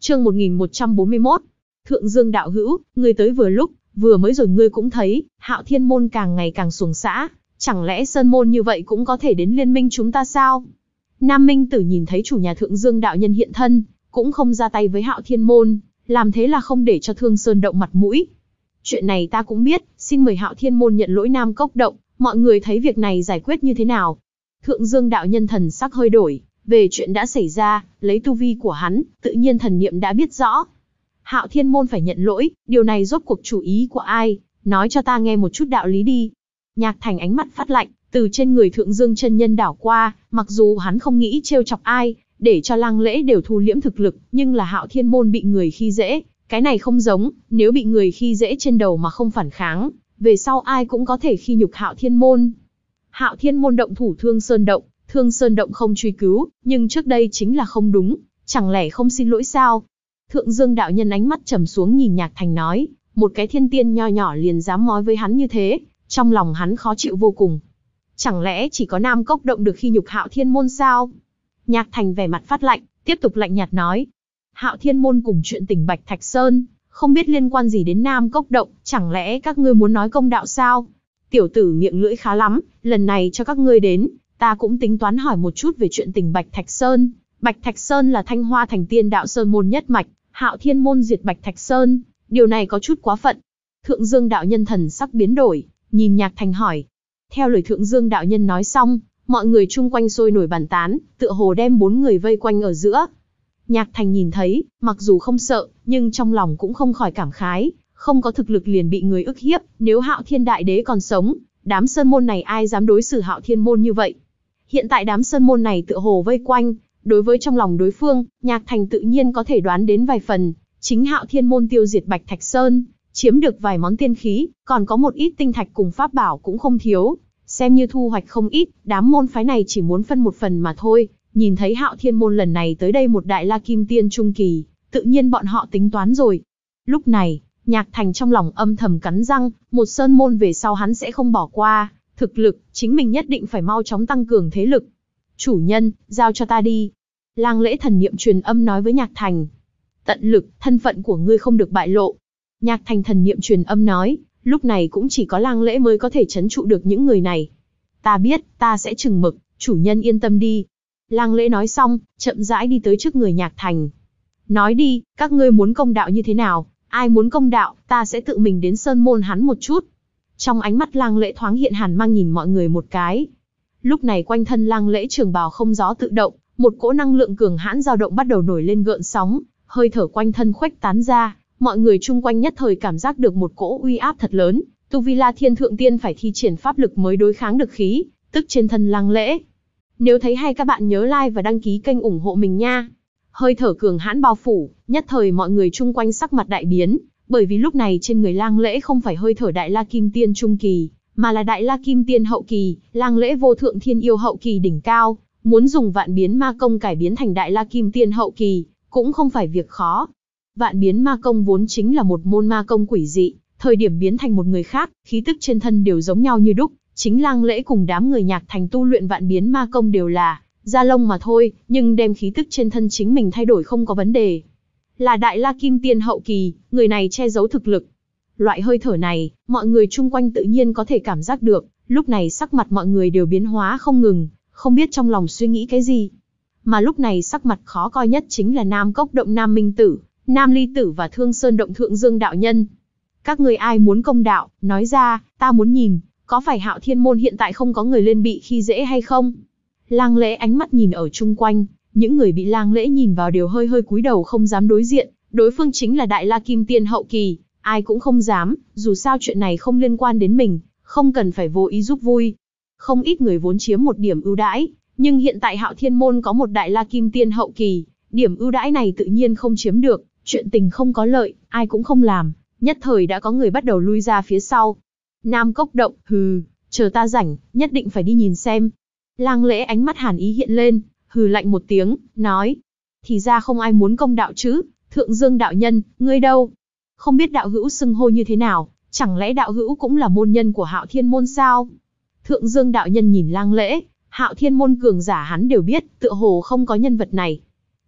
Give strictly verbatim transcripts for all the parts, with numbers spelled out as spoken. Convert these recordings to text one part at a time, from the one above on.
Chương một nghìn một trăm bốn mươi mốt. Thượng Dương đạo hữu, ngươi tới vừa lúc, vừa mới rồi ngươi cũng thấy, Hạo Thiên môn càng ngày càng xuồng xã, chẳng lẽ sơn môn như vậy cũng có thể đến liên minh chúng ta sao? Nam Minh Tử nhìn thấy chủ nhà Thượng Dương đạo nhân hiện thân, cũng không ra tay với Hạo Thiên môn, làm thế là không để cho Thương Sơn động mặt mũi. Chuyện này ta cũng biết, xin mời Hạo Thiên môn nhận lỗi Nam Cốc động, mọi người thấy việc này giải quyết như thế nào? Thượng Dương đạo nhân thần sắc hơi đổi, về chuyện đã xảy ra, lấy tu vi của hắn, tự nhiên thần niệm đã biết rõ. Hạo Thiên môn phải nhận lỗi, điều này rốt cuộc chủ ý của ai, nói cho ta nghe một chút đạo lý đi. Nhạc Thành ánh mắt phát lạnh, từ trên người Thượng Dương chân nhân đảo qua, mặc dù hắn không nghĩ trêu chọc ai, để cho Lăng Lễ đều thu liễm thực lực, nhưng là Hạo Thiên môn bị người khi dễ, cái này không giống, nếu bị người khi dễ trên đầu mà không phản kháng, về sau ai cũng có thể khi nhục Hạo Thiên môn. Hạo Thiên môn động thủ Thương Sơn động, Thương Sơn động không truy cứu, nhưng trước đây chính là không đúng, chẳng lẽ không xin lỗi sao? Thượng Dương đạo nhân ánh mắt trầm xuống nhìn Nhạc Thành nói, một cái thiên tiên nho nhỏ liền dám nói với hắn như thế, trong lòng hắn khó chịu vô cùng. Chẳng lẽ chỉ có Nam Cốc động được khi nhục Hạo Thiên môn sao? Nhạc Thành vẻ mặt phát lạnh, tiếp tục lạnh nhạt nói, Hạo Thiên môn cùng chuyện tình Bạch Thạch Sơn, không biết liên quan gì đến Nam Cốc động, chẳng lẽ các ngươi muốn nói công đạo sao? Tiểu tử miệng lưỡi khá lắm, lần này cho các ngươi đến, ta cũng tính toán hỏi một chút về chuyện tình Bạch Thạch Sơn. Bạch Thạch Sơn là Thanh Hoa Thành Tiên đạo sơn môn nhất mạch, Hạo Thiên môn diệt Bạch Thạch Sơn, điều này có chút quá phận. Thượng Dương đạo nhân thần sắc biến đổi, nhìn Nhạc Thành hỏi. Theo lời Thượng Dương đạo nhân nói xong, mọi người chung quanh sôi nổi bàn tán, tựa hồ đem bốn người vây quanh ở giữa. Nhạc Thành nhìn thấy, mặc dù không sợ, nhưng trong lòng cũng không khỏi cảm khái, không có thực lực liền bị người ức hiếp, nếu Hạo Thiên đại đế còn sống, đám sơn môn này ai dám đối xử Hạo Thiên môn như vậy? Hiện tại đám sơn môn này tựa hồ vây quanh, đối với trong lòng đối phương, Nhạc Thành tự nhiên có thể đoán đến vài phần, chính Hạo Thiên môn tiêu diệt Bạch Thạch Sơn, chiếm được vài món tiên khí, còn có một ít tinh thạch cùng pháp bảo cũng không thiếu, xem như thu hoạch không ít, đám môn phái này chỉ muốn phân một phần mà thôi. Nhìn thấy Hạo Thiên môn lần này tới đây một đại la kim tiên trung kỳ, tự nhiên bọn họ tính toán rồi. Lúc này, Nhạc Thành trong lòng âm thầm cắn răng, một sơn môn về sau hắn sẽ không bỏ qua, thực lực, chính mình nhất định phải mau chóng tăng cường thế lực. Chủ nhân, giao cho ta đi. Lang Lễ thần niệm truyền âm nói với Nhạc Thành. Tận lực, thân phận của ngươi không được bại lộ. Nhạc Thành thần niệm truyền âm nói, lúc này cũng chỉ có Lang Lễ mới có thể trấn trụ được những người này. Ta biết, ta sẽ chừng mực, chủ nhân yên tâm đi. Lang Lễ nói xong, chậm rãi đi tới trước người Nhạc Thành. Nói đi, các ngươi muốn công đạo như thế nào? Ai muốn công đạo, ta sẽ tự mình đến sơn môn hắn một chút. Trong ánh mắt Lang Lễ thoáng hiện hàn mang nhìn mọi người một cái. Lúc này quanh thân Lang Lễ trường bào không gió tự động, một cỗ năng lượng cường hãn dao động bắt đầu nổi lên gợn sóng, hơi thở quanh thân khuếch tán ra, mọi người chung quanh nhất thời cảm giác được một cỗ uy áp thật lớn, tu vi La Thiên thượng tiên phải thi triển pháp lực mới đối kháng được khí tức trên thân Lang Lễ. Nếu thấy hay các bạn nhớ like và đăng ký kênh ủng hộ mình nha. Hơi thở cường hãn bao phủ, nhất thời mọi người chung quanh sắc mặt đại biến, bởi vì lúc này trên người Lang Lễ không phải hơi thở đại la kim tiên trung kỳ, mà là đại la kim tiên hậu kỳ, Lang Lễ vô thượng thiên yêu hậu kỳ đỉnh cao, muốn dùng vạn biến ma công cải biến thành đại la kim tiên hậu kỳ, cũng không phải việc khó. Vạn biến ma công vốn chính là một môn ma công quỷ dị, thời điểm biến thành một người khác, khí tức trên thân đều giống nhau như đúc, chính Lang Lễ cùng đám người Nhạc Thành tu luyện vạn biến ma công đều là da lông mà thôi, nhưng đem khí tức trên thân chính mình thay đổi không có vấn đề. Là đại la kim tiên hậu kỳ, người này che giấu thực lực. Loại hơi thở này, mọi người chung quanh tự nhiên có thể cảm giác được, lúc này sắc mặt mọi người đều biến hóa không ngừng, không biết trong lòng suy nghĩ cái gì. Mà lúc này sắc mặt khó coi nhất chính là Nam Cốc động Nam Minh Tử, Nam Ly Tử và Thương Sơn động Thượng Dương đạo nhân. Các người ai muốn công đạo, nói ra, ta muốn nhìn, có phải Hạo Thiên môn hiện tại không có người lên bị khi dễ hay không? Lang Lễ ánh mắt nhìn ở chung quanh, những người bị Lang Lễ nhìn vào đều hơi hơi cúi đầu không dám đối diện, đối phương chính là đại la kim tiên hậu kỳ, ai cũng không dám, dù sao chuyện này không liên quan đến mình, không cần phải vô ý giúp vui. Không ít người vốn chiếm một điểm ưu đãi, nhưng hiện tại Hạo Thiên môn có một đại la kim tiên hậu kỳ, điểm ưu đãi này tự nhiên không chiếm được, chuyện tình không có lợi, ai cũng không làm, nhất thời đã có người bắt đầu lui ra phía sau. Nam Cốc động, hừ, chờ ta rảnh, nhất định phải đi nhìn xem. Lang Lễ ánh mắt hàn ý hiện lên, hừ lạnh một tiếng, nói, thì ra không ai muốn công đạo chứ, Thượng Dương đạo nhân, ngươi đâu? Không biết đạo hữu xưng hô như thế nào, chẳng lẽ đạo hữu cũng là môn nhân của Hạo Thiên môn sao? Thượng Dương đạo nhân nhìn Lang Lễ, Hạo Thiên môn cường giả hắn đều biết, tựa hồ không có nhân vật này.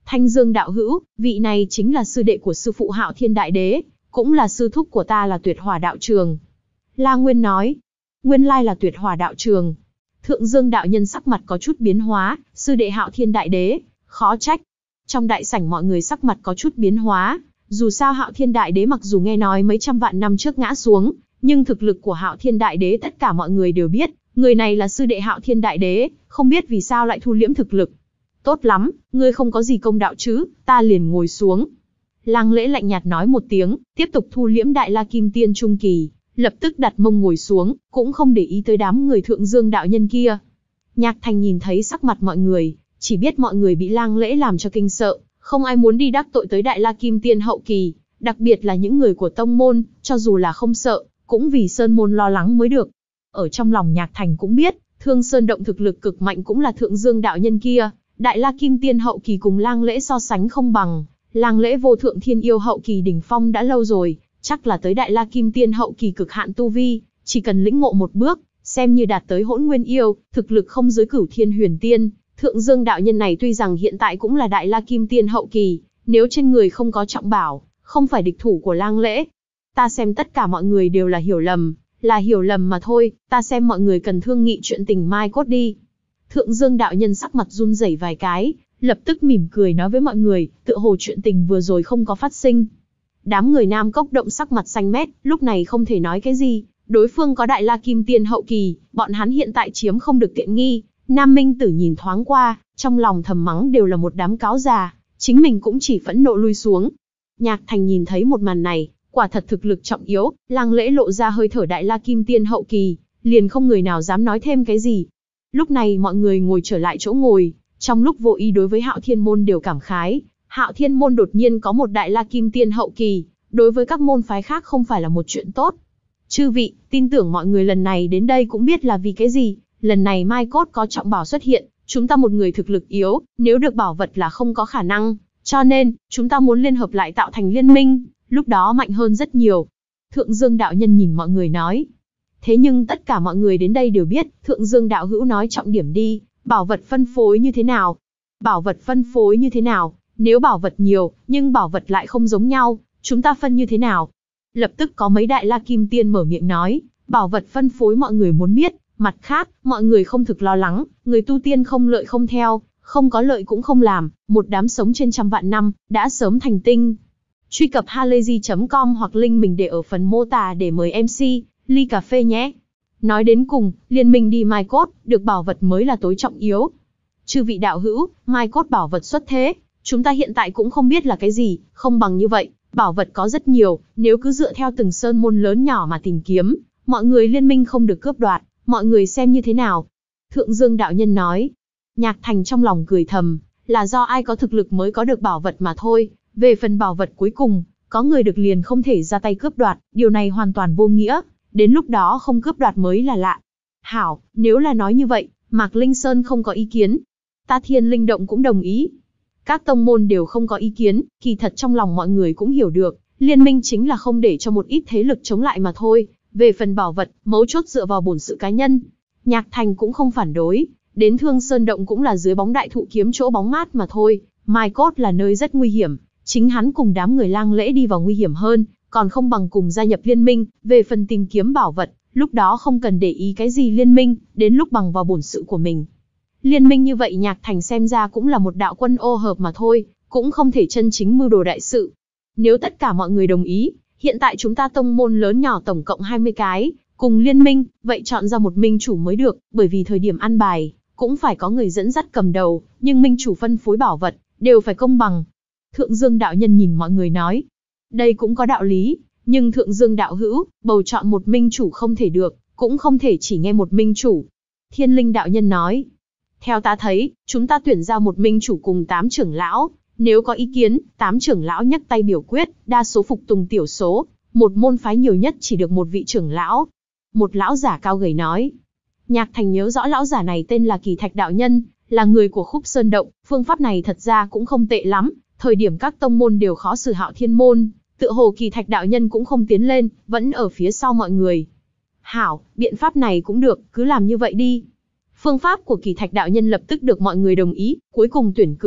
Thanh Dương đạo hữu, vị này chính là sư đệ của sư phụ Hạo Thiên Đại Đế, cũng là sư thúc của ta là Tuyệt Hỏa đạo trường. La Nguyên nói, nguyên lai là Tuyệt Hỏa đạo trường. Thượng Dương đạo nhân sắc mặt có chút biến hóa, sư đệ Hạo Thiên Đại Đế, khó trách. Trong đại sảnh mọi người sắc mặt có chút biến hóa, dù sao Hạo Thiên Đại Đế mặc dù nghe nói mấy trăm vạn năm trước ngã xuống, nhưng thực lực của Hạo Thiên Đại Đế tất cả mọi người đều biết, người này là sư đệ Hạo Thiên Đại Đế, không biết vì sao lại thu liễm thực lực. Tốt lắm, ngươi không có gì công đạo chứ, ta liền ngồi xuống. Lăng Lễ lạnh nhạt nói một tiếng, tiếp tục thu liễm Đại La Kim Tiên Trung Kỳ, lập tức đặt mông ngồi xuống, cũng không để ý tới đám người Thượng Dương đạo nhân kia. Nhạc Thành nhìn thấy sắc mặt mọi người, chỉ biết mọi người bị Lăng Lễ làm cho kinh sợ, không ai muốn đi đắc tội tới Đại La Kim Tiên hậu kỳ, đặc biệt là những người của tông môn, cho dù là không sợ, cũng vì Sơn môn lo lắng mới được. Ở trong lòng Nhạc Thành cũng biết, Thương Sơn động thực lực cực mạnh cũng là Thượng Dương đạo nhân kia, Đại La Kim Tiên hậu kỳ cùng Lăng Lễ so sánh không bằng, Lăng Lễ vô thượng thiên yêu hậu kỳ đỉnh phong đã lâu rồi, chắc là tới Đại La Kim Tiên hậu kỳ cực hạn tu vi, chỉ cần lĩnh ngộ một bước, xem như đạt tới Hỗn Nguyên yêu, thực lực không dưới Cửu Thiên Huyền Tiên. Thượng Dương đạo nhân này tuy rằng hiện tại cũng là Đại La Kim Tiên hậu kỳ, nếu trên người không có trọng bảo, không phải địch thủ của Lăng Lễ. Ta xem tất cả mọi người đều là hiểu lầm, là hiểu lầm mà thôi, ta xem mọi người cần thương nghị chuyện tình mai cốt đi. Thượng Dương đạo nhân sắc mặt run rẩy vài cái, lập tức mỉm cười nói với mọi người, tựa hồ chuyện tình vừa rồi không có phát sinh. Đám người Nam Cốc Động sắc mặt xanh mét, lúc này không thể nói cái gì, đối phương có Đại La Kim Tiên hậu kỳ, bọn hắn hiện tại chiếm không được tiện nghi. Nam Minh Tử nhìn thoáng qua, trong lòng thầm mắng đều là một đám cáo già, chính mình cũng chỉ phẫn nộ lui xuống. Nhạc Thành nhìn thấy một màn này, quả thật thực lực trọng yếu, Lăng Lễ lộ ra hơi thở Đại La Kim Tiên hậu kỳ, liền không người nào dám nói thêm cái gì. Lúc này mọi người ngồi trở lại chỗ ngồi, trong lúc vô ý đối với Hạo Thiên môn đều cảm khái, Hạo Thiên môn đột nhiên có một Đại La Kim Tiên hậu kỳ, đối với các môn phái khác không phải là một chuyện tốt. Chư vị, tin tưởng mọi người lần này đến đây cũng biết là vì cái gì, lần này mai cốt có trọng bảo xuất hiện, chúng ta một người thực lực yếu, nếu được bảo vật là không có khả năng, cho nên, chúng ta muốn liên hợp lại tạo thành liên minh, lúc đó mạnh hơn rất nhiều. Thượng Dương đạo nhân nhìn mọi người nói. Thế nhưng tất cả mọi người đến đây đều biết, Thượng Dương đạo hữu nói trọng điểm đi, bảo vật phân phối như thế nào? Bảo vật phân phối như thế nào? Nếu bảo vật nhiều, nhưng bảo vật lại không giống nhau, chúng ta phân như thế nào? Lập tức có mấy Đại La Kim Tiên mở miệng nói, bảo vật phân phối mọi người muốn biết, mặt khác, mọi người không thực lo lắng, người tu tiên không lợi không theo, không có lợi cũng không làm, một đám sống trên trăm vạn năm, đã sớm thành tinh. Truy cập halayzi chấm com hoặc link mình để ở phần mô tả để mời em xê, ly cà phê nhé. Nói đến cùng, liên minh đi mai cốt, được bảo vật mới là tối trọng yếu. Chư vị đạo hữu, mai cốt bảo vật xuất thế, chúng ta hiện tại cũng không biết là cái gì, không bằng như vậy, bảo vật có rất nhiều, nếu cứ dựa theo từng sơn môn lớn nhỏ mà tìm kiếm, mọi người liên minh không được cướp đoạt, mọi người xem như thế nào? Thượng Dương đạo nhân nói. Nhạc Thành trong lòng cười thầm, là do ai có thực lực mới có được bảo vật mà thôi, về phần bảo vật cuối cùng, có người được liền không thể ra tay cướp đoạt, điều này hoàn toàn vô nghĩa, đến lúc đó không cướp đoạt mới là lạ. Hảo, nếu là nói như vậy, Mạc Linh Sơn không có ý kiến. Ta Thiên Linh Động cũng đồng ý. Các tông môn đều không có ý kiến, kỳ thật trong lòng mọi người cũng hiểu được, liên minh chính là không để cho một ít thế lực chống lại mà thôi. Về phần bảo vật, mấu chốt dựa vào bổn sự cá nhân. Nhạc Thành cũng không phản đối, đến Thương Sơn Động cũng là dưới bóng đại thụ kiếm chỗ bóng mát mà thôi. Mai cốt là nơi rất nguy hiểm, chính hắn cùng đám người Lang Lễ đi vào nguy hiểm hơn, còn không bằng cùng gia nhập liên minh. Về phần tìm kiếm bảo vật, lúc đó không cần để ý cái gì liên minh, đến lúc bằng vào bổn sự của mình. Liên minh như vậy Nhạc Thành xem ra cũng là một đạo quân ô hợp mà thôi, cũng không thể chân chính mưu đồ đại sự. Nếu tất cả mọi người đồng ý, hiện tại chúng ta tông môn lớn nhỏ tổng cộng hai mươi cái, cùng liên minh, vậy chọn ra một minh chủ mới được, bởi vì thời điểm ăn bài, cũng phải có người dẫn dắt cầm đầu, nhưng minh chủ phân phối bảo vật, đều phải công bằng. Thượng Dương đạo nhân nhìn mọi người nói, đây cũng có đạo lý, nhưng Thượng Dương đạo hữu, bầu chọn một minh chủ không thể được, cũng không thể chỉ nghe một minh chủ. Thiên Linh đạo nhân nói, theo ta thấy, chúng ta tuyển ra một minh chủ cùng tám trưởng lão, nếu có ý kiến, tám trưởng lão nhấc tay biểu quyết, đa số phục tùng tiểu số, một môn phái nhiều nhất chỉ được một vị trưởng lão. Một lão giả cao gầy nói. Nhạc Thành nhớ rõ lão giả này tên là Kỳ Thạch đạo nhân, là người của Khúc Sơn Động, phương pháp này thật ra cũng không tệ lắm, thời điểm các tông môn đều khó xử Hạo Thiên môn, tựa hồ Kỳ Thạch đạo nhân cũng không tiến lên, vẫn ở phía sau mọi người. Hảo, biện pháp này cũng được, cứ làm như vậy đi. Phương pháp của Kỳ Thạch đạo nhân lập tức được mọi người đồng ý, cuối cùng tuyển cử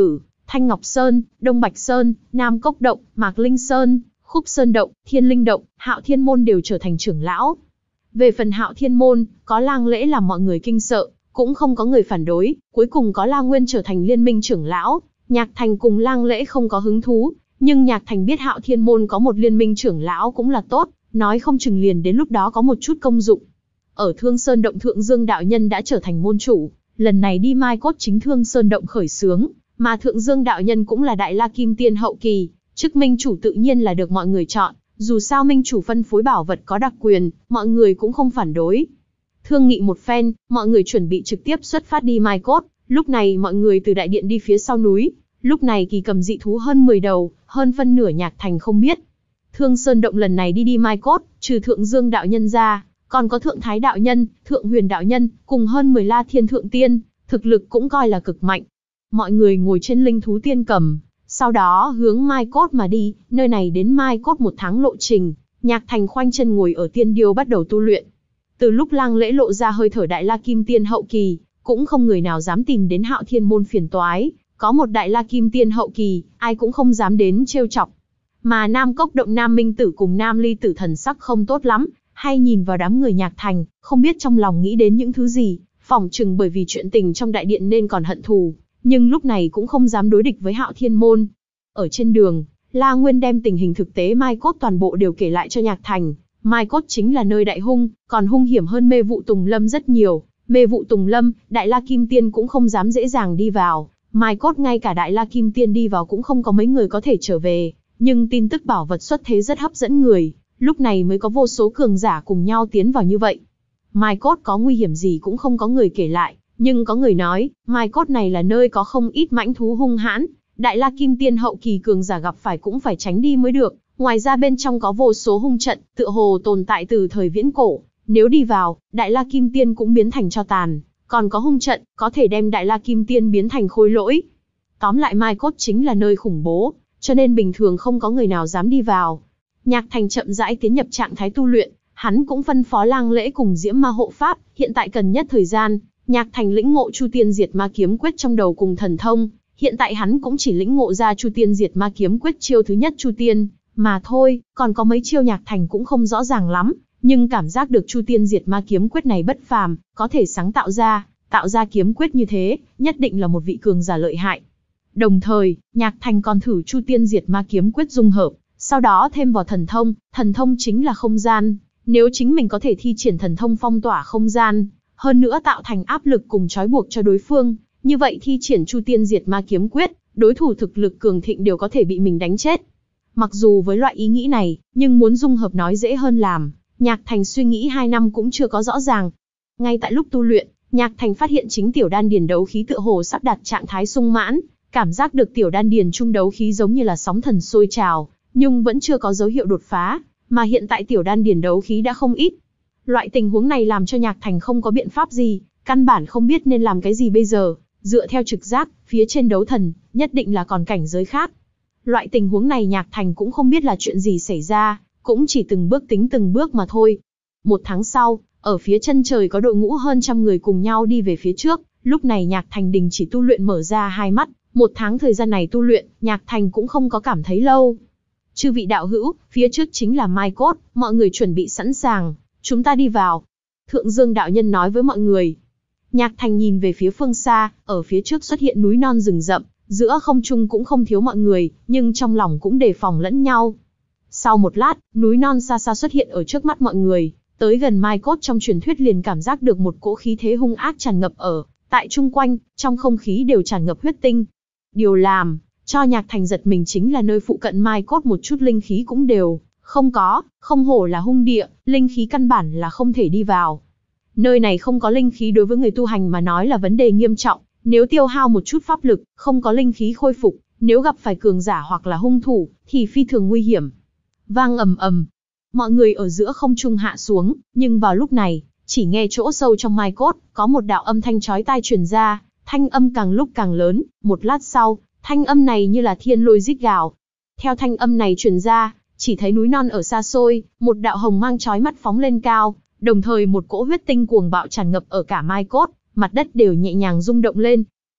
Thanh Ngọc Sơn, Đông Bạch Sơn, Nam Cốc Động, Mạc Linh Sơn, Khúc Sơn Động, Thiên Linh Động, Hạo Thiên Môn đều trở thành trưởng lão. Về phần Hạo Thiên Môn, có Lang Lễ làm mọi người kinh sợ, cũng không có người phản đối, cuối cùng có La Nguyên trở thành liên minh trưởng lão. Nhạc Thành cùng Lang Lễ không có hứng thú, nhưng Nhạc Thành biết Hạo Thiên Môn có một liên minh trưởng lão cũng là tốt, nói không chừng liền đến lúc đó có một chút công dụng. Ở Thương Sơn Động Thượng Dương đạo nhân đã trở thành môn chủ, lần này đi mai cốt chính Thương Sơn Động khởi xướng, mà Thượng Dương đạo nhân cũng là Đại La Kim Tiên hậu kỳ, chức minh chủ tự nhiên là được mọi người chọn, dù sao minh chủ phân phối bảo vật có đặc quyền, mọi người cũng không phản đối. Thương nghị một phen, mọi người chuẩn bị trực tiếp xuất phát đi mai cốt, lúc này mọi người từ đại điện đi phía sau núi, lúc này Kỳ Cầm dị thú hơn mười đầu, hơn phân nửa Nhạc Thành không biết. Thương Sơn Động lần này đi đi mai cốt, trừ Thượng Dương đạo nhân ra, còn có Thượng Thái đạo nhân, Thượng Huyền đạo nhân, cùng hơn mười La Thiên thượng tiên, thực lực cũng coi là cực mạnh. Mọi người ngồi trên linh thú tiên cầm, sau đó hướng mai cốt mà đi, nơi này đến mai cốt một tháng lộ trình. Nhạc Thành khoanh chân ngồi ở tiên điêu bắt đầu tu luyện. Từ lúc Lang Lễ lộ ra hơi thở Đại La Kim Tiên hậu kỳ, cũng không người nào dám tìm đến Hạo Thiên Môn phiền toái, có một Đại La Kim Tiên hậu kỳ, ai cũng không dám đến trêu chọc. Mà Nam Cốc Động Nam Minh Tử cùng Nam Ly Tử thần sắc không tốt lắm, hay nhìn vào đám người Nhạc Thành, không biết trong lòng nghĩ đến những thứ gì, phỏng chừng bởi vì chuyện tình trong đại điện nên còn hận thù, nhưng lúc này cũng không dám đối địch với Hạo Thiên Môn. Ở trên đường, La Nguyên đem tình hình thực tế mai cốt toàn bộ đều kể lại cho Nhạc Thành. Mai cốt chính là nơi đại hung, còn hung hiểm hơn Mê Vụ Tùng Lâm rất nhiều. Mê Vụ Tùng Lâm, Đại La Kim Tiên cũng không dám dễ dàng đi vào. Mai cốt ngay cả Đại La Kim Tiên đi vào cũng không có mấy người có thể trở về. Nhưng tin tức bảo vật xuất thế rất hấp dẫn người, lúc này mới có vô số cường giả cùng nhau tiến vào như vậy. Mai cốt có nguy hiểm gì cũng không có người kể lại, nhưng có người nói, mai cốt này là nơi có không ít mãnh thú hung hãn, Đại La Kim Tiên hậu kỳ cường giả gặp phải cũng phải tránh đi mới được. Ngoài ra bên trong có vô số hung trận, tựa hồ tồn tại từ thời viễn cổ, nếu đi vào, Đại La Kim Tiên cũng biến thành tro tàn, còn có hung trận, có thể đem Đại La Kim Tiên biến thành khối lỗi. Tóm lại mai cốt chính là nơi khủng bố, cho nên bình thường không có người nào dám đi vào. Nhạc Thành chậm rãi tiến nhập trạng thái tu luyện, hắn cũng phân phó Lang Lễ cùng Diễm Ma hộ pháp, hiện tại cần nhất thời gian. Nhạc Thành lĩnh ngộ Chu Tiên Diệt Ma Kiếm Quyết trong đầu cùng thần thông, hiện tại hắn cũng chỉ lĩnh ngộ ra Chu Tiên Diệt Ma Kiếm Quyết chiêu thứ nhất Chu Tiên mà thôi, còn có mấy chiêu Nhạc Thành cũng không rõ ràng lắm, nhưng cảm giác được Chu Tiên Diệt Ma Kiếm Quyết này bất phàm, có thể sáng tạo ra, tạo ra kiếm quyết như thế, nhất định là một vị cường giả lợi hại. Đồng thời, Nhạc Thành còn thử Chu Tiên Diệt Ma Kiếm Quyết dung hợp, sau đó thêm vào thần thông, thần thông chính là không gian, nếu chính mình có thể thi triển thần thông phong tỏa không gian, hơn nữa tạo thành áp lực cùng trói buộc cho đối phương, như vậy thi triển Chu Tiên Diệt Ma Kiếm Quyết, đối thủ thực lực cường thịnh đều có thể bị mình đánh chết. Mặc dù với loại ý nghĩ này, nhưng muốn dung hợp nói dễ hơn làm, Nhạc Thành suy nghĩ hai năm cũng chưa có rõ ràng. Ngay tại lúc tu luyện, Nhạc Thành phát hiện chính tiểu đan điền đấu khí tựa hồ sắp đạt trạng thái sung mãn, cảm giác được tiểu đan điền trung đấu khí giống như là sóng thần sôi trào, nhưng vẫn chưa có dấu hiệu đột phá, mà hiện tại tiểu đan điền đấu khí đã không ít. Loại tình huống này làm cho Nhạc Thành không có biện pháp gì, căn bản không biết nên làm cái gì bây giờ, dựa theo trực giác, phía trên đấu thần, nhất định là còn cảnh giới khác. Loại tình huống này Nhạc Thành cũng không biết là chuyện gì xảy ra, cũng chỉ từng bước tính từng bước mà thôi. Một tháng sau, ở phía chân trời có đội ngũ hơn trăm người cùng nhau đi về phía trước, lúc này Nhạc Thành đình chỉ tu luyện mở ra hai mắt, một tháng thời gian này tu luyện, Nhạc Thành cũng không có cảm thấy lâu. Chư vị đạo hữu, phía trước chính là mai cốt, mọi người chuẩn bị sẵn sàng, chúng ta đi vào. Thượng Dương đạo nhân nói với mọi người. Nhạc Thành nhìn về phía phương xa, ở phía trước xuất hiện núi non rừng rậm, giữa không trung cũng không thiếu mọi người, nhưng trong lòng cũng đề phòng lẫn nhau. Sau một lát, núi non xa xa xuất hiện ở trước mắt mọi người, tới gần mai cốt trong truyền thuyết liền cảm giác được một cỗ khí thế hung ác tràn ngập ở tại chung quanh, trong không khí đều tràn ngập huyết tinh. Điều làm cho Nhạc Thành giật mình chính là nơi phụ cận mai cốt một chút linh khí cũng đều không có, không hổ là hung địa, linh khí căn bản là không thể đi vào. Nơi này không có linh khí đối với người tu hành mà nói là vấn đề nghiêm trọng, nếu tiêu hao một chút pháp lực, không có linh khí khôi phục, nếu gặp phải cường giả hoặc là hung thủ, thì phi thường nguy hiểm. Vang ầm ầm, mọi người ở giữa không trung hạ xuống, nhưng vào lúc này, chỉ nghe chỗ sâu trong mai cốt, có một đạo âm thanh chói tai truyền ra, thanh âm càng lúc càng lớn, một lát sau, thanh âm này như là thiên lôi rít gào. Theo thanh âm này truyền ra, chỉ thấy núi non ở xa xôi, một đạo hồng mang chói mắt phóng lên cao, đồng thời một cỗ huyết tinh cuồng bạo tràn ngập ở cả mai cốt, mặt đất đều nhẹ nhàng rung động lên.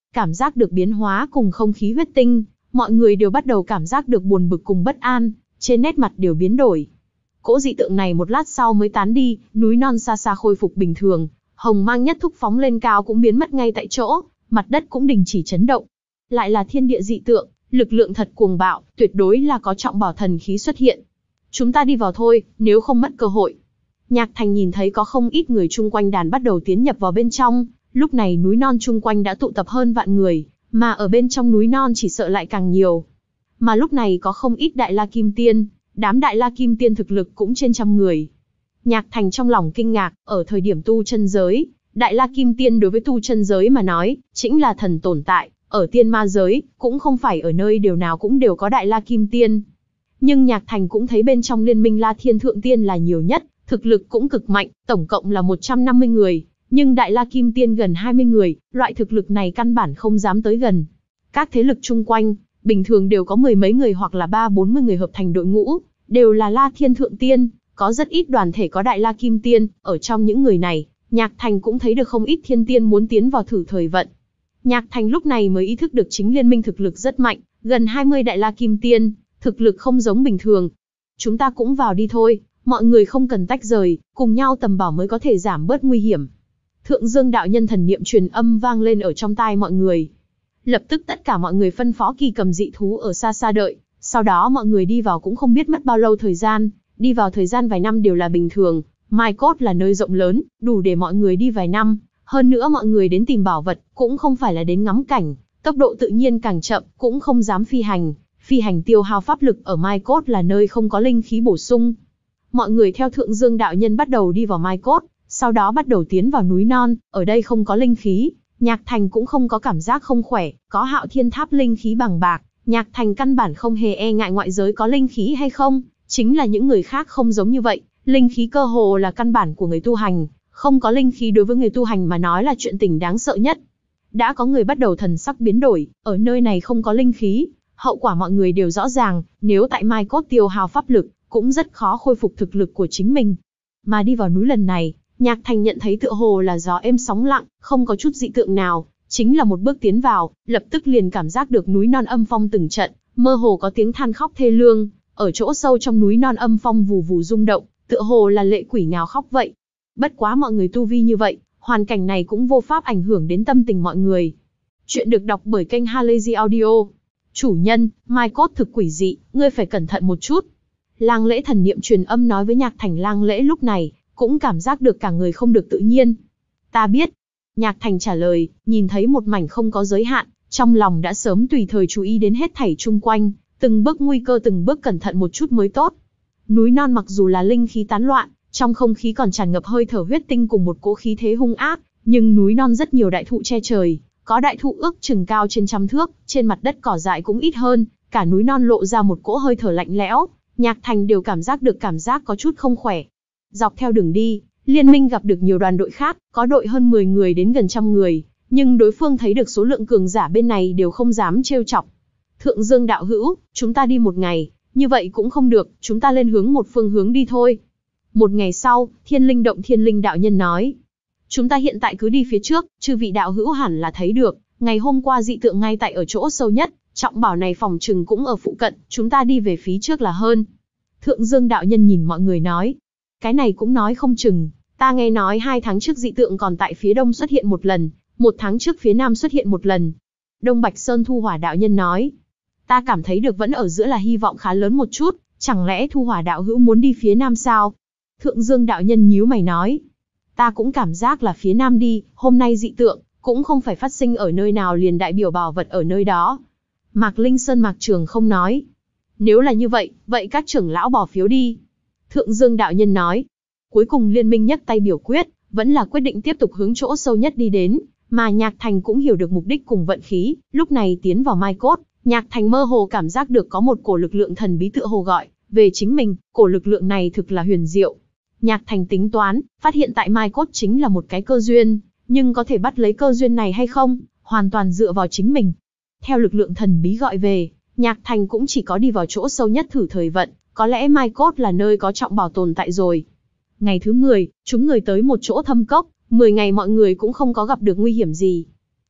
Cảm giác được biến hóa cùng không khí huyết tinh, mọi người đều bắt đầu cảm giác được buồn bực cùng bất an, trên nét mặt đều biến đổi. Cỗ dị tượng này một lát sau mới tán đi, núi non xa xa khôi phục bình thường, hồng mang nhất thúc phóng lên cao cũng biến mất ngay tại chỗ, mặt đất cũng đình chỉ chấn động. Lại là thiên địa dị tượng, lực lượng thật cuồng bạo, tuyệt đối là có trọng bảo thần khí xuất hiện. Chúng ta đi vào thôi, nếu không mất cơ hội. Nhạc Thành nhìn thấy có không ít người chung quanh đàn bắt đầu tiến nhập vào bên trong, lúc này núi non chung quanh đã tụ tập hơn vạn người, mà ở bên trong núi non chỉ sợ lại càng nhiều. Mà lúc này có không ít Đại La Kim Tiên, đám Đại La Kim Tiên thực lực cũng trên trăm người. Nhạc Thành trong lòng kinh ngạc, ở thời điểm tu chân giới, Đại La Kim Tiên đối với tu chân giới mà nói, chính là thần tồn tại, ở tiên ma giới, cũng không phải ở nơi điều nào cũng đều có Đại La Kim Tiên. Nhưng Nhạc Thành cũng thấy bên trong liên minh La Thiên Thượng Tiên là nhiều nhất, thực lực cũng cực mạnh, tổng cộng là một trăm năm mươi người, nhưng Đại La Kim Tiên gần hai mươi người, loại thực lực này căn bản không dám tới gần. Các thế lực chung quanh, bình thường đều có mười mấy người hoặc là ba bốn mươi người hợp thành đội ngũ, đều là La Thiên Thượng Tiên, có rất ít đoàn thể có Đại La Kim Tiên, ở trong những người này, Nhạc Thành cũng thấy được không ít thiên tiên muốn tiến vào thử thời vận. Nhạc Thành lúc này mới ý thức được chính liên minh thực lực rất mạnh, gần hai mươi Đại La Kim Tiên, thực lực không giống bình thường. Chúng ta cũng vào đi thôi, mọi người không cần tách rời, cùng nhau tầm bảo mới có thể giảm bớt nguy hiểm. Thượng Dương đạo nhân thần niệm truyền âm vang lên ở trong tai mọi người. Lập tức tất cả mọi người phân phó Kỳ Cầm dị thú ở xa xa đợi, sau đó mọi người đi vào cũng không biết mất bao lâu thời gian, đi vào thời gian vài năm đều là bình thường. Mai Cốt là nơi rộng lớn, đủ để mọi người đi vài năm, hơn nữa mọi người đến tìm bảo vật, cũng không phải là đến ngắm cảnh, tốc độ tự nhiên càng chậm, cũng không dám phi hành, phi hành tiêu hao pháp lực ở Mai Cốt là nơi không có linh khí bổ sung. Mọi người theo Thượng Dương đạo nhân bắt đầu đi vào Mai Cốt, sau đó bắt đầu tiến vào núi non, ở đây không có linh khí, Nhạc Thành cũng không có cảm giác không khỏe, có Hạo Thiên Tháp linh khí bằng bạc, Nhạc Thành căn bản không hề e ngại ngoại giới có linh khí hay không, chính là những người khác không giống như vậy, linh khí cơ hồ là căn bản của người tu hành, không có linh khí đối với người tu hành mà nói là chuyện tình đáng sợ nhất. Đã có người bắt đầu thần sắc biến đổi, ở nơi này không có linh khí, hậu quả mọi người đều rõ ràng, nếu tại Mai Cốt tiêu hao pháp lực, cũng rất khó khôi phục thực lực của chính mình. Mà đi vào núi lần này, Nhạc Thành nhận thấy tựa hồ là gió êm sóng lặng, không có chút dị tượng nào, chính là một bước tiến vào, lập tức liền cảm giác được núi non âm phong từng trận, mơ hồ có tiếng than khóc thê lương, ở chỗ sâu trong núi non âm phong vù vù rung động, tựa hồ là lệ quỷ ngào khóc vậy. Bất quá mọi người tu vi như vậy, hoàn cảnh này cũng vô pháp ảnh hưởng đến tâm tình mọi người. Chuyện được đọc bởi kênh Halazy Audio. Chủ nhân, Mai Cốt thực quỷ dị, ngươi phải cẩn thận một chút. Lang Lễ thần niệm truyền âm nói với Nhạc Thành. Lang Lễ lúc này cũng cảm giác được cả người không được tự nhiên. Ta biết. Nhạc Thành trả lời, nhìn thấy một mảnh không có giới hạn, trong lòng đã sớm tùy thời chú ý đến hết thảy chung quanh, từng bước nguy cơ từng bước cẩn thận một chút mới tốt. Núi non mặc dù là linh khí tán loạn, trong không khí còn tràn ngập hơi thở huyết tinh cùng một cỗ khí thế hung ác, nhưng núi non rất nhiều đại thụ che trời, có đại thụ ước chừng cao trên trăm thước, trên mặt đất cỏ dại cũng ít hơn, cả núi non lộ ra một cỗ hơi thở lạnh lẽo, Nhạc Thành đều cảm giác được cảm giác có chút không khỏe. Dọc theo đường đi, liên minh gặp được nhiều đoàn đội khác, có đội hơn mười người đến gần trăm người, nhưng đối phương thấy được số lượng cường giả bên này đều không dám trêu chọc. Thượng Dương đạo hữu, chúng ta đi một ngày, như vậy cũng không được, chúng ta lên hướng một phương hướng đi thôi. Một ngày sau, Thiên Linh Động Thiên Linh đạo nhân nói. Chúng ta hiện tại cứ đi phía trước, chư vị đạo hữu hẳn là thấy được, ngày hôm qua dị tượng ngay tại ở chỗ sâu nhất, trọng bảo này phòng trừng cũng ở phụ cận, chúng ta đi về phía trước là hơn. Thượng Dương đạo nhân nhìn mọi người nói. Cái này cũng nói không chừng, ta nghe nói hai tháng trước dị tượng còn tại phía đông xuất hiện một lần, một tháng trước phía nam xuất hiện một lần. Đông Bạch Sơn Thu Hỏa đạo nhân nói. Ta cảm thấy được vẫn ở giữa là hy vọng khá lớn một chút, chẳng lẽ Thu Hỏa đạo hữu muốn đi phía nam sao? Thượng Dương đạo nhân nhíu mày nói. Ta cũng cảm giác là phía nam đi, hôm nay dị tượng, cũng không phải phát sinh ở nơi nào liền đại biểu bảo vật ở nơi đó. Mạc Linh Sơn Mạc Trường không nói. Nếu là như vậy, vậy các trưởng lão bỏ phiếu đi. Thượng Dương đạo nhân nói. Cuối cùng liên minh nhấc tay biểu quyết, vẫn là quyết định tiếp tục hướng chỗ sâu nhất đi đến, mà Nhạc Thành cũng hiểu được mục đích cùng vận khí, lúc này tiến vào Mai Cốt, Nhạc Thành mơ hồ cảm giác được có một cổ lực lượng thần bí tựa hồ gọi về chính mình, cổ lực lượng này thực là huyền diệu. Nhạc Thành tính toán, phát hiện tại Mai Cốt chính là một cái cơ duyên, nhưng có thể bắt lấy cơ duyên này hay không, hoàn toàn dựa vào chính mình. Theo lực lượng thần bí gọi về, Nhạc Thành cũng chỉ có đi vào chỗ sâu nhất thử thời vận, có lẽ Mai Cốt là nơi có trọng bảo tồn tại rồi. Ngày thứ mười, chúng người tới một chỗ thâm cốc, mười ngày mọi người cũng không có gặp được nguy hiểm gì.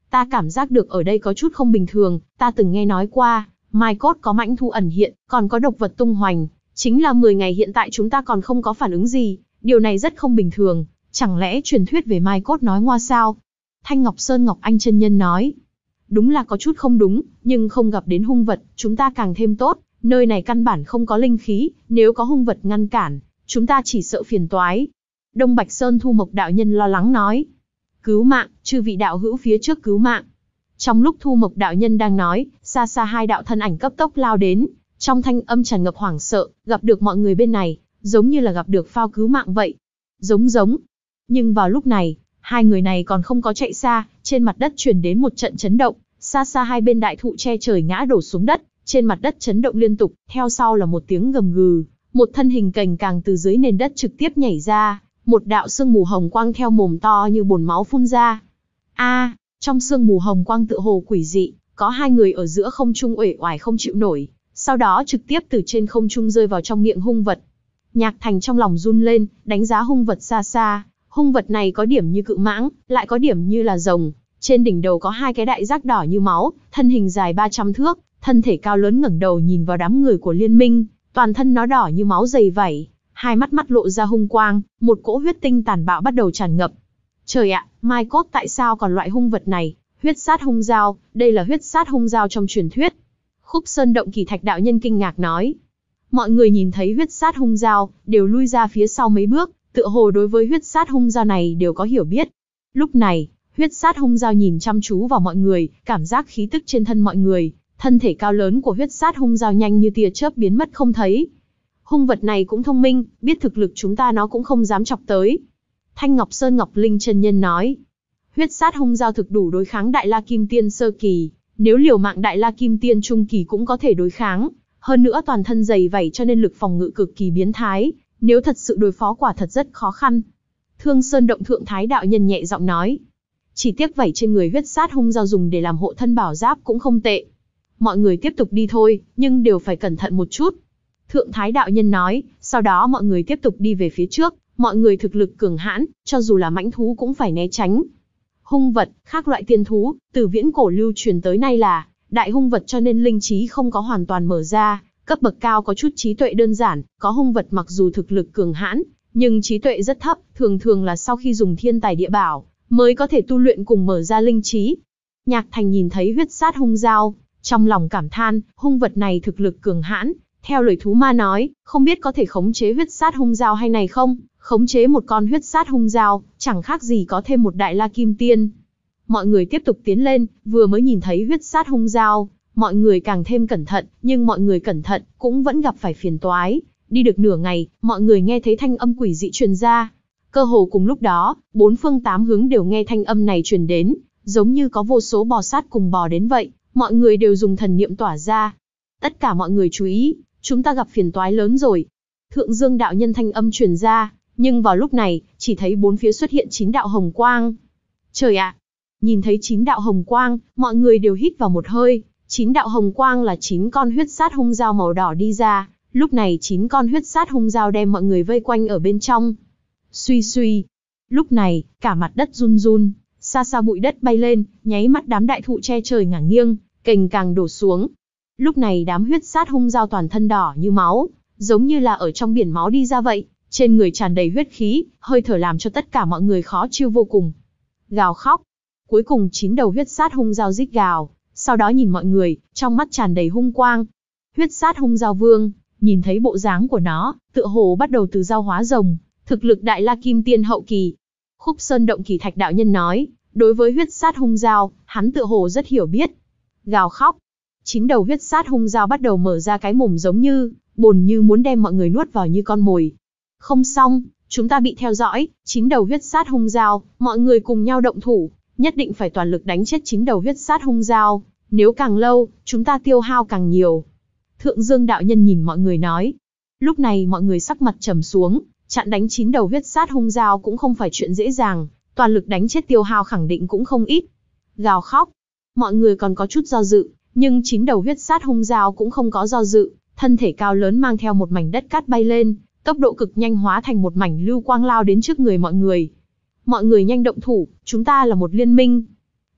Ta cảm giác được ở đây có chút không bình thường, ta từng nghe nói qua, Mai Cốt có mãnh thú ẩn hiện, còn có độc vật tung hoành, chính là mười ngày hiện tại chúng ta còn không có phản ứng gì, điều này rất không bình thường, chẳng lẽ truyền thuyết về Mai Cốt nói ngoa sao? Thanh Ngọc Sơn Ngọc Anh chân nhân nói, đúng là có chút không đúng, nhưng không gặp đến hung vật, chúng ta càng thêm tốt, nơi này căn bản không có linh khí, nếu có hung vật ngăn cản, chúng ta chỉ sợ phiền toái. Đông Bạch Sơn Thu Mộc đạo nhân lo lắng nói, cứu mạng, chư vị đạo hữu phía trước cứu mạng. Trong lúc Thu Mộc đạo nhân đang nói, xa xa hai đạo thân ảnh cấp tốc lao đến, trong thanh âm tràn ngập hoảng sợ, gặp được mọi người bên này, giống như là gặp được phao cứu mạng vậy. Giống giống. Nhưng vào lúc này, hai người này còn không có chạy xa, trên mặt đất truyền đến một trận chấn động, xa xa hai bên đại thụ che trời ngã đổ xuống đất, trên mặt đất chấn động liên tục, theo sau là một tiếng gầm gừ, một thân hình cành càng từ dưới nền đất trực tiếp nhảy ra, một đạo sương mù hồng quang theo mồm to như bồn máu phun ra. A, trong sương mù hồng quang tựa hồ quỷ dị, có hai người ở giữa không trung uể oải không chịu nổi, sau đó trực tiếp từ trên không trung rơi vào trong miệng hung vật. Nhạc Thành trong lòng run lên, đánh giá hung vật xa xa, hung vật này có điểm như cự mãng, lại có điểm như là rồng, trên đỉnh đầu có hai cái đại rác đỏ như máu, thân hình dài ba trăm thước, thân thể cao lớn ngẩng đầu nhìn vào đám người của liên minh, toàn thân nó đỏ như máu dày vảy, hai mắt mắt lộ ra hung quang, một cỗ huyết tinh tàn bạo bắt đầu tràn ngập. Trời ạ, Mai Cốt tại sao còn loại hung vật này? Huyết sát hung dao, đây là huyết sát hung dao trong truyền thuyết. Khúc Sơn Động Kỳ Thạch đạo nhân kinh ngạc nói. Mọi người nhìn thấy huyết sát hung dao, đều lui ra phía sau mấy bước, tựa hồ đối với huyết sát hung dao này đều có hiểu biết. Lúc này, huyết sát hung dao nhìn chăm chú vào mọi người, cảm giác khí tức trên thân mọi người, thân thể cao lớn của huyết sát hung dao nhanh như tia chớp biến mất không thấy. Hung vật này cũng thông minh, biết thực lực chúng ta nó cũng không dám chọc tới. Thanh Ngọc Sơn Ngọc Linh chân nhân nói, huyết sát hung dao thực đủ đối kháng Đại La Kim Tiên sơ kỳ, nếu liều mạng Đại La Kim Tiên trung kỳ cũng có thể đối kháng, hơn nữa toàn thân dày vảy cho nên lực phòng ngự cực kỳ biến thái, nếu thật sự đối phó quả thật rất khó khăn. Thương Sơn Động Thượng Thái đạo nhân nhẹ giọng nói, chỉ tiếc vảy trên người huyết sát hung dao dùng để làm hộ thân bảo giáp cũng không tệ. Mọi người tiếp tục đi thôi, nhưng đều phải cẩn thận một chút. Thượng Thái đạo nhân nói, sau đó mọi người tiếp tục đi về phía trước, mọi người thực lực cường hãn, cho dù là mãnh thú cũng phải né tránh. Hung vật, khác loại tiên thú, từ viễn cổ lưu truyền tới nay là đại hung vật cho nên linh trí không có hoàn toàn mở ra, cấp bậc cao có chút trí tuệ đơn giản, có hung vật mặc dù thực lực cường hãn, nhưng trí tuệ rất thấp, thường thường là sau khi dùng thiên tài địa bảo, mới có thể tu luyện cùng mở ra linh trí. Nhạc Thành nhìn thấy huyết sát hung dao, trong lòng cảm than, hung vật này thực lực cường hãn, theo lời thú ma nói, không biết có thể khống chế huyết sát hung dao hay này không, khống chế một con huyết sát hung dao, chẳng khác gì có thêm một Đại La Kim Tiên. Mọi người tiếp tục tiến lên, vừa mới nhìn thấy huyết sát hung dao, mọi người càng thêm cẩn thận, nhưng mọi người cẩn thận, cũng vẫn gặp phải phiền toái. Đi được nửa ngày, mọi người nghe thấy thanh âm quỷ dị truyền ra. Cơ hồ cùng lúc đó, bốn phương tám hướng đều nghe thanh âm này truyền đến, giống như có vô số bò sát cùng bò đến vậy, mọi người đều dùng thần niệm tỏa ra. Tất cả mọi người chú ý, chúng ta gặp phiền toái lớn rồi. Thượng Dương đạo nhân thanh âm truyền ra, nhưng vào lúc này, chỉ thấy bốn phía xuất hiện chín đạo hồng quang. Trời ạ! Nhìn thấy chín đạo hồng quang, mọi người đều hít vào một hơi. Chín đạo hồng quang là chín con huyết sát hung dao màu đỏ đi ra. Lúc này chín con huyết sát hung dao đem mọi người vây quanh ở bên trong. Suy suy. Lúc này, cả mặt đất run run, xa xa bụi đất bay lên, nháy mắt đám đại thụ che trời ngả nghiêng, cành càng đổ xuống. Lúc này đám huyết sát hung dao toàn thân đỏ như máu, giống như là ở trong biển máu đi ra vậy, trên người tràn đầy huyết khí, hơi thở làm cho tất cả mọi người khó chịu vô cùng. Gào khóc. Cuối cùng chín đầu huyết sát hung dao rít gào, sau đó nhìn mọi người, trong mắt tràn đầy hung quang. Huyết sát hung dao vương, nhìn thấy bộ dáng của nó, tựa hồ bắt đầu từ dao hóa rồng, thực lực Đại La Kim Tiên hậu kỳ. Khúc Sơn Động Kỳ Thạch đạo nhân nói, đối với huyết sát hung dao, hắn tựa hồ rất hiểu biết. Gào khóc. Chín đầu huyết sát hung dao bắt đầu mở ra cái mồm giống như bồn như muốn đem mọi người nuốt vào như con mồi. Không xong, chúng ta bị theo dõi, chín đầu huyết sát hung dao, mọi người cùng nhau động thủ, nhất định phải toàn lực đánh chết chín đầu huyết sát hung dao, nếu càng lâu, chúng ta tiêu hao càng nhiều. Thượng Dương đạo nhân nhìn mọi người nói. Lúc này mọi người sắc mặt trầm xuống, chặn đánh chín đầu huyết sát hung dao cũng không phải chuyện dễ dàng, toàn lực đánh chết tiêu hao khẳng định cũng không ít. Gào khóc. Mọi người còn có chút do dự, nhưng chín đầu huyết sát hung dao cũng không có do dự, thân thể cao lớn mang theo một mảnh đất cát bay lên, tốc độ cực nhanh hóa thành một mảnh lưu quang lao đến trước người mọi người. Mọi người nhanh động thủ, chúng ta là một liên minh.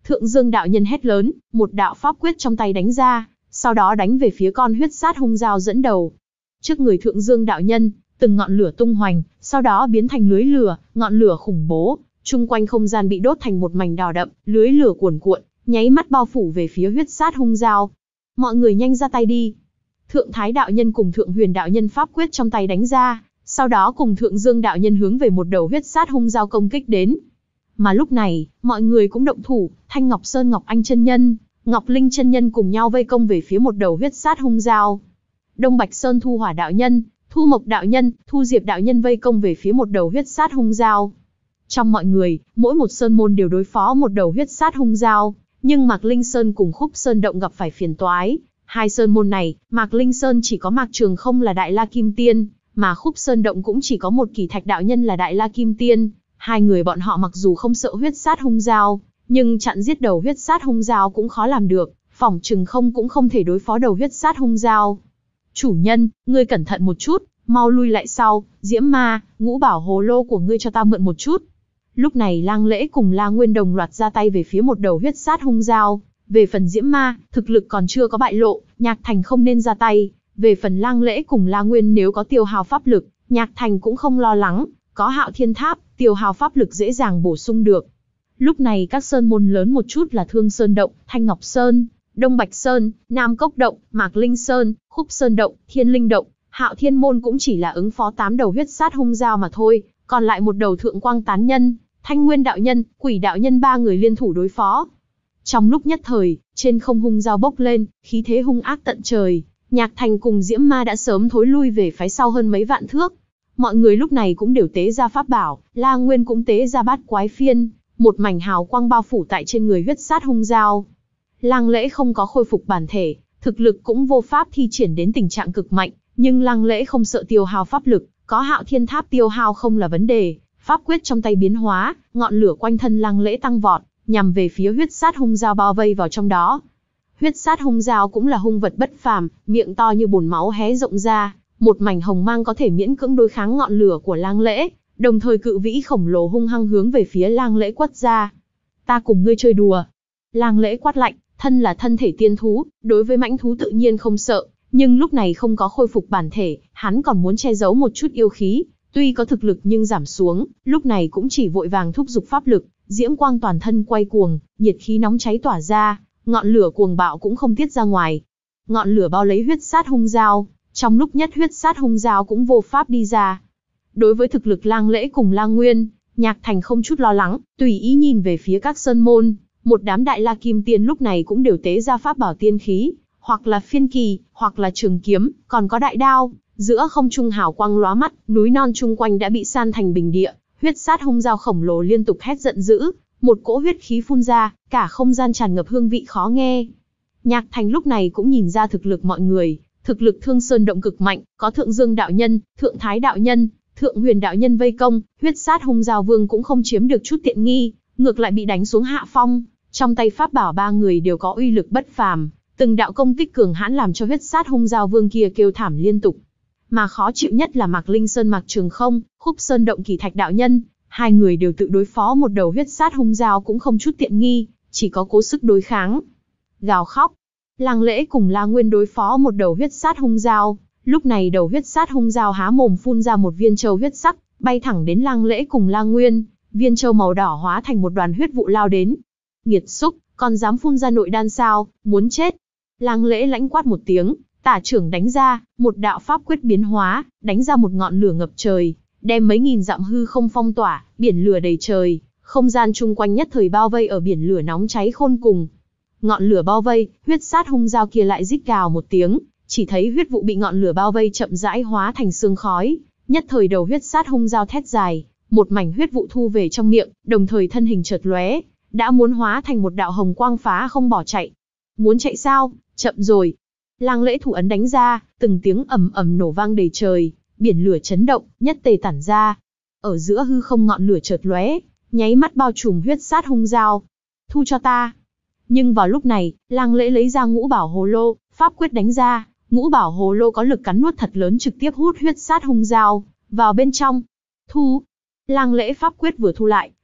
Thượng Dương đạo nhân hét lớn, một đạo pháp quyết trong tay đánh ra, sau đó đánh về phía con huyết sát hung dao dẫn đầu. Trước người Thượng Dương đạo nhân, từng ngọn lửa tung hoành, sau đó biến thành lưới lửa, ngọn lửa khủng bố, chung quanh không gian bị đốt thành một mảnh đỏ đậm, lưới lửa cuồn cuộn, nháy mắt bao phủ về phía huyết sát hung dao. Mọi người nhanh ra tay đi. Thượng Thái đạo nhân cùng Thượng Huyền đạo nhân pháp quyết trong tay đánh ra, sau đó cùng Thượng Dương đạo nhân hướng về một đầu huyết sát hung dao công kích đến. Mà lúc này, mọi người cũng động thủ, Thanh Ngọc Sơn Ngọc Anh chân nhân, Ngọc Linh chân nhân cùng nhau vây công về phía một đầu huyết sát hung dao. Đông Bạch Sơn Thu Hỏa đạo nhân, Thu Mộc đạo nhân, Thu Diệp đạo nhân vây công về phía một đầu huyết sát hung dao. Trong mọi người, mỗi một sơn môn đều đối phó một đầu huyết sát hung dao, nhưng Mạc Linh Sơn cùng Khúc Sơn Động gặp phải phiền toái. Hai sơn môn này, Mạc Linh Sơn chỉ có Mạc Trường Không là Đại La Kim Tiên, mà Khúc Sơn Động cũng chỉ có một Kỳ Thạch đạo nhân là Đại La Kim Tiên. Hai người bọn họ mặc dù không sợ huyết sát hung dao, nhưng chặn giết đầu huyết sát hung dao cũng khó làm được, phỏng chừng không cũng không thể đối phó đầu huyết sát hung dao. Chủ nhân, ngươi cẩn thận một chút, mau lui lại sau, Diễm Ma, ngũ bảo hồ lô của ngươi cho ta mượn một chút. Lúc này Lang Lễ cùng La Nguyên đồng loạt ra tay về phía một đầu huyết sát hung dao. Về phần Diễm Ma, thực lực còn chưa có bại lộ, Nhạc Thành không nên ra tay. Về phần Lang Lễ cùng La Nguyên nếu có tiêu hao pháp lực, Nhạc Thành cũng không lo lắng, có Hạo Thiên Tháp, tiêu hao pháp lực dễ dàng bổ sung được. Lúc này các sơn môn lớn một chút là Thương Sơn Động, Thanh Ngọc Sơn, Đông Bạch Sơn, Nam Cốc Động, Mạc Linh Sơn, Khúc Sơn Động, Thiên Linh Động, Hạo Thiên Môn cũng chỉ là ứng phó tám đầu huyết sát hung dao mà thôi, còn lại một đầu Thượng Quang Tán Nhân, Thanh Nguyên đạo nhân, Quỷ đạo nhân ba người liên thủ đối phó. Trong lúc nhất thời, trên không hung dao bốc lên, khí thế hung ác tận trời, Nhạc Thành cùng Diễm Ma đã sớm thối lui về phái sau hơn mấy vạn thước. Mọi người lúc này cũng đều tế ra pháp bảo, La Nguyên cũng tế ra bát quái phiên, một mảnh hào quang bao phủ tại trên người huyết sát hung dao. Lang Lễ không có khôi phục bản thể, thực lực cũng vô pháp thi triển đến tình trạng cực mạnh, nhưng Lang Lễ không sợ tiêu hao pháp lực, có Hạo Thiên Tháp tiêu hao không là vấn đề. Pháp quyết trong tay biến hóa, ngọn lửa quanh thân Lang Lễ tăng vọt, nhằm về phía huyết sát hung dao bao vây vào trong đó. Huyết sát hung dao cũng là hung vật bất phàm, miệng to như bồn máu hé rộng ra, một mảnh hồng mang có thể miễn cưỡng đối kháng ngọn lửa của Lang Lễ, đồng thời cự vĩ khổng lồ hung hăng hướng về phía Lang Lễ quất ra. Ta cùng ngươi chơi đùa. Lang Lễ quát lạnh, thân là thân thể tiên thú, đối với mãnh thú tự nhiên không sợ, nhưng lúc này không có khôi phục bản thể, hắn còn muốn che giấu một chút yêu khí, tuy có thực lực nhưng giảm xuống, lúc này cũng chỉ vội vàng thúc giục pháp lực, diễm quang toàn thân quay cuồng, nhiệt khí nóng cháy tỏa ra, ngọn lửa cuồng bạo cũng không tiết ra ngoài. Ngọn lửa bao lấy huyết sát hung dao, trong lúc nhất huyết sát hung dao cũng vô pháp đi ra. Đối với thực lực Lang Lễ cùng Lang Nguyên, Nhạc Thành không chút lo lắng, tùy ý nhìn về phía các sơn môn, một đám Đại La Kim Tiên lúc này cũng đều tế ra pháp bảo tiên khí, hoặc là phiên kỳ, hoặc là trường kiếm, còn có đại đao, giữa không trung hào quang lóa mắt, núi non chung quanh đã bị san thành bình địa, huyết sát hung dao khổng lồ liên tục hét giận dữ, một cỗ huyết khí phun ra, cả không gian tràn ngập hương vị khó nghe. Nhạc Thành lúc này cũng nhìn ra thực lực mọi người, thực lực Thương Sơn Động cực mạnh, có Thượng Dương đạo nhân, Thượng Thái đạo nhân, Thượng Huyền đạo nhân vây công, huyết sát hung dao vương cũng không chiếm được chút tiện nghi, ngược lại bị đánh xuống hạ phong. Trong tay pháp bảo ba người đều có uy lực bất phàm, từng đạo công kích cường hãn làm cho huyết sát hung dao vương kia kêu thảm liên tục. Mà khó chịu nhất là Mạc Linh Sơn Mạc Trường Không, Khúc Sơn Động Kỳ Thạch đạo nhân, hai người đều tự đối phó một đầu huyết sát hung dao cũng không chút tiện nghi, chỉ có cố sức đối kháng. Gào khóc. Lang Lễ cùng La Nguyên đối phó một đầu huyết sát hung dao, lúc này đầu huyết sát hung dao há mồm phun ra một viên châu huyết sắc, bay thẳng đến Lang Lễ cùng La Nguyên, viên châu màu đỏ hóa thành một đoàn huyết vụ lao đến. Nghiệt xúc, còn dám phun ra nội đan sao, muốn chết. Lang Lễ lãnh quát một tiếng, tả trưởng đánh ra, một đạo pháp quyết biến hóa, đánh ra một ngọn lửa ngập trời, đem mấy nghìn dặm hư không phong tỏa, biển lửa đầy trời, không gian chung quanh nhất thời bao vây ở biển lửa nóng cháy khôn cùng. Ngọn lửa bao vây, huyết sát hung dao kia lại rít gào một tiếng, chỉ thấy huyết vụ bị ngọn lửa bao vây chậm rãi hóa thành sương khói, nhất thời đầu huyết sát hung dao thét dài, một mảnh huyết vụ thu về trong miệng, đồng thời thân hình chợt lóe, đã muốn hóa thành một đạo hồng quang phá không bỏ chạy. Muốn chạy sao? Chậm rồi. Lang Lễ thủ ấn đánh ra, từng tiếng ầm ầm nổ vang đầy trời, biển lửa chấn động, nhất tề tản ra. Ở giữa hư không ngọn lửa chợt lóe, nháy mắt bao trùm huyết sát hung dao. Thu cho ta. Nhưng vào lúc này, Lang Lễ lấy ra ngũ bảo hồ lô, pháp quyết đánh ra, ngũ bảo hồ lô có lực cắn nuốt thật lớn trực tiếp hút huyết sát hung dao vào bên trong. Thu. Lang Lễ pháp quyết vừa thu lại,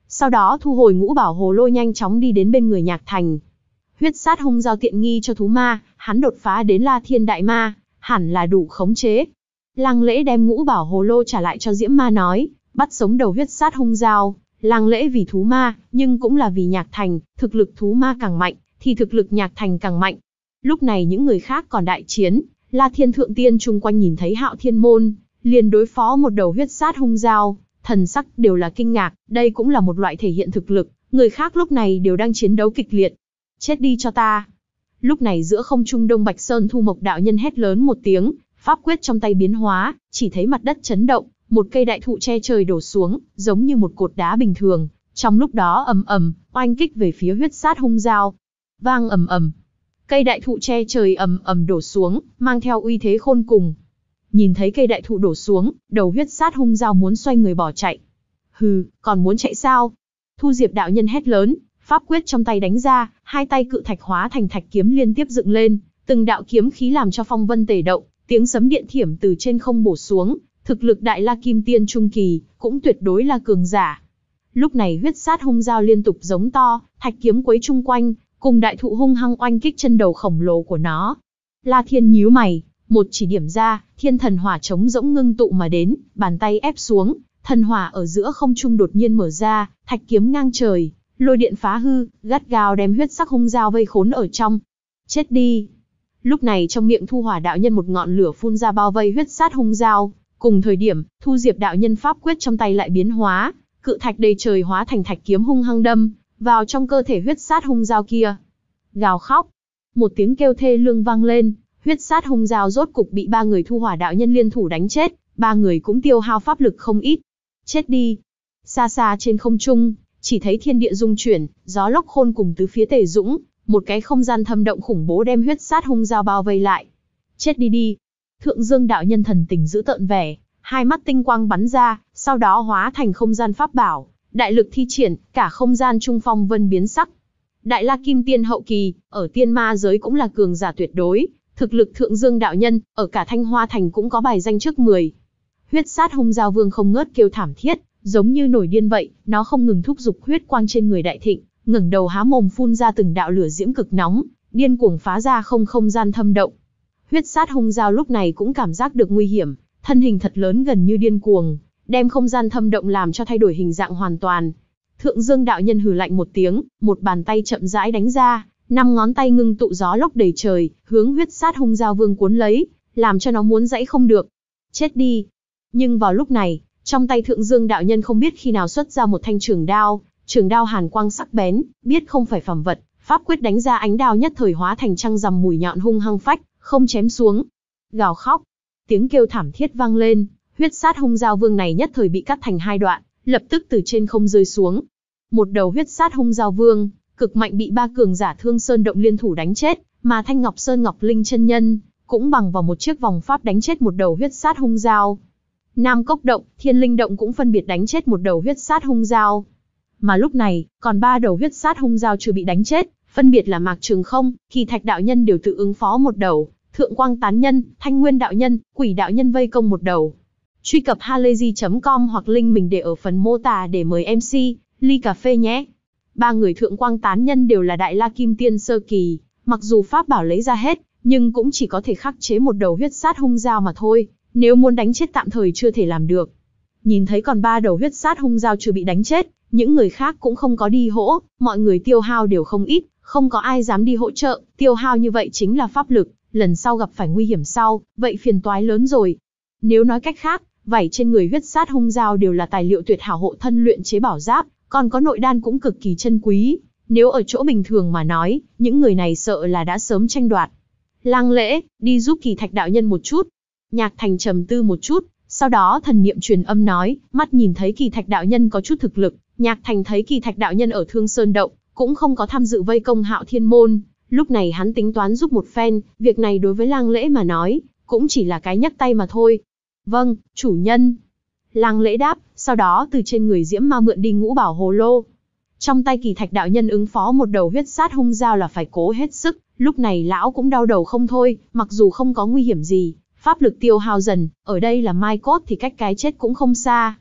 sau đó thu hồi ngũ bảo hồ lô nhanh chóng đi đến bên người Nhạc Thành. Huyết sát hung giao tiện nghi cho thú ma, hắn đột phá đến La Thiên Đại Ma, hẳn là đủ khống chế. Lăng Lễ đem ngũ bảo hồ lô trả lại cho Diễm Ma nói, bắt sống đầu huyết sát hung giao. Lăng Lễ vì thú ma, nhưng cũng là vì Nhạc Thành, thực lực thú ma càng mạnh, thì thực lực Nhạc Thành càng mạnh. Lúc này những người khác còn đại chiến, La Thiên Thượng Tiên chung quanh nhìn thấy Hạo Thiên Môn, liền đối phó một đầu huyết sát hung giao, thần sắc đều là kinh ngạc, đây cũng là một loại thể hiện thực lực, người khác lúc này đều đang chiến đấu kịch liệt. Chết đi cho ta. Lúc này giữa không trung Đông Bạch Sơn Thu Mộc đạo nhân hét lớn một tiếng, pháp quyết trong tay biến hóa, chỉ thấy mặt đất chấn động, một cây đại thụ che trời đổ xuống, giống như một cột đá bình thường, trong lúc đó ầm ầm, oanh kích về phía huyết sát hung giao. Vang ầm ầm. Cây đại thụ che trời ầm ầm đổ xuống, mang theo uy thế khôn cùng. Nhìn thấy cây đại thụ đổ xuống, đầu huyết sát hung giao muốn xoay người bỏ chạy. Hừ, còn muốn chạy sao? Thu Diệp đạo nhân hét lớn, pháp quyết trong tay đánh ra, hai tay cự thạch hóa thành thạch kiếm liên tiếp dựng lên, từng đạo kiếm khí làm cho phong vân tề động, tiếng sấm điện thiểm từ trên không bổ xuống, thực lực đại la kim tiên trung kỳ, cũng tuyệt đối là cường giả. Lúc này huyết sát hung giao liên tục giống to, thạch kiếm quấy chung quanh, cùng đại thụ hung hăng oanh kích chân đầu khổng lồ của nó. La Thiên nhíu mày, một chỉ điểm ra, thiên thần hỏa trống rỗng ngưng tụ mà đến, bàn tay ép xuống, thần hỏa ở giữa không trung đột nhiên mở ra, thạch kiếm ngang trời, lôi điện phá hư, gắt gao đem huyết sắc hung giao vây khốn ở trong. Chết đi! Lúc này trong miệng Thu Hỏa đạo nhân một ngọn lửa phun ra bao vây huyết sát hung giao, cùng thời điểm, Thu Diệp đạo nhân pháp quyết trong tay lại biến hóa, cự thạch đầy trời hóa thành thạch kiếm hung hăng đâm vào trong cơ thể huyết sát hung giao kia. Gào khóc, một tiếng kêu thê lương vang lên, huyết sát hung giao rốt cục bị ba người Thu Hỏa đạo nhân liên thủ đánh chết, ba người cũng tiêu hao pháp lực không ít. Chết đi! Xa xa trên không trung, chỉ thấy thiên địa rung chuyển, gió lốc khôn cùng tứ phía tề dũng, một cái không gian thâm động khủng bố đem huyết sát hung giao bao vây lại. Chết đi đi! Thượng Dương đạo nhân thần tình giữ tợn vẻ, hai mắt tinh quang bắn ra, sau đó hóa thành không gian pháp bảo, đại lực thi triển, cả không gian trung phong vân biến sắc. Đại la kim tiên hậu kỳ, ở tiên ma giới cũng là cường giả tuyệt đối, thực lực Thượng Dương đạo nhân, ở cả Thanh Hoa Thành cũng có bài danh trước mười. Huyết sát hung giao vương không ngớt kêu thảm thiết, giống như nổi điên vậy, nó không ngừng thúc giục huyết quang trên người đại thịnh, ngẩng đầu há mồm phun ra từng đạo lửa diễm cực nóng, điên cuồng phá ra không không gian thâm động. Huyết sát hung giao lúc này cũng cảm giác được nguy hiểm, thân hình thật lớn gần như điên cuồng, đem không gian thâm động làm cho thay đổi hình dạng hoàn toàn. Thượng Dương đạo nhân hừ lạnh một tiếng, một bàn tay chậm rãi đánh ra, năm ngón tay ngưng tụ gió lốc đầy trời, hướng huyết sát hung giao vương cuốn lấy, làm cho nó muốn giãy không được. Chết đi! Nhưng vào lúc này, trong tay Thượng Dương đạo nhân không biết khi nào xuất ra một thanh trường đao, trường đao hàn quang sắc bén, biết không phải phàm vật, pháp quyết đánh ra ánh đao nhất thời hóa thành trăng rằm mùi nhọn hung hăng phách, không chém xuống. Gào khóc, tiếng kêu thảm thiết vang lên, huyết sát hung giao vương này nhất thời bị cắt thành hai đoạn, lập tức từ trên không rơi xuống. Một đầu huyết sát hung giao vương, cực mạnh bị ba cường giả Thương Sơn động liên thủ đánh chết, mà Thanh Ngọc Sơn Ngọc Linh chân nhân cũng bằng vào một chiếc vòng pháp đánh chết một đầu huyết sát hung giao. Nam Cốc động, Thiên Linh động cũng phân biệt đánh chết một đầu huyết sát hung giao. Mà lúc này, còn ba đầu huyết sát hung giao chưa bị đánh chết, phân biệt là Mạc Trường Không, Kỳ Thạch đạo nhân đều tự ứng phó một đầu, Thượng Quang tán nhân, Thanh Nguyên đạo nhân, Quỷ đạo nhân vây công một đầu. Truy cập halayzi chấm com hoặc link mình để ở phần mô tả để mời em xê ly cà phê nhé. Ba người Thượng Quang tán nhân đều là đại la kim tiên sơ kỳ, mặc dù pháp bảo lấy ra hết, nhưng cũng chỉ có thể khắc chế một đầu huyết sát hung giao mà thôi, nếu muốn đánh chết tạm thời chưa thể làm được. Nhìn thấy còn ba đầu huyết sát hung giao chưa bị đánh chết, những người khác cũng không có đi hỗ, mọi người tiêu hao đều không ít, không có ai dám đi hỗ trợ, tiêu hao như vậy chính là pháp lực, lần sau gặp phải nguy hiểm sau, vậy phiền toái lớn rồi. Nếu nói cách khác, vảy trên người huyết sát hung giao đều là tài liệu tuyệt hảo hộ thân luyện chế bảo giáp, còn có nội đan cũng cực kỳ chân quý, nếu ở chỗ bình thường mà nói, những người này sợ là đã sớm tranh đoạt. Lăng Lễ, đi giúp Kỳ Thạch đạo nhân một chút. Nhạc Thành trầm tư một chút, sau đó thần niệm truyền âm nói, mắt nhìn thấy Kỳ Thạch đạo nhân có chút thực lực, Nhạc Thành thấy Kỳ Thạch đạo nhân ở Thương Sơn động, cũng không có tham dự vây công Hạo Thiên môn, lúc này hắn tính toán giúp một phen, việc này đối với Lăng Lễ mà nói, cũng chỉ là cái nhấc tay mà thôi. Vâng, chủ nhân. Lăng Lễ đáp, sau đó từ trên người Diễm Ma mượn đi ngũ bảo hồ lô. Trong tay Kỳ Thạch đạo nhân ứng phó một đầu huyết sát hung giao là phải cố hết sức, lúc này lão cũng đau đầu không thôi, mặc dù không có nguy hiểm gì, pháp lực tiêu hao dần, ở đây là mai cốt thì cách cái chết cũng không xa.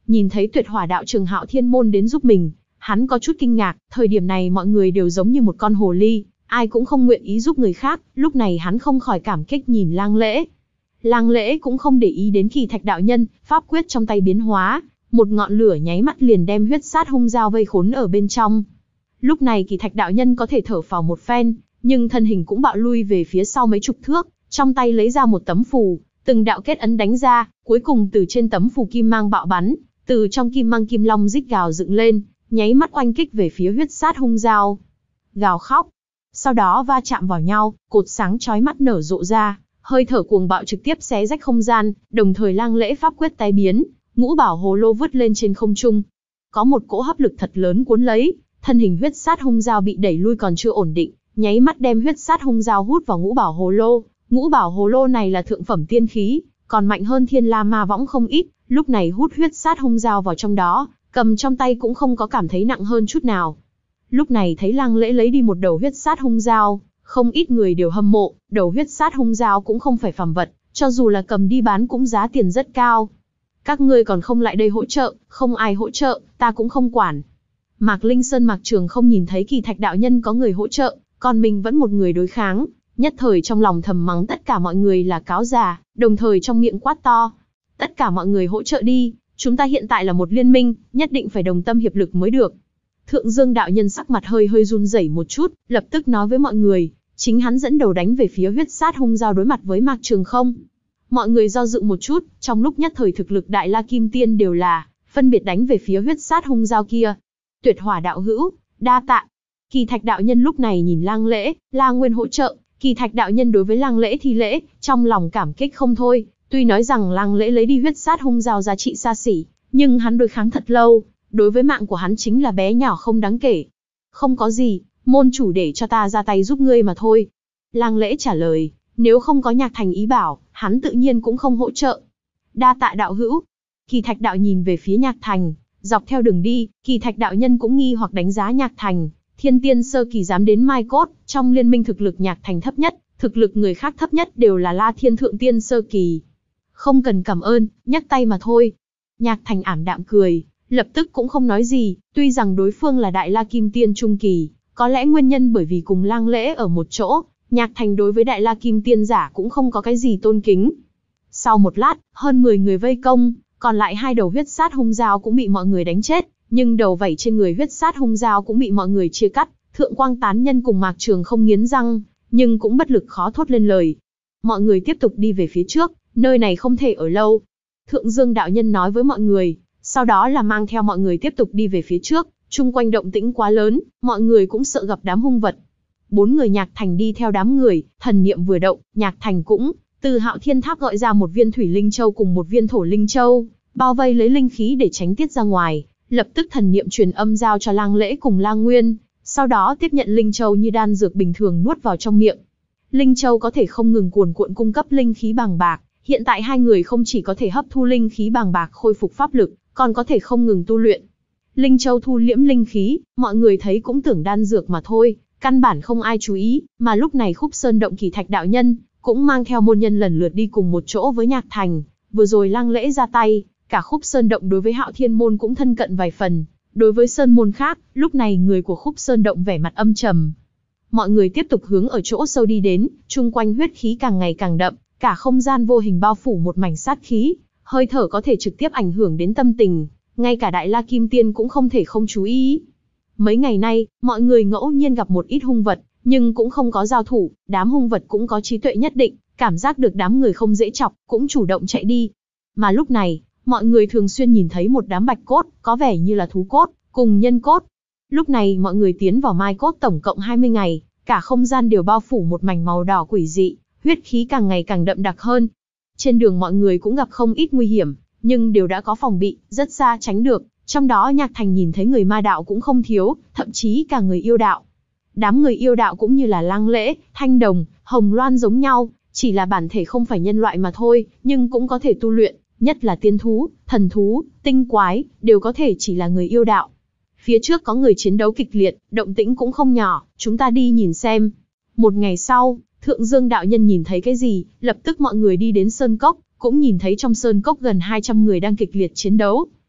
nhìn thấy Tuyệt Hỏa đạo trường Hạo Thiên môn đến giúp mình, hắn có chút kinh ngạc, thời điểm này mọi người đều giống như một con hồ ly, ai cũng không nguyện ý giúp người khác, lúc này hắn không khỏi cảm kích nhìn Lang Lễ. Lang Lễ cũng không để ý đến Kỳ Thạch đạo nhân, pháp quyết trong tay biến hóa, một ngọn lửa nháy mắt liền đem huyết sát hung dao vây khốn ở bên trong. Lúc này Kỳ Thạch đạo nhân có thể thở phào một phen, nhưng thân hình cũng bạo lui về phía sau mấy chục thước, trong tay lấy ra một tấm phù, từng đạo kết ấn đánh ra, cuối cùng từ trên tấm phù kim mang bạo bắn, từ trong kim mang kim long rít gào dựng lên, nháy mắt oanh kích về phía huyết sát hung dao. Gào khóc, sau đó va chạm vào nhau, cột sáng chói mắt nở rộ ra, hơi thở cuồng bạo trực tiếp xé rách không gian, đồng thời Lang Lễ pháp quyết tái biến, ngũ bảo hồ lô vứt lên trên không trung. Có một cỗ hấp lực thật lớn cuốn lấy, thân hình huyết sát hung dao bị đẩy lui còn chưa ổn định, nháy mắt đem huyết sát hung dao hút vào ngũ bảo hồ lô. Ngũ bảo hồ lô này là thượng phẩm tiên khí, còn mạnh hơn Thiên La Ma Võng không ít, lúc này hút huyết sát hung dao vào trong đó, cầm trong tay cũng không có cảm thấy nặng hơn chút nào. Lúc này thấy Lang Lễ lấy đi một đầu huyết sát hung dao, không ít người đều hâm mộ, đầu huyết sát hung dao cũng không phải phàm vật, cho dù là cầm đi bán cũng giá tiền rất cao. Các ngươi còn không lại đây hỗ trợ, không ai hỗ trợ, ta cũng không quản. Mạc Linh Sơn Mạc Trường không nhìn thấy Kỳ Thạch đạo nhân có người hỗ trợ, còn mình vẫn một người đối kháng, nhất thời trong lòng thầm mắng tất cả mọi người là cáo già, đồng thời trong miệng quát to. Tất cả mọi người hỗ trợ đi, chúng ta hiện tại là một liên minh, nhất định phải đồng tâm hiệp lực mới được. Thượng Dương đạo nhân sắc mặt hơi hơi run rẩy một chút, lập tức nói với mọi người, chính hắn dẫn đầu đánh về phía huyết sát hung dao đối mặt với Mạc Trường không. Mọi người do dự một chút, trong lúc nhất thời thực lực Đại La Kim Tiên đều là phân biệt đánh về phía huyết sát hung dao kia. Tuyệt Hỏa đạo hữu, đa tạ. Kỳ Thạch đạo nhân lúc này nhìn Lang Lễ, La Nguyên hỗ trợ, Kỳ Thạch đạo nhân đối với Lang Lễ thi lễ, trong lòng cảm kích không thôi. Tuy nói rằng Lang Lễ lấy đi huyết sát hung dao giá trị xa xỉ, nhưng hắn đối kháng thật lâu, đối với mạng của hắn chính là bé nhỏ không đáng kể. Không có gì, môn chủ để cho ta ra tay giúp ngươi mà thôi. Lang Lễ trả lời, nếu không có Nhạc Thành ý bảo, hắn tự nhiên cũng không hỗ trợ. Đa tạ đạo hữu. Kỳ Thạch đạo nhìn về phía Nhạc Thành, dọc theo đường đi, Kỳ Thạch đạo nhân cũng nghi hoặc đánh giá Nhạc Thành. Thiên tiên sơ kỳ dám đến Mai Cốt, trong liên minh thực lực Nhạc Thành thấp nhất, thực lực người khác thấp nhất đều là La Thiên thượng tiên sơ kỳ. Không cần cảm ơn, nhắc tay mà thôi. Nhạc Thành ảm đạm cười, lập tức cũng không nói gì, tuy rằng đối phương là Đại La Kim Tiên trung kỳ, có lẽ nguyên nhân bởi vì cùng Lang Lễ ở một chỗ, Nhạc Thành đối với Đại La Kim Tiên giả cũng không có cái gì tôn kính. Sau một lát, hơn mười người vây công, còn lại hai đầu huyết sát hung dao cũng bị mọi người đánh chết, nhưng đầu vảy trên người huyết sát hung dao cũng bị mọi người chia cắt. Thượng Quang Tán Nhân cùng Mạc Trường không nghiến răng, nhưng cũng bất lực khó thốt lên lời. Mọi người tiếp tục đi về phía trước, nơi này không thể ở lâu. Thượng Dương đạo nhân nói với mọi người, sau đó là mang theo mọi người tiếp tục đi về phía trước. Chung quanh động tĩnh quá lớn, mọi người cũng sợ gặp đám hung vật. Bốn người Nhạc Thành đi theo đám người, thần niệm vừa động, Nhạc Thành cũng từ Hạo Thiên Tháp gọi ra một viên thủy linh châu cùng một viên thổ linh châu, bao vây lấy linh khí để tránh tiết ra ngoài. Lập tức thần niệm truyền âm giao cho Lang Lễ cùng Lang Nguyên, sau đó tiếp nhận linh châu như đan dược bình thường nuốt vào trong miệng. Linh châu có thể không ngừng cuồn cuộn cung cấp linh khí bàng bạc, hiện tại hai người không chỉ có thể hấp thu linh khí bàng bạc khôi phục pháp lực, còn có thể không ngừng tu luyện. Linh châu thu liễm linh khí, mọi người thấy cũng tưởng đan dược mà thôi, căn bản không ai chú ý, mà lúc này Khúc Sơn Động Kỳ Thạch đạo nhân cũng mang theo môn nhân lần lượt đi cùng một chỗ với Nhạc Thành. Vừa rồi Lang Lễ ra tay, cả Khúc Sơn Động đối với Hạo Thiên môn cũng thân cận vài phần. Đối với sơn môn khác, lúc này người của Khúc Sơn Động vẻ mặt âm trầm. Mọi người tiếp tục hướng ở chỗ sâu đi đến, chung quanh huyết khí càng ngày càng đậm, cả không gian vô hình bao phủ một mảnh sát khí, hơi thở có thể trực tiếp ảnh hưởng đến tâm tình, ngay cả Đại La Kim Tiên cũng không thể không chú ý. Mấy ngày nay, mọi người ngẫu nhiên gặp một ít hung vật, nhưng cũng không có giao thủ, đám hung vật cũng có trí tuệ nhất định, cảm giác được đám người không dễ chọc, cũng chủ động chạy đi. Mà lúc này, mọi người thường xuyên nhìn thấy một đám bạch cốt, có vẻ như là thú cốt, cùng nhân cốt. Lúc này mọi người tiến vào Mai Cốt tổng cộng hai mươi ngày, cả không gian đều bao phủ một mảnh màu đỏ quỷ dị, huyết khí càng ngày càng đậm đặc hơn. Trên đường mọi người cũng gặp không ít nguy hiểm, nhưng đều đã có phòng bị, rất xa tránh được. Trong đó Nhạc Thành nhìn thấy người ma đạo cũng không thiếu, thậm chí cả người yêu đạo. Đám người yêu đạo cũng như là Lang Lễ, Thanh Đồng, Hồng Loan giống nhau, chỉ là bản thể không phải nhân loại mà thôi, nhưng cũng có thể tu luyện, nhất là tiên thú, thần thú, tinh quái, đều có thể chỉ là người yêu đạo. Phía trước có người chiến đấu kịch liệt, động tĩnh cũng không nhỏ, chúng ta đi nhìn xem. Một ngày sau, Thượng Dương đạo nhân nhìn thấy cái gì, lập tức mọi người đi đến Sơn Cốc, cũng nhìn thấy trong Sơn Cốc gần hai trăm người đang kịch liệt chiến đấu.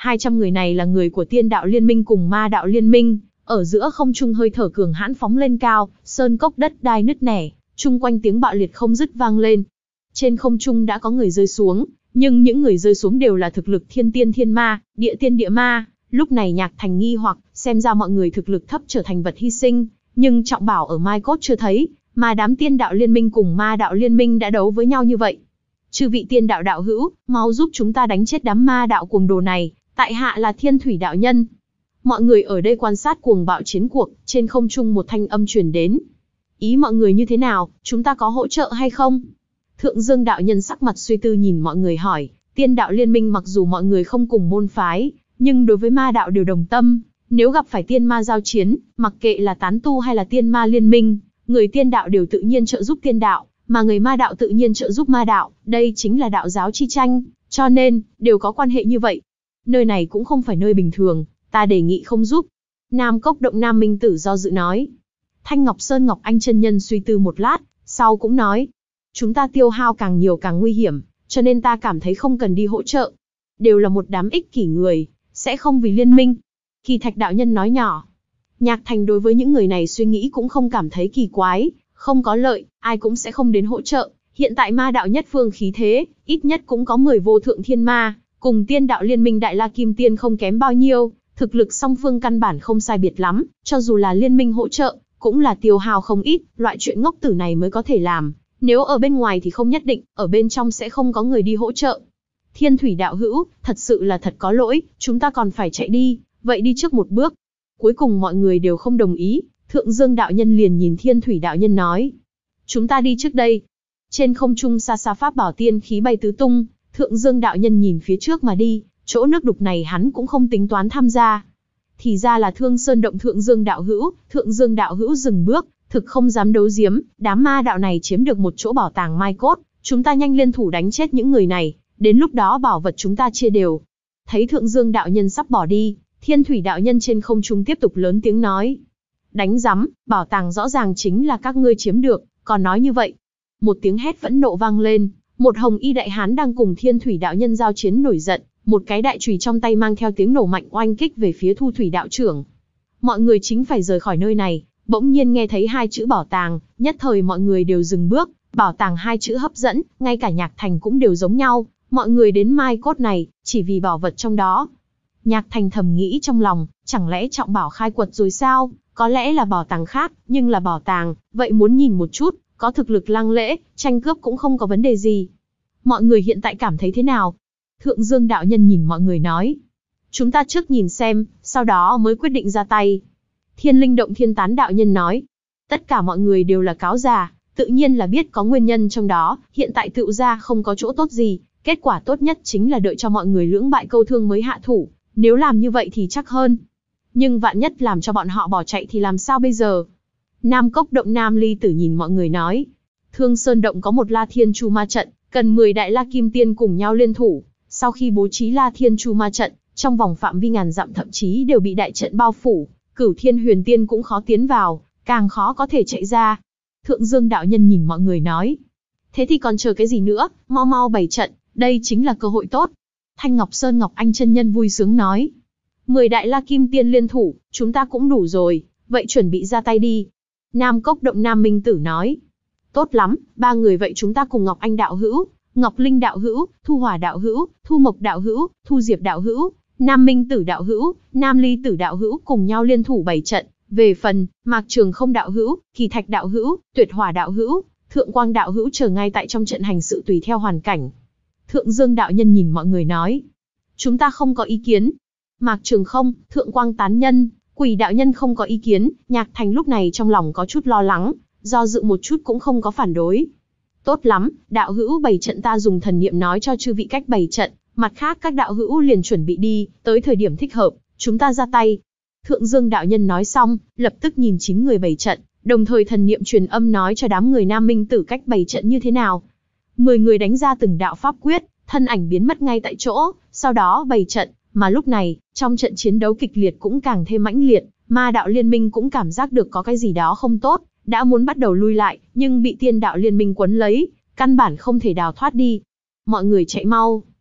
hai trăm người này là người của Tiên đạo liên minh cùng Ma đạo liên minh, ở giữa không trung hơi thở cường hãn phóng lên cao, sơn cốc đất đai nứt nẻ, chung quanh tiếng bạo liệt không dứt vang lên. Trên không trung đã có người rơi xuống, nhưng những người rơi xuống đều là thực lực thiên tiên thiên ma, địa tiên địa ma. Lúc này Nhạc Thành nghi hoặc, xem ra mọi người thực lực thấp trở thành vật hy sinh, nhưng Trọng Bảo ở Mai Cốt chưa thấy, mà đám Tiên đạo liên minh cùng Ma đạo liên minh đã đấu với nhau như vậy. Chư vị Tiên đạo đạo hữu, mau giúp chúng ta đánh chết đám ma đạo cuồng đồ này, tại hạ là Thiên Thủy đạo nhân. Mọi người ở đây quan sát cuồng bạo chiến cuộc, trên không trung một thanh âm truyền đến. Ý mọi người như thế nào, chúng ta có hỗ trợ hay không? Thượng Dương đạo nhân sắc mặt suy tư nhìn mọi người hỏi, Tiên đạo liên minh mặc dù mọi người không cùng môn phái, nhưng đối với ma đạo đều đồng tâm, nếu gặp phải tiên ma giao chiến, mặc kệ là tán tu hay là tiên ma liên minh, người tiên đạo đều tự nhiên trợ giúp tiên đạo, mà người ma đạo tự nhiên trợ giúp ma đạo, đây chính là đạo giáo chi tranh, cho nên, đều có quan hệ như vậy. Nơi này cũng không phải nơi bình thường, ta đề nghị không giúp. Nam Cốc Động Nam Minh Tử do dự nói. Thanh Ngọc Sơn Ngọc Anh chân nhân suy tư một lát, sau cũng nói, chúng ta tiêu hao càng nhiều càng nguy hiểm, cho nên ta cảm thấy không cần đi hỗ trợ. Đều là một đám ích kỷ người, sẽ không vì liên minh. Kỳ Thạch đạo nhân nói nhỏ. Nhạc Thành đối với những người này suy nghĩ cũng không cảm thấy kỳ quái, không có lợi, ai cũng sẽ không đến hỗ trợ. Hiện tại ma đạo nhất phương khí thế, ít nhất cũng có mười vô thượng thiên ma, cùng Tiên đạo liên minh Đại La Kim Tiên không kém bao nhiêu, thực lực song phương căn bản không sai biệt lắm, cho dù là liên minh hỗ trợ, cũng là tiêu hao không ít, loại chuyện ngốc tử này mới có thể làm. Nếu ở bên ngoài thì không nhất định, ở bên trong sẽ không có người đi hỗ trợ. Thiên Thủy đạo hữu, thật sự là thật có lỗi, chúng ta còn phải chạy đi, vậy đi trước một bước. Cuối cùng mọi người đều không đồng ý, Thượng Dương đạo nhân liền nhìn Thiên Thủy đạo nhân nói. Chúng ta đi trước đây. Trên không trung xa xa pháp bảo tiên khí bay tứ tung, Thượng Dương đạo nhân nhìn phía trước mà đi, chỗ nước đục này hắn cũng không tính toán tham gia. Thì ra là Thương Sơn động Thượng Dương đạo hữu, Thượng Dương đạo hữu dừng bước, thực không dám đấu giếm, đám ma đạo này chiếm được một chỗ bảo tàng Mai Cốt, chúng ta nhanh liên thủ đánh chết những người này, đến lúc đó bảo vật chúng ta chia đều. Thấy Thượng Dương đạo nhân sắp bỏ đi, Thiên Thủy đạo nhân trên không trung tiếp tục lớn tiếng nói. Đánh rắm, bảo tàng rõ ràng chính là các ngươi chiếm được, còn nói như vậy. Một tiếng hét phẫn nộ vang lên, một hồng y đại hán đang cùng Thiên Thủy đạo nhân giao chiến nổi giận, một cái đại chùy trong tay mang theo tiếng nổ mạnh oanh kích về phía Thu Thủy đạo trưởng. Mọi người chính phải rời khỏi nơi này, bỗng nhiên nghe thấy hai chữ bảo tàng, nhất thời mọi người đều dừng bước, bảo tàng hai chữ hấp dẫn, ngay cả Nhạc Thành cũng đều giống nhau, mọi người đến Mai Cốt này, chỉ vì bảo vật trong đó. Nhạc Thành thầm nghĩ trong lòng, chẳng lẽ Trọng Bảo khai quật rồi sao, có lẽ là bảo tàng khác, nhưng là bảo tàng, vậy muốn nhìn một chút, có thực lực lăng lễ, tranh cướp cũng không có vấn đề gì. Mọi người hiện tại cảm thấy thế nào? Thượng Dương đạo nhân nhìn mọi người nói. Chúng ta trước nhìn xem, sau đó mới quyết định ra tay. Thiên Linh Động Thiên Tán đạo nhân nói. Tất cả mọi người đều là cáo già, tự nhiên là biết có nguyên nhân trong đó, hiện tại tựu ra không có chỗ tốt gì, kết quả tốt nhất chính là đợi cho mọi người lưỡng bại câu thương mới hạ thủ, nếu làm như vậy thì chắc hơn. Nhưng vạn nhất làm cho bọn họ bỏ chạy thì làm sao bây giờ? Nam Cốc Động Nam Ly Tử nhìn mọi người nói. Thương Sơn Động có một La Thiên Chu Ma trận, cần mười đại La Kim Tiên cùng nhau liên thủ. Sau khi bố trí La Thiên Chu Ma trận, trong vòng phạm vi ngàn dặm thậm chí đều bị đại trận bao phủ, Cửu Thiên Huyền Tiên cũng khó tiến vào, càng khó có thể chạy ra. Thượng Dương đạo nhân nhìn mọi người nói. Thế thì còn chờ cái gì nữa, mau mau bày trận, đây chính là cơ hội tốt. Thanh Ngọc Sơn Ngọc Anh chân nhân vui sướng nói. Mười đại La Kim Tiên liên thủ, chúng ta cũng đủ rồi, vậy chuẩn bị ra tay đi. Nam Cốc Động Nam Minh Tử nói. Tốt lắm, ba người vậy chúng ta cùng Ngọc Anh đạo hữu, Ngọc Linh đạo hữu, Thu Hỏa đạo hữu, Thu Mộc đạo hữu, Thu Diệp đạo hữu, Nam Minh Tử đạo hữu, Nam Ly Tử đạo hữu cùng nhau liên thủ bày trận. Về phần, Mạc Trường Không đạo hữu, Kỳ Thạch đạo hữu, Tuyệt Hỏa đạo hữu, Thượng Quang đạo hữu chờ ngay tại trong trận hành sự tùy theo hoàn cảnh. Thượng Dương đạo nhân nhìn mọi người nói. Chúng ta không có ý kiến. Mạc Trường Không, Thượng Quang tán nhân, Quỷ đạo nhân không có ý kiến, Nhạc Thành lúc này trong lòng có chút lo lắng, do dự một chút cũng không có phản đối. Tốt lắm, đạo hữu bày trận ta dùng thần niệm nói cho chư vị cách bày trận, mặt khác các đạo hữu liền chuẩn bị đi, tới thời điểm thích hợp, chúng ta ra tay. Thượng Dương đạo nhân nói xong, lập tức nhìn chín người bày trận, đồng thời thần niệm truyền âm nói cho đám người Nam Minh Tử cách bày trận như thế nào. Mười người đánh ra từng đạo pháp quyết, thân ảnh biến mất ngay tại chỗ, sau đó bày trận, mà lúc này, trong trận chiến đấu kịch liệt cũng càng thêm mãnh liệt, Ma đạo liên minh cũng cảm giác được có cái gì đó không tốt, đã muốn bắt đầu lui lại, nhưng bị Tiên đạo liên minh quấn lấy, căn bản không thể đào thoát đi. Mọi người chạy mau.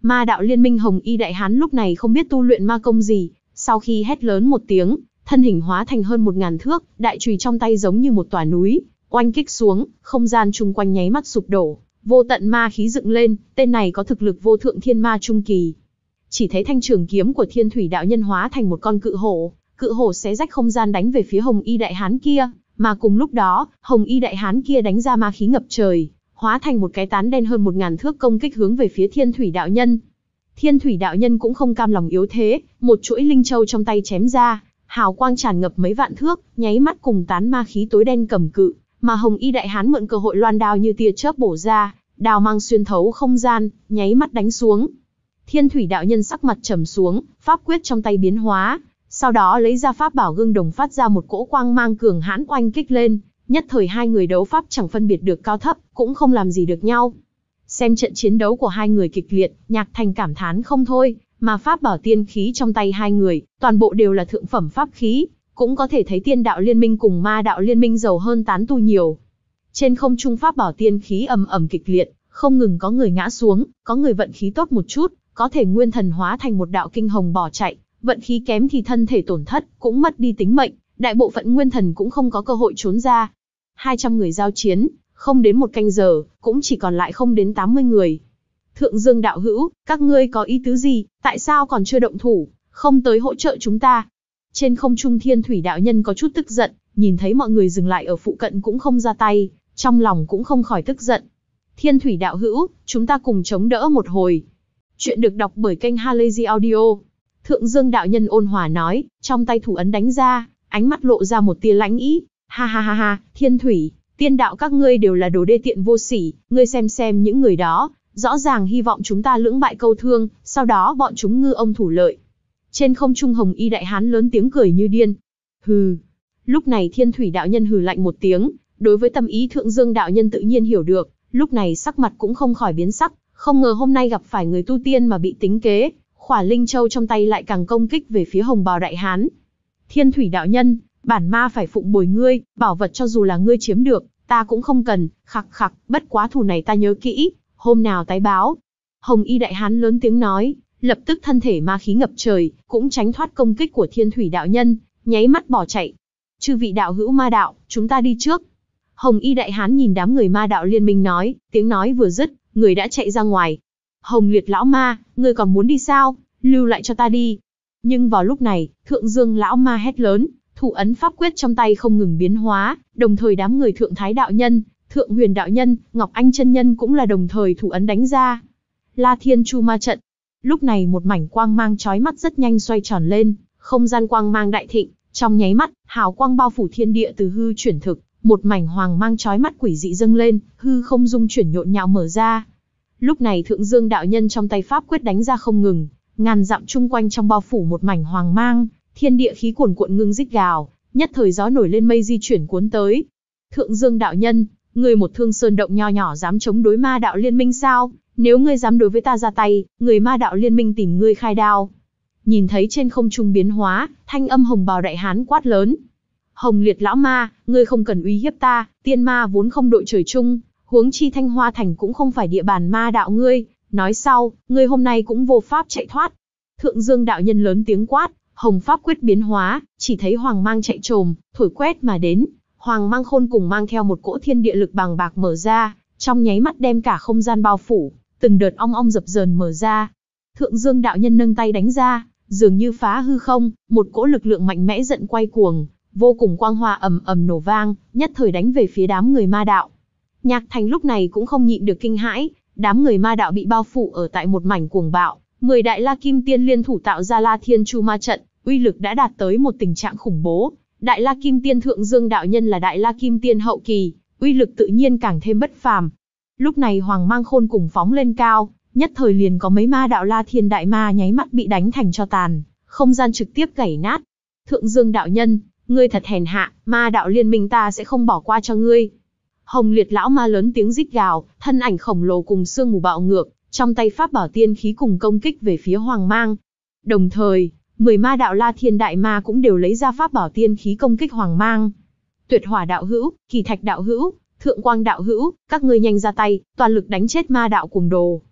Ma đạo liên minh Hồng Y Đại Hán lúc này không biết tu luyện ma công gì, sau khi hét lớn một tiếng, thân hình hóa thành hơn một ngàn thước, đại chùy trong tay giống như một tòa núi, oanh kích xuống, không gian chung quanh nháy mắt sụp đổ, vô tận ma khí dựng lên, tên này có thực lực vô thượng thiên ma trung kỳ. Chỉ thấy thanh trường kiếm của Thiên Thủy đạo nhân hóa thành một con cự hổ, cự hổ xé rách không gian đánh về phía Hồng Y Đại Hán kia, mà cùng lúc đó, Hồng Y Đại Hán kia đánh ra ma khí ngập trời, hóa thành một cái tán đen hơn một ngàn thước công kích hướng về phía Thiên Thủy đạo nhân. Thiên Thủy đạo nhân cũng không cam lòng yếu thế, một chuỗi linh châu trong tay chém ra, hào quang tràn ngập mấy vạn thước, nháy mắt cùng tán ma khí tối đen cầm cự, mà Hồng Y Đại Hán mượn cơ hội loan đao như tia chớp bổ ra, đao mang xuyên thấu không gian, nháy mắt đánh xuống. Thiên Thủy đạo nhân sắc mặt trầm xuống, pháp quyết trong tay biến hóa, sau đó lấy ra pháp bảo gương đồng phát ra một cỗ quang mang cường hãn oanh kích lên, nhất thời hai người đấu pháp chẳng phân biệt được cao thấp, cũng không làm gì được nhau. Xem trận chiến đấu của hai người kịch liệt, Nhạc Thành cảm thán không thôi, mà pháp bảo tiên khí trong tay hai người, toàn bộ đều là thượng phẩm pháp khí, cũng có thể thấy tiên đạo liên minh cùng ma đạo liên minh giàu hơn tán tu nhiều. Trên không trung pháp bảo tiên khí ầm ầm kịch liệt, không ngừng có người ngã xuống, có người vận khí tốt một chút, có thể nguyên thần hóa thành một đạo kinh hồng bỏ chạy, vận khí kém thì thân thể tổn thất, cũng mất đi tính mệnh, đại bộ phận nguyên thần cũng không có cơ hội trốn ra. hai trăm người giao chiến, không đến một canh giờ, cũng chỉ còn lại không đến tám mươi người. Thượng Dương đạo hữu, các ngươi có ý tứ gì, tại sao còn chưa động thủ, không tới hỗ trợ chúng ta? Trên không trung Thiên Thủy đạo nhân có chút tức giận, nhìn thấy mọi người dừng lại ở phụ cận cũng không ra tay, trong lòng cũng không khỏi tức giận. Thiên Thủy đạo hữu, chúng ta cùng chống đỡ một hồi. Chuyện được đọc bởi kênh Halazy Audio. Thượng Dương đạo nhân ôn hòa nói, trong tay thủ ấn đánh ra, ánh mắt lộ ra một tia lãnh ý. Ha ha ha ha, Thiên Thủy, tiên đạo các ngươi đều là đồ đê tiện vô sỉ, ngươi xem xem những người đó, rõ ràng hy vọng chúng ta lưỡng bại câu thương, sau đó bọn chúng ngư ông thủ lợi. Trên không trung Hồng Y Đại Hán lớn tiếng cười như điên. Hừ. Lúc này Thiên Thủy đạo nhân hừ lạnh một tiếng, đối với tâm ý Thượng Dương đạo nhân tự nhiên hiểu được, lúc này sắc mặt cũng không khỏi biến sắc, không ngờ hôm nay gặp phải người tu tiên mà bị tính kế, khỏa linh châu trong tay lại càng công kích về phía Hồng Bào Đại Hán. Thiên Thủy đạo nhân, bản ma phải phụng bồi ngươi, bảo vật cho dù là ngươi chiếm được, ta cũng không cần, khặc khặc, bất quá thù này ta nhớ kỹ, hôm nào tái báo. Hồng Y Đại Hán lớn tiếng nói, lập tức thân thể ma khí ngập trời, cũng tránh thoát công kích của Thiên Thủy đạo nhân, nháy mắt bỏ chạy. Chư vị đạo hữu ma đạo, chúng ta đi trước. Hồng Y Đại Hán nhìn đám người ma đạo liên minh nói, tiếng nói vừa dứt, người đã chạy ra ngoài. Hồng Liệt lão ma, ngươi còn muốn đi sao? Lưu lại cho ta đi. Nhưng vào lúc này, Thượng Dương lão ma hét lớn, thủ ấn pháp quyết trong tay không ngừng biến hóa, đồng thời đám người Thượng Thái đạo nhân, Thượng Huyền đạo nhân, Ngọc Anh chân nhân cũng là đồng thời thủ ấn đánh ra. La Thiên Chu ma trận. Lúc này một mảnh quang mang chói mắt rất nhanh xoay tròn lên, không gian quang mang đại thịnh, trong nháy mắt, hào quang bao phủ thiên địa từ hư chuyển thực, một mảnh hoàng mang chói mắt quỷ dị dâng lên, hư không dung chuyển nhộn nhạo mở ra. Lúc này Thượng Dương đạo nhân trong tay pháp quyết đánh ra không ngừng, ngàn dặm chung quanh trong bao phủ một mảnh hoàng mang, thiên địa khí cuồn cuộn ngưng rít gào, nhất thời gió nổi lên mây di chuyển cuốn tới. Thượng Dương đạo nhân, ngươi một Thương Sơn động nho nhỏ dám chống đối ma đạo liên minh sao? Nếu ngươi dám đối với ta ra tay, người ma đạo liên minh tìm ngươi khai đao. Nhìn thấy trên không trung biến hóa, thanh âm Hồng Bào Đại Hán quát lớn. Hồng Liệt lão ma, ngươi không cần uy hiếp ta, tiên ma vốn không đội trời chung, huống chi Thanh Hoa Thành cũng không phải địa bàn ma đạo ngươi, nói sau, ngươi hôm nay cũng vô pháp chạy thoát. Thượng Dương đạo nhân lớn tiếng quát, hồng pháp quyết biến hóa, chỉ thấy hoàng mang chạy trồm, thổi quét mà đến, hoàng mang khôn cùng mang theo một cỗ thiên địa lực bàng bạc mở ra, trong nháy mắt đem cả không gian bao phủ, từng đợt ong ong dập dờn mở ra. Thượng Dương đạo nhân nâng tay đánh ra, dường như phá hư không, một cỗ lực lượng mạnh mẽ giận quay cuồng, vô cùng quang hoa ầm ầm nổ vang, nhất thời đánh về phía đám người ma đạo. Nhạc Thành lúc này cũng không nhịn được kinh hãi, đám người ma đạo bị bao phủ ở tại một mảnh cuồng bạo, mười đại La Kim Tiên liên thủ tạo ra La Thiên Chu ma trận, uy lực đã đạt tới một tình trạng khủng bố. Đại La Kim Tiên Thượng Dương đạo nhân là Đại La Kim Tiên hậu kỳ, uy lực tự nhiên càng thêm bất phàm. Lúc này hoàng mang khôn cùng phóng lên cao, nhất thời liền có mấy ma đạo La Thiên đại ma nháy mắt bị đánh thành tro tàn, không gian trực tiếp gãy nát. Thượng Dương đạo nhân, ngươi thật hèn hạ, ma đạo liên minh ta sẽ không bỏ qua cho ngươi. Hồng Liệt lão ma lớn tiếng rít gào, thân ảnh khổng lồ cùng sương mù bạo ngược, trong tay pháp bảo tiên khí cùng công kích về phía hoàng mang. Đồng thời, mười ma đạo La Thiên đại ma cũng đều lấy ra pháp bảo tiên khí công kích hoàng mang. Tuyệt Hỏa đạo hữu, Kỳ Thạch đạo hữu, Thượng Quang đạo hữu, các ngươi nhanh ra tay, toàn lực đánh chết ma đạo cuồng đồ.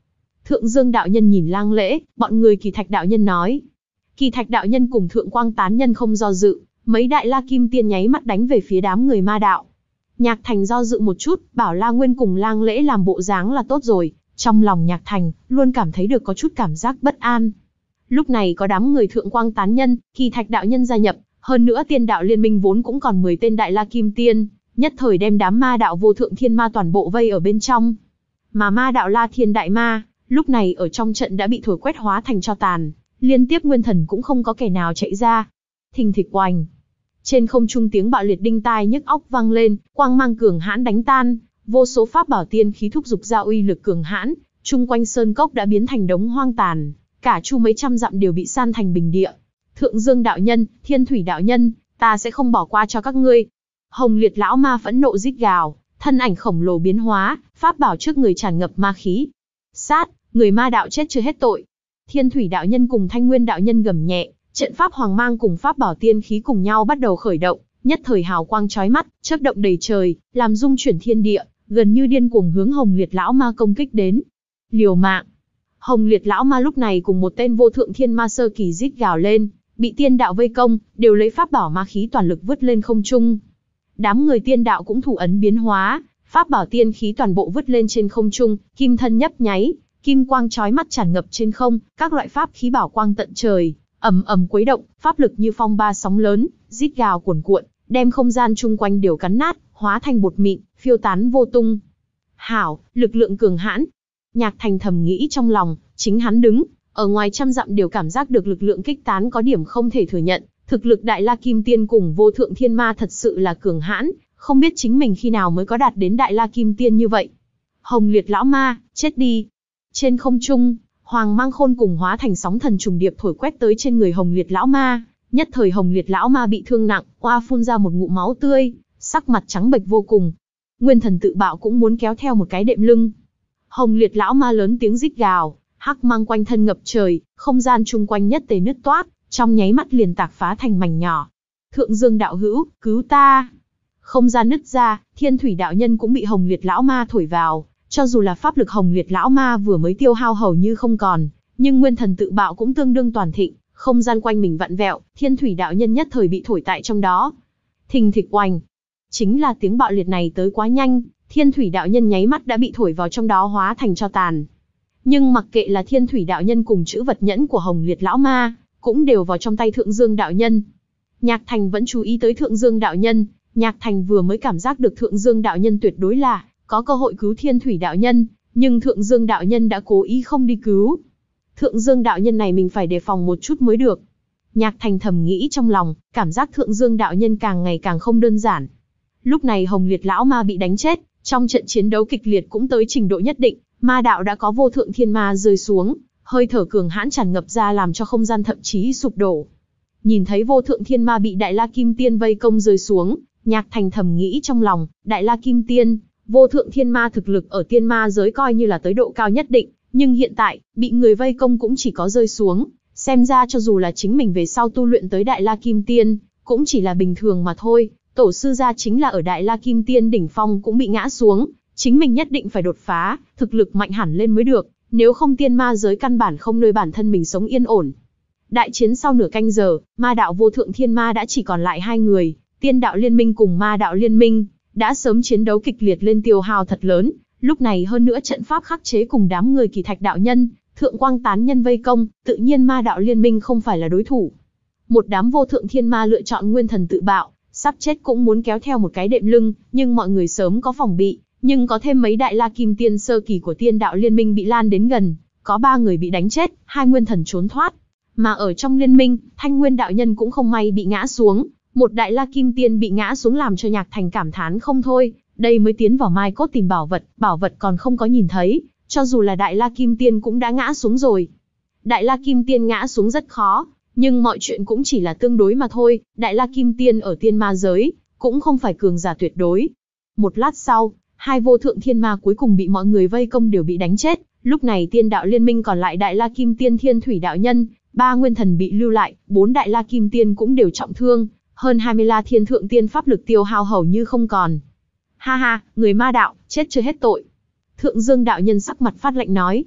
Thượng Dương đạo nhân nhìn Lang Lễ, bọn người Kỳ Thạch đạo nhân nói. Kỳ Thạch đạo nhân cùng Thượng Quang tán nhân không do dự, mấy đại la kim tiên nháy mắt đánh về phía đám người ma đạo. Nhạc Thành do dự một chút, bảo La Nguyên cùng Lang Lễ làm bộ dáng là tốt rồi, trong lòng Nhạc Thành luôn cảm thấy được có chút cảm giác bất an. Lúc này có đám người Thượng Quang tán nhân, Kỳ Thạch đạo nhân gia nhập, hơn nữa tiên đạo liên minh vốn cũng còn mười tên đại la kim tiên, nhất thời đem đám ma đạo vô thượng thiên ma toàn bộ vây ở bên trong. Mà ma đạo La Thiên đại ma, lúc này ở trong trận đã bị thổi quét hóa thành tro tàn, liên tiếp nguyên thần cũng không có kẻ nào chạy ra. Thình thịch oành. Trên không trung tiếng bạo liệt đinh tai nhức óc vang lên, quang mang cường hãn đánh tan, vô số pháp bảo tiên khí thúc dục ra uy lực cường hãn, chung quanh sơn cốc đã biến thành đống hoang tàn, cả chu mấy trăm dặm đều bị san thành bình địa. Thượng Dương đạo nhân, Thiên Thủy đạo nhân, ta sẽ không bỏ qua cho các ngươi. Hồng Liệt lão ma phẫn nộ rít gào, thân ảnh khổng lồ biến hóa, pháp bảo trước người tràn ngập ma khí. Sát, người ma đạo chết chưa hết tội. Thiên Thủy đạo nhân cùng Thanh Nguyên đạo nhân gầm nhẹ, trận pháp hoàng mang cùng pháp bảo tiên khí cùng nhau bắt đầu khởi động, nhất thời hào quang chói mắt, chớp động đầy trời, làm rung chuyển thiên địa, gần như điên cuồng hướng Hồng Liệt lão ma công kích đến. Liều mạng. Hồng Liệt lão ma lúc này cùng một tên vô thượng thiên ma sơ kỳ rít gào lên, bị tiên đạo vây công, đều lấy pháp bảo ma khí toàn lực vứt lên không trung. Đám người tiên đạo cũng thủ ấn biến hóa, pháp bảo tiên khí toàn bộ vứt lên trên không trung, kim thân nhấp nháy, kim quang chói mắt tràn ngập trên không, các loại pháp khí bảo quang tận trời, ầm ầm quấy động, pháp lực như phong ba sóng lớn, rít gào cuồn cuộn, đem không gian chung quanh đều cắn nát, hóa thành bột mịn, phiêu tán vô tung. Hảo, lực lượng cường hãn. Nhạc Thành thầm nghĩ trong lòng, chính hắn đứng ở ngoài trăm dặm đều cảm giác được lực lượng kích tán có điểm không thể thừa nhận, thực lực đại la kim tiên cùng vô thượng thiên ma thật sự là cường hãn, không biết chính mình khi nào mới có đạt đến đại la kim tiên như vậy. Hồng Liệt lão ma, chết đi. Trên không trung, Hoàng Mang Khôn cùng hóa thành sóng thần trùng điệp thổi quét tới trên người Hồng Liệt lão ma, nhất thời Hồng Liệt lão ma bị thương nặng, oa phun ra một ngụm máu tươi, sắc mặt trắng bệch vô cùng. Nguyên thần tự bạo cũng muốn kéo theo một cái đệm lưng. Hồng Liệt lão ma lớn tiếng rít gào, hắc mang quanh thân ngập trời, không gian chung quanh nhất tề nứt toác, trong nháy mắt liền tạc phá thành mảnh nhỏ. Thượng Dương đạo hữu, cứu ta! Không gian nứt ra, Thiên Thủy đạo nhân cũng bị Hồng Liệt lão ma thổi vào, cho dù là pháp lực Hồng Liệt lão ma vừa mới tiêu hao hầu như không còn, nhưng nguyên thần tự bạo cũng tương đương toàn thịnh, không gian quanh mình vặn vẹo, Thiên Thủy đạo nhân nhất thời bị thổi tại trong đó. Thình thịch oành. Chính là tiếng bạo liệt này tới quá nhanh, Thiên Thủy đạo nhân nháy mắt đã bị thổi vào trong đó hóa thành tro tàn. Nhưng mặc kệ là Thiên Thủy đạo nhân cùng chữ vật nhẫn của Hồng Liệt lão ma, cũng đều vào trong tay Thượng Dương đạo nhân. Nhạc Thành vẫn chú ý tới Thượng Dương đạo nhân, Nhạc Thành vừa mới cảm giác được Thượng Dương đạo nhân tuyệt đối là có cơ hội cứu Thiên Thủy đạo nhân, nhưng Thượng Dương đạo nhân đã cố ý không đi cứu. Thượng Dương đạo nhân này mình phải đề phòng một chút mới được. Nhạc Thành thầm nghĩ trong lòng, cảm giác Thượng Dương đạo nhân càng ngày càng không đơn giản. Lúc này Hồng Liệt lão ma bị đánh chết, trong trận chiến đấu kịch liệt cũng tới trình độ nhất định, ma đạo đã có vô thượng thiên ma rơi xuống, hơi thở cường hãn tràn ngập ra làm cho không gian thậm chí sụp đổ. Nhìn thấy vô thượng thiên ma bị đại la kim tiên vây công rơi xuống, Nhạc Thành thầm nghĩ trong lòng, đại la kim tiên, vô thượng thiên ma thực lực ở tiên ma giới coi như là tới độ cao nhất định, nhưng hiện tại, bị người vây công cũng chỉ có rơi xuống, xem ra cho dù là chính mình về sau tu luyện tới đại la kim tiên, cũng chỉ là bình thường mà thôi. Tổ sư gia chính là ở đại la kim tiên đỉnh phong cũng bị ngã xuống, chính mình nhất định phải đột phá, thực lực mạnh hẳn lên mới được, nếu không tiên ma giới căn bản không nơi bản thân mình sống yên ổn. Đại chiến sau nửa canh giờ, ma đạo vô thượng thiên ma đã chỉ còn lại hai người, tiên đạo liên minh cùng ma đạo liên minh, đã sớm chiến đấu kịch liệt lên tiêu hao thật lớn, lúc này hơn nữa trận pháp khắc chế cùng đám người Kỳ Thạch đạo nhân, Thượng Quang tán nhân vây công, tự nhiên ma đạo liên minh không phải là đối thủ. Một đám vô thượng thiên ma lựa chọn nguyên thần tự bạo, sắp chết cũng muốn kéo theo một cái đệm lưng, nhưng mọi người sớm có phòng bị, nhưng có thêm mấy đại la kim tiên sơ kỳ của tiên đạo liên minh bị lan đến gần, có ba người bị đánh chết, hai nguyên thần trốn thoát. Mà ở trong liên minh, Thanh Nguyên đạo nhân cũng không may bị ngã xuống, một đại la kim tiên bị ngã xuống làm cho Nhạc Thành cảm thán không thôi, đây mới tiến vào mai cốt tìm bảo vật, bảo vật còn không có nhìn thấy, cho dù là đại la kim tiên cũng đã ngã xuống rồi. Đại la kim tiên ngã xuống rất khó, nhưng mọi chuyện cũng chỉ là tương đối mà thôi, đại la kim tiên ở tiên ma giới, cũng không phải cường giả tuyệt đối. Một lát sau, hai vô thượng thiên ma cuối cùng bị mọi người vây công đều bị đánh chết, lúc này tiên đạo liên minh còn lại đại la kim tiên Thiên Thủy đạo nhân, ba nguyên thần bị lưu lại, bốn đại la kim tiên cũng đều trọng thương, hơn hai mươi la thiên thượng tiên pháp lực tiêu hao hầu như không còn. Ha ha, người ma đạo, chết chưa hết tội. Thượng Dương đạo nhân sắc mặt phát lạnh nói.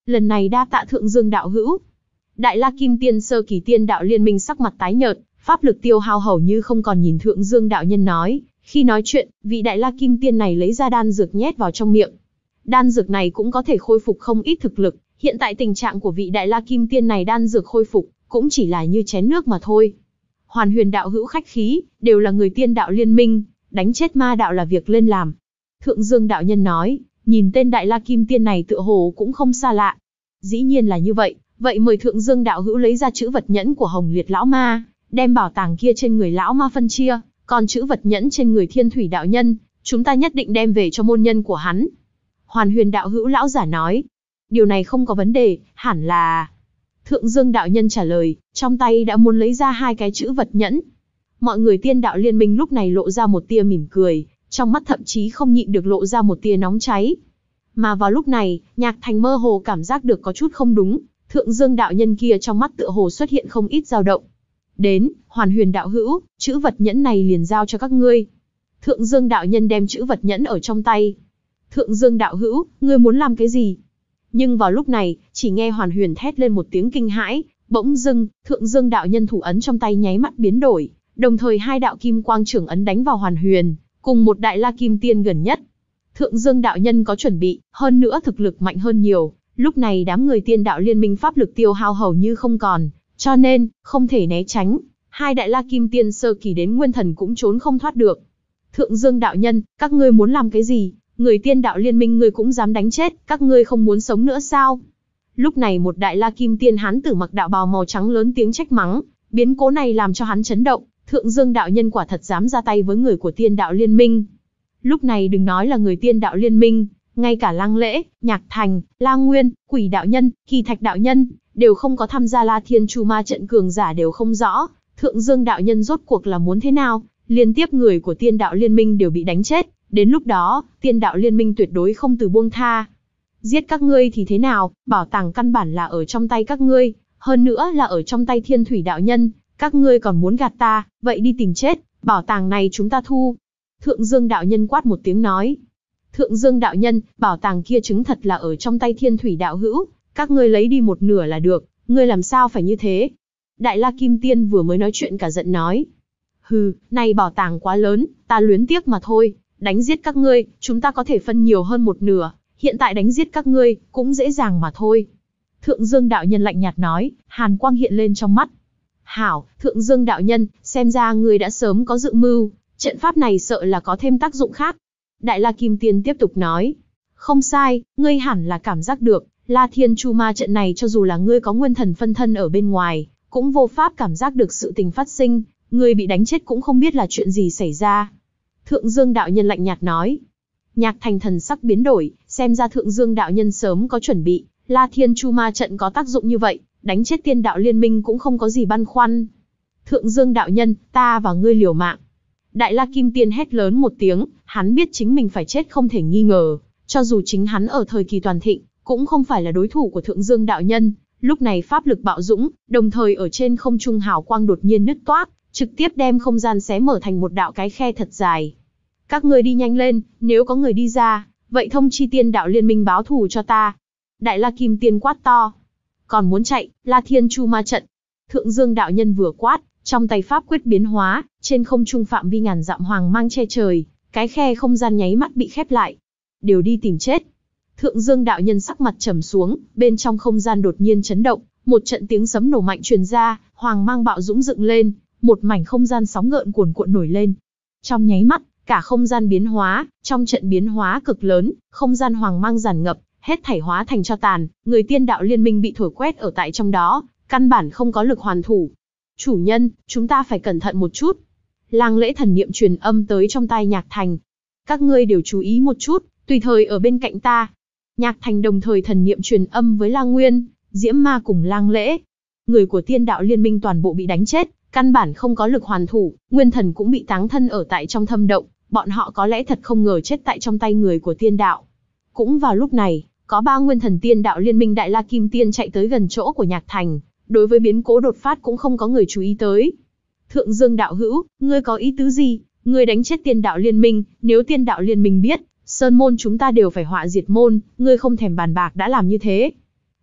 Lần này đa tạ Thượng Dương đạo hữu. Đại La Kim Tiên sơ kỳ tiên đạo liên minh sắc mặt tái nhợt, pháp lực tiêu hao hầu như không còn, nhìn Thượng Dương đạo nhân nói. Khi nói chuyện, vị Đại La Kim Tiên này lấy ra đan dược nhét vào trong miệng. Đan dược này cũng có thể khôi phục không ít thực lực. Hiện tại tình trạng của vị Đại La Kim Tiên này đan dược khôi phục cũng chỉ là như chén nước mà thôi. Hoàn Huyền đạo hữu khách khí, đều là người tiên đạo liên minh, đánh chết ma đạo là việc lên làm. Thượng Dương đạo nhân nói, nhìn tên Đại La Kim Tiên này tựa hồ cũng không xa lạ. Dĩ nhiên là như vậy, vậy mời Thượng Dương đạo hữu lấy ra chữ vật nhẫn của Hồng Liệt lão ma, đem bảo tàng kia trên người lão ma phân chia, còn chữ vật nhẫn trên người Thiên Thủy đạo nhân, chúng ta nhất định đem về cho môn nhân của hắn. Hoàn Huyền đạo hữu lão giả nói, điều này không có vấn đề, hẳn là... Thượng Dương đạo nhân trả lời, trong tay đã muốn lấy ra hai cái chữ vật nhẫn. Mọi người tiên đạo liên minh lúc này lộ ra một tia mỉm cười, trong mắt thậm chí không nhịn được lộ ra một tia nóng cháy. Mà vào lúc này, Nhạc Thành mơ hồ cảm giác được có chút không đúng, Thượng Dương đạo nhân kia trong mắt tựa hồ xuất hiện không ít dao động. Đến, Hoàn Huyền đạo hữu, chữ vật nhẫn này liền giao cho các ngươi. Thượng Dương đạo nhân đem chữ vật nhẫn ở trong tay. Thượng Dương đạo hữu, ngươi muốn làm cái gì? Nhưng vào lúc này, chỉ nghe Hoàn Huyền thét lên một tiếng kinh hãi, bỗng dưng, Thượng Dương đạo nhân thủ ấn trong tay nháy mắt biến đổi, đồng thời hai đạo kim quang trưởng ấn đánh vào Hoàn Huyền, cùng một Đại La Kim Tiên gần nhất. Thượng Dương đạo nhân có chuẩn bị, hơn nữa thực lực mạnh hơn nhiều, lúc này đám người tiên đạo liên minh pháp lực tiêu hao hầu như không còn, cho nên, không thể né tránh, hai Đại La Kim Tiên sơ kỳ đến nguyên thần cũng trốn không thoát được. Thượng Dương đạo nhân, các ngươi muốn làm cái gì? Người tiên đạo liên minh ngươi cũng dám đánh chết, các ngươi không muốn sống nữa sao? Lúc này một Đại La Kim Tiên hán tử mặc đạo bào màu trắng lớn tiếng trách mắng, biến cố này làm cho hắn chấn động, Thượng Dương đạo nhân quả thật dám ra tay với người của tiên đạo liên minh. Lúc này đừng nói là người tiên đạo liên minh, ngay cả Lăng Lễ, Nhạc Thành, La Nguyên, Quỷ đạo nhân, Kỳ Thạch đạo nhân, đều không có tham gia La Thiên Chu Ma trận cường giả đều không rõ, Thượng Dương đạo nhân rốt cuộc là muốn thế nào, liên tiếp người của tiên đạo liên minh đều bị đánh chết. Đến lúc đó, tiên đạo liên minh tuyệt đối không từ buông tha. Giết các ngươi thì thế nào, bảo tàng căn bản là ở trong tay các ngươi, hơn nữa là ở trong tay Thiên Thủy đạo nhân, các ngươi còn muốn gạt ta, vậy đi tìm chết, bảo tàng này chúng ta thu. Thượng Dương đạo nhân quát một tiếng nói. Thượng Dương đạo nhân, bảo tàng kia chứng thật là ở trong tay Thiên Thủy đạo hữu, các ngươi lấy đi một nửa là được, ngươi làm sao phải như thế? Đại La Kim Tiên vừa mới nói chuyện cả giận nói. Hừ, này bảo tàng quá lớn, ta luyến tiếc mà thôi. Đánh giết các ngươi, chúng ta có thể phân nhiều hơn một nửa, hiện tại đánh giết các ngươi, cũng dễ dàng mà thôi. Thượng Dương đạo nhân lạnh nhạt nói, hàn quang hiện lên trong mắt. Hảo, Thượng Dương đạo nhân, xem ra ngươi đã sớm có dự mưu, trận pháp này sợ là có thêm tác dụng khác. Đại La Kim Tiên tiếp tục nói, không sai, ngươi hẳn là cảm giác được, La Thiên Chu Ma trận này cho dù là ngươi có nguyên thần phân thân ở bên ngoài, cũng vô pháp cảm giác được sự tình phát sinh, ngươi bị đánh chết cũng không biết là chuyện gì xảy ra. Thượng Dương đạo nhân lạnh nhạt nói. Nhạc Thành thần sắc biến đổi, xem ra Thượng Dương đạo nhân sớm có chuẩn bị, La Thiên Chu Ma trận có tác dụng như vậy, đánh chết tiên đạo liên minh cũng không có gì băn khoăn. Thượng Dương đạo nhân, ta và ngươi liều mạng. Đại La Kim Tiên hét lớn một tiếng, hắn biết chính mình phải chết không thể nghi ngờ, cho dù chính hắn ở thời kỳ toàn thịnh, cũng không phải là đối thủ của Thượng Dương đạo nhân. Lúc này pháp lực bạo dũng, đồng thời ở trên không trung hào quang đột nhiên nứt toác, trực tiếp đem không gian xé mở thành một đạo cái khe thật dài. Các ngươi đi nhanh lên, nếu có người đi ra, vậy thông chi tiên đạo liên minh báo thù cho ta. Đại La Kim Tiên quát to. Còn muốn chạy, La Thiên Chu Ma trận. Thượng Dương đạo nhân vừa quát, trong tay pháp quyết biến hóa, trên không trung phạm vi ngàn dặm hoàng mang che trời, cái khe không gian nháy mắt bị khép lại. Đều đi tìm chết. Thượng Dương đạo nhân sắc mặt trầm xuống, bên trong không gian đột nhiên chấn động, một trận tiếng sấm nổ mạnh truyền ra, hoàng mang bạo dũng dựng lên, một mảnh không gian sóng gợn cuồn cuộn nổi lên. Trong nháy mắt, cả không gian biến hóa, trong trận biến hóa cực lớn, không gian hoàng mang giàn ngập, hết thảy hóa thành tro tàn, người tiên đạo liên minh bị thổi quét ở tại trong đó, căn bản không có lực hoàn thủ. Chủ nhân, chúng ta phải cẩn thận một chút. Lăng Lễ thần niệm truyền âm tới trong tai Nhạc Thành. Các ngươi đều chú ý một chút, tùy thời ở bên cạnh ta. Nhạc Thành đồng thời thần niệm truyền âm với La Nguyên, Diễm Ma cùng Lăng Lễ. Người của tiên đạo liên minh toàn bộ bị đánh chết, căn bản không có lực hoàn thủ, nguyên thần cũng bị táng thân ở tại trong thâm động, bọn họ có lẽ thật không ngờ chết tại trong tay người của tiên đạo. Cũng vào lúc này, có ba nguyên thần tiên đạo liên minh Đại La Kim Tiên chạy tới gần chỗ của Nhạc Thành, đối với biến cố đột phát cũng không có người chú ý tới. Thượng Dương đạo hữu, ngươi có ý tứ gì? Ngươi đánh chết tiên đạo liên minh, nếu tiên đạo liên minh biết, sơn môn chúng ta đều phải họa diệt môn, ngươi không thèm bàn bạc đã làm như thế.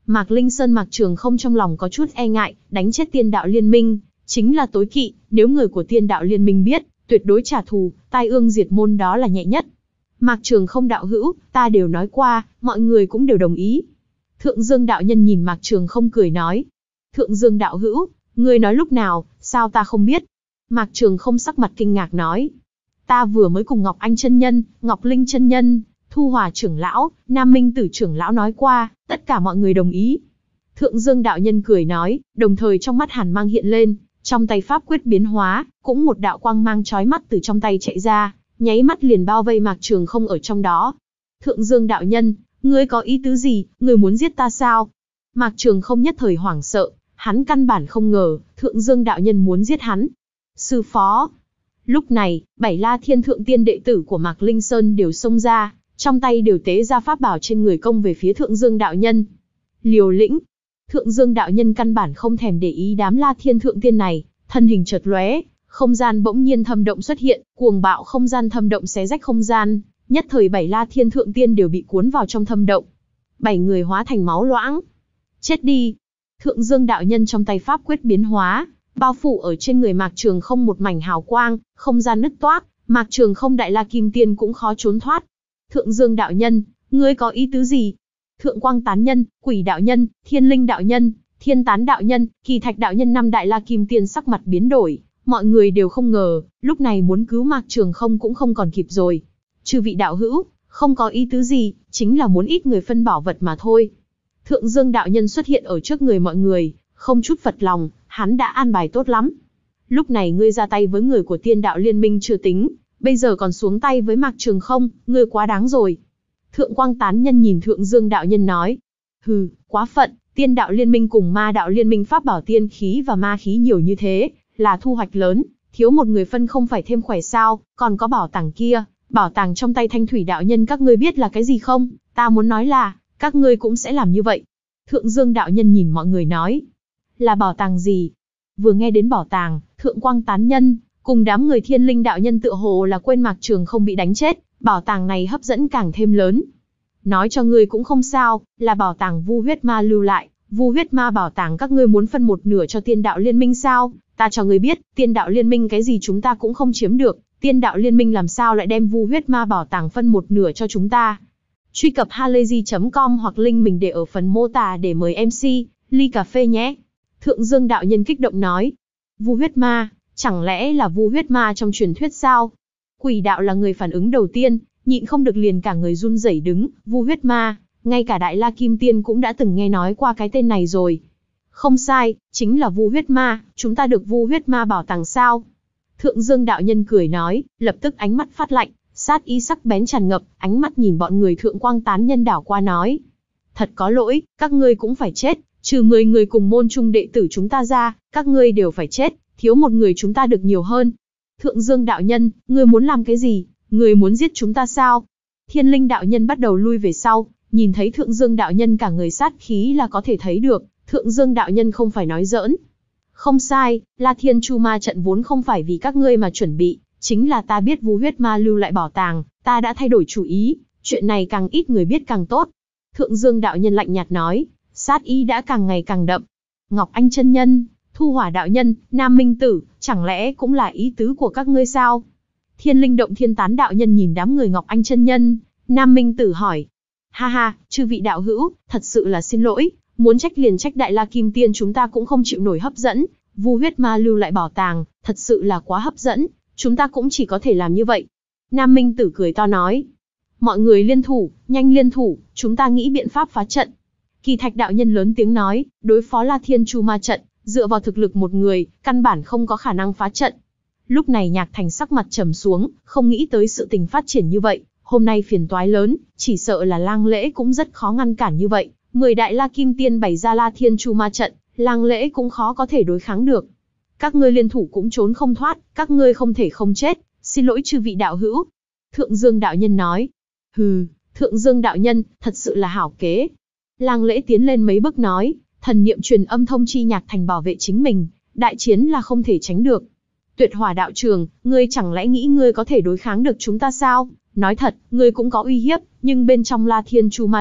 Mạc Linh Sơn Mạc Trường Không trong lòng có chút e ngại, đánh chết Tiên Đạo Liên Minh, chính là tối kỵ, nếu người của Tiên Đạo Liên Minh biết, tuyệt đối trả thù, tai ương diệt môn đó là nhẹ nhất. Mạc Trường Không đạo hữu, ta đều nói qua, mọi người cũng đều đồng ý. Thượng Dương đạo nhân nhìn Mạc Trường Không cười nói. Thượng Dương đạo hữu, ngươi nói lúc nào, sao ta không biết? Mạc Trường Không sắc mặt kinh ngạc nói. Ta vừa mới cùng Ngọc Anh chân nhân, Ngọc Linh chân nhân, Thu Hòa trưởng lão, Nam Minh Tử trưởng lão nói qua, tất cả mọi người đồng ý. Thượng Dương đạo nhân cười nói, đồng thời trong mắt hàn mang hiện lên, trong tay pháp quyết biến hóa, cũng một đạo quang mang chói mắt từ trong tay chạy ra, nháy mắt liền bao vây Mạc Trường Không ở trong đó. Thượng Dương đạo nhân, ngươi có ý tứ gì, ngươi muốn giết ta sao? Mạc Trường Không nhất thời hoảng sợ, hắn căn bản không ngờ, Thượng Dương đạo nhân muốn giết hắn. Sư phó. Lúc này, bảy La Thiên Thượng Tiên đệ tử của Mạc Linh Sơn đều xông ra, trong tay đều tế ra pháp bảo trên người công về phía Thượng Dương đạo nhân. Liều lĩnh. Thượng Dương đạo nhân căn bản không thèm để ý đám La Thiên Thượng Tiên này, thân hình chợt lóe, không gian bỗng nhiên thâm động xuất hiện, cuồng bạo không gian thâm động xé rách không gian, nhất thời bảy La Thiên Thượng Tiên đều bị cuốn vào trong thâm động. Bảy người hóa thành máu loãng. Chết đi. Thượng Dương đạo nhân trong tay pháp quyết biến hóa, bao phủ ở trên người Mạc Trường Không một mảnh hào quang, không gian nứt toác, Mạc Trường Không đại La Kim Tiên cũng khó trốn thoát. Thượng Dương đạo nhân, ngươi có ý tứ gì? Thượng Quang Tán Nhân, Quỷ đạo nhân, Thiên Linh đạo nhân, Thiên Tán đạo nhân, Kỳ Thạch đạo nhân năm đại La Kim Tiên sắc mặt biến đổi, mọi người đều không ngờ, lúc này muốn cứu Mạc Trường Không cũng không còn kịp rồi. Chư vị đạo hữu, không có ý tứ gì, chính là muốn ít người phân bảo vật mà thôi. Thượng Dương đạo nhân xuất hiện ở trước người mọi người, không chút phật lòng, hắn đã an bài tốt lắm. Lúc này ngươi ra tay với người của Tiên Đạo Liên Minh chưa tính, bây giờ còn xuống tay với Mạc Trường Không, ngươi quá đáng rồi. Thượng Quang Tán Nhân nhìn Thượng Dương đạo nhân nói. Hừ, quá phận, Tiên Đạo Liên Minh cùng Ma Đạo Liên Minh pháp bảo tiên khí và ma khí nhiều như thế, là thu hoạch lớn, thiếu một người phân không phải thêm khỏe sao, còn có bảo tàng kia, bảo tàng trong tay Thanh Thủy đạo nhân các ngươi biết là cái gì không? Ta muốn nói là, các ngươi cũng sẽ làm như vậy. Thượng Dương đạo nhân nhìn mọi người nói. Là bảo tàng gì? Vừa nghe đến bảo tàng, Thượng Quang Tán Nhân, cùng đám người Thiên Linh đạo nhân tựa hồ là quên Mạc Trường Không bị đánh chết, bảo tàng này hấp dẫn càng thêm lớn. Nói cho ngươi cũng không sao, là bảo tàng Vu Huyết Ma lưu lại, Vu Huyết Ma bảo tàng các ngươi muốn phân một nửa cho Tiên Đạo Liên Minh sao? Ta cho ngươi biết, Tiên Đạo Liên Minh cái gì chúng ta cũng không chiếm được, Tiên Đạo Liên Minh làm sao lại đem Vu Huyết Ma bảo tàng phân một nửa cho chúng ta? Truy cập halayzi chấm com hoặc link mình để ở phần mô tả để mời em xê, ly cà phê nhé. Thượng Dương đạo nhân kích động nói. Vu Huyết Ma, chẳng lẽ là Vu Huyết Ma trong truyền thuyết sao? Quỷ đạo là người phản ứng đầu tiên, nhịn không được liền cả người run rẩy đứng. Vu Huyết Ma, ngay cả Đại La Kim Tiên cũng đã từng nghe nói qua cái tên này rồi. Không sai, chính là Vu Huyết Ma, chúng ta được Vu Huyết Ma bảo tàng sao? Thượng Dương đạo nhân cười nói, lập tức ánh mắt phát lạnh, sát ý sắc bén tràn ngập, ánh mắt nhìn bọn người Thượng Quang Tán Nhân đảo qua nói. Thật có lỗi, các ngươi cũng phải chết, trừ mười người cùng môn trung đệ tử chúng ta ra, các ngươi đều phải chết, thiếu một người chúng ta được nhiều hơn. Thượng Dương đạo nhân, ngươi muốn làm cái gì? Ngươi muốn giết chúng ta sao? Thiên Linh đạo nhân bắt đầu lui về sau, nhìn thấy Thượng Dương đạo nhân cả người sát khí là có thể thấy được, Thượng Dương đạo nhân không phải nói giỡn. Không sai, La Thiên Chu Ma trận vốn không phải vì các ngươi mà chuẩn bị, chính là ta biết Vu Huyết Ma lưu lại bảo tàng, ta đã thay đổi chủ ý, chuyện này càng ít người biết càng tốt. Thượng Dương đạo nhân lạnh nhạt nói, sát ý đã càng ngày càng đậm. Ngọc Anh chân nhân, Thu Hỏa đạo nhân, Nam Minh Tử, chẳng lẽ cũng là ý tứ của các ngươi sao? Thiên Linh động Thiên Tán đạo nhân nhìn đám người Ngọc Anh chân nhân, Nam Minh Tử hỏi. Ha ha, chư vị đạo hữu, thật sự là xin lỗi, muốn trách liền trách Đại La Kim Tiên chúng ta cũng không chịu nổi hấp dẫn, Vu Huyết Ma lưu lại bảo tàng, thật sự là quá hấp dẫn, chúng ta cũng chỉ có thể làm như vậy. Nam Minh Tử cười to nói. Mọi người liên thủ, nhanh liên thủ, chúng ta nghĩ biện pháp phá trận. Kỳ Thạch đạo nhân lớn tiếng nói, đối phó La Thiên Chu Ma trận, dựa vào thực lực một người, căn bản không có khả năng phá trận. Lúc này Nhạc Thành sắc mặt trầm xuống, không nghĩ tới sự tình phát triển như vậy, hôm nay phiền toái lớn, chỉ sợ là Lang Lễ cũng rất khó ngăn cản như vậy. Mười đại La Kim Tiên bày ra La Thiên Chu Ma trận, Lang Lễ cũng khó có thể đối kháng được. Các ngươi liên thủ cũng trốn không thoát, các ngươi không thể không chết, xin lỗi chư vị đạo hữu. Thượng Dương đạo nhân nói. Hừ, Thượng Dương đạo nhân, thật sự là hảo kế. Lang Lễ tiến lên mấy bước nói, thần niệm truyền âm thông chi Nhạc Thành bảo vệ chính mình, đại chiến là không thể tránh được. Tuyệt Hỏa đạo trường, ngươi chẳng lẽ nghĩ ngươi có thể đối kháng được chúng ta sao? Nói thật, ngươi cũng có uy hiếp, nhưng bên trong La Thiên Chu Ma trận,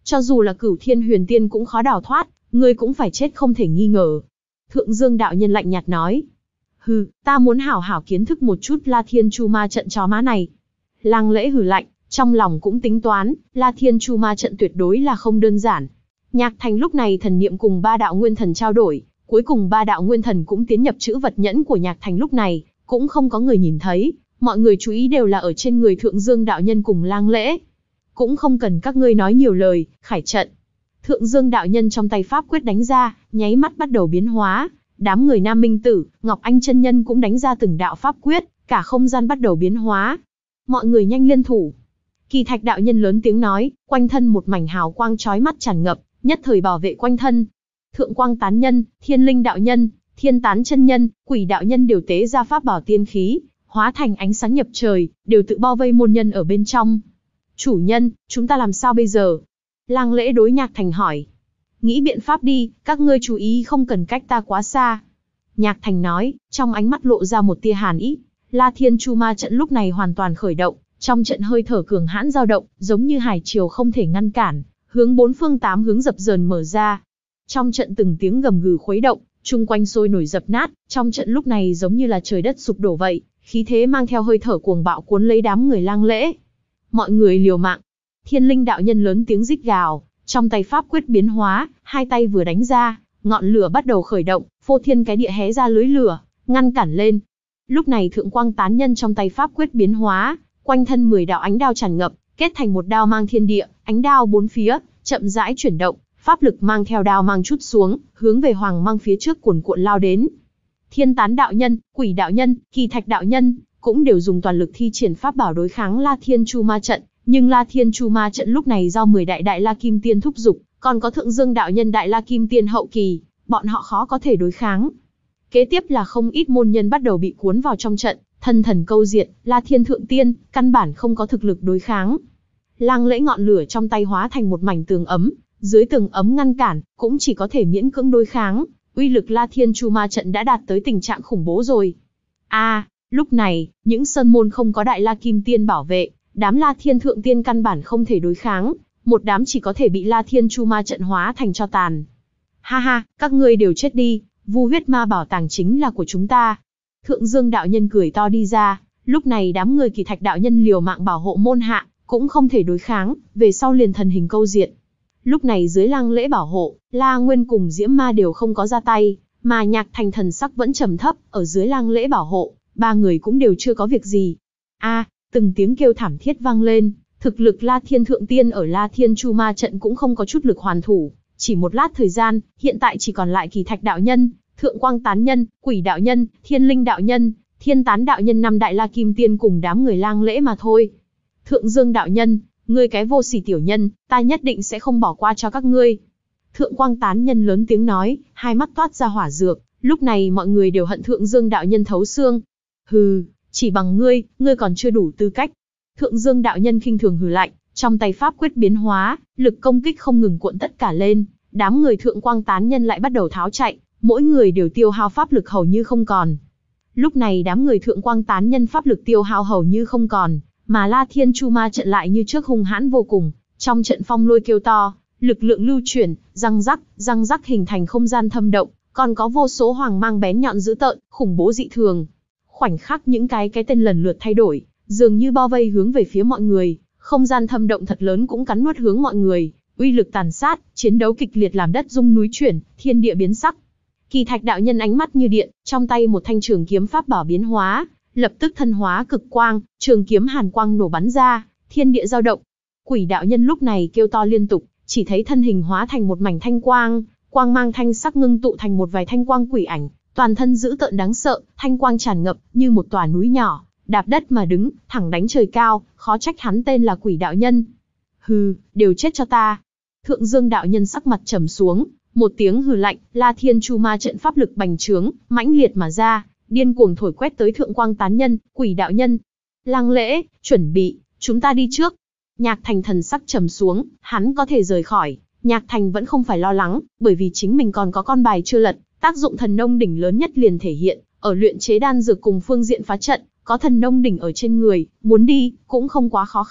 Cho dù là Cửu Thiên Huyền Tiên cũng khó đào thoát, ngươi cũng phải chết không thể nghi ngờ. Thượng Dương đạo nhân lạnh nhạt nói. Hừ, ta muốn hảo hảo kiến thức một chút La Thiên Chu Ma trận chó má này. Lăng Lễ hừ lạnh, trong lòng cũng tính toán, La Thiên Chu Ma trận tuyệt đối là không đơn giản. Nhạc Thành lúc này thần niệm cùng ba đạo nguyên thần trao đổi, cuối cùng ba đạo nguyên thần cũng tiến nhập chữ vật nhẫn của Nhạc Thành lúc này, cũng không có người nhìn thấy, mọi người chú ý đều là ở trên người Thượng Dương đạo nhân cùng Lăng Lễ. Cũng không cần các ngươi nói nhiều lời, khải trận. Thượng Dương đạo nhân trong tay pháp quyết đánh ra, nháy mắt bắt đầu biến hóa, đám người Nam Minh Tử, Ngọc Anh chân nhân cũng đánh ra từng đạo pháp quyết, cả không gian bắt đầu biến hóa. Mọi người nhanh liên thủ. Kỳ Thạch đạo nhân lớn tiếng nói, quanh thân một mảnh hào quang chói mắt tràn ngập, nhất thời bảo vệ quanh thân. Thượng Quang tán nhân, Thiên Linh đạo nhân, Thiên Tán chân nhân, Quỷ đạo nhân đều tế ra pháp bảo tiên khí, hóa thành ánh sáng nhập trời, đều tự bao vây môn nhân ở bên trong. Chủ nhân, chúng ta làm sao bây giờ? Lăng Lễ đối Nhạc Thành hỏi. Nghĩ biện pháp đi, các ngươi chú ý không cần cách ta quá xa. Nhạc Thành nói, trong ánh mắt lộ ra một tia hàn ý. La Thiên Chu Ma trận lúc này hoàn toàn khởi động, trong trận hơi thở cường hãn dao động, giống như hải triều không thể ngăn cản, hướng bốn phương tám hướng dập dờn mở ra. Trong trận từng tiếng gầm gừ khuấy động, chung quanh sôi nổi dập nát, trong trận lúc này giống như là trời đất sụp đổ vậy, khí thế mang theo hơi thở cuồng bạo cuốn lấy đám người Lăng Lễ. Mọi người liều mạng. Thiên Linh đạo nhân lớn tiếng rít gào, trong tay pháp quyết biến hóa, hai tay vừa đánh ra, ngọn lửa bắt đầu khởi động, phô thiên cái địa hé ra lưới lửa, ngăn cản lên. Lúc này Thượng Quang tán nhân trong tay pháp quyết biến hóa, quanh thân mười đạo ánh đao tràn ngập, kết thành một đao mang thiên địa, ánh đao bốn phía, chậm rãi chuyển động, pháp lực mang theo đao mang chút xuống, hướng về Hoàng Mang phía trước cuồn cuộn lao đến. Thiên Tán đạo nhân, Quỷ đạo nhân, Kỳ Thạch đạo nhân cũng đều dùng toàn lực thi triển pháp bảo đối kháng La Thiên Chu Ma trận, nhưng La Thiên Chu Ma trận lúc này do mười đại đại La Kim Tiên thúc giục, còn có Thượng Dương đạo nhân đại La Kim Tiên hậu kỳ, bọn họ khó có thể đối kháng. Kế tiếp là không ít môn nhân bắt đầu bị cuốn vào trong trận, thân thần câu diệt, La Thiên Thượng Tiên, căn bản không có thực lực đối kháng. Lăng Lễ ngọn lửa trong tay hóa thành một mảnh tường ấm, dưới tường ấm ngăn cản, cũng chỉ có thể miễn cưỡng đối kháng, uy lực La Thiên Chu Ma trận đã đạt tới tình trạng khủng bố rồi. A, à, lúc này, những sơn môn không có đại La Kim Tiên bảo vệ, đám La Thiên Thượng Tiên căn bản không thể đối kháng, một đám chỉ có thể bị La Thiên Chu Ma trận hóa thành tro tàn. Ha ha, các ngươi đều chết đi, Vu huyết ma bảo tàng chính là của chúng ta. Thượng Dương đạo nhân cười to đi ra, lúc này đám người Kỳ Thạch đạo nhân liều mạng bảo hộ môn hạ, cũng không thể đối kháng, về sau liền thần hình câu diệt. Lúc này dưới Lăng Lễ bảo hộ, La Nguyên cùng Diễm Ma đều không có ra tay, mà Nhạc Thành thần sắc vẫn trầm thấp, ở dưới Lăng Lễ bảo hộ, ba người cũng đều chưa có việc gì. A, à, từng tiếng kêu thảm thiết vang lên, thực lực La Thiên Thượng Tiên ở La Thiên Chu Ma trận cũng không có chút lực hoàn thủ, chỉ một lát thời gian, hiện tại chỉ còn lại Kỳ Thạch đạo nhân, Thượng Quang tán nhân, Quỷ đạo nhân, Thiên Linh đạo nhân, Thiên Tán đạo nhân năm đại La Kim Tiên cùng đám người Lăng Lễ mà thôi. Thượng Dương đạo nhân, ngươi cái vô sỉ tiểu nhân, ta nhất định sẽ không bỏ qua cho các ngươi. Thượng Quang tán nhân lớn tiếng nói, hai mắt toát ra hỏa dược, lúc này mọi người đều hận Thượng Dương đạo nhân thấu xương. Hừ, chỉ bằng ngươi, ngươi còn chưa đủ tư cách. Thượng Dương đạo nhân khinh thường hừ lạnh, trong tay pháp quyết biến hóa, lực công kích không ngừng cuộn tất cả lên, đám người Thượng Quang tán nhân lại bắt đầu tháo chạy, mỗi người đều tiêu hao pháp lực hầu như không còn. Lúc này đám người Thượng Quang tán nhân pháp lực tiêu hao hầu như không còn, mà La Thiên Chu Ma trận lại như trước hung hãn vô cùng, trong trận phong lôi kêu to, lực lượng lưu chuyển, răng rắc, răng rắc hình thành không gian thâm động, còn có vô số hoàng mang bén nhọn dữ tợn, khủng bố dị thường. Khoảnh khắc những cái cái tên lần lượt thay đổi, dường như bao vây hướng về phía mọi người, không gian thâm động thật lớn cũng cắn nuốt hướng mọi người, uy lực tàn sát, chiến đấu kịch liệt làm đất rung núi chuyển, thiên địa biến sắc. Kỳ Thạch đạo nhân ánh mắt như điện, trong tay một thanh trường kiếm pháp bảo biến hóa, lập tức thân hóa cực quang, trường kiếm hàn quang nổ bắn ra, thiên địa dao động. Quỷ đạo nhân lúc này kêu to liên tục, chỉ thấy thân hình hóa thành một mảnh thanh quang, quang mang thanh sắc ngưng tụ thành một vài thanh quang quỷ ảnh, toàn thân dữ tợn đáng sợ, thanh quang tràn ngập như một tòa núi nhỏ, đạp đất mà đứng, thẳng đánh trời cao, khó trách hắn tên là Quỷ đạo nhân. Hừ, đều chết cho ta. Thượng Dương đạo nhân sắc mặt trầm xuống, một tiếng hừ lạnh, La Thiên Chu Ma trận pháp lực bành trướng, mãnh liệt mà ra, điên cuồng thổi quét tới Thượng Quang tán nhân, Quỷ đạo nhân. Lăng Lễ, chuẩn bị, chúng ta đi trước. Nhạc Thành thần sắc trầm xuống, hắn có thể rời khỏi. Nhạc Thành vẫn không phải lo lắng, bởi vì chính mình còn có con bài chưa lật, tác dụng thần nông đỉnh lớn nhất liền thể hiện ở luyện chế đan dược cùng phương diện phá trận, có thần nông đỉnh ở trên người, muốn đi cũng không quá khó khăn,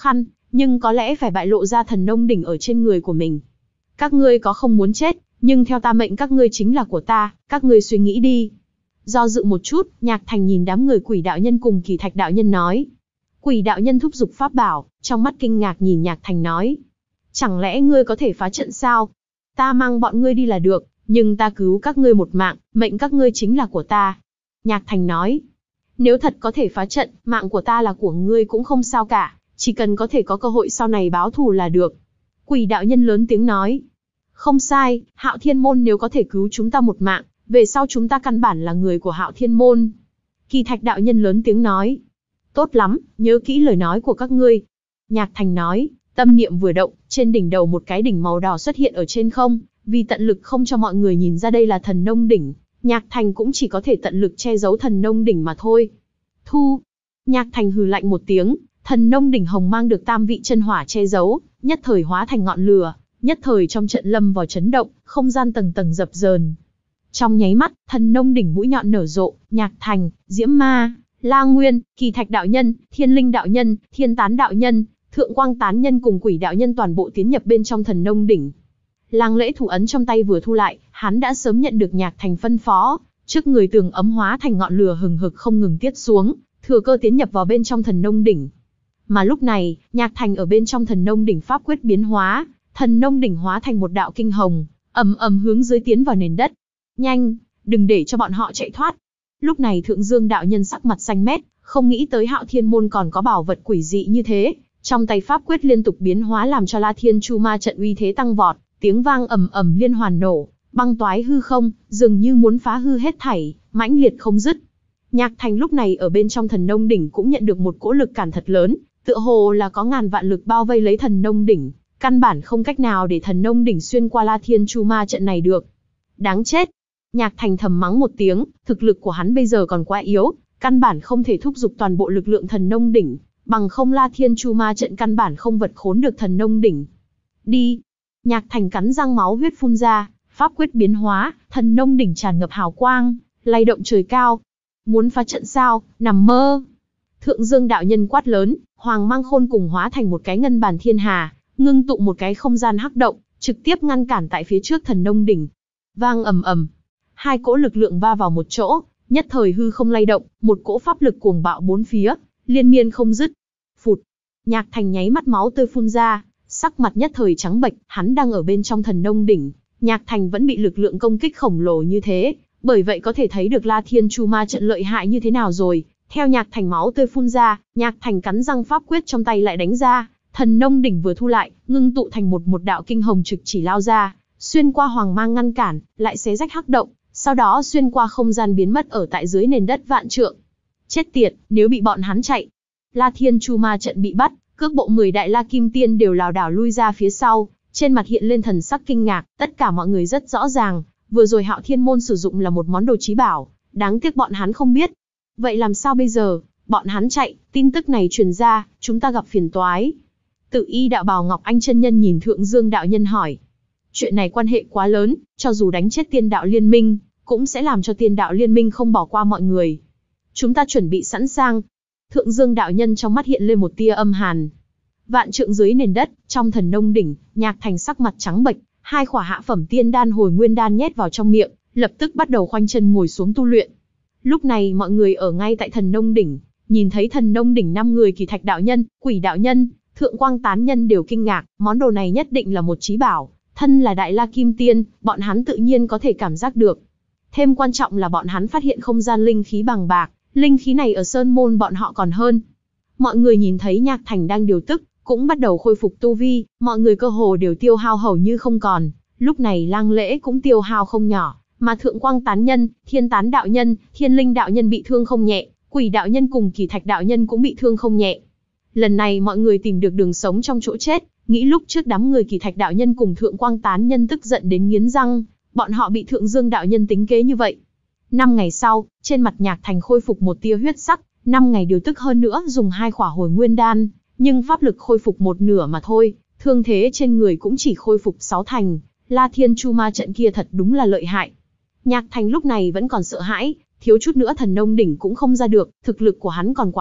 nhưng có lẽ phải bại lộ ra thần nông đỉnh ở trên người của mình. Các ngươi có không muốn chết, nhưng theo ta mệnh các ngươi chính là của ta, các ngươi suy nghĩ đi. Do dự một chút, Nhạc Thành nhìn đám người Quỷ đạo nhân cùng Kỳ Thạch đạo nhân nói. Quỷ đạo nhân thúc giục pháp bảo, trong mắt kinh ngạc nhìn Nhạc Thành nói. Chẳng lẽ ngươi có thể phá trận sao? Ta mang bọn ngươi đi là được, nhưng ta cứu các ngươi một mạng, mệnh các ngươi chính là của ta. Nhạc Thành nói. Nếu thật có thể phá trận, mạng của ta là của ngươi cũng không sao cả, chỉ cần có thể có cơ hội sau này báo thù là được. Quỷ đạo nhân lớn tiếng nói. Không sai, Hạo Thiên Môn nếu có thể cứu chúng ta một mạng, về sau chúng ta căn bản là người của Hạo Thiên Môn. Kỳ Thạch đạo nhân lớn tiếng nói. Tốt lắm, nhớ kỹ lời nói của các ngươi. Nhạc Thành nói, tâm niệm vừa động, trên đỉnh đầu một cái đỉnh màu đỏ xuất hiện ở trên không, vì tận lực không cho mọi người nhìn ra đây là thần nông đỉnh, Nhạc Thành cũng chỉ có thể tận lực che giấu thần nông đỉnh mà thôi. Thu. Nhạc Thành hừ lạnh một tiếng, thần nông đỉnh hồng mang được tam vị chân hỏa che giấu, nhất thời hóa thành ngọn lửa, nhất thời trong trận lâm vào chấn động, không gian tầng tầng dập dờn. Trong nháy mắt, thần nông đỉnh mũi nhọn nở rộ, Nhạc Thành, Diễm Ma, La Nguyên, Kỳ Thạch đạo nhân, Thiên Linh đạo nhân, Thiên Tán đạo nhân, Thượng Quang tán nhân cùng Quỷ đạo nhân toàn bộ tiến nhập bên trong thần nông đỉnh. Lang Lễ thủ ấn trong tay vừa thu lại, hắn đã sớm nhận được Nhạc Thành phân phó, trước người tường ấm hóa thành ngọn lửa hừng hực không ngừng tiết xuống, thừa cơ tiến nhập vào bên trong thần nông đỉnh. Mà lúc này, Nhạc Thành ở bên trong thần nông đỉnh pháp quyết biến hóa, thần nông đỉnh hóa thành một đạo kinh hồng, ầm ầm hướng dưới tiến vào nền đất. Nhanh, đừng để cho bọn họ chạy thoát. Lúc này Thượng Dương đạo nhân sắc mặt xanh mét, không nghĩ tới Hạo Thiên Môn còn có bảo vật quỷ dị như thế, trong tay pháp quyết liên tục biến hóa làm cho La Thiên Chu Ma trận uy thế tăng vọt, tiếng vang ầm ầm liên hoàn nổ, băng toái hư không, dường như muốn phá hư hết thảy, mãnh liệt không dứt. Nhạc Thành lúc này ở bên trong thần nông đỉnh cũng nhận được một cỗ lực cản thật lớn, tựa hồ là có ngàn vạn lực bao vây lấy thần nông đỉnh, căn bản không cách nào để thần nông đỉnh xuyên qua La Thiên Chu Ma trận này được. Đáng chết! Nhạc Thành thầm mắng một tiếng, thực lực của hắn bây giờ còn quá yếu, căn bản không thể thúc giục toàn bộ lực lượng thần nông đỉnh, bằng không La Thiên Chu Ma trận căn bản không vật khốn được thần nông đỉnh. Đi! Nhạc Thành cắn răng máu huyết phun ra, pháp quyết biến hóa, thần nông đỉnh tràn ngập hào quang, lay động trời cao. Muốn phá trận sao, nằm mơ! Thượng Dương đạo nhân quát lớn, Hoàng Mang Khôn cùng hóa thành một cái ngân bàn thiên hà, ngưng tụ một cái không gian hắc động, trực tiếp ngăn cản tại phía trước thần nông đỉnh. Vang ầm ầm, hai cỗ lực lượng va vào một chỗ, nhất thời hư không lay động, một cỗ pháp lực cuồng bạo bốn phía, liên miên không dứt. Phụt! Nhạc Thành nháy mắt máu tươi phun ra, sắc mặt nhất thời trắng bệch, hắn đang ở bên trong thần nông đỉnh, Nhạc Thành vẫn bị lực lượng công kích khổng lồ như thế, bởi vậy có thể thấy được La Thiên Chu Ma trận lợi hại như thế nào rồi. Theo Nhạc Thành máu tươi phun ra, Nhạc Thành cắn răng pháp quyết trong tay lại đánh ra, thần nông đỉnh vừa thu lại, ngưng tụ thành một một đạo kinh hồng trực chỉ lao ra, xuyên qua hoàng mang ngăn cản, lại xé rách hắc động, sau đó xuyên qua không gian biến mất ở tại dưới nền đất vạn trượng. Chết tiệt, nếu bị bọn hắn chạy. La Thiên Chu Ma trận bị bắt, cước bộ mười đại La Kim Tiên đều lảo đảo lui ra phía sau, trên mặt hiện lên thần sắc kinh ngạc, tất cả mọi người rất rõ ràng, vừa rồi Hạo Thiên Môn sử dụng là một món đồ chí bảo, đáng tiếc bọn hắn không biết. Vậy làm sao bây giờ? Bọn hắn chạy, tin tức này truyền ra, chúng ta gặp phiền toái. Tự Y đạo bào Ngọc Anh chân nhân nhìn Thượng Dương đạo nhân hỏi. Chuyện này quan hệ quá lớn, cho dù đánh chết Tiên đạo liên minh, cũng sẽ làm cho Tiên đạo liên minh không bỏ qua mọi người. Chúng ta chuẩn bị sẵn sàng. Thượng Dương đạo nhân trong mắt hiện lên một tia âm hàn. Vạn trượng dưới nền đất, trong thần nông đỉnh, Nhạc Thành sắc mặt trắng bệch, hai khỏa hạ phẩm tiên đan hồi nguyên đan nhét vào trong miệng, lập tức bắt đầu khoanh chân ngồi xuống tu luyện. Lúc này mọi người ở ngay tại thần nông đỉnh, nhìn thấy thần nông đỉnh năm người Kỳ Thạch đạo nhân, Quỷ đạo nhân, Thượng Quang tán nhân đều kinh ngạc, món đồ này nhất định là một chí bảo, thân là đại La Kim Tiên, bọn hắn tự nhiên có thể cảm giác được. Thêm quan trọng là bọn hắn phát hiện không gian linh khí bằng bạc, linh khí này ở Sơn Môn bọn họ còn hơn. Mọi người nhìn thấy Nhạc Thành đang điều tức, cũng bắt đầu khôi phục tu vi, mọi người cơ hồ đều tiêu hao hầu như không còn, lúc này Lang Lễ cũng tiêu hao không nhỏ. Mà Thượng Quang tán nhân, Thiên Tán đạo nhân, Thiên Linh đạo nhân bị thương không nhẹ, Quỷ đạo nhân cùng Kỳ Thạch đạo nhân cũng bị thương không nhẹ. Lần này mọi người tìm được đường sống trong chỗ chết, nghĩ lúc trước đám người Kỳ Thạch đạo nhân cùng Thượng Quang tán nhân tức giận đến nghiến răng, bọn họ bị Thượng Dương đạo nhân tính kế như vậy. Năm ngày sau, trên mặt Nhạc Thành khôi phục một tia huyết sắc, năm ngày điều tức hơn nữa dùng hai khỏa hồi nguyên đan, nhưng pháp lực khôi phục một nửa mà thôi, thương thế trên người cũng chỉ khôi phục sáu thành. La Thiên Chu Ma trận kia thật đúng là lợi hại. Nhạc Thành lúc này vẫn còn sợ hãi, thiếu chút nữa thần nông đỉnh cũng không ra được, thực lực của hắn còn quá thấp,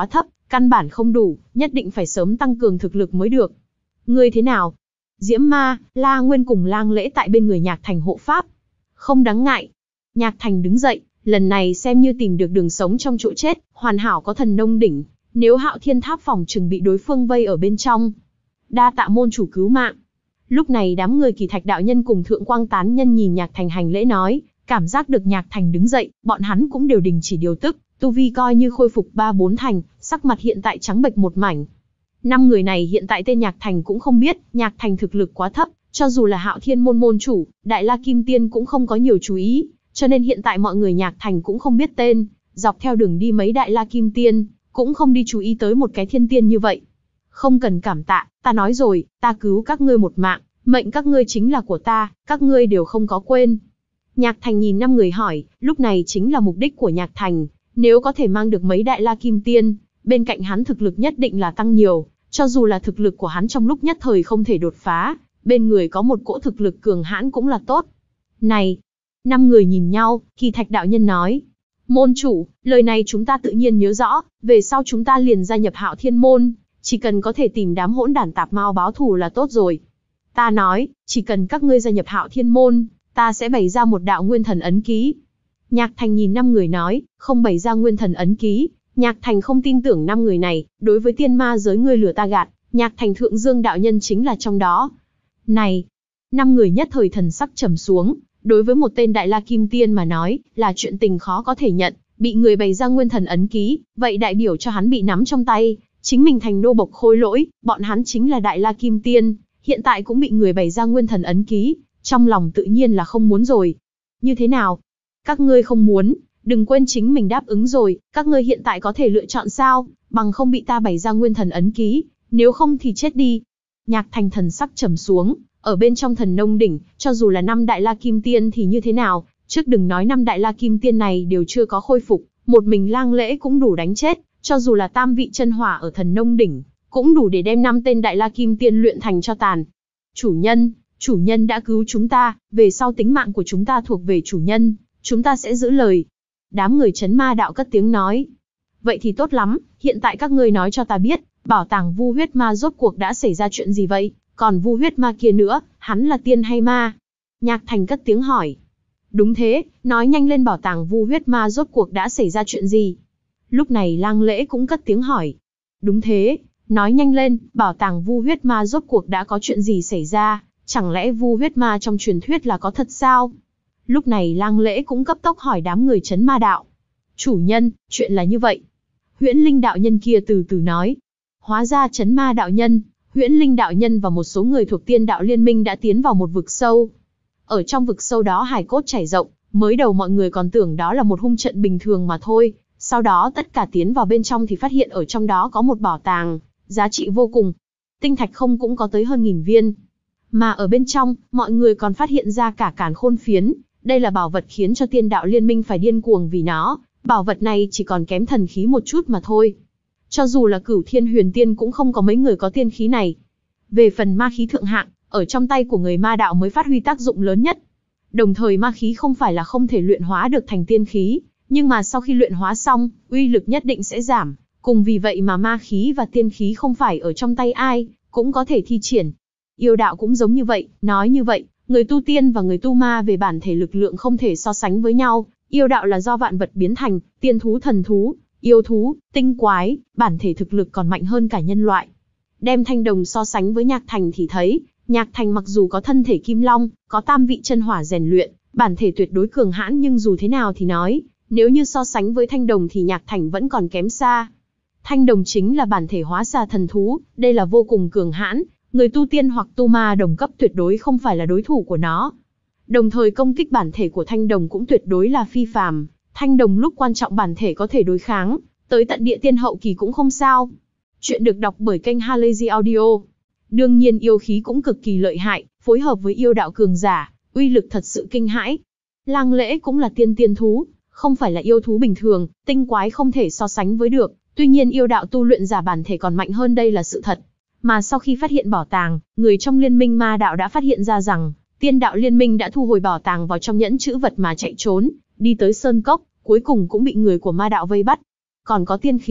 căn bản không đủ, nhất định phải sớm tăng cường thực lực mới được. Ngươi thế nào? Diễm Ma, La Nguyên cùng Lang Lễ tại bên người Nhạc Thành hộ pháp. Không đáng ngại. Nhạc Thành đứng dậy, lần này xem như tìm được đường sống trong chỗ chết, hoàn hảo có thần nông đỉnh. Nếu Hạo Thiên Tháp phòng chừng bị đối phương vây ở bên trong. Đa tạ môn chủ cứu mạng. Lúc này đám người Kỳ Thạch đạo nhân cùng Thượng Quang tán nhân nhìn Nhạc Thành hành lễ nói, cảm giác được Nhạc Thành đứng dậy, bọn hắn cũng đều đình chỉ điều tức, tu vi coi như khôi phục ba bốn thành, sắc mặt hiện tại trắng bệch một mảnh. Năm người này hiện tại tên Nhạc Thành cũng không biết, Nhạc Thành thực lực quá thấp, cho dù là Hạo Thiên môn môn chủ, Đại La Kim Tiên cũng không có nhiều chú ý, cho nên hiện tại mọi người Nhạc Thành cũng không biết tên, dọc theo đường đi mấy Đại La Kim Tiên, cũng không đi chú ý tới một cái thiên tiên như vậy. Không cần cảm tạ, ta nói rồi, ta cứu các ngươi một mạng, mệnh các ngươi chính là của ta, các ngươi đều không có quên. Nhạc Thành nhìn năm người hỏi, lúc này chính là mục đích của Nhạc Thành, nếu có thể mang được mấy Đại La Kim Tiên, bên cạnh hắn thực lực nhất định là tăng nhiều, cho dù là thực lực của hắn trong lúc nhất thời không thể đột phá, bên người có một cỗ thực lực cường hãn cũng là tốt. Này, năm người nhìn nhau, Kỳ Thạch đạo nhân nói, môn chủ, lời này chúng ta tự nhiên nhớ rõ, về sau chúng ta liền gia nhập Hạo Thiên môn, chỉ cần có thể tìm đám hỗn đản tạp mao báo thù là tốt rồi. Ta nói, chỉ cần các ngươi gia nhập Hạo Thiên môn, ta sẽ bày ra một đạo nguyên thần ấn ký. Nhạc Thành nhìn năm người nói, không bày ra nguyên thần ấn ký. Nhạc Thành không tin tưởng năm người này, đối với tiên ma giới ngươi lừa ta gạt, Nhạc Thành Thượng Dương đạo nhân chính là trong đó. Này, năm người nhất thời thần sắc trầm xuống, đối với một tên Đại La Kim Tiên mà nói, là chuyện tình khó có thể nhận, bị người bày ra nguyên thần ấn ký, vậy đại biểu cho hắn bị nắm trong tay, chính mình thành nô bộc khôi lỗi, bọn hắn chính là Đại La Kim Tiên, hiện tại cũng bị người bày ra nguyên thần ấn ký, trong lòng tự nhiên là không muốn rồi. Như thế nào? Các ngươi không muốn, đừng quên chính mình đáp ứng rồi, các ngươi hiện tại có thể lựa chọn sao, bằng không bị ta bày ra nguyên thần ấn ký, nếu không thì chết đi. Nhạc Thành thần sắc trầm xuống, ở bên trong thần nông đỉnh, cho dù là năm Đại La Kim Tiên thì như thế nào, trước đừng nói năm Đại La Kim Tiên này đều chưa có khôi phục, một mình Lang Lễ cũng đủ đánh chết, cho dù là tam vị chân hỏa ở thần nông đỉnh, cũng đủ để đem năm tên Đại La Kim Tiên luyện thành cho tàn. Chủ nhân, chủ nhân đã cứu chúng ta, về sau tính mạng của chúng ta thuộc về chủ nhân, chúng ta sẽ giữ lời. Đám người Chấn Ma đạo cất tiếng nói. Vậy thì tốt lắm, hiện tại các ngươi nói cho ta biết, bảo tàng Vu Huyết Ma rốt cuộc đã xảy ra chuyện gì vậy? Còn Vu Huyết Ma kia nữa, hắn là tiên hay ma? Nhạc Thành cất tiếng hỏi. Đúng thế, nói nhanh lên bảo tàng Vu Huyết Ma rốt cuộc đã xảy ra chuyện gì? Lúc này Lang Lễ cũng cất tiếng hỏi. Đúng thế, nói nhanh lên, bảo tàng Vu Huyết Ma rốt cuộc đã có chuyện gì xảy ra? Chẳng lẽ Vu Huyết Ma trong truyền thuyết là có thật sao? Lúc này Lang Lễ cũng cấp tốc hỏi đám người Chấn Ma đạo. Chủ nhân, chuyện là như vậy. Huyễn Linh đạo nhân kia từ từ nói. Hóa ra Chấn Ma đạo nhân, Huyễn Linh đạo nhân và một số người thuộc Tiên đạo liên minh đã tiến vào một vực sâu. Ở trong vực sâu đó hải cốt trải rộng, mới đầu mọi người còn tưởng đó là một hung trận bình thường mà thôi. Sau đó tất cả tiến vào bên trong thì phát hiện ở trong đó có một bảo tàng, giá trị vô cùng. Tinh thạch không cũng có tới hơn nghìn viên. Mà ở bên trong, mọi người còn phát hiện ra cả càn khôn phiến. Đây là bảo vật khiến cho Tiên đạo liên minh phải điên cuồng vì nó. Bảo vật này chỉ còn kém thần khí một chút mà thôi. Cho dù là Cửu Thiên Huyền Tiên cũng không có mấy người có tiên khí này. Về phần ma khí thượng hạng, ở trong tay của người ma đạo mới phát huy tác dụng lớn nhất. Đồng thời ma khí không phải là không thể luyện hóa được thành tiên khí, nhưng mà sau khi luyện hóa xong, uy lực nhất định sẽ giảm. Cùng vì vậy mà ma khí và tiên khí không phải ở trong tay ai, cũng có thể thi triển. Yêu đạo cũng giống như vậy, nói như vậy, người tu tiên và người tu ma về bản thể lực lượng không thể so sánh với nhau. Yêu đạo là do vạn vật biến thành, tiên thú thần thú, yêu thú, tinh quái, bản thể thực lực còn mạnh hơn cả nhân loại. Đem Thanh Đồng so sánh với Nhạc Thành thì thấy, Nhạc Thành mặc dù có thân thể kim long, có tam vị chân hỏa rèn luyện, bản thể tuyệt đối cường hãn, nhưng dù thế nào thì nói, nếu như so sánh với Thanh Đồng thì Nhạc Thành vẫn còn kém xa. Thanh Đồng chính là bản thể hóa xà thần thú, đây là vô cùng cường hãn, người tu tiên hoặc tu ma đồng cấp tuyệt đối không phải là đối thủ của nó. Đồng thời công kích bản thể của Thanh Đồng cũng tuyệt đối là phi phàm. Thanh Đồng lúc quan trọng bản thể có thể đối kháng, tới tận địa tiên hậu kỳ cũng không sao. Chuyện được đọc bởi kênh Halazy Audio. Đương nhiên yêu khí cũng cực kỳ lợi hại, phối hợp với yêu đạo cường giả, uy lực thật sự kinh hãi. Lang Lễ cũng là tiên tiên thú, không phải là yêu thú bình thường, tinh quái không thể so sánh với được. Tuy nhiên yêu đạo tu luyện giả bản thể còn mạnh hơn, đây là sự thật. Mà sau khi phát hiện bảo tàng, người trong liên minh ma đạo đã phát hiện ra rằng, Tiên đạo liên minh đã thu hồi bảo tàng vào trong nhẫn chữ vật mà chạy trốn, đi tới sơn cốc, cuối cùng cũng bị người của ma đạo vây bắt. Còn có tiên khí,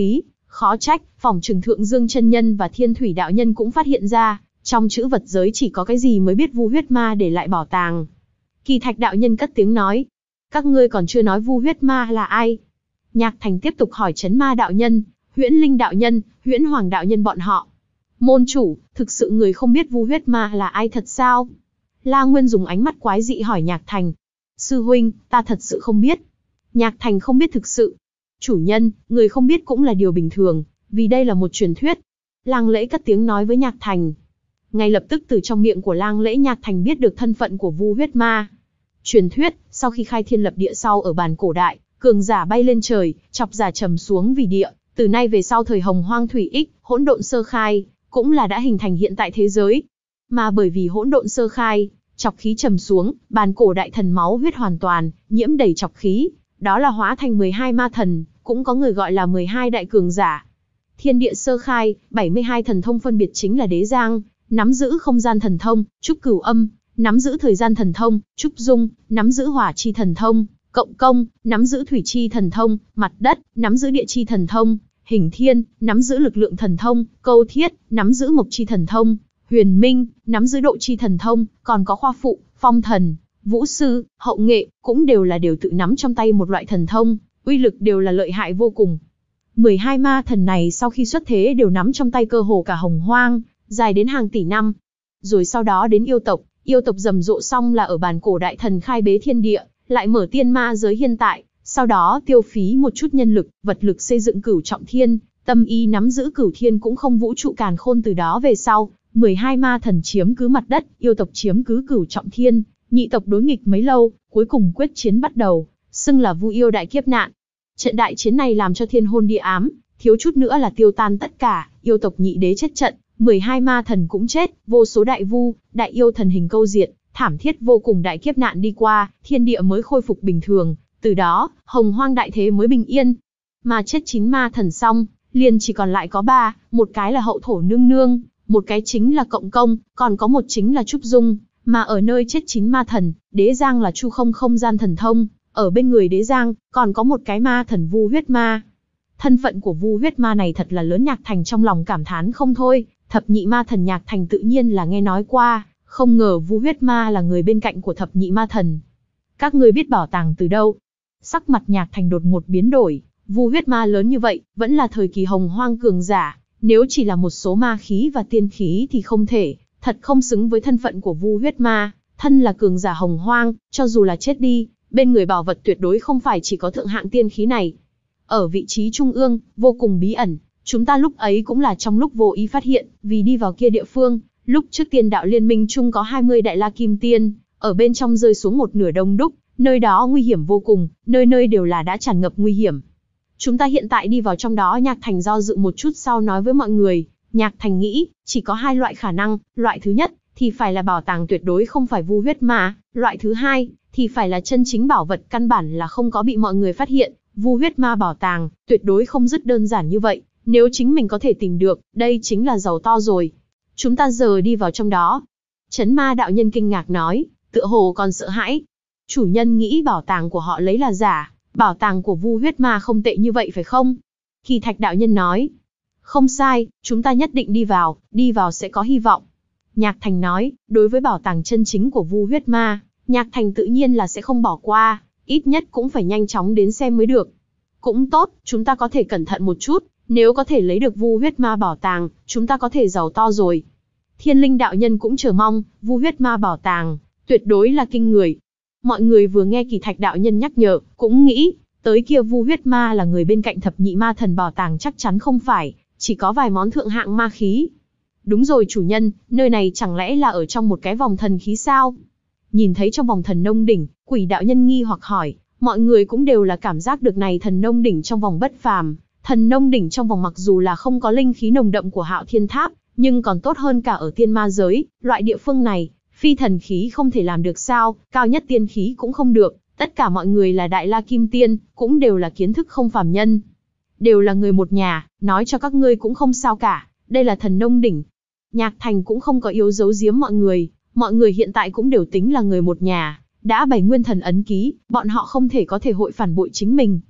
Khó trách, phỏng chừng Thượng Dương chân nhân và Thiên Thủy đạo nhân cũng phát hiện ra, trong chữ vật giới chỉ có cái gì mới biết Vu huyết ma để lại bảo tàng. Kỳ Thạch đạo nhân cất tiếng nói, các ngươi còn chưa nói Vu huyết ma là ai? Nhạc Thành tiếp tục hỏi Chấn Ma đạo nhân, Huyễn Linh đạo nhân, Huyễn Hoàng đạo nhân bọn họ. Môn chủ, thực sự người không biết Vu huyết ma là ai thật sao? La Nguyên dùng ánh mắt quái dị hỏi Nhạc Thành. Sư huynh, ta thật sự không biết. Nhạc Thành không biết thực sự. Chủ nhân, người không biết cũng là điều bình thường, vì đây là một truyền thuyết. Lang Lễ cất tiếng nói với Nhạc Thành. Ngay lập tức từ trong miệng của Lang Lễ Nhạc Thành biết được thân phận của Vu huyết ma. Truyền thuyết, sau khi khai thiên lập địa sau ở bàn cổ đại, cường giả bay lên trời, chọc giả trầm xuống vì địa. Từ nay về sau thời Hồng Hoang Thủy Ích, hỗn độn sơ khai, cũng là đã hình thành hiện tại thế giới. Mà bởi vì hỗn độn sơ khai, chọc khí trầm xuống, bàn cổ đại thần máu huyết hoàn toàn, nhiễm đầy chọc khí, đó là hóa thành mười hai ma thần, cũng có người gọi là mười hai đại cường giả. Thiên địa sơ khai, bảy mươi hai thần thông phân biệt chính là Đế Giang, nắm giữ không gian thần thông, Trúc Cửu Âm, nắm giữ thời gian thần thông, Trúc Dung, nắm giữ hỏa chi thần thông, Cộng Công, nắm giữ thủy chi thần thông, Mặt Đất, nắm giữ địa chi thần thông, Hình Thiên, nắm giữ lực lượng thần thông, Câu Thiết, nắm giữ mộc chi thần thông, Huyền Minh, nắm giữ độ chi thần thông, còn có Khoa Phụ, Phong Thần, Vũ Sư, Hậu Nghệ, cũng đều là đều tự nắm trong tay một loại thần thông, uy lực đều là lợi hại vô cùng. mười hai ma thần này sau khi xuất thế đều nắm trong tay cơ hồ cả Hồng Hoang, dài đến hàng tỷ năm. Rồi sau đó đến yêu tộc, yêu tộc rầm rộ xong là ở bàn cổ đại thần khai bế thiên địa, lại mở tiên ma giới hiện tại, sau đó tiêu phí một chút nhân lực, vật lực xây dựng cửu trọng thiên, tâm ý nắm giữ cửu thiên cũng không vũ trụ càn khôn. Từ đó về sau, mười hai ma thần chiếm cứ mặt đất, yêu tộc chiếm cứ cửu trọng thiên, nhị tộc đối nghịch mấy lâu, cuối cùng quyết chiến bắt đầu, xưng là Vu yêu đại kiếp nạn. Trận đại chiến này làm cho thiên hôn địa ám, thiếu chút nữa là tiêu tan tất cả, yêu tộc nhị đế chết trận, mười hai ma thần cũng chết, vô số đại vu, đại yêu thần hình câu diệt, thảm thiết vô cùng. Đại kiếp nạn đi qua, thiên địa mới khôi phục bình thường, từ đó, Hồng Hoang đại thế mới bình yên. Mà chết chín ma thần xong, liền chỉ còn lại có ba, một cái là Hậu Thổ Nương Nương, một cái chính là Cộng Công, còn có một chính là Trúc Dung. Mà ở nơi chết chín ma thần, Đế Giang là Chu Không không gian thần thông, ở bên người Đế Giang, còn có một cái ma thần Vu huyết ma. Thân phận của Vu huyết ma này thật là lớn. Nhạc Thành trong lòng cảm thán không thôi, thập nhị ma thần Nhạc Thành tự nhiên là nghe nói qua, không ngờ Vu huyết ma là người bên cạnh của thập nhị ma thần. Các ngươi biết bảo tàng từ đâu? Sắc mặt Nhạc Thành đột ngột biến đổi, Vu huyết ma lớn như vậy, vẫn là thời kỳ Hồng Hoang cường giả, nếu chỉ là một số ma khí và tiên khí thì không thể, thật không xứng với thân phận của Vu huyết ma. Thân là cường giả Hồng Hoang, cho dù là chết đi, bên người bảo vật tuyệt đối không phải chỉ có thượng hạng tiên khí này. Ở vị trí trung ương, vô cùng bí ẩn, chúng ta lúc ấy cũng là trong lúc vô ý phát hiện, vì đi vào kia địa phương, lúc trước tiên đạo liên minh chung có hai mươi đại la kim tiên, ở bên trong rơi xuống một nửa đông đúc, nơi đó nguy hiểm vô cùng, nơi nơi đều là đã tràn ngập nguy hiểm. Chúng ta hiện tại đi vào trong đó. Nhạc Thành do dự một chút sau nói với mọi người. Nhạc Thành nghĩ, chỉ có hai loại khả năng, loại thứ nhất, thì phải là bảo tàng tuyệt đối không phải Vu huyết ma, loại thứ hai, thì phải là chân chính bảo vật căn bản là không có bị mọi người phát hiện. Vu huyết ma bảo tàng, tuyệt đối không dứt đơn giản như vậy, nếu chính mình có thể tìm được, đây chính là giàu to rồi. Chúng ta giờ đi vào trong đó. Chấn Ma đạo nhân kinh ngạc nói, tựa hồ còn sợ hãi. Chủ nhân nghĩ bảo tàng của họ lấy là giả, bảo tàng của Vu huyết ma không tệ như vậy phải không? Kỳ Thạch đạo nhân nói, không sai, chúng ta nhất định đi vào, đi vào sẽ có hy vọng. Nhạc Thành nói, đối với bảo tàng chân chính của Vu huyết ma, Nhạc Thành tự nhiên là sẽ không bỏ qua, ít nhất cũng phải nhanh chóng đến xem mới được. Cũng tốt, chúng ta có thể cẩn thận một chút, nếu có thể lấy được Vu huyết ma bảo tàng, chúng ta có thể giàu to rồi. Thiên Linh đạo nhân cũng chờ mong, Vu huyết ma bảo tàng, tuyệt đối là kinh người. Mọi người vừa nghe Kỳ Thạch đạo nhân nhắc nhở, cũng nghĩ, tới kia Vu huyết ma là người bên cạnh thập nhị ma thần bảo tàng chắc chắn không phải, chỉ có vài món thượng hạng ma khí. Đúng rồi chủ nhân, nơi này chẳng lẽ là ở trong một cái vòng thần khí sao? Nhìn thấy trong vòng thần nông đỉnh, Quỷ đạo nhân nghi hoặc hỏi, mọi người cũng đều là cảm giác được này thần nông đỉnh trong vòng bất phàm. Thần nông đỉnh trong vòng mặc dù là không có linh khí nồng đậm của Hạo Thiên Tháp, nhưng còn tốt hơn cả ở tiên ma giới, loại địa phương này, phi thần khí không thể làm được sao, cao nhất tiên khí cũng không được, tất cả mọi người là đại la kim tiên, cũng đều là kiến thức không phàm nhân. Đều là người một nhà, nói cho các ngươi cũng không sao cả, đây là thần nông đỉnh. Nhạc Thành cũng không có yếu giấu giếm mọi người, mọi người hiện tại cũng đều tính là người một nhà, đã bày nguyên thần ấn ký, bọn họ không thể có thể hội phản bội chính mình.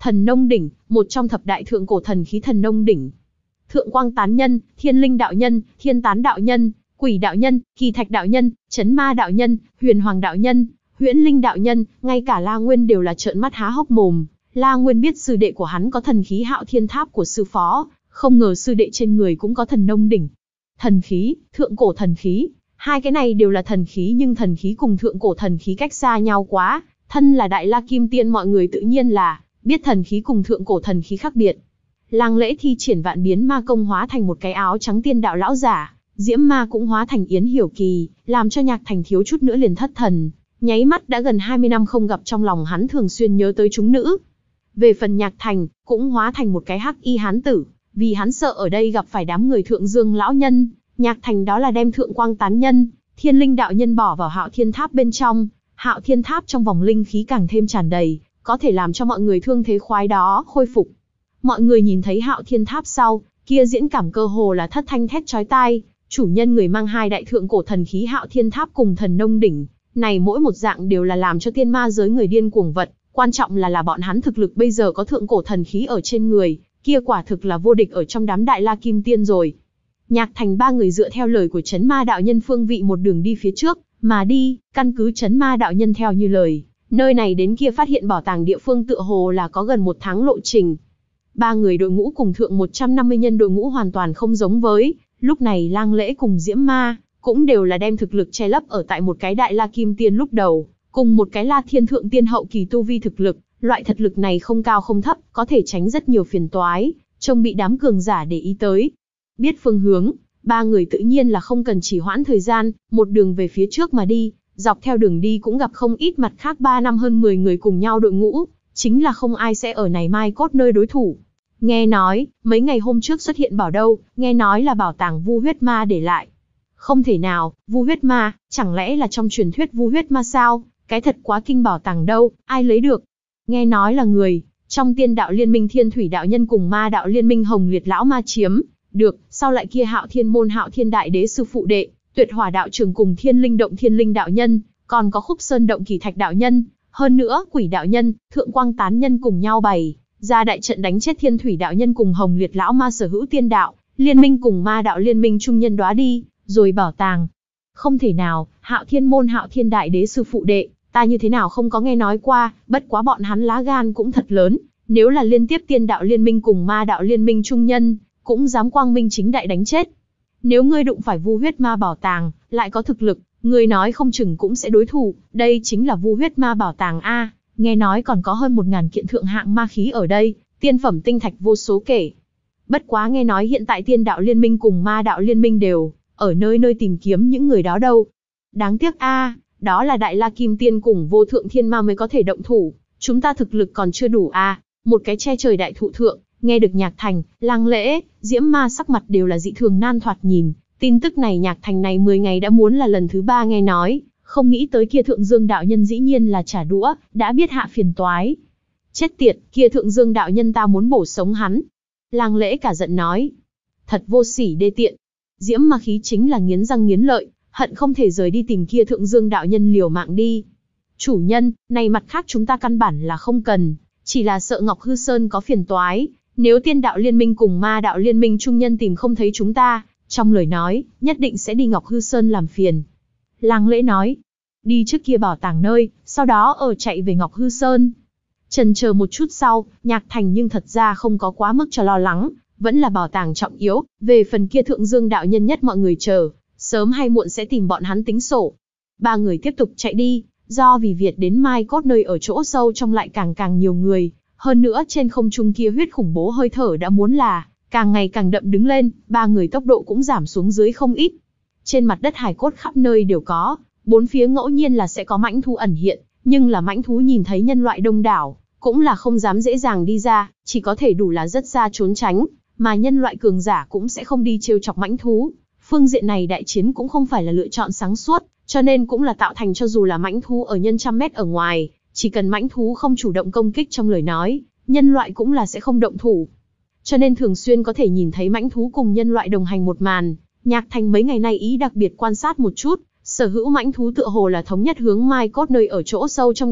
Thần Nông Đỉnh, một trong thập đại thượng cổ thần khí Thần Nông Đỉnh. Thượng Quang Tán Nhân, Thiên Linh Đạo Nhân, Thiên Tán Đạo Nhân, Quỷ Đạo Nhân, Kỳ Thạch Đạo Nhân, Chấn Ma Đạo Nhân, Huyền Hoàng Đạo Nhân, Huyễn Linh Đạo Nhân, ngay cả La Nguyên đều là trợn mắt há hốc mồm. La Nguyên biết sư đệ của hắn có thần khí Hạo Thiên Tháp của sư phó, không ngờ sư đệ trên người cũng có Thần Nông Đỉnh. Thần khí, thượng cổ thần khí, hai cái này đều là thần khí, nhưng thần khí cùng thượng cổ thần khí cách xa nhau quá. Thân là Đại La Kim Tiên mọi người tự nhiên là biết thần khí cùng thượng cổ thần khí khác biệt. Lang Lễ thi triển vạn biến ma công hóa thành một cái áo trắng tiên đạo lão giả, Diễm Ma cũng hóa thành Yến Hiểu Kỳ, làm cho Nhạc Thành thiếu chút nữa liền thất thần. Nháy mắt đã gần hai mươi năm không gặp, trong lòng hắn thường xuyên nhớ tới chúng nữ. Về phần Nhạc Thành, cũng hóa thành một cái hắc y hán tử, vì hắn sợ ở đây gặp phải đám người Thượng Dương lão nhân. Nhạc Thành đó là đem Thượng Quang Tán Nhân, Thiên Linh Đạo Nhân bỏ vào Hạo Thiên Tháp bên trong. Hạo Thiên Tháp trong vòng linh khí càng thêm tràn đầy, có thể làm cho mọi người thương thế khoái đó khôi phục. Mọi người nhìn thấy Hạo Thiên Tháp sau, kia diễn cảm cơ hồ là thất thanh thét chói tai. Chủ nhân người mang hai đại thượng cổ thần khí Hạo Thiên Tháp cùng Thần Nông Đỉnh, này mỗi một dạng đều là làm cho tiên ma giới người điên cuồng vật. Quan trọng là là bọn hắn thực lực bây giờ có thượng cổ thần khí ở trên người, kia quả thực là vô địch ở trong đám Đại La Kim Tiên rồi. Nhạc Thành ba người dựa theo lời của Chấn Ma Đạo Nhân phương vị một đường đi phía trước mà đi, căn cứ Chấn Ma Đạo Nhân theo như lời, nơi này đến kia phát hiện bảo tàng địa phương tựa hồ là có gần một tháng lộ trình. Ba người đội ngũ cùng thượng một trăm năm mươi nhân đội ngũ hoàn toàn không giống với, lúc này Lang Lễ cùng Diễm Ma cũng đều là đem thực lực che lấp ở tại một cái Đại La Kim Tiên lúc đầu, cùng một cái La Thiên Thượng Tiên hậu kỳ tu vi thực lực, loại thực lực này không cao không thấp, có thể tránh rất nhiều phiền toái, trông bị đám cường giả để ý tới. Biết phương hướng, ba người tự nhiên là không cần trì hoãn thời gian, một đường về phía trước mà đi, dọc theo đường đi cũng gặp không ít mặt khác ba năm hơn mười người cùng nhau đội ngũ, chính là không ai sẽ ở này Mai Cốt nơi đối thủ. Nghe nói, mấy ngày hôm trước xuất hiện bảo đâu, nghe nói là bảo tàng Vu Huyết Ma để lại. Không thể nào, Vu Huyết Ma, chẳng lẽ là trong truyền thuyết Vu Huyết Ma sao? Cái thật quá kinh, bảo tàng đâu, ai lấy được? Nghe nói là người trong Tiên Đạo Liên Minh Thiên Thủy Đạo Nhân cùng Ma Đạo Liên Minh Hồng Liệt Lão Ma chiếm được, sau lại kia Hạo Thiên Môn Hạo Thiên Đại Đế sư phụ đệ, Tuyệt Hỏa Đạo Trường cùng Thiên Linh Động Thiên Linh Đạo Nhân, còn có Khúc Sơn Động Kỳ Thạch Đạo Nhân, hơn nữa Quỷ Đạo Nhân, Thượng Quang Tán Nhân cùng nhau bày ra đại trận đánh chết Thiên Thủy Đạo Nhân cùng Hồng Liệt Lão Ma sở hữu Tiên Đạo Liên Minh cùng Ma Đạo Liên Minh trung nhân đóa đi, rồi bảo tàng. Không thể nào, Hạo Thiên Môn Hạo Thiên Đại Đế sư phụ đệ, ta như thế nào không có nghe nói qua, bất quá bọn hắn lá gan cũng thật lớn, nếu là liên tiếp Tiên Đạo Liên Minh cùng Ma Đạo Liên Minh trung nhân, cũng dám quang minh chính đại đánh chết. Nếu ngươi đụng phải Vu Huyết Ma bảo tàng, lại có thực lực, ngươi nói không chừng cũng sẽ đối thủ, đây chính là Vu Huyết Ma bảo tàng a, nghe nói còn có hơn một ngàn kiện thượng hạng ma khí ở đây, tiên phẩm tinh thạch vô số kể. Bất quá nghe nói hiện tại Tiên Đạo Liên Minh cùng Ma Đạo Liên Minh đều ở nơi nơi tìm kiếm những người đó đâu. Đáng tiếc a, đó là Đại La Kim Tiên cùng Vô Thượng Thiên Ma mới có thể động thủ, chúng ta thực lực còn chưa đủ a. Một cái che trời đại thụ thượng, nghe được Nhạc Thành, Lang Lễ, Diễm Ma sắc mặt đều là dị thường nan thoạt nhìn. Tin tức này Nhạc Thành này mười ngày đã muốn là lần thứ ba nghe nói, không nghĩ tới kia Thượng Dương đạo nhân dĩ nhiên là trả đũa, đã biết hạ phiền toái. Chết tiệt, kia Thượng Dương đạo nhân ta muốn bổ sống hắn. Lang Lễ cả giận nói, thật vô sỉ đê tiện. Diễm Ma khí chính là nghiến răng nghiến lợi, hận không thể rời đi tìm kia Thượng Dương đạo nhân liều mạng đi. Chủ nhân, này mặt khác chúng ta căn bản là không cần, chỉ là sợ Ngọc Hư Sơn có phiền toái. Nếu Tiên Đạo Liên Minh cùng Ma Đạo Liên Minh trung nhân tìm không thấy chúng ta, trong lời nói, nhất định sẽ đi Ngọc Hư Sơn làm phiền. Lang Lễ nói, đi trước kia bảo tàng nơi, sau đó ở chạy về Ngọc Hư Sơn. Chần chờ một chút sau, Nhạc Thành nhưng thật ra không có quá mức cho lo lắng, vẫn là bảo tàng trọng yếu, về phần kia Thượng Dương đạo nhân nhất mọi người chờ, sớm hay muộn sẽ tìm bọn hắn tính sổ. Ba người tiếp tục chạy đi, do vì Việt đến Mai Cốt nơi ở chỗ sâu trong lại càng càng nhiều người. Hơn nữa trên không trung kia huyết khủng bố hơi thở đã muốn là càng ngày càng đậm đứng lên, ba người tốc độ cũng giảm xuống dưới không ít. Trên mặt đất hài cốt khắp nơi đều có, bốn phía ngẫu nhiên là sẽ có mãnh thú ẩn hiện, nhưng là mãnh thú nhìn thấy nhân loại đông đảo, cũng là không dám dễ dàng đi ra, chỉ có thể đủ là rất xa trốn tránh, mà nhân loại cường giả cũng sẽ không đi trêu chọc mãnh thú. Phương diện này đại chiến cũng không phải là lựa chọn sáng suốt, cho nên cũng là tạo thành cho dù là mãnh thú ở nhân trăm mét ở ngoài, chỉ cần mãnh thú không chủ động công kích trong lời nói, nhân loại cũng là sẽ không động thủ. Cho nên thường xuyên có thể nhìn thấy mãnh thú cùng nhân loại đồng hành một màn. Nhạc Thành mấy ngày nay ý đặc biệt quan sát một chút, sở hữu mãnh thú tựa hồ là thống nhất hướng Mai Cốt nơi ở chỗ sâu trong đi,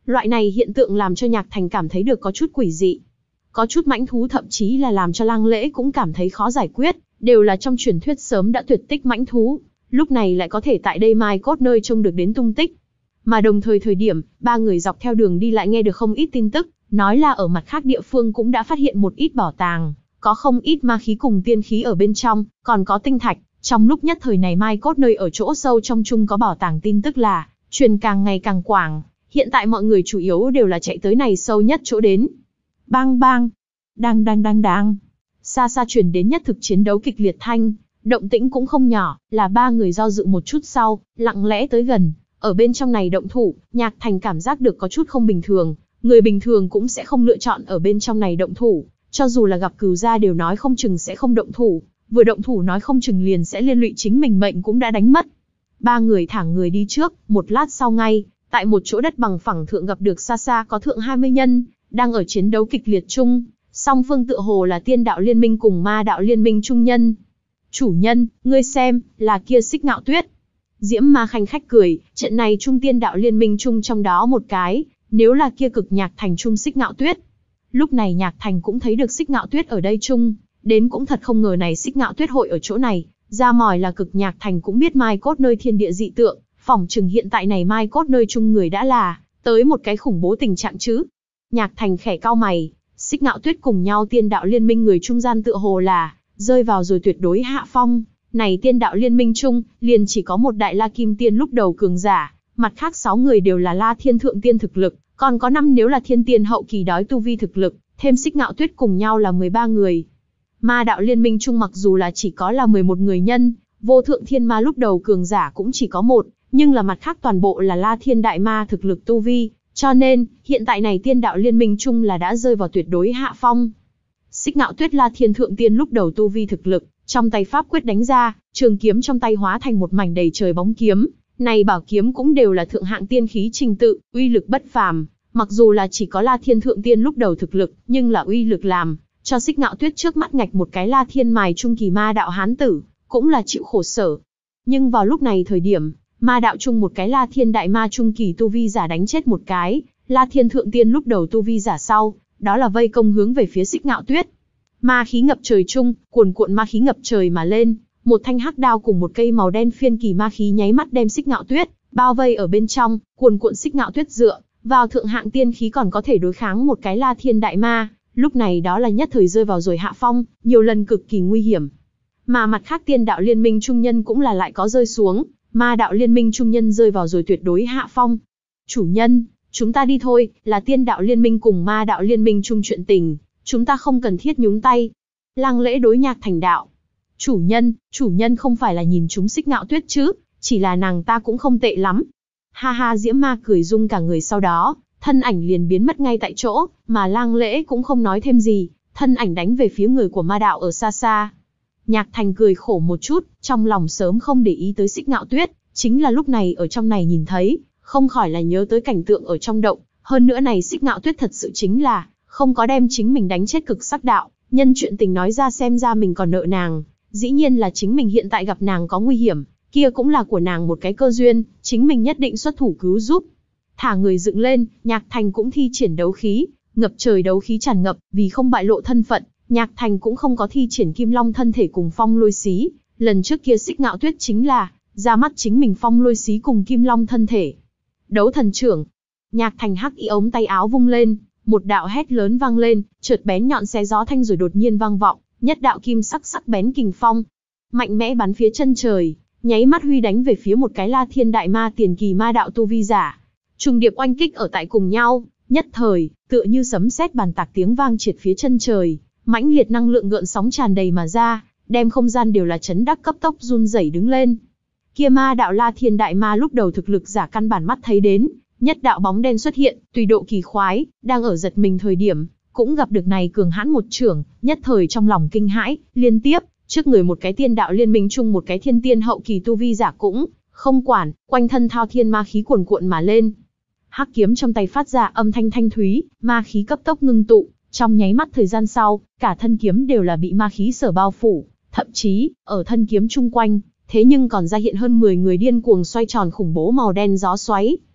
Loại này hiện tượng làm cho Nhạc Thành cảm thấy được có chút quỷ dị. Có chút mãnh thú thậm chí là làm cho Lăng Lễ cũng cảm thấy khó giải quyết, đều là trong truyền thuyết sớm đã tuyệt tích mãnh thú, lúc này lại có thể tại đây Mai Cốt nơi trông được đến tung tích. Mà đồng thời thời điểm, ba người dọc theo đường đi lại nghe được không ít tin tức, nói là ở mặt khác địa phương cũng đã phát hiện một ít bảo tàng, có không ít ma khí cùng tiên khí ở bên trong, còn có tinh thạch. Trong lúc nhất thời này Mai Cốt nơi ở chỗ sâu trong chung có bảo tàng tin tức là truyền càng ngày càng quảng, hiện tại mọi người chủ yếu đều là chạy tới này sâu nhất chỗ đến. Bang bang, đang đang đang đang, xa xa truyền đến nhất thực chiến đấu kịch liệt thanh, động tĩnh cũng không nhỏ, là ba người do dự một chút sau, lặng lẽ tới gần, ở bên trong này động thủ. Nhạc Thành cảm giác được có chút không bình thường, người bình thường cũng sẽ không lựa chọn ở bên trong này động thủ, cho dù là gặp cừu gia đều nói không chừng sẽ không động thủ, vừa động thủ nói không chừng liền sẽ liên lụy chính mình mệnh cũng đã đánh mất. Ba người thẳng người đi trước, một lát sau ngay, tại một chỗ đất bằng phẳng thượng gặp được xa xa có thượng hai mươi nhân, đang ở chiến đấu kịch liệt chung, song phương tựa hồ là Tiên Đạo Liên Minh cùng Ma Đạo Liên Minh trung nhân. Chủ nhân, ngươi xem, là kia Xích Ngạo Tuyết. Diễm Ma khanh khách cười, trận này trung Tiên Đạo Liên Minh chung trong đó một cái, nếu là kia Cực Nhạc Thành trung Xích Ngạo Tuyết. Lúc này Nhạc Thành cũng thấy được Xích Ngạo Tuyết ở đây chung, đến cũng thật không ngờ này Xích Ngạo Tuyết hội ở chỗ này, ra mỏi là Cực Nhạc Thành cũng biết Mai Cốt nơi thiên địa dị tượng, phỏng chừng hiện tại này Mai Cốt nơi chung người đã là tới một cái khủng bố tình trạng chứ. Nhạc Thành khẽ cau mày, Xích Ngạo Tuyết cùng nhau Tiên Đạo Liên Minh người trung gian tựa hồ là rơi vào rồi tuyệt đối hạ phong, này Tiên Đạo Liên Minh chung, liền chỉ có một đại La Kim Tiên lúc đầu cường giả, mặt khác sáu người đều là La Thiên Thượng Tiên thực lực, còn có năm nếu là Thiên Tiên hậu kỳ đói tu vi thực lực, thêm Xích Ngạo Tuyết cùng nhau là mười ba người. Ma Đạo Liên Minh chung mặc dù là chỉ có là mười một người nhân, Vô Thượng Thiên Ma lúc đầu cường giả cũng chỉ có một, nhưng là mặt khác toàn bộ là La Thiên Đại Ma thực lực tu vi, cho nên, hiện tại này Tiên Đạo Liên Minh chung là đã rơi vào tuyệt đối hạ phong. Xích Ngạo Tuyết La Thiên Thượng Tiên lúc đầu tu vi thực lực, trong tay pháp quyết đánh ra, trường kiếm trong tay hóa thành một mảnh đầy trời bóng kiếm, này bảo kiếm cũng đều là thượng hạng tiên khí trình tự, uy lực bất phàm, mặc dù là chỉ có La Thiên Thượng Tiên lúc đầu thực lực, nhưng là uy lực làm cho Xích Ngạo Tuyết trước mắt ngạch một cái La Thiên mài trung kỳ ma đạo hán tử, cũng là chịu khổ sở. Nhưng vào lúc này thời điểm, ma đạo chung một cái La Thiên đại ma trung kỳ tu vi giả đánh chết một cái La Thiên Thượng Tiên lúc đầu tu vi giả sau, đó là vây công hướng về phía Xích Ngạo Tuyết. Ma khí ngập trời chung, cuồn cuộn ma khí ngập trời mà lên, một thanh hắc đao cùng một cây màu đen phiên kỳ ma khí nháy mắt đem Xích Ngạo Tuyết bao vây ở bên trong. Cuồn cuộn Xích Ngạo Tuyết dựa vào thượng hạng tiên khí còn có thể đối kháng một cái La Thiên đại ma, lúc này đó là nhất thời rơi vào rồi hạ phong, nhiều lần cực kỳ nguy hiểm. Mà mặt khác Tiên Đạo Liên Minh trung nhân cũng là lại có rơi xuống, Ma Đạo Liên Minh trung nhân rơi vào rồi tuyệt đối hạ phong. Chủ nhân, chúng ta đi thôi, là Tiên Đạo Liên Minh cùng Ma Đạo Liên Minh chung chuyện tình, chúng ta không cần thiết nhúng tay. Lăng Lễ đối Nhạc Thành đạo. Chủ nhân, chủ nhân không phải là nhìn chúng Xích Ngạo Tuyết chứ, chỉ là nàng ta cũng không tệ lắm. Ha ha, Diễm Ma cười rung cả người, sau đó, thân ảnh liền biến mất ngay tại chỗ, mà Lăng Lễ cũng không nói thêm gì, thân ảnh đánh về phía người của ma đạo ở xa xa. Nhạc Thành cười khổ một chút, trong lòng sớm không để ý tới Xích Ngạo Tuyết, chính là lúc này ở trong này nhìn thấy, không khỏi là nhớ tới cảnh tượng ở trong động, hơn nữa này Xích Ngạo Tuyết thật sự chính là không có đem chính mình đánh chết Cực Sắc đạo, nhân chuyện tình nói ra, xem ra mình còn nợ nàng, dĩ nhiên là chính mình hiện tại gặp nàng có nguy hiểm, kia cũng là của nàng một cái cơ duyên, chính mình nhất định xuất thủ cứu giúp. Thả người dựng lên, Nhạc Thành cũng thi triển đấu khí, ngập trời đấu khí tràn ngập, vì không bại lộ thân phận, Nhạc Thành cũng không có thi triển Kim Long thân thể cùng Phong Lôi Xí, lần trước kia Xích Ngạo Tuyết chính là ra mắt chính mình Phong Lôi Xí cùng Kim Long thân thể. Đấu thần trưởng. Nhạc Thành hắc y ống tay áo vung lên, một đạo hét lớn vang lên, chợt bén nhọn xé gió thanh rồi đột nhiên vang vọng, nhất đạo kim sắc sắc bén kình phong, mạnh mẽ bắn phía chân trời, nháy mắt huy đánh về phía một cái La Thiên đại ma tiền kỳ ma đạo tu vi giả. Trùng điệp oanh kích ở tại cùng nhau, nhất thời, tựa như sấm sét bàn tạc tiếng vang triệt phía chân trời, mãnh liệt năng lượng gợn sóng tràn đầy mà ra, đem không gian đều là chấn đắc cấp tốc run rẩy đứng lên. Kia ma đạo La Thiên đại ma lúc đầu thực lực giả căn bản mắt thấy đến, nhất đạo bóng đen xuất hiện, tùy độ kỳ khoái, đang ở giật mình thời điểm, cũng gặp được này cường hãn một trưởng, nhất thời trong lòng kinh hãi, liên tiếp, trước người một cái Tiên Đạo Liên Minh chung một cái thiên tiên hậu kỳ tu vi giả cũng không quản, quanh thân thao thiên ma khí cuồn cuộn mà lên. Hắc kiếm trong tay phát ra âm thanh thanh thúy, ma khí cấp tốc ngưng tụ, trong nháy mắt thời gian sau, cả thân kiếm đều là bị ma khí sở bao phủ, thậm chí, ở thân kiếm chung quanh, thế nhưng còn ra hiện hơn mười người điên cuồng xoay tròn khủng bố màu đen gió xoáy.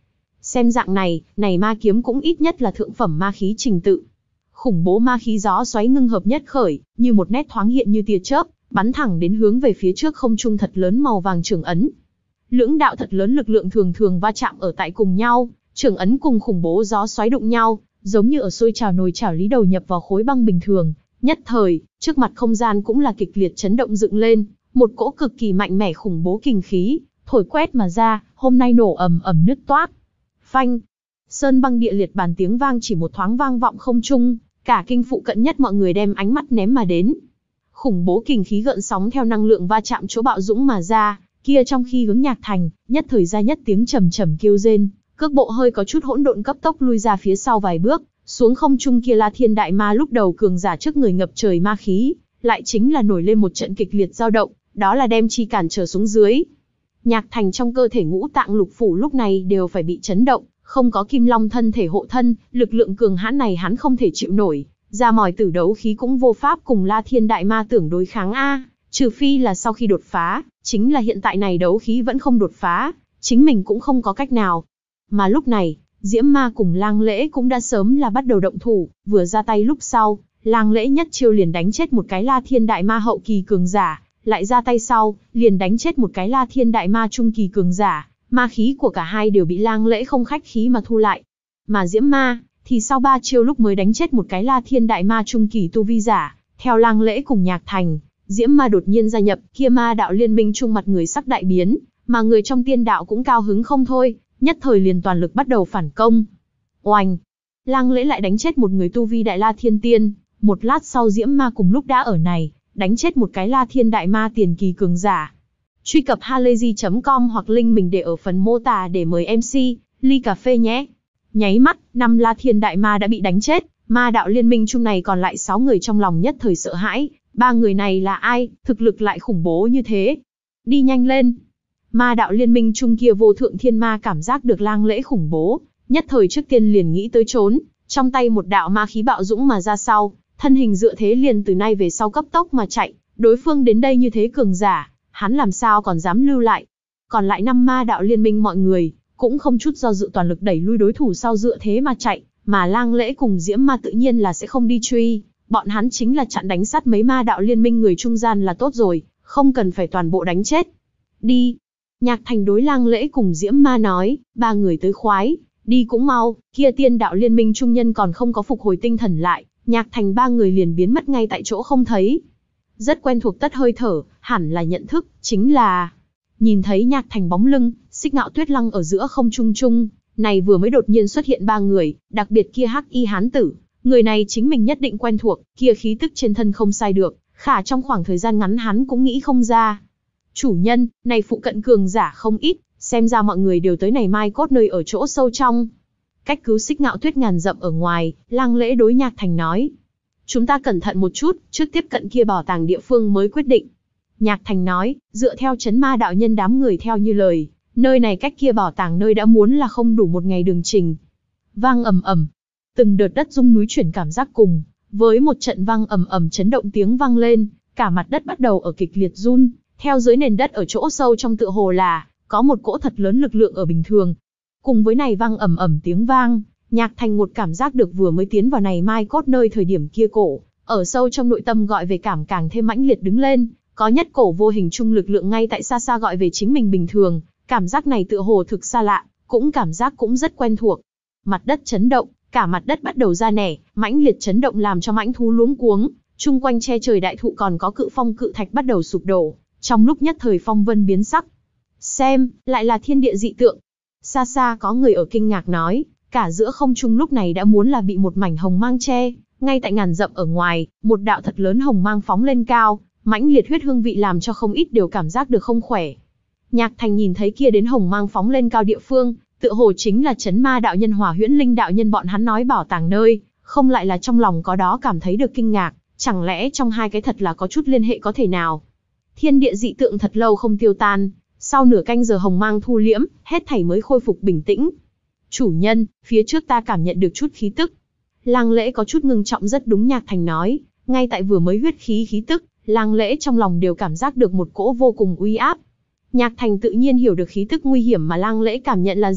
Xem dạng này, này ma kiếm cũng ít nhất là thượng phẩm ma khí trình tự. Khủng bố ma khí gió xoáy ngưng hợp nhất khởi, như một nét thoáng hiện như tia chớp, bắn thẳng đến hướng về phía trước không trung thật lớn màu vàng trường ấn. Lưỡng đạo thật lớn lực lượng thường thường va chạm ở tại cùng nhau, trường ấn cùng khủng bố gió xoáy đụng nhau, giống như ở sôi trào nồi chảo lý đầu nhập vào khối băng bình thường. Nhất thời, trước mặt không gian cũng là kịch liệt chấn động dựng lên, một cỗ cực kỳ mạnh mẽ khủng bố kình khí thổi quét mà ra, hôm nay nổ ầm ầm nứt toác. Phanh, sơn băng địa liệt bàn tiếng vang chỉ một thoáng vang vọng không trung, cả kinh phụ cận nhất mọi người đem ánh mắt ném mà đến. Khủng bố kình khí gợn sóng theo năng lượng va chạm chỗ bạo dũng mà ra, kia trong khi hướng Nhạc Thành, nhất thời ra nhất tiếng trầm trầm kêu rên, cước bộ hơi có chút hỗn độn cấp tốc lui ra phía sau vài bước, xuống không trung kia La Thiên Đại Ma lúc đầu cường giả trước người ngập trời ma khí, lại chính là nổi lên một trận kịch liệt dao động, đó là đem chi cản trở xuống dưới. Nhạc Thành trong cơ thể ngũ tạng lục phủ lúc này đều phải bị chấn động, không có Kim Long thân thể hộ thân, lực lượng cường hãn này hắn không thể chịu nổi, ra mỏi tử đấu khí cũng vô pháp cùng La Thiên Đại Ma tưởng đối kháng a, trừ phi là sau khi đột phá, chính là hiện tại này đấu khí vẫn không đột phá, chính mình cũng không có cách nào. Mà lúc này, Diễm Ma cùng Lang Lễ cũng đã sớm là bắt đầu động thủ, vừa ra tay lúc sau, Lang Lễ nhất chiêu liền đánh chết một cái La Thiên Đại Ma hậu kỳ cường giả, lại ra tay sau, liền đánh chết một cái La Thiên Đại Ma trung kỳ cường giả, ma khí của cả hai đều bị Lang Lễ không khách khí mà thu lại. Mà Diễm Ma, thì sau ba chiêu lúc mới đánh chết một cái La Thiên Đại Ma trung kỳ tu vi giả, theo Lang Lễ cùng Nhạc Thành, Diễm Ma đột nhiên gia nhập, kia ma đạo liên minh trung mặt người sắc đại biến, mà người trong tiên đạo cũng cao hứng không thôi, nhất thời liền toàn lực bắt đầu phản công. Oanh! Lang Lễ lại đánh chết một người tu vi đại La Thiên Tiên, một lát sau Diễm Ma cùng lúc đã ở này, đánh chết một cái La Thiên Đại Ma tiền kỳ cường giả. Truy cập halayzi chấm com hoặc link mình để ở phần mô tả để mời em xê, ly cà phê nhé. Nháy mắt, năm La Thiên Đại Ma đã bị đánh chết, ma đạo liên minh chung này còn lại sáu người trong lòng nhất thời sợ hãi, ba người này là ai, thực lực lại khủng bố như thế. Đi nhanh lên. Ma đạo liên minh chung kia vô thượng thiên ma cảm giác được Lang Lễ khủng bố, nhất thời trước tiên liền nghĩ tới trốn, trong tay một đạo ma khí bạo dũng mà ra sau, thân hình dựa thế liền từ nay về sau cấp tốc mà chạy, đối phương đến đây như thế cường giả, hắn làm sao còn dám lưu lại. Còn lại năm ma đạo liên minh mọi người, cũng không chút do dự toàn lực đẩy lui đối thủ sau dựa thế mà chạy, mà Lang Lễ cùng Diễm Ma tự nhiên là sẽ không đi truy, bọn hắn chính là chặn đánh sát mấy ma đạo liên minh người trung gian là tốt rồi, không cần phải toàn bộ đánh chết. Đi. Nhạc Thành đối Lang Lễ cùng Diễm Ma nói, ba người tới khoái, đi cũng mau, kia tiên đạo liên minh trung nhân còn không có phục hồi tinh thần lại, Nhạc Thành ba người liền biến mất ngay tại chỗ không thấy. Rất quen thuộc tất hơi thở, hẳn là nhận thức, chính là... Nhìn thấy Nhạc Thành bóng lưng, Xích Ngạo Tuyết lăng ở giữa không trung trung, này vừa mới đột nhiên xuất hiện ba người, đặc biệt kia hắc y hán tử, người này chính mình nhất định quen thuộc, kia khí tức trên thân không sai được, khả trong khoảng thời gian ngắn hắn cũng nghĩ không ra. Chủ nhân, này phụ cận cường giả không ít, xem ra mọi người đều tới này Mai Cốt nơi ở chỗ sâu trong. Cách cứu Xích Ngạo Tuyết ngàn dặm ở ngoài, Lang Lễ đối Nhạc Thành nói. Chúng ta cẩn thận một chút, trước tiếp cận kia bảo tàng địa phương mới quyết định. Nhạc Thành nói, dựa theo chấn ma đạo nhân đám người theo như lời, nơi này cách kia bảo tàng nơi đã muốn là không đủ một ngày đường trình. Vang ầm ầm, từng đợt đất rung núi chuyển cảm giác cùng, với một trận vang ầm ầm chấn động tiếng vang lên, cả mặt đất bắt đầu ở kịch liệt run, theo dưới nền đất ở chỗ sâu trong tựa hồ là có một cỗ thật lớn lực lượng ở bình thường. Cùng với này vang ầm ầm tiếng vang, Nhạc Thành một cảm giác được vừa mới tiến vào này Mai Cốt nơi thời điểm kia cổ, ở sâu trong nội tâm gọi về cảm càng thêm mãnh liệt đứng lên, có nhất cổ vô hình chung lực lượng ngay tại xa xa gọi về chính mình bình thường, cảm giác này tựa hồ thực xa lạ, cũng cảm giác cũng rất quen thuộc. Mặt đất chấn động, cả mặt đất bắt đầu ra nẻ, mãnh liệt chấn động làm cho mãnh thú luống cuống, chung quanh che trời đại thụ còn có cự phong cự thạch bắt đầu sụp đổ, trong lúc nhất thời phong vân biến sắc. Xem, lại là thiên địa dị tượng. Xa xa có người ở kinh ngạc nói, cả giữa không trung lúc này đã muốn là bị một mảnh hồng mang che, ngay tại ngàn dặm ở ngoài, một đạo thật lớn hồng mang phóng lên cao, mãnh liệt huyết hương vị làm cho không ít đều cảm giác được không khỏe. Nhạc Thành nhìn thấy kia đến hồng mang phóng lên cao địa phương, tựa hồ chính là chấn ma đạo nhân Hỏa Huyễn Linh đạo nhân bọn hắn nói bảo tàng nơi, không lại là trong lòng có đó cảm thấy được kinh ngạc, chẳng lẽ trong hai cái thật là có chút liên hệ có thể nào. Thiên địa dị tượng thật lâu không tiêu tan, sau nửa canh giờ hồng mang thu liễm, hết thảy mới khôi phục bình tĩnh. Chủ nhân, phía trước ta cảm nhận được chút khí tức. Lang Lễ có chút ngưng trọng rất đúng Nhạc Thành nói, ngay tại vừa mới huyết khí khí tức, Lang Lễ trong lòng đều cảm giác được một cỗ vô cùng uy áp. Nhạc Thành tự nhiên hiểu được khí tức nguy hiểm mà Lang Lễ cảm nhận là gì,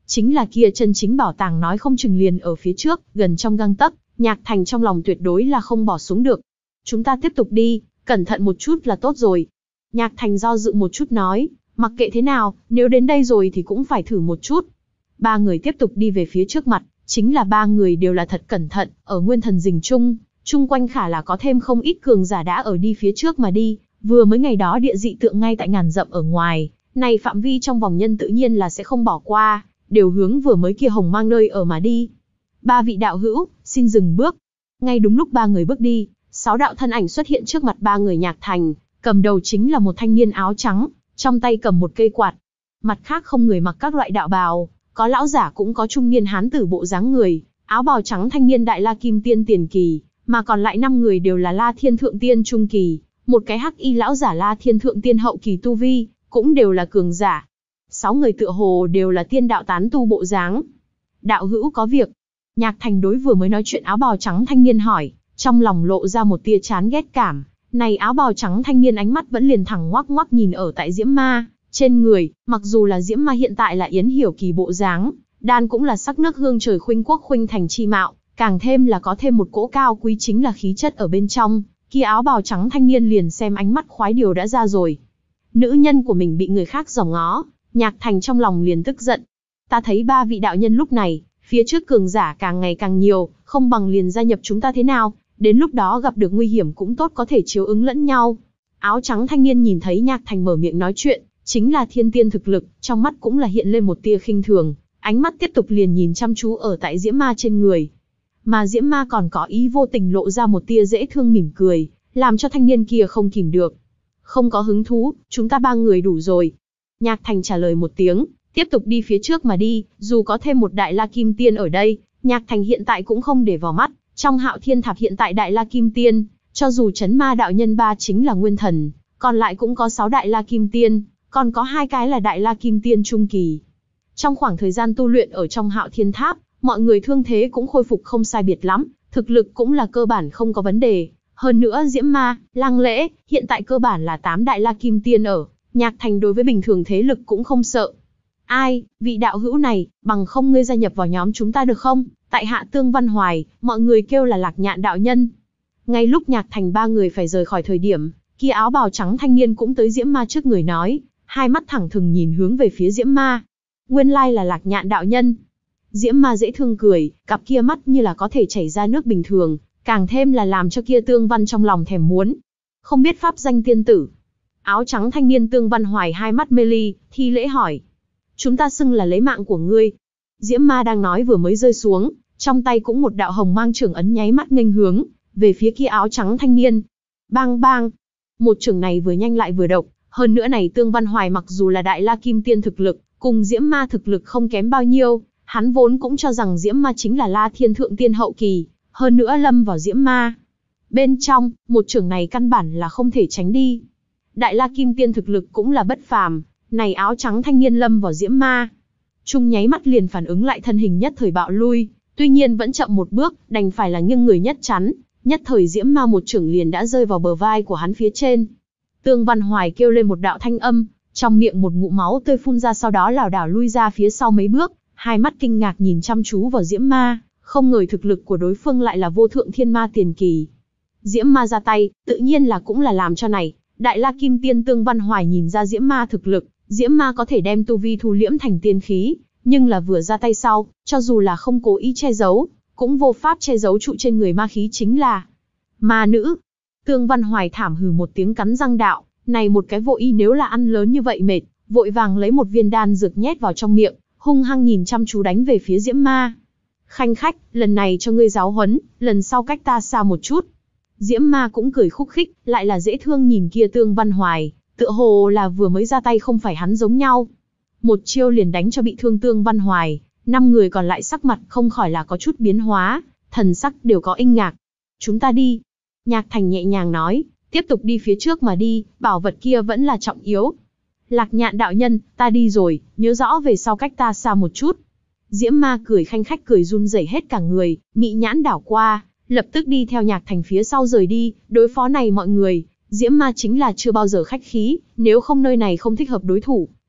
Chính là kia chân chính bảo tàng nói không chừng liền ở phía trước, gần trong gang tấc, Nhạc Thành trong lòng tuyệt đối là không bỏ xuống được. Chúng ta tiếp tục đi, cẩn thận một chút là tốt rồi. Nhạc Thành do dự một chút nói, mặc kệ thế nào, nếu đến đây rồi thì cũng phải thử một chút. Ba người tiếp tục đi về phía trước mặt, chính là ba người đều là thật cẩn thận, ở Nguyên Thần Dình chung, chung quanh khả là có thêm không ít cường giả đã ở đi phía trước mà đi, vừa mới ngày đó địa dị tượng ngay tại ngàn dặm ở ngoài, này phạm vi trong vòng nhân tự nhiên là sẽ không bỏ qua, đều hướng vừa mới kia hồng mang nơi ở mà đi. Ba vị đạo hữu, xin dừng bước. Ngay đúng lúc ba người bước đi, sáu đạo thân ảnh xuất hiện trước mặt ba người Nhạc Thành, cầm đầu chính là một thanh niên áo trắng, trong tay cầm một cây quạt. Mặt khác không người mặc các loại đạo bào, có lão giả cũng có trung niên hán tử bộ dáng người, áo bào trắng thanh niên Đại La Kim Tiên tiền kỳ, mà còn lại năm người đều là La Thiên Thượng Tiên trung kỳ, một cái hắc y lão giả La Thiên Thượng Tiên hậu kỳ tu vi, cũng đều là cường giả. Sáu người tựa hồ đều là tiên đạo tán tu bộ dáng. Đạo hữu có việc. Nhạc Thành đối vừa mới nói chuyện áo bào trắng thanh niên hỏi, trong lòng lộ ra một tia chán ghét cảm. Này áo bào trắng thanh niên ánh mắt vẫn liền thẳng ngoắc ngoắc nhìn ở tại Diễm Ma trên người, mặc dù là Diễm Ma hiện tại là Yến Hiểu Kỳ bộ dáng, đan cũng là sắc nước hương trời khuynh quốc khuynh thành chi mạo, càng thêm là có thêm một cỗ cao quý chính là khí chất ở bên trong. Kia áo bào trắng thanh niên liền xem ánh mắt khoái điều đã ra rồi. Nữ nhân của mình bị người khác dòm ngó, Nhạc Thành trong lòng liền tức giận. Ta thấy ba vị đạo nhân lúc này, phía trước cường giả càng ngày càng nhiều, không bằng liền gia nhập chúng ta thế nào, đến lúc đó gặp được nguy hiểm cũng tốt có thể chiếu ứng lẫn nhau. Áo trắng thanh niên nhìn thấy Nhạc Thành mở miệng nói chuyện, chính là thiên tiên thực lực, trong mắt cũng là hiện lên một tia khinh thường, ánh mắt tiếp tục liền nhìn chăm chú ở tại Diễm Ma trên người. Mà Diễm Ma còn có ý vô tình lộ ra một tia dễ thương mỉm cười, làm cho thanh niên kia không kìm được. Không có hứng thú, chúng ta ba người đủ rồi. Nhạc Thành trả lời một tiếng, tiếp tục đi phía trước mà đi, dù có thêm một Đại La Kim Tiên ở đây, Nhạc Thành hiện tại cũng không để vào mắt. Trong Hạo Thiên Tháp hiện tại Đại La Kim Tiên, cho dù Chấn Ma đạo nhân ba chính là nguyên thần, còn lại cũng có sáu Đại La Kim Tiên, còn có hai cái là Đại La Kim Tiên trung kỳ. Trong khoảng thời gian tu luyện ở trong Hạo Thiên Tháp, mọi người thương thế cũng khôi phục không sai biệt lắm, thực lực cũng là cơ bản không có vấn đề. Hơn nữa Diễm Ma, Lăng Lễ, hiện tại cơ bản là tám Đại La Kim Tiên ở, Nhạc Thành đối với bình thường thế lực cũng không sợ. Ai, vị đạo hữu này, bằng không ngươi gia nhập vào nhóm chúng ta được không? Tại hạ Tương Văn Hoài, mọi người kêu là Lạc Nhạn đạo nhân. Ngay lúc Nhạc Thành ba người phải rời khỏi thời điểm, kia áo bào trắng thanh niên cũng tới Diễm Ma trước người nói, hai mắt thẳng thừng nhìn hướng về phía Diễm Ma. Nguyên lai là Lạc Nhạn đạo nhân. Diễm Ma dễ thương cười, cặp kia mắt như là có thể chảy ra nước bình thường, càng thêm là làm cho kia Tương Văn trong lòng thèm muốn. Không biết pháp danh tiên tử. Áo trắng thanh niên Tương Văn Hoài hai mắt mê ly, thi lễ hỏi. Chúng ta xưng là lấy mạng của ngươi. Diễm Ma đang nói vừa mới rơi xuống, trong tay cũng một đạo hồng mang chưởng ấn nháy mắt nghênh hướng về phía kia áo trắng thanh niên. Bang bang, một chưởng này vừa nhanh lại vừa độc, hơn nữa này Tương Văn Hoài mặc dù là Đại La Kim Tiên thực lực, cùng Diễm Ma thực lực không kém bao nhiêu, hắn vốn cũng cho rằng Diễm Ma chính là La Thiên Thượng Tiên hậu kỳ, hơn nữa lâm vào Diễm Ma bên trong, một chưởng này căn bản là không thể tránh đi. Đại La Kim Tiên thực lực cũng là bất phàm, này áo trắng thanh niên lâm vào Diễm Ma chung nháy mắt liền phản ứng lại, thân hình nhất thời bạo lui, tuy nhiên vẫn chậm một bước, đành phải là nghiêng người nhất chắn, nhất thời Diễm Ma một chưởng liền đã rơi vào bờ vai của hắn phía trên. Tương Văn Hoài kêu lên một đạo thanh âm, trong miệng một ngụm máu tươi phun ra, sau đó lảo đảo lui ra phía sau mấy bước, hai mắt kinh ngạc nhìn chăm chú vào Diễm Ma, không ngờ thực lực của đối phương lại là vô thượng thiên ma tiền kỳ. Diễm Ma ra tay, tự nhiên là cũng là làm cho này Đại La Kim Tiên Tương Văn Hoài nhìn ra Diễm Ma thực lực. Diễm Ma có thể đem tu vi thu liễm thành tiên khí, nhưng là vừa ra tay sau, cho dù là không cố ý che giấu, cũng vô pháp che giấu trụ trên người ma khí chính là ma nữ. Tương Văn Hoài thảm hừ một tiếng cắn răng đạo, này một cái vô ý nếu là ăn lớn như vậy mệt, vội vàng lấy một viên đan dược nhét vào trong miệng, hung hăng nhìn chăm chú đánh về phía Diễm Ma. Khanh khách, lần này cho ngươi giáo huấn, lần sau cách ta xa một chút. Diễm Ma cũng cười khúc khích, lại là dễ thương nhìn kia Tương Văn Hoài, tựa hồ là vừa mới ra tay không phải hắn giống nhau. Một chiêu liền đánh cho bị thương Tương Văn Hoài, năm người còn lại sắc mặt không khỏi là có chút biến hóa, thần sắc đều có kinh ngạc. Chúng ta đi. Nhạc Thành nhẹ nhàng nói, tiếp tục đi phía trước mà đi, bảo vật kia vẫn là trọng yếu. Lạc Nhạn đạo nhân, ta đi rồi, nhớ rõ về sau cách ta xa một chút. Diễm Ma cười khanh khách cười run rẩy hết cả người, mị nhãn đảo qua, lập tức đi theo Nhạc Thành phía sau rời đi, đối phó này mọi người. Diễm Ma chính là chưa bao giờ khách khí, nếu không nơi này không thích hợp đối thủ,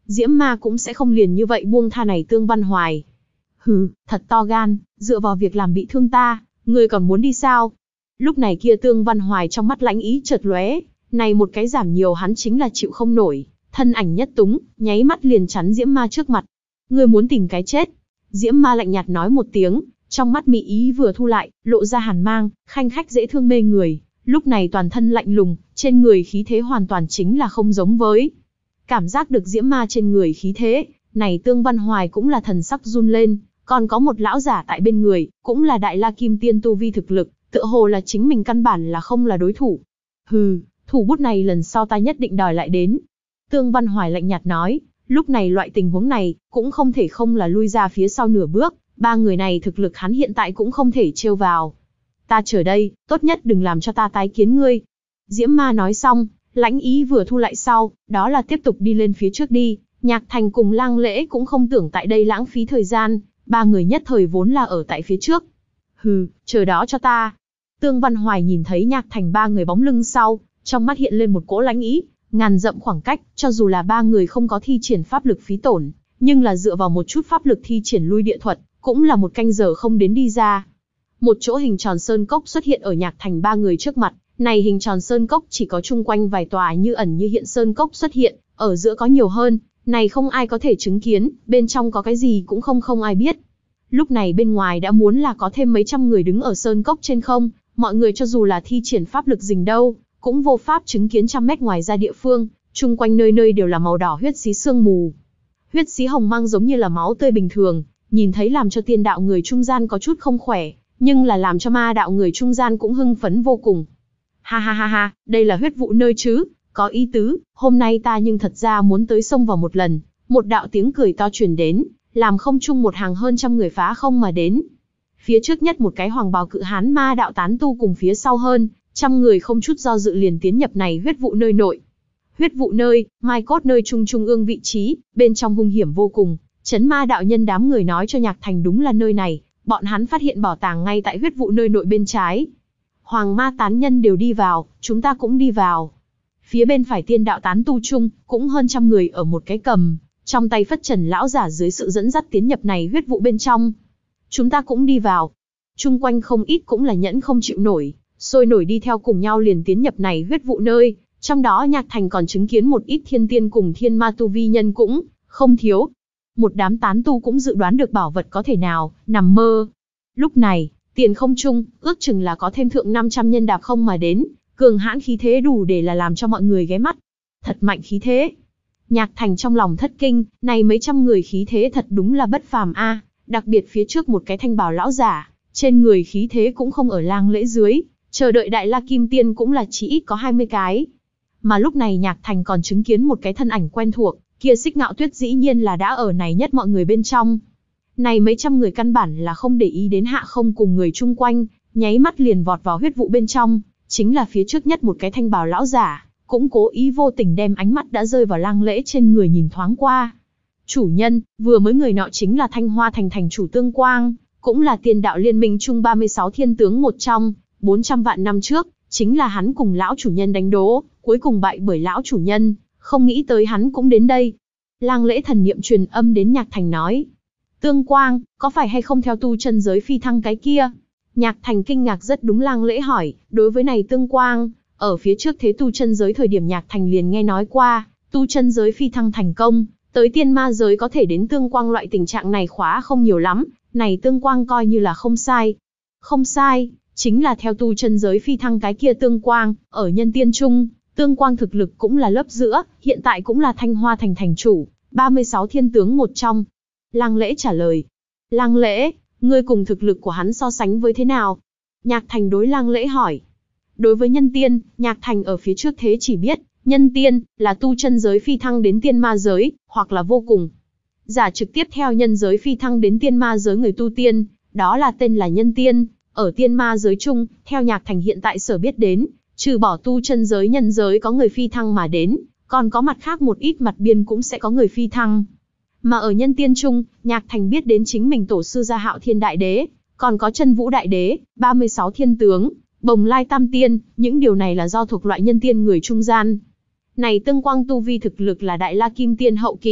Diễm Ma cũng sẽ không liền như vậy buông tha này Tương Văn Hoài. Hừ, thật to gan, dựa vào việc làm bị thương ta, ngươi còn muốn đi sao? Lúc này kia Tương Văn Hoài trong mắt lãnh ý chợt lóe, này một cái giảm nhiều hắn chính là chịu không nổi, thân ảnh nhất túng, nháy mắt liền chắn Diễm Ma trước mặt. Ngươi muốn tìm cái chết? Diễm Ma lạnh nhạt nói một tiếng, trong mắt mỹ ý vừa thu lại, lộ ra hàn mang, khanh khách dễ thương mê người. Lúc này toàn thân lạnh lùng, trên người khí thế hoàn toàn chính là không giống với. Cảm giác được Diễm Ma trên người khí thế, này Tương Văn Hoài cũng là thần sắc run lên, còn có một lão giả tại bên người, cũng là Đại La Kim Tiên tu vi thực lực, tựa hồ là chính mình căn bản là không là đối thủ. Hừ, thủ bút này lần sau ta nhất định đòi lại đến. Tương Văn Hoài lạnh nhạt nói, lúc này loại tình huống này, cũng không thể không là lui ra phía sau nửa bước, ba người này thực lực hắn hiện tại cũng không thể trêu vào. Ta chờ đây, tốt nhất đừng làm cho ta tái kiến ngươi. Diễm Ma nói xong, lãnh ý vừa thu lại sau, đó là tiếp tục đi lên phía trước đi. Nhạc Thành cùng Lang Lễ cũng không tưởng tại đây lãng phí thời gian, ba người nhất thời vốn là ở tại phía trước. Hừ, chờ đó cho ta. Tương Văn Hoài nhìn thấy Nhạc Thành ba người bóng lưng sau, trong mắt hiện lên một cỗ lãnh ý, ngàn dặm khoảng cách, cho dù là ba người không có thi triển pháp lực phí tổn, nhưng là dựa vào một chút pháp lực thi triển lui địa thuật, cũng là một canh giờ không đến đi ra. Một chỗ hình tròn sơn cốc xuất hiện ở Nhạc Thành ba người trước mặt, này hình tròn sơn cốc chỉ có chung quanh vài tòa như ẩn như hiện sơn cốc xuất hiện, ở giữa có nhiều hơn, này không ai có thể chứng kiến, bên trong có cái gì cũng không không ai biết. Lúc này bên ngoài đã muốn là có thêm mấy trăm người đứng ở sơn cốc trên không, mọi người cho dù là thi triển pháp lực rình đâu, cũng vô pháp chứng kiến trăm mét ngoài ra địa phương, chung quanh nơi nơi đều là màu đỏ huyết xí sương mù. Huyết xí hồng mang giống như là máu tươi bình thường, nhìn thấy làm cho tiên đạo người trung gian có chút không khỏe, nhưng là làm cho ma đạo người trung gian cũng hưng phấn vô cùng. Ha ha ha ha, đây là huyết vụ nơi chứ, có ý tứ, hôm nay ta nhưng thật ra muốn tới sông vào một lần. Một đạo tiếng cười to truyền đến, làm không chung một hàng hơn trăm người phá không mà đến. Phía trước nhất một cái hoàng bào cự hán ma đạo tán tu cùng phía sau hơn, trăm người không chút do dự liền tiến nhập này huyết vụ nơi nội. Huyết vụ nơi, mai cốt nơi trung trung ương vị trí, bên trong hung hiểm vô cùng, chấn ma đạo nhân đám người nói cho Nhạc Thành đúng là nơi này, bọn hắn phát hiện bảo tàng ngay tại huyết vụ nơi nội bên trái. Hoàng ma tán nhân đều đi vào, chúng ta cũng đi vào. Phía bên phải tiên đạo tán tu chung, cũng hơn trăm người ở một cái cầm, trong tay phất trần lão giả dưới sự dẫn dắt tiến nhập này huyết vụ bên trong. Chúng ta cũng đi vào. Chung quanh không ít cũng là nhẫn không chịu nổi, sôi nổi đi theo cùng nhau liền tiến nhập này huyết vụ nơi. Trong đó Nhạc Thành còn chứng kiến một ít thiên tiên cùng thiên ma tu vi nhân cũng không thiếu. Một đám tán tu cũng dự đoán được bảo vật có thể nào nằm mơ. Lúc này, tiền không trung, ước chừng là có thêm thượng năm trăm nhân đạp không mà đến, cường hãn khí thế đủ để là làm cho mọi người ghé mắt. Thật mạnh khí thế. Nhạc Thành trong lòng thất kinh, này mấy trăm người khí thế thật đúng là bất phàm a, đặc biệt phía trước một cái thanh bào lão giả, trên người khí thế cũng không ở Lang Lễ dưới, chờ đợi Đại La Kim Tiên cũng là chỉ ít có hai mươi cái. Mà lúc này Nhạc Thành còn chứng kiến một cái thân ảnh quen thuộc, kia Xích Ngạo Tuyết dĩ nhiên là đã ở này nhất mọi người bên trong. Này mấy trăm người căn bản là không để ý đến hạ không cùng người chung quanh, nháy mắt liền vọt vào huyết vụ bên trong, chính là phía trước nhất một cái thanh bào lão giả, cũng cố ý vô tình đem ánh mắt đã rơi vào Lang Lễ trên người nhìn thoáng qua. Chủ nhân, vừa mới người nọ chính là Thanh Hoa Thành thành chủ Tương Quang, cũng là tiên đạo liên minh chung ba mươi sáu thiên tướng một trong, bốn trăm vạn năm trước, chính là hắn cùng lão chủ nhân đánh đố, cuối cùng bại bởi lão chủ nhân, không nghĩ tới hắn cũng đến đây. Lang Lễ thần niệm truyền âm đến Nhạc Thành nói. Tương Quang, có phải hay không theo tu chân giới phi thăng cái kia? Nhạc Thành kinh ngạc rất đúng Lang Lễ hỏi, đối với này Tương Quang, ở phía trước thế tu chân giới thời điểm Nhạc Thành liền nghe nói qua, tu chân giới phi thăng thành công, tới tiên ma giới có thể đến Tương Quang loại tình trạng này khóa không nhiều lắm, này Tương Quang coi như là không sai. Không sai, chính là theo tu chân giới phi thăng cái kia Tương Quang, ở nhân tiên trung, Tương Quang thực lực cũng là lớp giữa, hiện tại cũng là Thanh Hoa Thành thành chủ, ba mươi sáu thiên tướng một trong. Lang Lễ trả lời. Lang Lễ, ngươi cùng thực lực của hắn so sánh với thế nào? Nhạc Thành đối Lang Lễ hỏi. Đối với nhân tiên, Nhạc Thành ở phía trước thế chỉ biết, nhân tiên, là tu chân giới phi thăng đến tiên ma giới, hoặc là vô cùng. Giả trực tiếp theo nhân giới phi thăng đến tiên ma giới người tu tiên, đó là tên là nhân tiên, ở tiên ma giới chung, theo Nhạc Thành hiện tại sở biết đến, trừ bỏ tu chân giới nhân giới có người phi thăng mà đến, còn có mặt khác một ít mặt biên cũng sẽ có người phi thăng. Mà ở nhân tiên chung, Nhạc Thành biết đến chính mình tổ sư Gia Hạo Thiên Đại Đế, còn có Chân Vũ Đại Đế, ba mươi sáu thiên tướng, Bồng Lai Tam Tiên, những điều này là do thuộc loại nhân tiên người trung gian. Này Tương Quang tu vi thực lực là Đại La Kim Tiên hậu kỳ,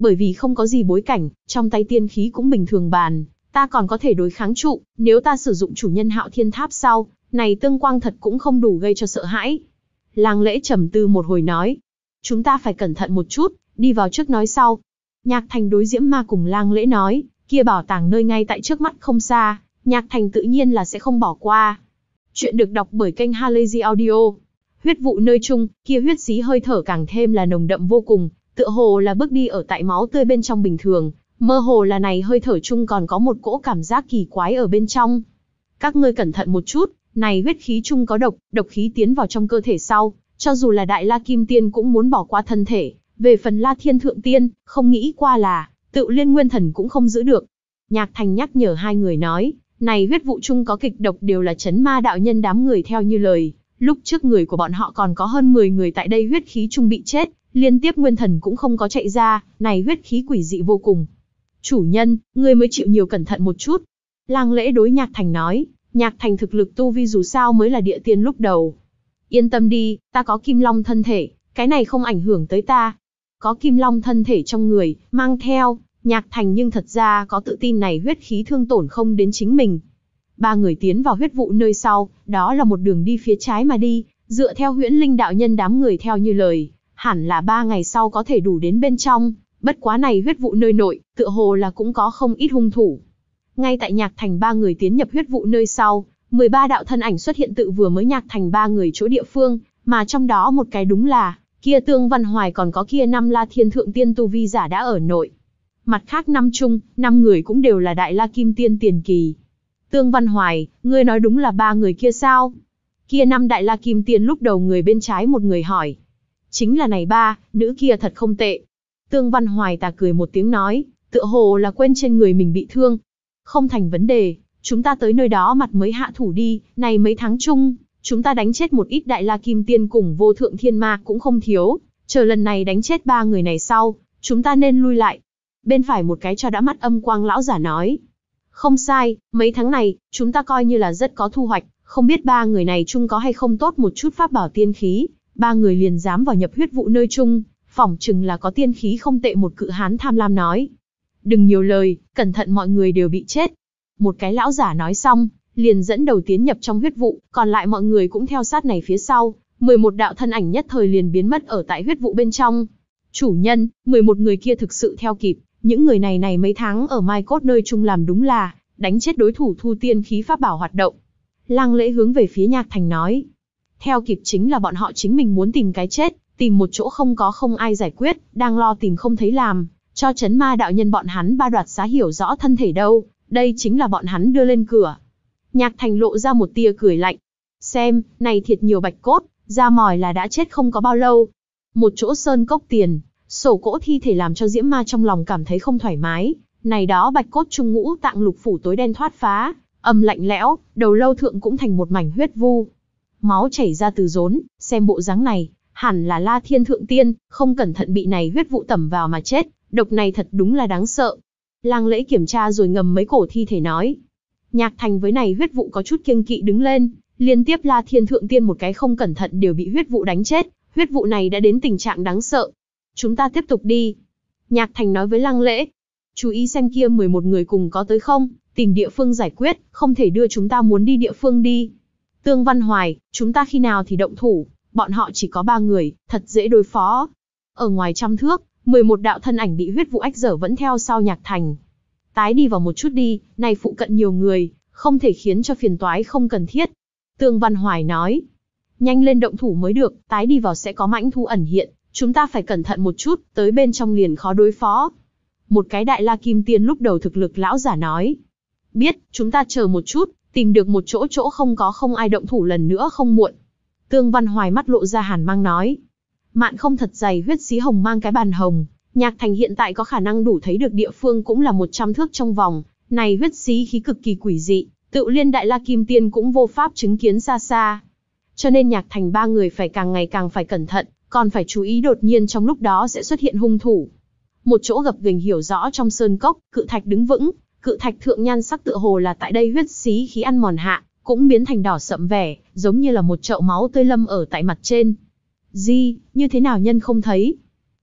Bởi vì không có gì bối cảnh, trong tay tiên khí cũng bình thường bàn, ta còn có thể đối kháng trụ, nếu ta sử dụng chủ nhân Hạo Thiên Tháp sau, này tương quang thật cũng không đủ gây cho sợ hãi. Lang Lễ trầm tư một hồi nói, chúng ta phải cẩn thận một chút, đi vào trước nói sau. Nhạc Thành đối Diễm Ma cùng Lang Lễ nói, kia bảo tàng nơi ngay tại trước mắt không xa, Nhạc Thành tự nhiên là sẽ không bỏ qua. Chuyện được đọc bởi kênh Halazy Audio. Huyết vụ nơi chung, kia huyết xí hơi thở càng thêm là nồng đậm vô cùng, tựa hồ là bước đi ở tại máu tươi bên trong bình thường, mơ hồ là này hơi thở chung còn có một cỗ cảm giác kỳ quái ở bên trong. Các ngươi cẩn thận một chút, này huyết khí chung có độc, độc khí tiến vào trong cơ thể sau, cho dù là Đại La Kim Tiên cũng muốn bỏ qua thân thể, về phần La Thiên Thượng Tiên, không nghĩ qua là, tự liên nguyên thần cũng không giữ được. Nhạc Thành nhắc nhở hai người nói, này huyết vụ chung có kịch độc đều là chấn ma đạo nhân đám người theo như lời, lúc trước người của bọn họ còn có hơn mười người tại đây huyết khí chung bị chết, liên tiếp nguyên thần cũng không có chạy ra, này huyết khí quỷ dị vô cùng. Chủ nhân, ngươi mới chịu nhiều cẩn thận một chút. Lang Lễ đối Nhạc Thành nói, Nhạc Thành thực lực tu vi dù sao mới là địa tiên lúc đầu. Yên tâm đi, ta có Kim Long thân thể, cái này không ảnh hưởng tới ta. Có Kim Long thân thể trong người, mang theo, Nhạc Thành nhưng thật ra có tự tin này huyết khí thương tổn không đến chính mình. Ba người tiến vào huyết vụ nơi sau, đó là một đường đi phía trái mà đi, dựa theo Huyễn Linh đạo nhân đám người theo như lời, hẳn là ba ngày sau có thể đủ đến bên trong, bất quá này huyết vụ nơi nội, tựa hồ là cũng có không ít hung thủ. Ngay tại Nhạc Thành ba người tiến nhập huyết vụ nơi sau, mười ba đạo thân ảnh xuất hiện tự vừa mới Nhạc Thành ba người chỗ địa phương, mà trong đó một cái đúng là, kia Tương Văn Hoài còn có kia năm La Thiên Thượng Tiên tu vi giả đã ở nội. Mặt khác năm chung, năm người cũng đều là Đại La Kim Tiên tiền kỳ. Tương Văn Hoài, ngươi nói đúng là ba người kia sao? Kia năm Đại La Kim Tiên lúc đầu người bên trái một người hỏi. Chính là này ba, nữ kia thật không tệ. Tương Văn Hoài tà cười một tiếng nói, tựa hồ là quên trên người mình bị thương. Không thành vấn đề, chúng ta tới nơi đó mặt mới hạ thủ đi, này mấy tháng chung, chúng ta đánh chết một ít Đại La Kim Tiên cùng vô thượng thiên ma cũng không thiếu, chờ lần này đánh chết ba người này sau, chúng ta nên lui lại. Bên phải một cái cho đã mắt âm quang lão giả nói. Không sai, mấy tháng này, chúng ta coi như là rất có thu hoạch, không biết ba người này chung có hay không tốt một chút pháp bảo tiên khí, ba người liền dám vào nhập huyết vụ nơi chung, phỏng chừng là có tiên khí không tệ. Một cự hán tham lam nói. Đừng nhiều lời, cẩn thận mọi người đều bị chết. Một cái lão giả nói xong, liền dẫn đầu tiến nhập trong huyết vụ, còn lại mọi người cũng theo sát này phía sau, mười một đạo thân ảnh nhất thời liền biến mất ở tại huyết vụ bên trong. Chủ nhân, mười một người kia thực sự theo kịp, những người này này mấy tháng ở Mai Cốt nơi chung làm đúng là, đánh chết đối thủ thu tiên khí pháp bảo hoạt động. Lang Lễ hướng về phía Nhạc Thành nói. Theo kịp chính là bọn họ chính mình muốn tìm cái chết, tìm một chỗ không có không ai giải quyết, đang lo tìm không thấy làm, cho chấn ma đạo nhân bọn hắn ba đoạt xá hiểu rõ thân thể đâu, đây chính là bọn hắn đưa lên cửa. Nhạc Thành lộ ra một tia cười lạnh. Xem, này thiệt nhiều bạch cốt, ra mỏi là đã chết không có bao lâu. Một chỗ sơn cốc tiền, sổ cỗ thi thể làm cho Diễm Ma trong lòng cảm thấy không thoải mái. Này đó bạch cốt trung ngũ tạng lục phủ tối đen thoát phá, âm lạnh lẽo, đầu lâu thượng cũng thành một mảnh huyết vu. Máu chảy ra từ rốn, xem bộ dáng này, hẳn là La Thiên Thượng Tiên, không cẩn thận bị này huyết vụ tẩm vào mà chết, độc này thật đúng là đáng sợ. Lang Lễ kiểm tra rồi ngầm mấy cổ thi thể nói. Nhạc Thành với này huyết vụ có chút kiêng kỵ đứng lên, liên tiếp La Thiên Thượng Tiên một cái không cẩn thận đều bị huyết vụ đánh chết, huyết vụ này đã đến tình trạng đáng sợ. Chúng ta tiếp tục đi. Nhạc Thành nói với Lang Lễ. Chú ý xem kia mười một người cùng có tới không, tìm địa phương giải quyết, không thể đưa chúng ta muốn đi địa phương đi. Tương Văn Hoài, chúng ta khi nào thì động thủ, bọn họ chỉ có ba người, thật dễ đối phó. Ở ngoài trăm thước, mười một đạo thân ảnh bị huyết vụ ách dở vẫn theo sau Nhạc Thành. Tái đi vào một chút đi, này phụ cận nhiều người, không thể khiến cho phiền toái không cần thiết. Tương Văn Hoài nói. Nhanh lên động thủ mới được, tái đi vào sẽ có mãnh thu ẩn hiện, chúng ta phải cẩn thận một chút, tới bên trong liền khó đối phó. Một cái Đại La Kim Tiên lúc đầu thực lực lão giả nói. Biết, chúng ta chờ một chút, tìm được một chỗ chỗ không có không ai động thủ lần nữa không muộn. Tương Văn Hoài mắt lộ ra hàn mang nói. Mạn không thật dày huyết xí hồng mang cái bàn hồng, Nhạc Thành hiện tại có khả năng đủ thấy được địa phương cũng là một trăm thước trong vòng, này huyết xí khí cực kỳ quỷ dị, tự liên Đại La Kim Tiên cũng vô pháp chứng kiến xa xa. Cho nên Nhạc Thành ba người phải càng ngày càng phải cẩn thận, còn phải chú ý đột nhiên trong lúc đó sẽ xuất hiện hung thủ. Một chỗ gập ghềnh hiểu rõ trong sơn cốc, cự thạch đứng vững, cự thạch thượng nhan sắc tựa hồ là tại đây huyết xí khí ăn mòn hạ, cũng biến thành đỏ sậm vẻ, giống như là một chậu máu tươi lâm ở tại mặt trên. Di, như thế nào nhân không thấy?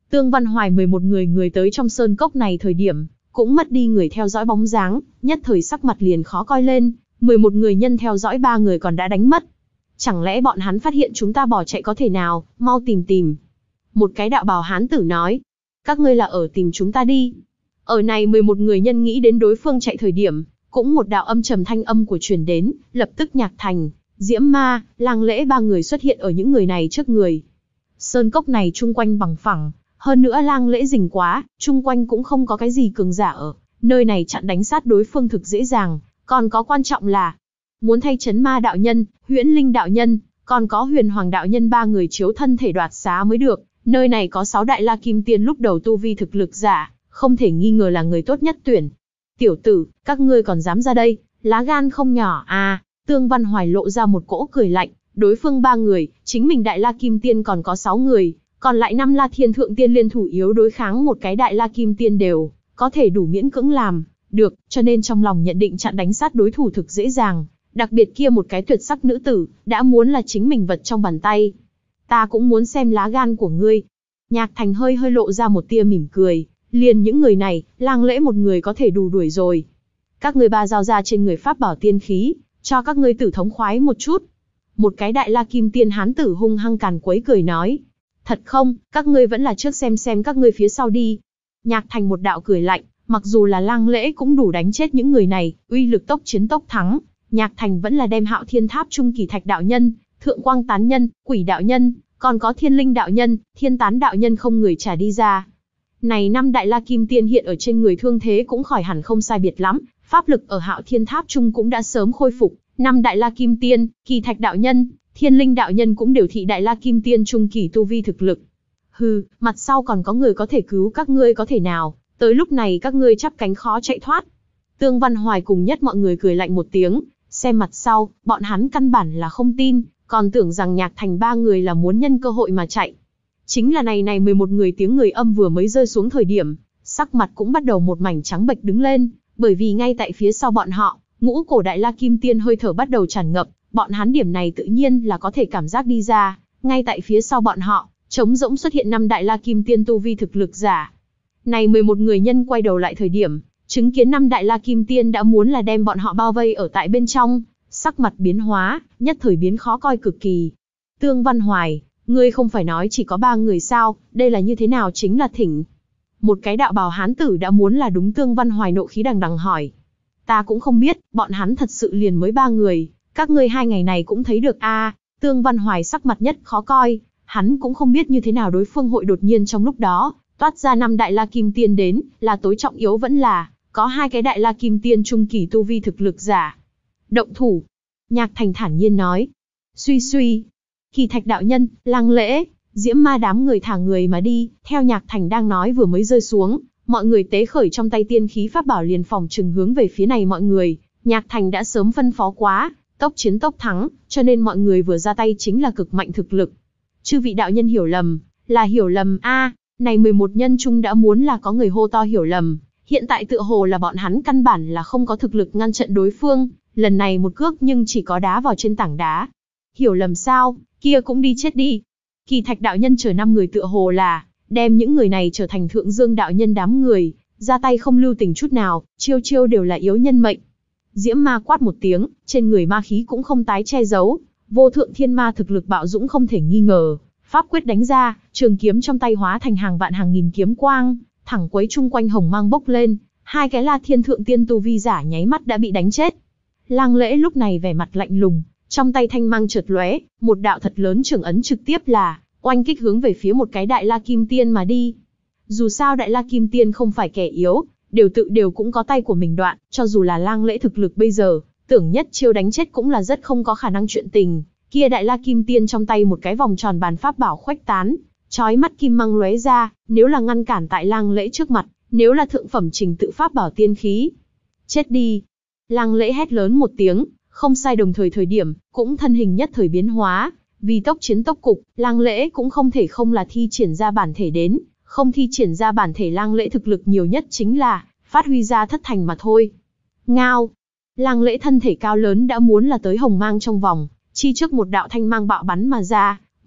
Tương Văn Hoài mười một người người tới trong sơn cốc này thời điểm, cũng mất đi người theo dõi bóng dáng, nhất thời sắc mặt liền khó coi lên, mười một người nhân theo dõi ba người còn đã đánh mất. Chẳng lẽ bọn hắn phát hiện chúng ta bỏ chạy có thể nào, mau tìm tìm. Một cái đạo bào hán tử nói, các ngươi là ở tìm chúng ta đi. Ở này mười một người nhân nghĩ đến đối phương chạy thời điểm, cũng một đạo âm trầm thanh âm của truyền đến, lập tức Nhạc Thành, Diễm Ma, Lang Lễ ba người xuất hiện ở những người này trước người. Sơn cốc này chung quanh bằng phẳng, hơn nữa Lang Lễ rình quá, chung quanh cũng không có cái gì cường giả ở, nơi này chặn đánh sát đối phương thực dễ dàng, còn có quan trọng là muốn thay Chấn Ma đạo nhân, Huyễn Linh đạo nhân, còn có Huyền Hoàng đạo nhân ba người chiếu thân thể đoạt xá mới được. Nơi này có sáu đại La Kim Tiên lúc đầu tu vi thực lực giả, không thể nghi ngờ là người tốt nhất tuyển. Tiểu tử, các ngươi còn dám ra đây, lá gan không nhỏ à? Tương Văn Hoài lộ ra một cỗ cười lạnh, đối phương ba người, chính mình đại La Kim Tiên còn có sáu người, còn lại năm La Thiên Thượng Tiên liên thủ yếu đối kháng một cái đại La Kim Tiên đều có thể đủ miễn cưỡng làm được, cho nên trong lòng nhận định chặn đánh sát đối thủ thực dễ dàng, đặc biệt kia một cái tuyệt sắc nữ tử, đã muốn là chính mình vật trong bàn tay. Ta cũng muốn xem lá gan của ngươi. Nhạc Thành hơi hơi lộ ra một tia mỉm cười, liền những người này, Lang Lễ một người có thể đủ đuổi rồi. Các ngươi ba giao ra trên người pháp bảo tiên khí, cho các ngươi tử thống khoái một chút. Một cái đại La Kim Tiên hán tử hung hăng càn quấy cười nói. Thật không, các ngươi vẫn là trước xem xem các ngươi phía sau đi. Nhạc Thành một đạo cười lạnh, mặc dù là Lang Lễ cũng đủ đánh chết những người này, uy lực tốc chiến tốc thắng. Nhạc Thành vẫn là đem Hạo Thiên Tháp Trung Kỳ Thạch đạo nhân, Thượng Quang Tán nhân, Quỷ đạo nhân, còn có Thiên Linh đạo nhân, Thiên Tán đạo nhân không người trả đi ra. Này năm đại La Kim Tiên hiện ở trên người thương thế cũng khỏi hẳn không sai biệt lắm, pháp lực ở Hạo Thiên Tháp Trung cũng đã sớm khôi phục. Năm đại La Kim Tiên, Kỳ Thạch đạo nhân, Thiên Linh đạo nhân cũng đều thị đại La Kim Tiên trung kỳ tu vi thực lực. Hừ, mặt sau còn có người có thể cứu các ngươi có thể nào? Tới lúc này các ngươi chắp cánh khó chạy thoát. Tương Văn Hoài cùng nhất mọi người cười lạnh một tiếng, xem mặt sau, bọn hắn căn bản là không tin, còn tưởng rằng Nhạc Thành ba người là muốn nhân cơ hội mà chạy. Chính là này này mười một người tiếng người âm vừa mới rơi xuống thời điểm, sắc mặt cũng bắt đầu một mảnh trắng bệch đứng lên, bởi vì ngay tại phía sau bọn họ, ngũ cổ đại La Kim Tiên hơi thở bắt đầu tràn ngập, bọn hắn điểm này tự nhiên là có thể cảm giác đi ra, ngay tại phía sau bọn họ, trống rỗng xuất hiện năm đại La Kim Tiên tu vi thực lực giả. Này mười một người nhân quay đầu lại thời điểm, chứng kiến năm đại La Kim Tiên đã muốn là đem bọn họ bao vây ở tại bên trong, sắc mặt biến hóa, nhất thời biến khó coi cực kỳ. Tương Văn Hoài, ngươi không phải nói chỉ có ba người sao, đây là như thế nào chính là thỉnh. Một cái đạo bào hán tử đã muốn là đúng. Tương Văn Hoài nộ khí đằng đằng hỏi. Ta cũng không biết, bọn hắn thật sự liền mới ba người, các ngươi hai ngày này cũng thấy được a. À, Tương Văn Hoài sắc mặt nhất khó coi, hắn cũng không biết như thế nào đối phương hội đột nhiên trong lúc đó, toát ra năm đại La Kim Tiên đến, là tối trọng yếu vẫn là, có hai cái đại La Kim Tiên trung kỳ tu vi thực lực giả. Động thủ. Nhạc Thành thản nhiên nói. Suy suy. Kỳ Thạch đạo nhân, Lang Lễ, Diễm Ma đám người thả người mà đi, theo Nhạc Thành đang nói vừa mới rơi xuống, mọi người tế khởi trong tay tiên khí pháp bảo liền phòng trừng hướng về phía này mọi người. Nhạc Thành đã sớm phân phó quá, tốc chiến tốc thắng, cho nên mọi người vừa ra tay chính là cực mạnh thực lực. Chư vị đạo nhân hiểu lầm, là hiểu lầm a. À, này mười một nhân chung đã muốn là có người hô to hiểu lầm, hiện tại tựa hồ là bọn hắn căn bản là không có thực lực ngăn trận đối phương, lần này một cước nhưng chỉ có đá vào trên tảng đá. Hiểu lầm sao, kia cũng đi chết đi. Kỳ Thạch đạo nhân chờ năm người tựa hồ là đem những người này trở thành Thượng Dương đạo nhân đám người, ra tay không lưu tình chút nào, chiêu chiêu đều là yếu nhân mệnh. Diễm Ma quát một tiếng, trên người ma khí cũng không tái che giấu, vô thượng thiên ma thực lực bạo dũng không thể nghi ngờ, pháp quyết đánh ra, trường kiếm trong tay hóa thành hàng vạn hàng nghìn kiếm quang, thẳng quấy chung quanh hồng mang bốc lên, hai cái La Thiên Thượng Tiên tu vi giả nháy mắt đã bị đánh chết. Lang Lễ lúc này vẻ mặt lạnh lùng, trong tay thanh mang chợt lóe, một đạo thật lớn trường ấn trực tiếp là oanh kích hướng về phía một cái đại La Kim Tiên mà đi. Dù sao đại La Kim Tiên không phải kẻ yếu, đều tự đều cũng có tay của mình đoạn, cho dù là Lang Lễ thực lực bây giờ, tưởng nhất chiêu đánh chết cũng là rất không có khả năng chuyện tình. Kia đại La Kim Tiên trong tay một cái vòng tròn bàn pháp bảo khuếch tán, chói mắt kim mang lóe ra, nếu là ngăn cản tại Lang Lễ trước mặt, nếu là thượng phẩm trình tự pháp bảo tiên khí. Chết đi! Lang Lễ hét lớn một tiếng, không sai đồng thời thời điểm, cũng thân hình nhất thời biến hóa, vì tốc chiến tốc cục, Lang Lễ cũng không thể không là thi triển ra bản thể đến, không thi triển ra bản thể Lang Lễ thực lực nhiều nhất chính là phát huy ra thất thành mà thôi. Ngao! Lang Lễ thân thể cao lớn đã muốn là tới hồng mang trong vòng, chi trước một đạo thanh mang bạo bắn mà ra,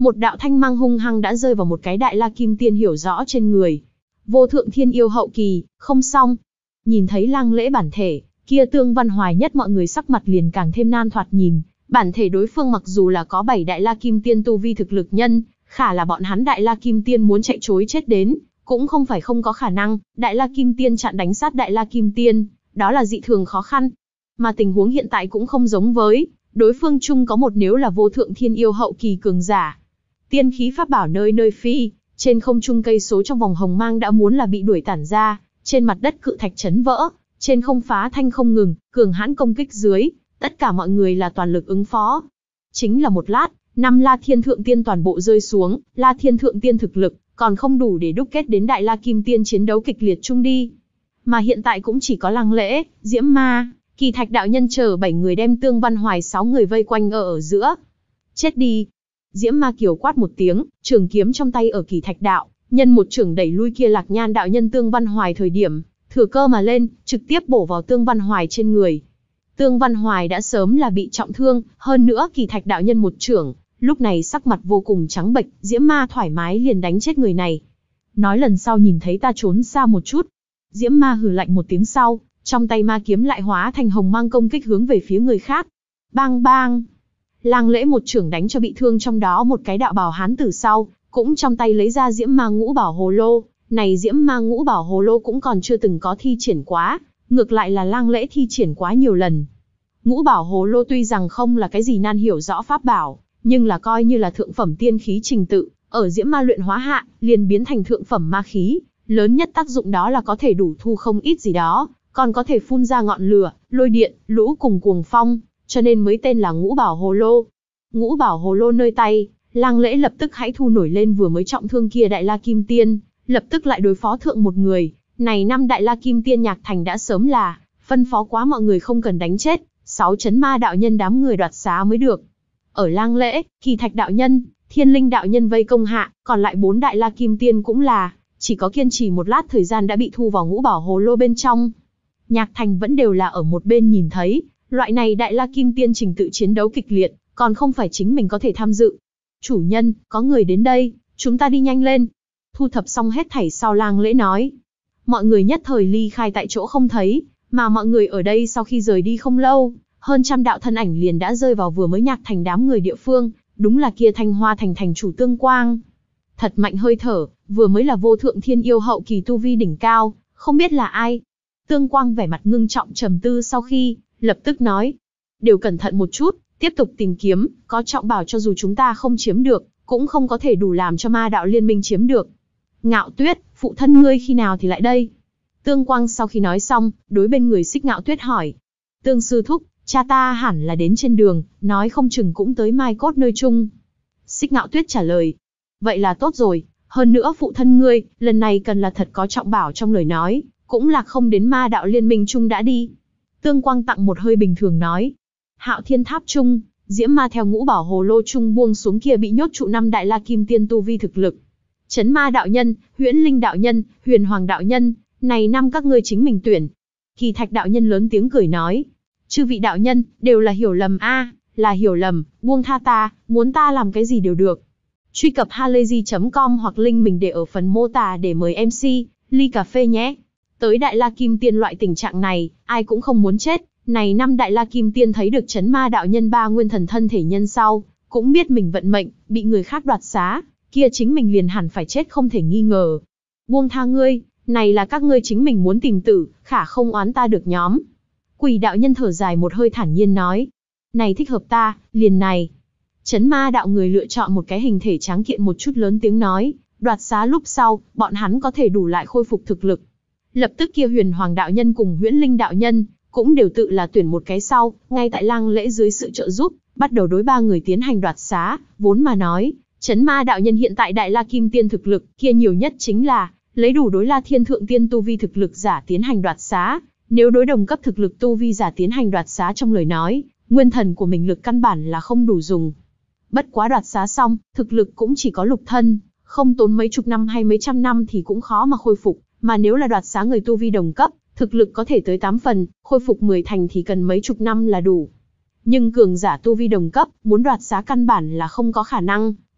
một đạo thanh mang hung hăng đã rơi vào một cái Đại La Kim Tiên hiểu rõ trên người. Vô thượng thiên yêu hậu kỳ, không xong. Nhìn thấy Lăng Lễ bản thể, kia Tương Văn Hoài nhất mọi người sắc mặt liền càng thêm nan thoạt nhìn. Bản thể đối phương mặc dù là có bảy Đại La Kim Tiên tu vi thực lực nhân, khả là bọn hắn Đại La Kim Tiên muốn chạy trối chết đến, cũng không phải không có khả năng. Đại La Kim Tiên chặn đánh sát Đại La Kim Tiên, đó là dị thường khó khăn. Mà tình huống hiện tại cũng không giống với, đối phương chung có một nếu là vô thượng thiên yêu hậu kỳ cường giả. Tiên khí pháp bảo nơi nơi phi, trên không trung cây số trong vòng hồng mang đã muốn là bị đuổi tản ra, trên mặt đất cự thạch chấn vỡ, trên không phá thanh không ngừng, cường hãn công kích dưới, tất cả mọi người là toàn lực ứng phó. Chính là một lát, năm La Thiên Thượng Tiên toàn bộ rơi xuống, La Thiên Thượng Tiên thực lực còn không đủ để đúc kết đến Đại La Kim Tiên chiến đấu kịch liệt chung đi. Mà hiện tại cũng chỉ có Lăng Lễ, Diễm Ma, Kỳ Thạch đạo nhân chờ bảy người đem Tương Văn Hoài sáu người vây quanh ở ở giữa. Chết đi! Diễm Ma kiều quát một tiếng, trường kiếm trong tay ở Kỳ Thạch đạo, nhân một trường đẩy lui kia Lạc Nhan đạo nhân Tương Văn Hoài thời điểm, thừa cơ mà lên, trực tiếp bổ vào Tương Văn Hoài trên người. Tương Văn Hoài đã sớm là bị trọng thương, hơn nữa Kỳ Thạch đạo nhân một chưởng, lúc này sắc mặt vô cùng trắng bệch, Diễm Ma thoải mái liền đánh chết người này. Nói lần sau nhìn thấy ta trốn xa một chút. Diễm Ma hừ lạnh một tiếng sau, trong tay ma kiếm lại hóa thành hồng mang công kích hướng về phía người khác. Bang bang! Lăng Lễ một chưởng đánh cho bị thương trong đó một cái đạo bào hán tử sau, cũng trong tay lấy ra Diễm Ma ngũ bảo hồ lô. Này Diễm Ma ngũ bảo hồ lô cũng còn chưa từng có thi triển quá, ngược lại là Lăng Lễ thi triển quá nhiều lần. Ngũ bảo hồ lô tuy rằng không là cái gì nan hiểu rõ pháp bảo, nhưng là coi như là thượng phẩm tiên khí trình tự, ở Diễm Ma luyện hóa hạ, liền biến thành thượng phẩm ma khí, lớn nhất tác dụng đó là có thể đủ thu không ít gì đó, còn có thể phun ra ngọn lửa, lôi điện, lũ cùng cuồng phong, cho nên mới tên là ngũ bảo hồ lô. Ngũ bảo hồ lô nơi tay, Lăng Lễ lập tức hãy thu nổi lên vừa mới trọng thương kia Đại La Kim Tiên, lập tức lại đối phó thượng một người. Này năm Đại La Kim Tiên Nhạc Thành đã sớm là phân phó quá mọi người không cần đánh chết, sáu chấn ma đạo nhân đám người đoạt xá mới được. Ở Lăng Lễ, Kỳ Thạch đạo nhân, Thiên Linh đạo nhân vây công hạ, còn lại bốn Đại La Kim Tiên cũng là chỉ có kiên trì một lát thời gian đã bị thu vào ngũ bảo hồ lô bên trong. Nhạc Thành vẫn đều là ở một bên nhìn thấy, loại này Đại La Kim Tiên trình tự chiến đấu kịch liệt, còn không phải chính mình có thể tham dự. Chủ nhân, có người đến đây, chúng ta đi nhanh lên. Thu thập xong hết thảy sau, Lăng Lễ nói. Mọi người nhất thời ly khai tại chỗ không thấy, mà mọi người ở đây sau khi rời đi không lâu, hơn trăm đạo thân ảnh liền đã rơi vào vừa mới Nhạc Thành đám người địa phương, đúng là kia Thanh Hoa Thành thành chủ Tương Quang. Thật mạnh hơi thở, vừa mới là vô thượng thiên yêu hậu kỳ tu vi đỉnh cao, không biết là ai. Tương Quang vẻ mặt ngưng trọng trầm tư sau khi, lập tức nói. Đều cẩn thận một chút, tiếp tục tìm kiếm, có trọng bảo cho dù chúng ta không chiếm được, cũng không có thể đủ làm cho ma đạo liên minh chiếm được. Ngạo Tuyết, phụ thân ngươi khi nào thì lại đây? Tương Quang sau khi nói xong, đối bên người Xích Ngạo Tuyết hỏi. Tương sư thúc, cha ta hẳn là đến trên đường, nói không chừng cũng tới Mai Cốt nơi chung. Xích Ngạo Tuyết trả lời. Vậy là tốt rồi, hơn nữa phụ thân ngươi, lần này cần là thật có trọng bảo trong lời nói, cũng là không đến ma đạo liên minh chung đã đi. Tương Quang tặng một hơi bình thường nói. Hạo Thiên Tháp chung, Diễm Ma theo ngũ bảo hồ lô chung buông xuống kia bị nhốt trụ năm Đại La Kim Tiên tu vi thực lực. Chấn Ma đạo nhân, Huyễn Linh đạo nhân, Huyền Hoàng đạo nhân, này năm các ngươi chính mình tuyển. Kỳ Thạch đạo nhân lớn tiếng cười nói. Chư vị đạo nhân, đều là hiểu lầm a, là hiểu lầm, buông tha ta, muốn ta làm cái gì đều được. Truy cập halayzi chấm com hoặc link mình để ở phần mô tả để mời em xê, ly cà phê nhé. Tới Đại La Kim Tiên loại tình trạng này, ai cũng không muốn chết. Này năm Đại La Kim Tiên thấy được Chấn Ma đạo nhân ba nguyên thần thân thể nhân sau, cũng biết mình vận mệnh, bị người khác đoạt xá, kia chính mình liền hẳn phải chết không thể nghi ngờ. Buông tha ngươi, này là các ngươi chính mình muốn tìm tử, khả không oán ta được nhóm. Quỷ đạo nhân thở dài một hơi thản nhiên nói. Này thích hợp ta, liền này. Chấn Ma đạo người lựa chọn một cái hình thể tráng kiện một chút lớn tiếng nói, đoạt xá lúc sau, bọn hắn có thể đủ lại khôi phục thực lực. Lập tức kia Huyền Hoàng đạo nhân cùng Huyễn Linh đạo nhân, cũng đều tự là tuyển một cái sau, ngay tại Lăng Lễ dưới sự trợ giúp, bắt đầu đối ba người tiến hành đoạt xá, vốn mà nói, Chấn Ma đạo nhân hiện tại Đại La Kim Tiên thực lực, kia nhiều nhất chính là, lấy đủ đối La Thiên Thượng Tiên tu vi thực lực giả tiến hành đoạt xá, nếu đối đồng cấp thực lực tu vi giả tiến hành đoạt xá trong lời nói, nguyên thần của mình lực căn bản là không đủ dùng. Bất quá đoạt xá xong, thực lực cũng chỉ có lục thân, không tốn mấy chục năm hay mấy trăm năm thì cũng khó mà khôi phục, mà nếu là đoạt xá người tu vi đồng cấp, thực lực có thể tới tám phần, khôi phục mười thành thì cần mấy chục năm là đủ. Nhưng cường giả tu vi đồng cấp, muốn đoạt xá căn bản là không có khả năng,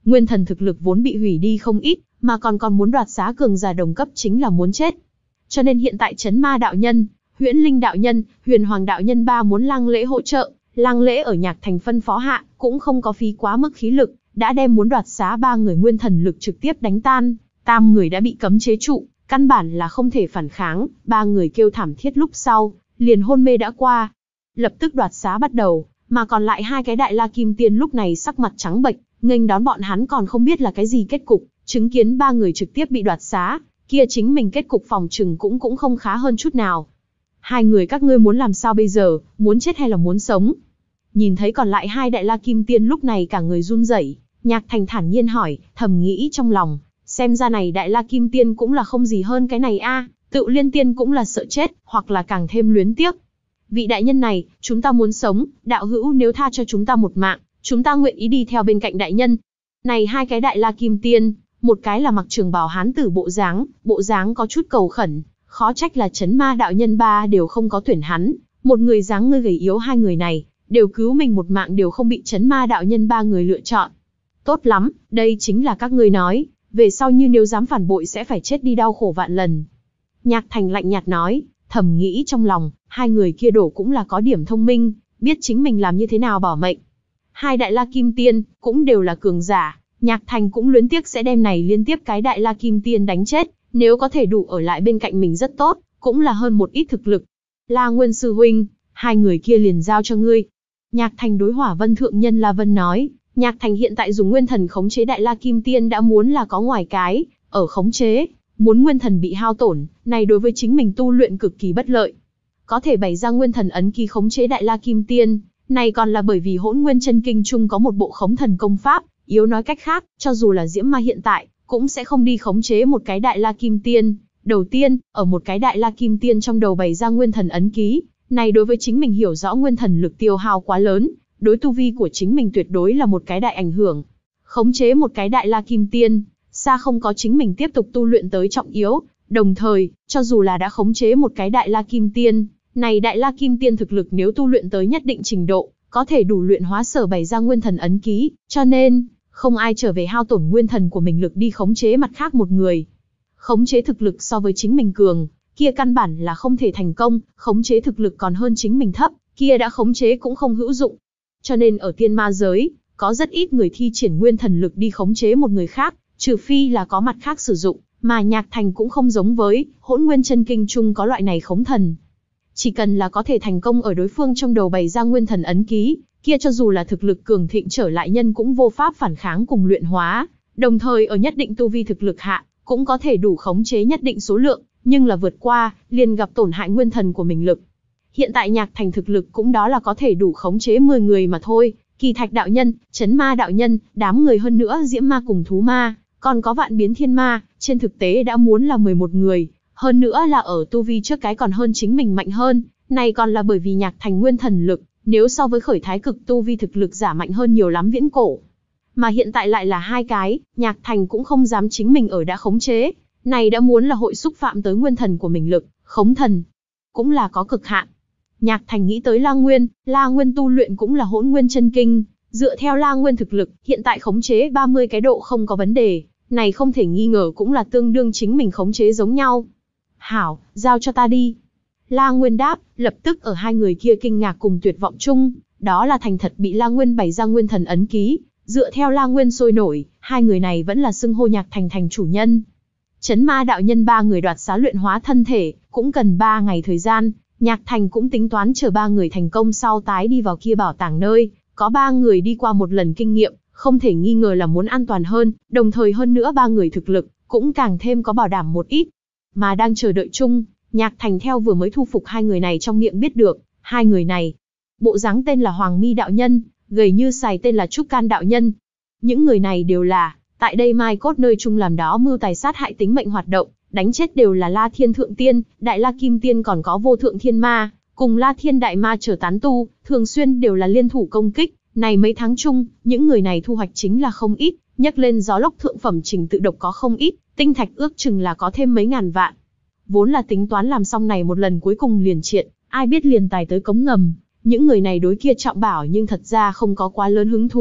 Nguyên thần thực lực vốn bị hủy đi không ít, mà còn còn muốn đoạt xá cường giả đồng cấp chính là muốn chết. Cho nên hiện tại Chấn Ma đạo nhân, Huyễn Linh đạo nhân, Huyền Hoàng đạo nhân ba muốn Lăng Lễ hỗ trợ, Lăng Lễ ở Nhạc Thành phân phó hạ, cũng không có phí quá mức khí lực, đã đem muốn đoạt xá ba người nguyên thần lực trực tiếp đánh tan, tam người đã bị cấm chế trụ, căn bản là không thể phản kháng, ba người kêu thảm thiết lúc sau, liền hôn mê đã qua. Lập tức đoạt xá bắt đầu, mà còn lại hai cái Đại La Kim Tiên lúc này sắc mặt trắng bệch, nghênh đón bọn hắn còn không biết là cái gì kết cục, chứng kiến ba người trực tiếp bị đoạt xá, kia chính mình kết cục phòng trừng cũng cũng không khá hơn chút nào. Hai người các ngươi muốn làm sao bây giờ, muốn chết hay là muốn sống? Nhìn thấy còn lại hai Đại La Kim Tiên lúc này cả người run rẩy, Nhạc Thành thản nhiên hỏi, thầm nghĩ trong lòng, xem ra này Đại La Kim Tiên cũng là không gì hơn cái này a, Tự Liên Tiên cũng là sợ chết, hoặc là càng thêm luyến tiếc. Vị đại nhân này, chúng ta muốn sống, đạo hữu nếu tha cho chúng ta một mạng, chúng ta nguyện ý đi theo bên cạnh đại nhân. Này hai cái Đại La Kim Tiên, một cái là mặc trường bào hán tử bộ dáng, bộ dáng có chút cầu khẩn, khó trách là Chấn Ma đạo nhân ba đều không có tuyển hắn, một người dáng người gầy yếu, hai người này đều cứu mình một mạng đều không bị Chấn Ma đạo nhân ba người lựa chọn. Tốt lắm, đây chính là các ngươi nói, về sau như nếu dám phản bội sẽ phải chết đi đau khổ vạn lần. Nhạc Thành lạnh nhạt nói, thầm nghĩ trong lòng, hai người kia đổ cũng là có điểm thông minh, biết chính mình làm như thế nào bảo mệnh. Hai Đại La Kim Tiên, cũng đều là cường giả, Nhạc Thành cũng luyến tiếc sẽ đem này liên tiếp cái Đại La Kim Tiên đánh chết, nếu có thể đủ ở lại bên cạnh mình rất tốt, cũng là hơn một ít thực lực. La Nguyên sư huynh, hai người kia liền giao cho ngươi. Nhạc Thành đối Hỏa Vân thượng nhân La Vân nói, Nhạc Thành hiện tại dùng nguyên thần khống chế Đại La Kim Tiên đã muốn là có ngoài cái, ở khống chế, muốn nguyên thần bị hao tổn, này đối với chính mình tu luyện cực kỳ bất lợi. Có thể bày ra nguyên thần ấn ký khống chế Đại La Kim Tiên, này còn là bởi vì Hỗn Nguyên Chân Kinh chung có một bộ khống thần công pháp, yếu nói cách khác, cho dù là Diễm Ma hiện tại, cũng sẽ không đi khống chế một cái Đại La Kim Tiên. Đầu tiên, ở một cái Đại La Kim Tiên trong đầu bày ra nguyên thần ấn ký, này đối với chính mình hiểu rõ nguyên thần lực tiêu hao quá lớn, đối tu vi của chính mình tuyệt đối là một cái đại ảnh hưởng. Khống chế một cái Đại La Kim Tiên, xa không có chính mình tiếp tục tu luyện tới trọng yếu, đồng thời, cho dù là đã khống chế một cái Đại La Kim Tiên, này Đại La Kim Tiên thực lực nếu tu luyện tới nhất định trình độ, có thể đủ luyện hóa sở bày ra nguyên thần ấn ký, cho nên, không ai trở về hao tổn nguyên thần của mình lực đi khống chế mặt khác một người. Khống chế thực lực so với chính mình cường, kia căn bản là không thể thành công, khống chế thực lực còn hơn chính mình thấp, kia đã khống chế cũng không hữu dụng. Cho nên ở tiên ma giới, có rất ít người thi triển nguyên thần lực đi khống chế một người khác, trừ phi là có mặt khác sử dụng, mà Nhạc Thành cũng không giống với, Hỗn Nguyên Chân Kinh chung có loại này khống thần. Chỉ cần là có thể thành công ở đối phương trong đầu bày ra nguyên thần ấn ký, kia cho dù là thực lực cường thịnh trở lại nhân cũng vô pháp phản kháng cùng luyện hóa, đồng thời ở nhất định tu vi thực lực hạ, cũng có thể đủ khống chế nhất định số lượng, nhưng là vượt qua, liền gặp tổn hại nguyên thần của mình lực. Hiện tại Nhạc Thành thực lực cũng đó là có thể đủ khống chế mười người mà thôi, Kỳ Thạch đạo nhân, Chấn Ma đạo nhân, đám người hơn nữa Diễm Ma cùng Thú Ma, còn có Vạn Biến Thiên Ma, trên thực tế đã muốn là mười một người, hơn nữa là ở tu vi trước cái còn hơn chính mình mạnh hơn, này còn là bởi vì Nhạc Thành nguyên thần lực, nếu so với khởi thái cực tu vi thực lực giả mạnh hơn nhiều lắm viễn cổ. Mà hiện tại lại là hai cái, Nhạc Thành cũng không dám chính mình ở đã khống chế, này đã muốn là hội xúc phạm tới nguyên thần của mình lực, khống thần, cũng là có cực hạn. Nhạc Thành nghĩ tới La Nguyên, La Nguyên tu luyện cũng là Hỗn Nguyên Chân Kinh, dựa theo La Nguyên thực lực, hiện tại khống chế ba mươi cái độ không có vấn đề, này không thể nghi ngờ cũng là tương đương chính mình khống chế giống nhau. Hảo, giao cho ta đi. La Nguyên đáp, lập tức ở hai người kia kinh ngạc cùng tuyệt vọng chung, đó là thành thật bị La Nguyên bày ra nguyên thần ấn ký, dựa theo La Nguyên sôi nổi, hai người này vẫn là xưng hô Nhạc Thành thành chủ nhân. Chấn Ma đạo nhân ba người đoạt xá luyện hóa thân thể, cũng cần ba ngày thời gian, Nhạc Thành cũng tính toán chờ ba người thành công sau tái đi vào kia bảo tàng nơi, có ba người đi qua một lần kinh nghiệm, không thể nghi ngờ là muốn an toàn hơn, đồng thời hơn nữa ba người thực lực, cũng càng thêm có bảo đảm một ít. Mà đang chờ đợi chung, Nhạc Thành theo vừa mới thu phục hai người này trong miệng biết được, hai người này, bộ dáng tên là Hoàng Mi đạo nhân, gầy như sài tên là Trúc Can đạo nhân. Những người này đều là, tại đây Mai Cốt nơi chung làm đó mưu tài sát hại tính mệnh hoạt động, đánh chết đều là La Thiên Thượng Tiên, Đại La Kim Tiên còn có Vô Thượng Thiên Ma, cùng La Thiên Đại Ma trở tán tu, thường xuyên đều là liên thủ công kích. Này mấy tháng chung, những người này thu hoạch chính là không ít, nhắc lên gió lốc thượng phẩm trình tự độc có không ít, tinh thạch ước chừng là có thêm mấy ngàn vạn. Vốn là tính toán làm xong này một lần cuối cùng liền triệt, ai biết liền tài tới cống ngầm, những người này đối kia trọng bảo nhưng thật ra không có quá lớn hứng thú,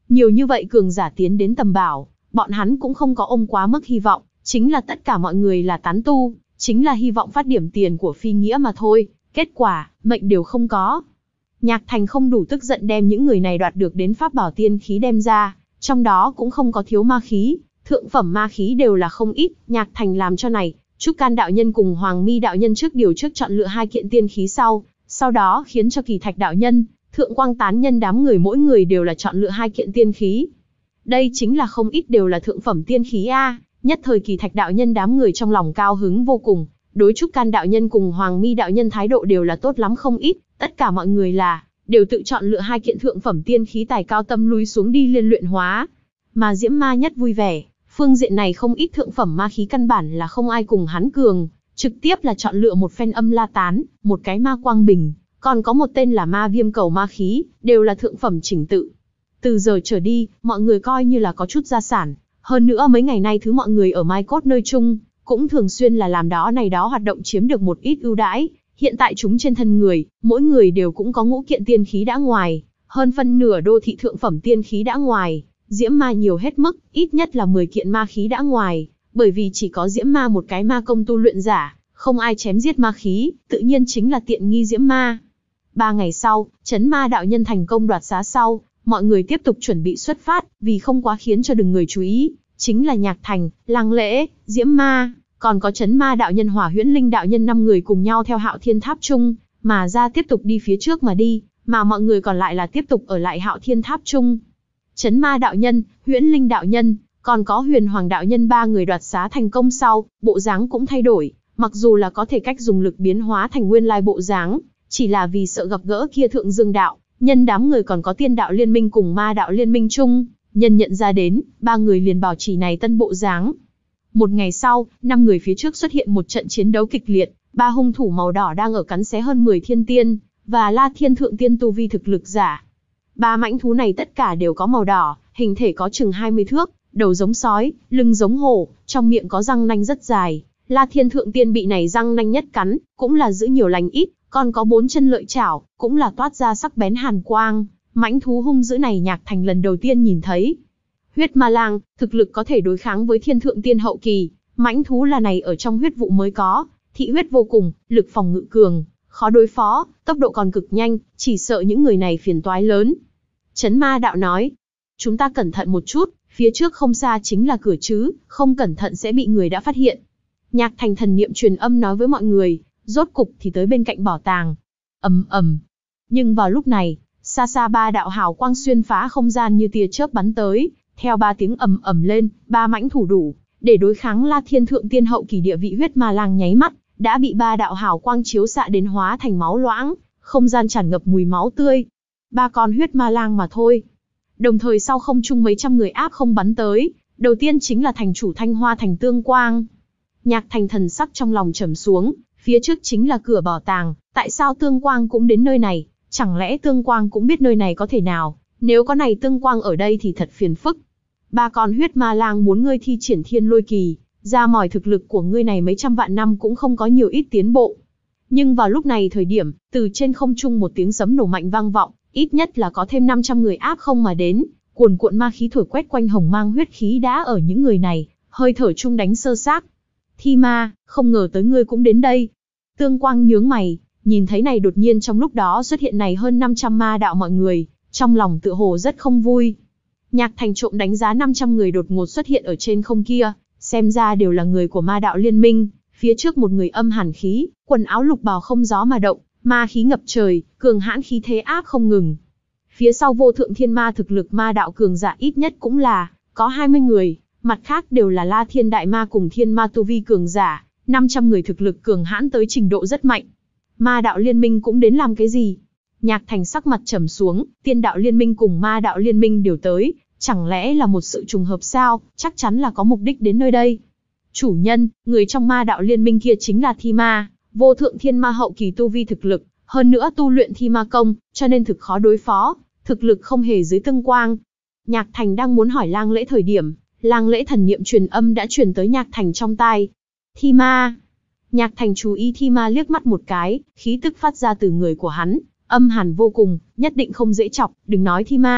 Nhiều như vậy cường giả tiến đến tầm bảo, bọn hắn cũng không có ôm quá mức hy vọng, chính là tất cả mọi người là tán tu, chính là hy vọng phát điểm tiền của phi nghĩa mà thôi, kết quả, mệnh đều không có. Nhạc Thành không đủ tức giận đem những người này đoạt được đến pháp bảo tiên khí đem ra, trong đó cũng không có thiếu ma khí, thượng phẩm ma khí đều là không ít, Nhạc Thành làm cho này, Trúc Can đạo nhân cùng Hoàng Mi đạo nhân trước điều trước chọn lựa hai kiện tiên khí sau, sau đó khiến cho Kỳ Thạch đạo nhân, Thượng Quang tán nhân đám người mỗi người đều là chọn lựa hai kiện tiên khí. Đây chính là không ít đều là thượng phẩm tiên khí a, nhất thời Kỳ Thạch đạo nhân đám người trong lòng cao hứng vô cùng, đối Trúc Can đạo nhân cùng Hoàng Mi đạo nhân thái độ đều là tốt lắm không ít, tất cả mọi người là đều tự chọn lựa hai kiện thượng phẩm tiên khí tài cao tâm lui xuống đi liên luyện hóa. Mà Diễm Ma nhất vui vẻ, phương diện này không ít thượng phẩm ma khí căn bản là không ai cùng hắn cường, trực tiếp là chọn lựa một phen âm la tán, một cái ma quang bình, còn có một tên là ma viêm cầu ma khí, đều là thượng phẩm chỉnh tự. Từ giờ trở đi, mọi người coi như là có chút gia sản, hơn nữa mấy ngày nay thứ mọi người ở Mai Cốt nơi chung, cũng thường xuyên là làm đó này đó hoạt động chiếm được một ít ưu đãi. Hiện tại chúng trên thân người, mỗi người đều cũng có ngũ kiện tiên khí đã ngoài, hơn phân nửa đô thị thượng phẩm tiên khí đã ngoài, Diễm Ma nhiều hết mức, ít nhất là mười kiện ma khí đã ngoài, bởi vì chỉ có Diễm Ma một cái ma công tu luyện giả, không ai chém giết ma khí, tự nhiên chính là tiện nghi Diễm Ma. Ba ngày sau, Chấn Ma đạo nhân thành công đoạt xá sau, mọi người tiếp tục chuẩn bị xuất phát, vì không quá khiến cho đừng người chú ý, chính là Nhạc Thành, Lăng Lễ, Diễm Ma, còn có Chấn Ma đạo nhân Hỏa Huyễn Linh đạo nhân năm người cùng nhau theo Hạo Thiên Tháp chung, mà ra tiếp tục đi phía trước mà đi, mà mọi người còn lại là tiếp tục ở lại Hạo Thiên Tháp chung. Chấn Ma đạo nhân, Huyễn Linh đạo nhân, còn có Huyền Hoàng đạo nhân ba người đoạt xá thành công sau, bộ dáng cũng thay đổi, mặc dù là có thể cách dùng lực biến hóa thành nguyên lai bộ dáng, chỉ là vì sợ gặp gỡ kia Thượng Dương đạo, nhân đám người còn có Tiên đạo liên minh cùng Ma đạo liên minh chung, nhân nhận ra đến, ba người liền bảo trì này tân bộ dáng. Một ngày sau, năm người phía trước xuất hiện một trận chiến đấu kịch liệt, ba hung thủ màu đỏ đang ở cắn xé hơn mười thiên tiên, và La Thiên thượng tiên tu vi thực lực giả. Ba mãnh thú này tất cả đều có màu đỏ, hình thể có chừng hai mươi thước, đầu giống sói, lưng giống hổ, trong miệng có răng nanh rất dài. La Thiên thượng tiên bị này răng nanh nhất cắn, cũng là giữ nhiều lành ít, còn có bốn chân lợi chảo, cũng là toát ra sắc bén hàn quang. Mãnh thú hung dữ này Nhạc Thành lần đầu tiên nhìn thấy. Huyết ma lang, thực lực có thể đối kháng với thiên thượng tiên hậu kỳ, mãnh thú là này ở trong huyết vụ mới có, thị huyết vô cùng, lực phòng ngự cường, khó đối phó, tốc độ còn cực nhanh, chỉ sợ những người này phiền toái lớn. Chấn Ma đạo nói, chúng ta cẩn thận một chút, phía trước không xa chính là cửa chứ, không cẩn thận sẽ bị người đã phát hiện. Nhạc Thành thần niệm truyền âm nói với mọi người, rốt cục thì tới bên cạnh bảo tàng. Ầm ầm. Nhưng vào lúc này, xa xa ba đạo hào quang xuyên phá không gian như tia chớp bắn tới, theo ba tiếng ầm ầm lên, ba mãnh thủ đủ để đối kháng La Thiên thượng tiên hậu kỳ địa vị huyết ma lang nháy mắt đã bị ba đạo hào quang chiếu xạ đến hóa thành máu loãng, không gian tràn ngập mùi máu tươi. Ba con huyết ma lang mà thôi. Đồng thời sau không trung mấy trăm người áp không bắn tới, đầu tiên chính là thành chủ Thanh Hoa thành Tương Quang. Nhạc Thành thần sắc trong lòng trầm xuống, phía trước chính là cửa bảo tàng, tại sao Tương Quang cũng đến nơi này, chẳng lẽ Tương Quang cũng biết nơi này có thể nào, nếu có này Tương Quang ở đây thì thật phiền phức. Ba con huyết ma lang muốn ngươi thi triển thiên lôi kỳ, ra mỏi thực lực của ngươi này mấy trăm vạn năm cũng không có nhiều ít tiến bộ. Nhưng vào lúc này thời điểm, từ trên không trung một tiếng sấm nổ mạnh vang vọng, ít nhất là có thêm năm trăm người áp không mà đến, cuồn cuộn ma khí thổi quét quanh hồng mang huyết khí đã ở những người này, hơi thở chung đánh sơ xác. Thi ma, không ngờ tới ngươi cũng đến đây. Tương Quang nhướng mày, nhìn thấy này đột nhiên trong lúc đó xuất hiện này hơn năm trăm ma đạo mọi người, trong lòng tựa hồ rất không vui. Nhạc Thành trộm đánh giá năm trăm người đột ngột xuất hiện ở trên không kia, xem ra đều là người của Ma đạo liên minh, phía trước một người âm hàn khí, quần áo lục bào không gió mà động, ma khí ngập trời, cường hãn khí thế áp không ngừng. Phía sau Vô Thượng Thiên Ma thực lực ma đạo cường giả ít nhất cũng là có hai mươi người, mặt khác đều là La Thiên đại ma cùng Thiên Ma tu vi cường giả, năm trăm người thực lực cường hãn tới trình độ rất mạnh. Ma đạo liên minh cũng đến làm cái gì? Nhạc Thành sắc mặt trầm xuống, Tiên đạo liên minh cùng Ma đạo liên minh đều tới, chẳng lẽ là một sự trùng hợp sao? Chắc chắn là có mục đích đến nơi đây. Chủ nhân, người trong Ma đạo liên minh kia chính là Thi Ma, Vô Thượng Thiên Ma hậu kỳ tu vi thực lực, hơn nữa tu luyện Thi Ma công, cho nên thực khó đối phó, thực lực không hề dưới Tương Quang. Nhạc Thành đang muốn hỏi Lang Lễ thời điểm, Lang Lễ thần niệm truyền âm đã truyền tới Nhạc Thành trong tai. Thi Ma. Nhạc Thành chú ý Thi Ma liếc mắt một cái, khí tức phát ra từ người của hắn, âm hàn vô cùng, nhất định không dễ chọc, đừng nói Thi Ma,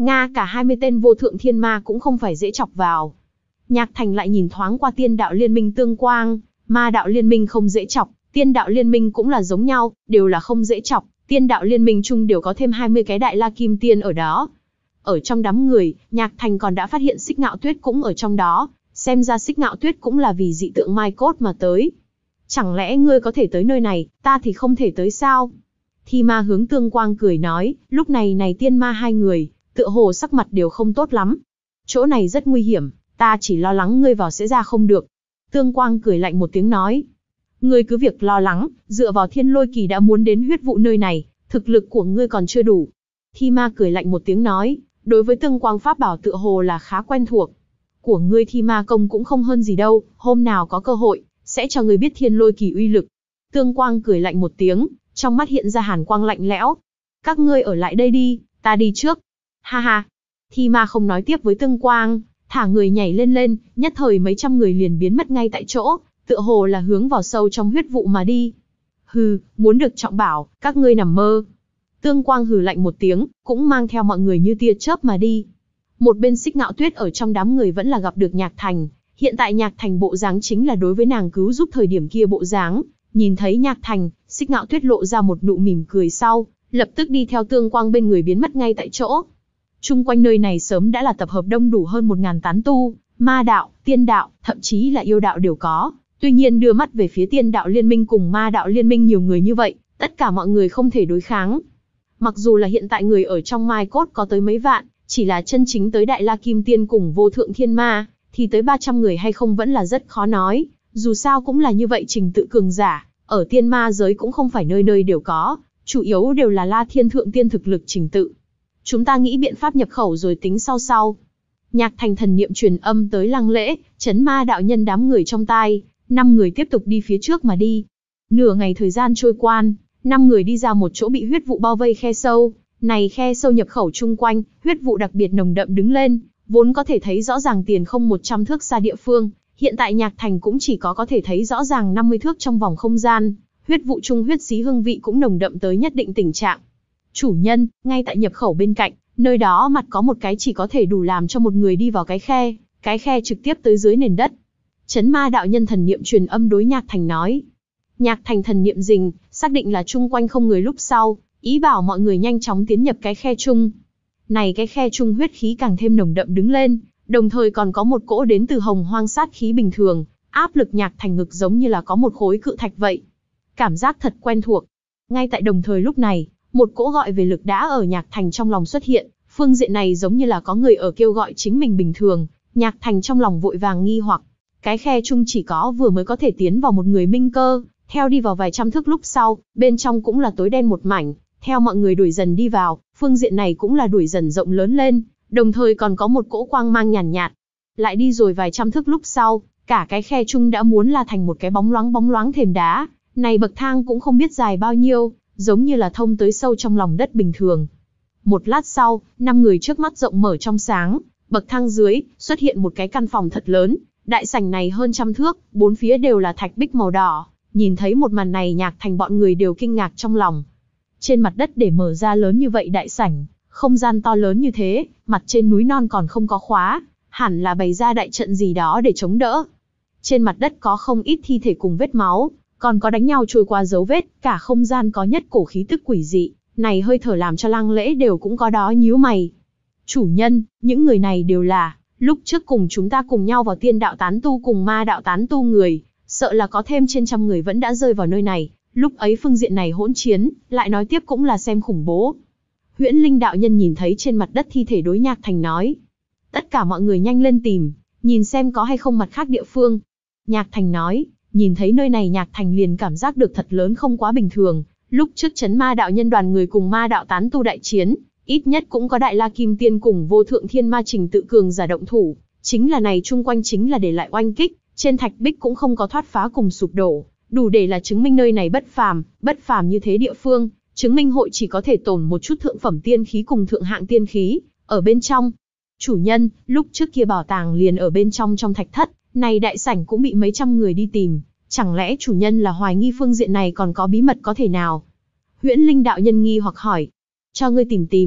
Nga cả hai mươi tên vô thượng thiên ma cũng không phải dễ chọc vào. Nhạc Thành lại nhìn thoáng qua tiên đạo liên minh tương quang, ma đạo liên minh không dễ chọc, tiên đạo liên minh cũng là giống nhau, đều là không dễ chọc, tiên đạo liên minh chung đều có thêm hai mươi cái đại la kim tiên ở đó. Ở trong đám người, Nhạc Thành còn đã phát hiện Xích Ngạo Tuyết cũng ở trong đó, xem ra Xích Ngạo Tuyết cũng là vì dị tượng Mai Cốt mà tới. Chẳng lẽ ngươi có thể tới nơi này, ta thì không thể tới sao? Thi ma hướng Tương Quang cười nói, lúc này này tiên ma hai người, tựa hồ sắc mặt đều không tốt lắm. Chỗ này rất nguy hiểm, ta chỉ lo lắng ngươi vào sẽ ra không được. Tương Quang cười lạnh một tiếng nói, ngươi cứ việc lo lắng, dựa vào Thiên Lôi Kỳ đã muốn đến huyết vụ nơi này, thực lực của ngươi còn chưa đủ. Thi ma cười lạnh một tiếng nói, đối với Tương Quang pháp bảo tựa hồ là khá quen thuộc. Của ngươi Thi ma công cũng không hơn gì đâu, hôm nào có cơ hội, sẽ cho ngươi biết Thiên Lôi Kỳ uy lực. Tương Quang cười lạnh một tiếng, trong mắt hiện ra hàn quang lạnh lẽo. Các ngươi ở lại đây đi, ta đi trước. Ha ha. Thi ma không nói tiếp với Tương Quang, thả người nhảy lên lên, nhất thời mấy trăm người liền biến mất ngay tại chỗ, tựa hồ là hướng vào sâu trong huyết vụ mà đi. Hừ, muốn được trọng bảo, các ngươi nằm mơ. Tương Quang hừ lạnh một tiếng, cũng mang theo mọi người như tia chớp mà đi. Một bên Xích Ngạo Tuyết ở trong đám người vẫn là gặp được Nhạc Thành, hiện tại Nhạc Thành bộ dáng chính là đối với nàng cứu giúp thời điểm kia bộ dáng. Nhìn thấy Nhạc Thành, Xích Ngạo Tuyết lộ ra một nụ mỉm cười sau, lập tức đi theo Tương Quang bên người biến mất ngay tại chỗ. Trung quanh nơi này sớm đã là tập hợp đông đủ hơn một ngàn tán tu, ma đạo, tiên đạo, thậm chí là yêu đạo đều có. Tuy nhiên đưa mắt về phía tiên đạo liên minh cùng ma đạo liên minh nhiều người như vậy, tất cả mọi người không thể đối kháng. Mặc dù là hiện tại người ở trong Mai Cốt có tới mấy vạn, chỉ là chân chính tới Đại La Kim Tiên cùng vô thượng thiên ma, thì tới ba trăm người hay không vẫn là rất khó nói. Dù sao cũng là như vậy trình tự cường giả, ở tiên ma giới cũng không phải nơi nơi đều có, chủ yếu đều là La Thiên Thượng Tiên thực lực trình tự. Chúng ta nghĩ biện pháp nhập khẩu rồi tính sau sau. Nhạc Thành thần niệm truyền âm tới Lăng Lễ, chấn ma đạo nhân đám người trong tai, năm người tiếp tục đi phía trước mà đi. Nửa ngày thời gian trôi qua, năm người đi ra một chỗ bị huyết vụ bao vây khe sâu. Này khe sâu nhập khẩu chung quanh, huyết vụ đặc biệt nồng đậm đứng lên, vốn có thể thấy rõ ràng tiền không một trăm thước xa địa phương. Hiện tại Nhạc Thành cũng chỉ có có thể thấy rõ ràng năm mươi thước trong vòng không gian, huyết vụ chung huyết xí hương vị cũng nồng đậm tới nhất định tình trạng. Chủ nhân, ngay tại nhập khẩu bên cạnh, nơi đó mặt có một cái chỉ có thể đủ làm cho một người đi vào cái khe, cái khe trực tiếp tới dưới nền đất. Chấn ma đạo nhân thần niệm truyền âm đối Nhạc Thành nói. Nhạc Thành thần niệm rình, xác định là chung quanh không người lúc sau, ý bảo mọi người nhanh chóng tiến nhập cái khe chung. Này cái khe chung huyết khí càng thêm nồng đậm đứng lên, đồng thời còn có một cỗ đến từ hồng hoang sát khí bình thường, áp lực Nhạc Thành ngực giống như là có một khối cự thạch vậy. Cảm giác thật quen thuộc. Ngay tại đồng thời lúc này, một cỗ gọi về lực đã ở Nhạc Thành trong lòng xuất hiện, phương diện này giống như là có người ở kêu gọi chính mình bình thường. Nhạc Thành trong lòng vội vàng nghi hoặc, cái khe chung chỉ có vừa mới có thể tiến vào một người minh cơ, theo đi vào vài trăm thước lúc sau, bên trong cũng là tối đen một mảnh, theo mọi người đuổi dần đi vào, phương diện này cũng là đuổi dần rộng lớn lên, đồng thời còn có một cỗ quang mang nhàn nhạt, nhạt. Lại đi rồi vài trăm thước lúc sau, cả cái khe chung đã muốn là thành một cái bóng loáng bóng loáng thềm đá, này bậc thang cũng không biết dài bao nhiêu, giống như là thông tới sâu trong lòng đất bình thường. Một lát sau, năm người trước mắt rộng mở trong sáng, bậc thang dưới, xuất hiện một cái căn phòng thật lớn, đại sảnh này hơn trăm thước, bốn phía đều là thạch bích màu đỏ, nhìn thấy một màn này Nhạc Thành bọn người đều kinh ngạc trong lòng. Trên mặt đất để mở ra lớn như vậy đại sảnh, không gian to lớn như thế, mặt trên núi non còn không có khóa, hẳn là bày ra đại trận gì đó để chống đỡ. Trên mặt đất có không ít thi thể cùng vết máu, còn có đánh nhau trôi qua dấu vết, cả không gian có nhất cổ khí tức quỷ dị, này hơi thở làm cho Lăng Lễ đều cũng có đó nhíu mày. Chủ nhân, những người này đều là, lúc trước cùng chúng ta cùng nhau vào tiên đạo tán tu cùng ma đạo tán tu người, sợ là có thêm trên trăm người vẫn đã rơi vào nơi này, lúc ấy phương diện này hỗn chiến, lại nói tiếp cũng là xem khủng bố. Huyễn Linh đạo nhân nhìn thấy trên mặt đất thi thể đối Nhạc Thành nói. Tất cả mọi người nhanh lên tìm, nhìn xem có hay không mặt khác địa phương. Nhạc Thành nói, nhìn thấy nơi này Nhạc Thành liền cảm giác được thật lớn không quá bình thường. Lúc trước chấn ma đạo nhân đoàn người cùng ma đạo tán tu đại chiến, ít nhất cũng có Đại La Kim Tiên cùng vô thượng thiên ma trình tự cường giả động thủ. Chính là này chung quanh chính là để lại oanh kích, trên thạch bích cũng không có thoát phá cùng sụp đổ. Đủ để là chứng minh nơi này bất phàm, bất phàm như thế địa phương, chứng minh hội chỉ có thể tồn một chút thượng phẩm tiên khí cùng thượng hạng tiên khí, ở bên trong. Chủ nhân, lúc trước kia bảo tàng liền ở bên trong trong thạch thất, này đại sảnh cũng bị mấy trăm người đi tìm, chẳng lẽ chủ nhân là hoài nghi phương diện này còn có bí mật có thể nào? Huyễn Linh đạo nhân nghi hoặc hỏi, cho ngươi tìm tìm,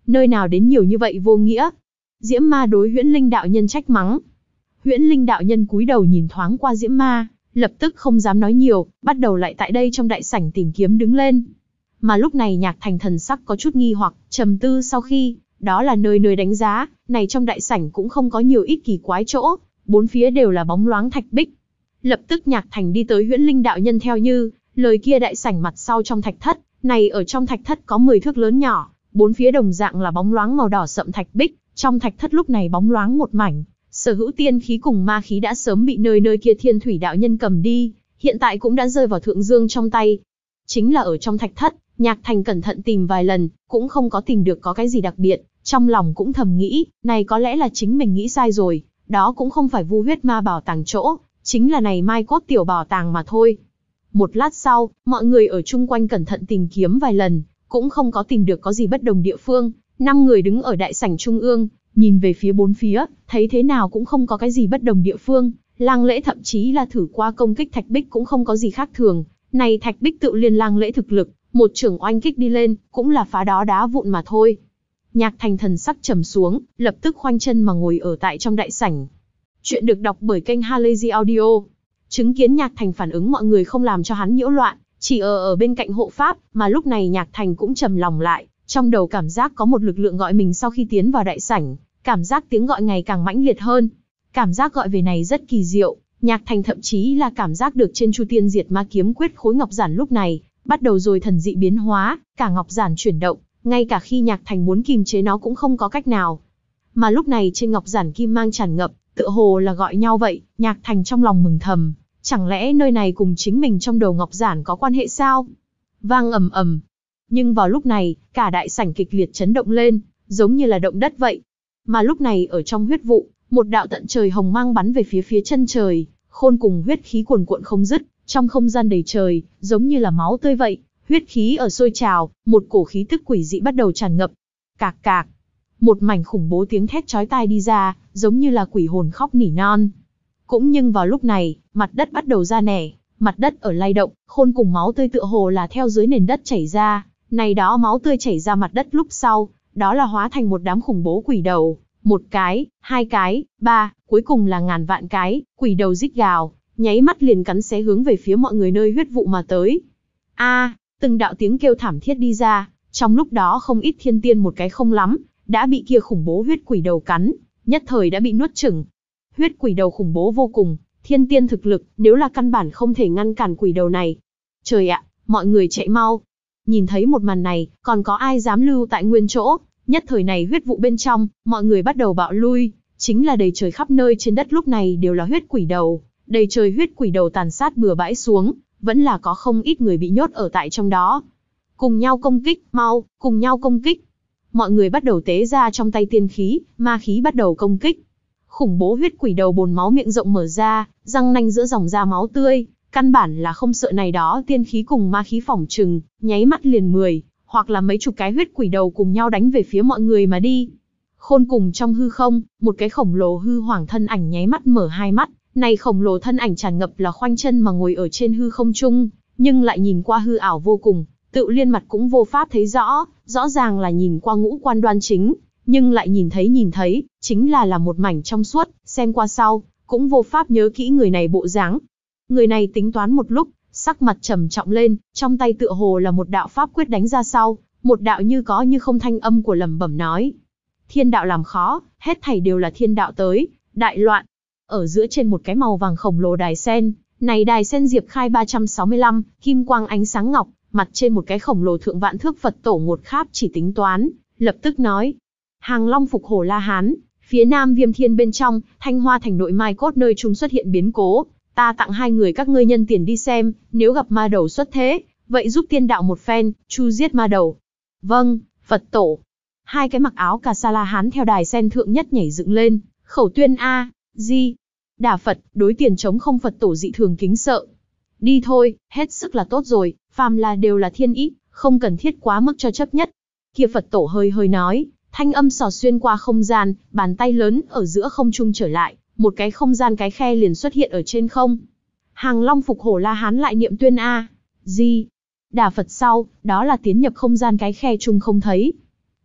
nơi nào đến nhiều như vậy vô nghĩa. Diễm Ma đối Huyễn Linh đạo nhân trách mắng. Huyễn Linh đạo nhân cúi đầu nhìn thoáng qua Diễm Ma, lập tức không dám nói nhiều, bắt đầu lại tại đây trong đại sảnh tìm kiếm đứng lên. Mà lúc này Nhạc Thành thần sắc có chút nghi hoặc, trầm tư sau khi, đó là nơi nơi đánh giá, này trong đại sảnh cũng không có nhiều ít kỳ quái chỗ, bốn phía đều là bóng loáng thạch bích. Lập tức Nhạc Thành đi tới Huyễn Linh đạo nhân theo như lời kia đại sảnh mặt sau trong thạch thất, này ở trong thạch thất có mười thước lớn nhỏ, bốn phía đồng dạng là bóng loáng màu đỏ sậm thạch bích, trong thạch thất lúc này bóng loáng một mảnh, sở hữu tiên khí cùng ma khí đã sớm bị nơi nơi kia Thiên Thủy đạo nhân cầm đi, hiện tại cũng đã rơi vào Thượng Dương trong tay. Chính là ở trong thạch thất, Nhạc Thành cẩn thận tìm vài lần, cũng không có tìm được có cái gì đặc biệt, trong lòng cũng thầm nghĩ, này có lẽ là chính mình nghĩ sai rồi, đó cũng không phải Vu Huyết Ma bảo tàng chỗ, chính là này Mai Cốt tiểu bảo tàng mà thôi. Một lát sau, mọi người ở chung quanh cẩn thận tìm kiếm vài lần, cũng không có tìm được có gì bất đồng địa phương. Năm người đứng ở đại sảnh trung ương, nhìn về phía bốn phía, thấy thế nào cũng không có cái gì bất đồng địa phương. Lang Lễ thậm chí là thử qua công kích thạch bích cũng không có gì khác thường. Này thạch bích tự liên Lang Lễ thực lực, một trưởng oanh kích đi lên, cũng là phá đó đá vụn mà thôi. Nhạc Thành thần sắc trầm xuống, lập tức khoanh chân mà ngồi ở tại trong đại sảnh. Chuyện được đọc bởi kênh Halazy Audio. Chứng kiến Nhạc Thành phản ứng mọi người không làm cho hắn nhiễu loạn, chỉ ở ở bên cạnh hộ pháp, mà lúc này Nhạc Thành cũng trầm lòng lại, trong đầu cảm giác có một lực lượng gọi mình sau khi tiến vào đại sảnh, cảm giác tiếng gọi ngày càng mãnh liệt hơn. Cảm giác gọi về này rất kỳ diệu, Nhạc Thành thậm chí là cảm giác được trên Chu Tiên Diệt Ma Kiếm Quyết khối ngọc giản lúc này bắt đầu rồi thần dị biến hóa, cả ngọc giản chuyển động, ngay cả khi Nhạc Thành muốn kìm chế nó cũng không có cách nào. Mà lúc này trên ngọc giản kim mang tràn ngập, tựa hồ là gọi nhau vậy, Nhạc Thành trong lòng mừng thầm, chẳng lẽ nơi này cùng chính mình trong đầu ngọc giản có quan hệ sao? Vang ầm ầm. Nhưng vào lúc này, cả đại sảnh kịch liệt chấn động lên, giống như là động đất vậy. Mà lúc này ở trong huyết vụ, một đạo tận trời hồng mang bắn về phía phía chân trời, khôn cùng huyết khí cuồn cuộn không dứt, trong không gian đầy trời, giống như là máu tươi vậy, huyết khí ở sôi trào, một cổ khí tức quỷ dị bắt đầu tràn ngập. Cạc cạc. Một mảnh khủng bố tiếng thét chói tai đi ra, giống như là quỷ hồn khóc nỉ non. Cũng nhưng vào lúc này, mặt đất bắt đầu ra nẻ, mặt đất ở lay động, khôn cùng máu tươi tựa hồ là theo dưới nền đất chảy ra, này đó máu tươi chảy ra mặt đất lúc sau, đó là hóa thành một đám khủng bố quỷ đầu, một cái, hai cái, ba, cuối cùng là ngàn vạn cái, quỷ đầu rít gào, nháy mắt liền cắn xé hướng về phía mọi người nơi huyết vụ mà tới. A, từng đạo tiếng kêu thảm thiết đi ra, trong lúc đó không ít thiên tiên một cái không lắm, đã bị kia khủng bố huyết quỷ đầu cắn, nhất thời đã bị nuốt chửng. Huyết quỷ đầu khủng bố vô cùng, thiên tiên thực lực, nếu là căn bản không thể ngăn cản quỷ đầu này. Trời ạ, mọi người chạy mau. Nhìn thấy một màn này, còn có ai dám lưu tại nguyên chỗ, nhất thời này huyết vụ bên trong, mọi người bắt đầu bạo lui, chính là đầy trời khắp nơi trên đất lúc này đều là huyết quỷ đầu, đầy trời huyết quỷ đầu tàn sát bừa bãi xuống, vẫn là có không ít người bị nhốt ở tại trong đó. Cùng nhau công kích, mau, cùng nhau công kích. Mọi người bắt đầu tế ra trong tay tiên khí, ma khí bắt đầu công kích. Khủng bố huyết quỷ đầu bồn máu miệng rộng mở ra, răng nanh giữa dòng da máu tươi, căn bản là không sợ này đó tiên khí cùng ma khí phỏng trừng, nháy mắt liền mười, hoặc là mấy chục cái huyết quỷ đầu cùng nhau đánh về phía mọi người mà đi. Khôn cùng trong hư không, một cái khổng lồ hư hoàng thân ảnh nháy mắt mở hai mắt, này khổng lồ thân ảnh tràn ngập là khoanh chân mà ngồi ở trên hư không trung, nhưng lại nhìn qua hư ảo vô cùng, tự liên mặt cũng vô pháp thấy rõ, rõ ràng là nhìn qua ngũ quan đoan chính, nhưng lại nhìn thấy nhìn thấy, chính là là một mảnh trong suốt, xem qua sau, cũng vô pháp nhớ kỹ người này bộ dáng. Người này tính toán một lúc, sắc mặt trầm trọng lên, trong tay tựa hồ là một đạo pháp quyết đánh ra sau, một đạo như có như không thanh âm của lẩm bẩm nói. Thiên đạo làm khó, hết thảy đều là thiên đạo tới, đại loạn. Ở giữa trên một cái màu vàng khổng lồ đài sen, này đài sen diệp khai ba trăm sáu mươi lăm, kim quang ánh sáng ngọc, mặt trên một cái khổng lồ thượng vạn thước Phật tổ ngột kháp chỉ tính toán, lập tức nói. Hàng Long phục hổ La Hán, phía nam Viêm Thiên bên trong, Thanh Hoa thành nội Mai Cốt nơi trung xuất hiện biến cố, ta tặng hai người các ngươi nhân tiền đi xem, nếu gặp ma đầu xuất thế, vậy giúp tiên đạo một phen, chu giết ma đầu. Vâng, Phật tổ. Hai cái mặc áo cà sa La Hán theo đài sen thượng nhất nhảy dựng lên, khẩu tuyên A, Di, Đà Phật, đối tiền chống không Phật tổ dị thường kính sợ. Đi thôi, hết sức là tốt rồi, phàm là đều là thiên ý, không cần thiết quá mức cho chấp nhất. Kia Phật tổ hơi hơi nói, thanh âm xò xuyên qua không gian, bàn tay lớn ở giữa không trung trở lại, một cái không gian cái khe liền xuất hiện ở trên không. Hàng Long phục hổ La Hán lại niệm tuyên A, Di, Đà Phật sau, đó là tiến nhập không gian cái khe trung không thấy.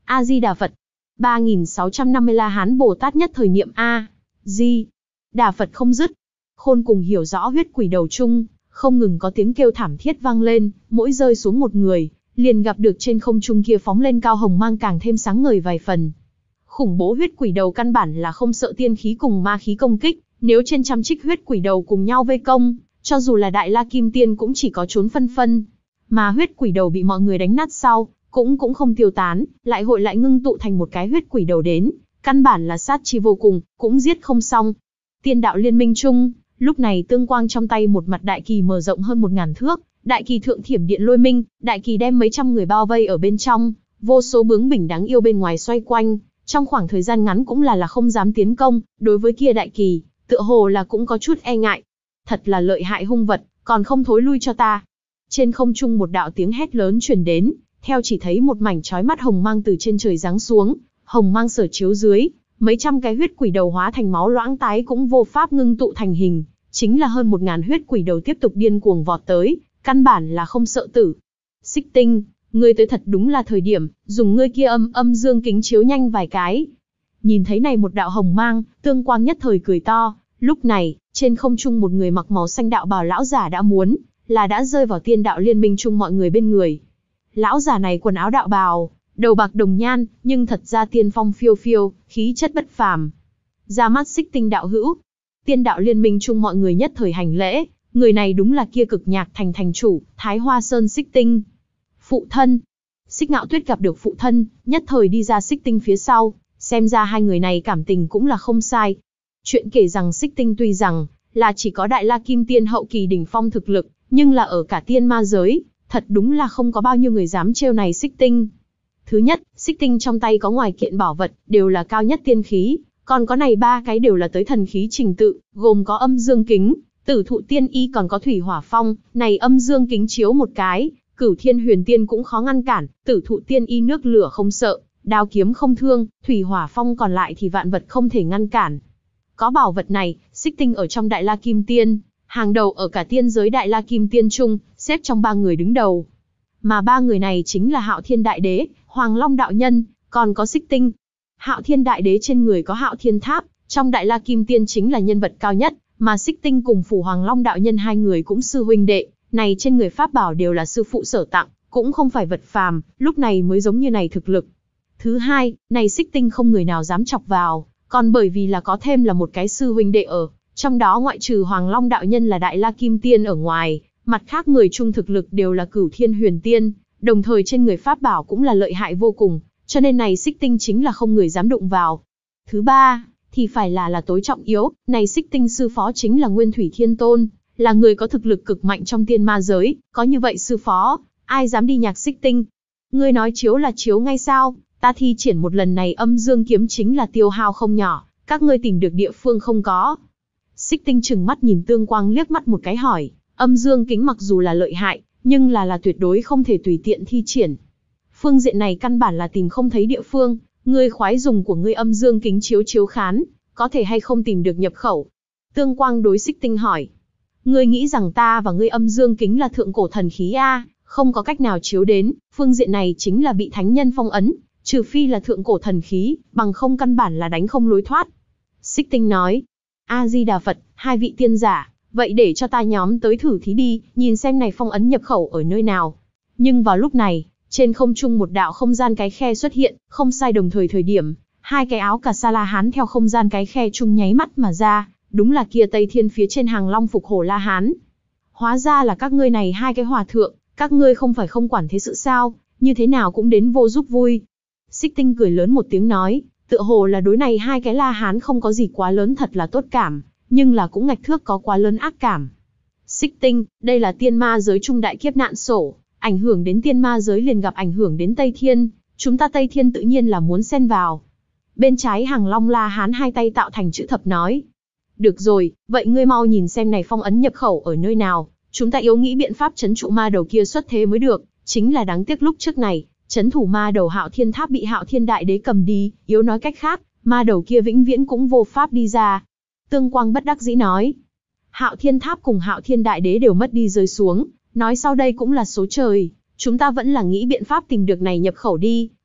A Di Đà Phật. ba nghìn sáu trăm năm mươi La Hán Bồ Tát nhất thời niệm A Di Đà Phật không dứt. Khôn cùng hiểu rõ huyết quỷ đầu chung, không ngừng có tiếng kêu thảm thiết vang lên, mỗi rơi xuống một người, liền gặp được trên không trung kia phóng lên cao hồng mang càng thêm sáng ngời vài phần. Khủng bố huyết quỷ đầu căn bản là không sợ tiên khí cùng ma khí công kích, nếu trên trăm trích huyết quỷ đầu cùng nhau vây công, cho dù là Đại La Kim Tiên cũng chỉ có trốn phân phân. Mà huyết quỷ đầu bị mọi người đánh nát sau, cũng cũng không tiêu tán, lại hội lại ngưng tụ thành một cái huyết quỷ đầu đến, căn bản là sát chi vô cùng, cũng giết không xong. Tiên đạo liên minh chung, lúc này Tương Quang trong tay một mặt đại kỳ mở rộng hơn một ngàn thước, đại kỳ thượng thiểm điện lôi minh, đại kỳ đem mấy trăm người bao vây ở bên trong, vô số bướng bỉnh đáng yêu bên ngoài xoay quanh, trong khoảng thời gian ngắn cũng là là không dám tiến công, đối với kia đại kỳ, tựa hồ là cũng có chút e ngại. Thật là lợi hại hung vật, còn không thối lui cho ta. Trên không trung một đạo tiếng hét lớn truyền đến, theo chỉ thấy một mảnh chói mắt hồng mang từ trên trời giáng xuống, hồng mang sở chiếu dưới, mấy trăm cái huyết quỷ đầu hóa thành máu loãng tái cũng vô pháp ngưng tụ thành hình, chính là hơn một ngàn huyết quỷ đầu tiếp tục điên cuồng vọt tới, căn bản là không sợ tử. Xích Tinh, ngươi tới thật đúng là thời điểm, dùng ngươi kia âm âm dương kính chiếu nhanh vài cái. Nhìn thấy này một đạo hồng mang, Tương Quang nhất thời cười to, lúc này, trên không trung một người mặc màu xanh đạo bào lão giả đã muốn, là đã rơi vào tiên đạo liên minh chung mọi người bên người. Lão giả này quần áo đạo bào, đầu bạc đồng nhan, nhưng thật ra tiên phong phiêu phiêu, khí chất bất phàm. Ra mắt Xích Tinh đạo hữu, tiên đạo liên minh chung mọi người nhất thời hành lễ, người này đúng là kia Cực Nhạc thành thành chủ, Thái Hoa Sơn Xích Tinh. Phụ thân. Xích Ngạo Tuyết gặp được phụ thân, nhất thời đi ra Xích Tinh phía sau, xem ra hai người này cảm tình cũng là không sai. Chuyện kể rằng Xích Tinh tuy rằng là chỉ có Đại La Kim Tiên hậu kỳ đỉnh phong thực lực, nhưng là ở cả tiên ma giới, thật đúng là không có bao nhiêu người dám trêu này Xích Tinh. Thứ nhất, Xích Tinh trong tay có ngoài kiện bảo vật, đều là cao nhất tiên khí, còn có này ba cái đều là tới thần khí trình tự, gồm có âm dương kính, tử thụ tiên y còn có thủy hỏa phong, này âm dương kính chiếu một cái, cửu thiên huyền tiên cũng khó ngăn cản, tử thụ tiên y nước lửa không sợ, đao kiếm không thương, thủy hỏa phong còn lại thì vạn vật không thể ngăn cản. Có bảo vật này, Xích Tinh ở trong Đại La Kim Tiên, hàng đầu ở cả tiên giới Đại La Kim Tiên chung, xếp trong ba người đứng đầu. Mà ba người này chính là Hạo Thiên Đại Đế, Hoàng Long Đạo Nhân, còn có Xích Tinh. Hạo Thiên Đại Đế trên người có Hạo Thiên Tháp, trong Đại La Kim Tiên chính là nhân vật cao nhất, mà Xích Tinh cùng Phủ Hoàng Long Đạo Nhân hai người cũng sư huynh đệ, này trên người pháp bảo đều là sư phụ sở tặng, cũng không phải vật phàm, lúc này mới giống như này thực lực. Thứ hai, này Xích Tinh không người nào dám chọc vào, còn bởi vì là có thêm là một cái sư huynh đệ ở, trong đó ngoại trừ Hoàng Long Đạo Nhân là Đại La Kim Tiên ở ngoài, mặt khác người chung thực lực đều là Cửu Thiên Huyền Tiên, đồng thời trên người pháp bảo cũng là lợi hại vô cùng, cho nên này Xích Tinh chính là không người dám đụng vào. Thứ ba, thì phải là là tối trọng yếu, này Xích Tinh sư phó chính là Nguyên Thủy Thiên Tôn, là người có thực lực cực mạnh trong tiên ma giới, có như vậy sư phó, ai dám đi nhạc Xích Tinh. Ngươi nói chiếu là chiếu ngay sao, ta thi triển một lần này âm dương kiếm chính là tiêu hao không nhỏ, các ngươi tìm được địa phương không có. Xích Tinh chừng mắt nhìn Tương Quang liếc mắt một cái hỏi, âm dương kính mặc dù là lợi hại, nhưng là là tuyệt đối không thể tùy tiện thi triển. Phương diện này căn bản là tìm không thấy địa phương, ngươi khoái dùng của ngươi âm dương kính chiếu chiếu khán, có thể hay không tìm được nhập khẩu. Tương Quang đối Xích Tinh hỏi, ngươi nghĩ rằng ta và ngươi âm dương kính là thượng cổ thần khí a, không có cách nào chiếu đến, phương diện này chính là bị thánh nhân phong ấn, trừ phi là thượng cổ thần khí, bằng không căn bản là đánh không lối thoát. Xích Tinh nói, A Di Đà Phật, hai vị tiên giả, vậy để cho ta nhóm tới thử thí đi, nhìn xem này phong ấn nhập khẩu ở nơi nào. Nhưng vào lúc này, trên không trung một đạo không gian cái khe xuất hiện, không sai đồng thời thời điểm, hai cái áo cà sa La Hán theo không gian cái khe chung nháy mắt mà ra, đúng là kia Tây Thiên phía trên hàng long phục hổ La Hán. Hóa ra là các ngươi này hai cái hòa thượng, các ngươi không phải không quản thế sự sao, như thế nào cũng đến vô giúp vui. Xích Tinh cười lớn một tiếng nói, tựa hồ là đối này hai cái La Hán không có gì quá lớn thật là tốt cảm, nhưng là cũng ngạch thước có quá lớn ác cảm. Xích Tinh, đây là tiên ma giới trung đại kiếp nạn sổ, ảnh hưởng đến tiên ma giới liền gặp ảnh hưởng đến Tây Thiên, chúng ta Tây Thiên tự nhiên là muốn xen vào. Bên trái hàng long La Hán hai tay tạo thành chữ thập nói. Được rồi, vậy ngươi mau nhìn xem này phong ấn nhập khẩu ở nơi nào, chúng ta yếu nghĩ biện pháp trấn trụ ma đầu kia xuất thế mới được, chính là đáng tiếc lúc trước này, trấn thủ ma đầu Hạo Thiên Tháp bị Hạo Thiên Đại Đế cầm đi, yếu nói cách khác, ma đầu kia vĩnh viễn cũng vô pháp đi ra. Tương Quang bất đắc dĩ nói, Hạo Thiên Tháp cùng Hạo Thiên Đại Đế đều mất đi rơi xuống, nói sau đây cũng là số trời, chúng ta vẫn là nghĩ biện pháp tìm được này nhập khẩu đi,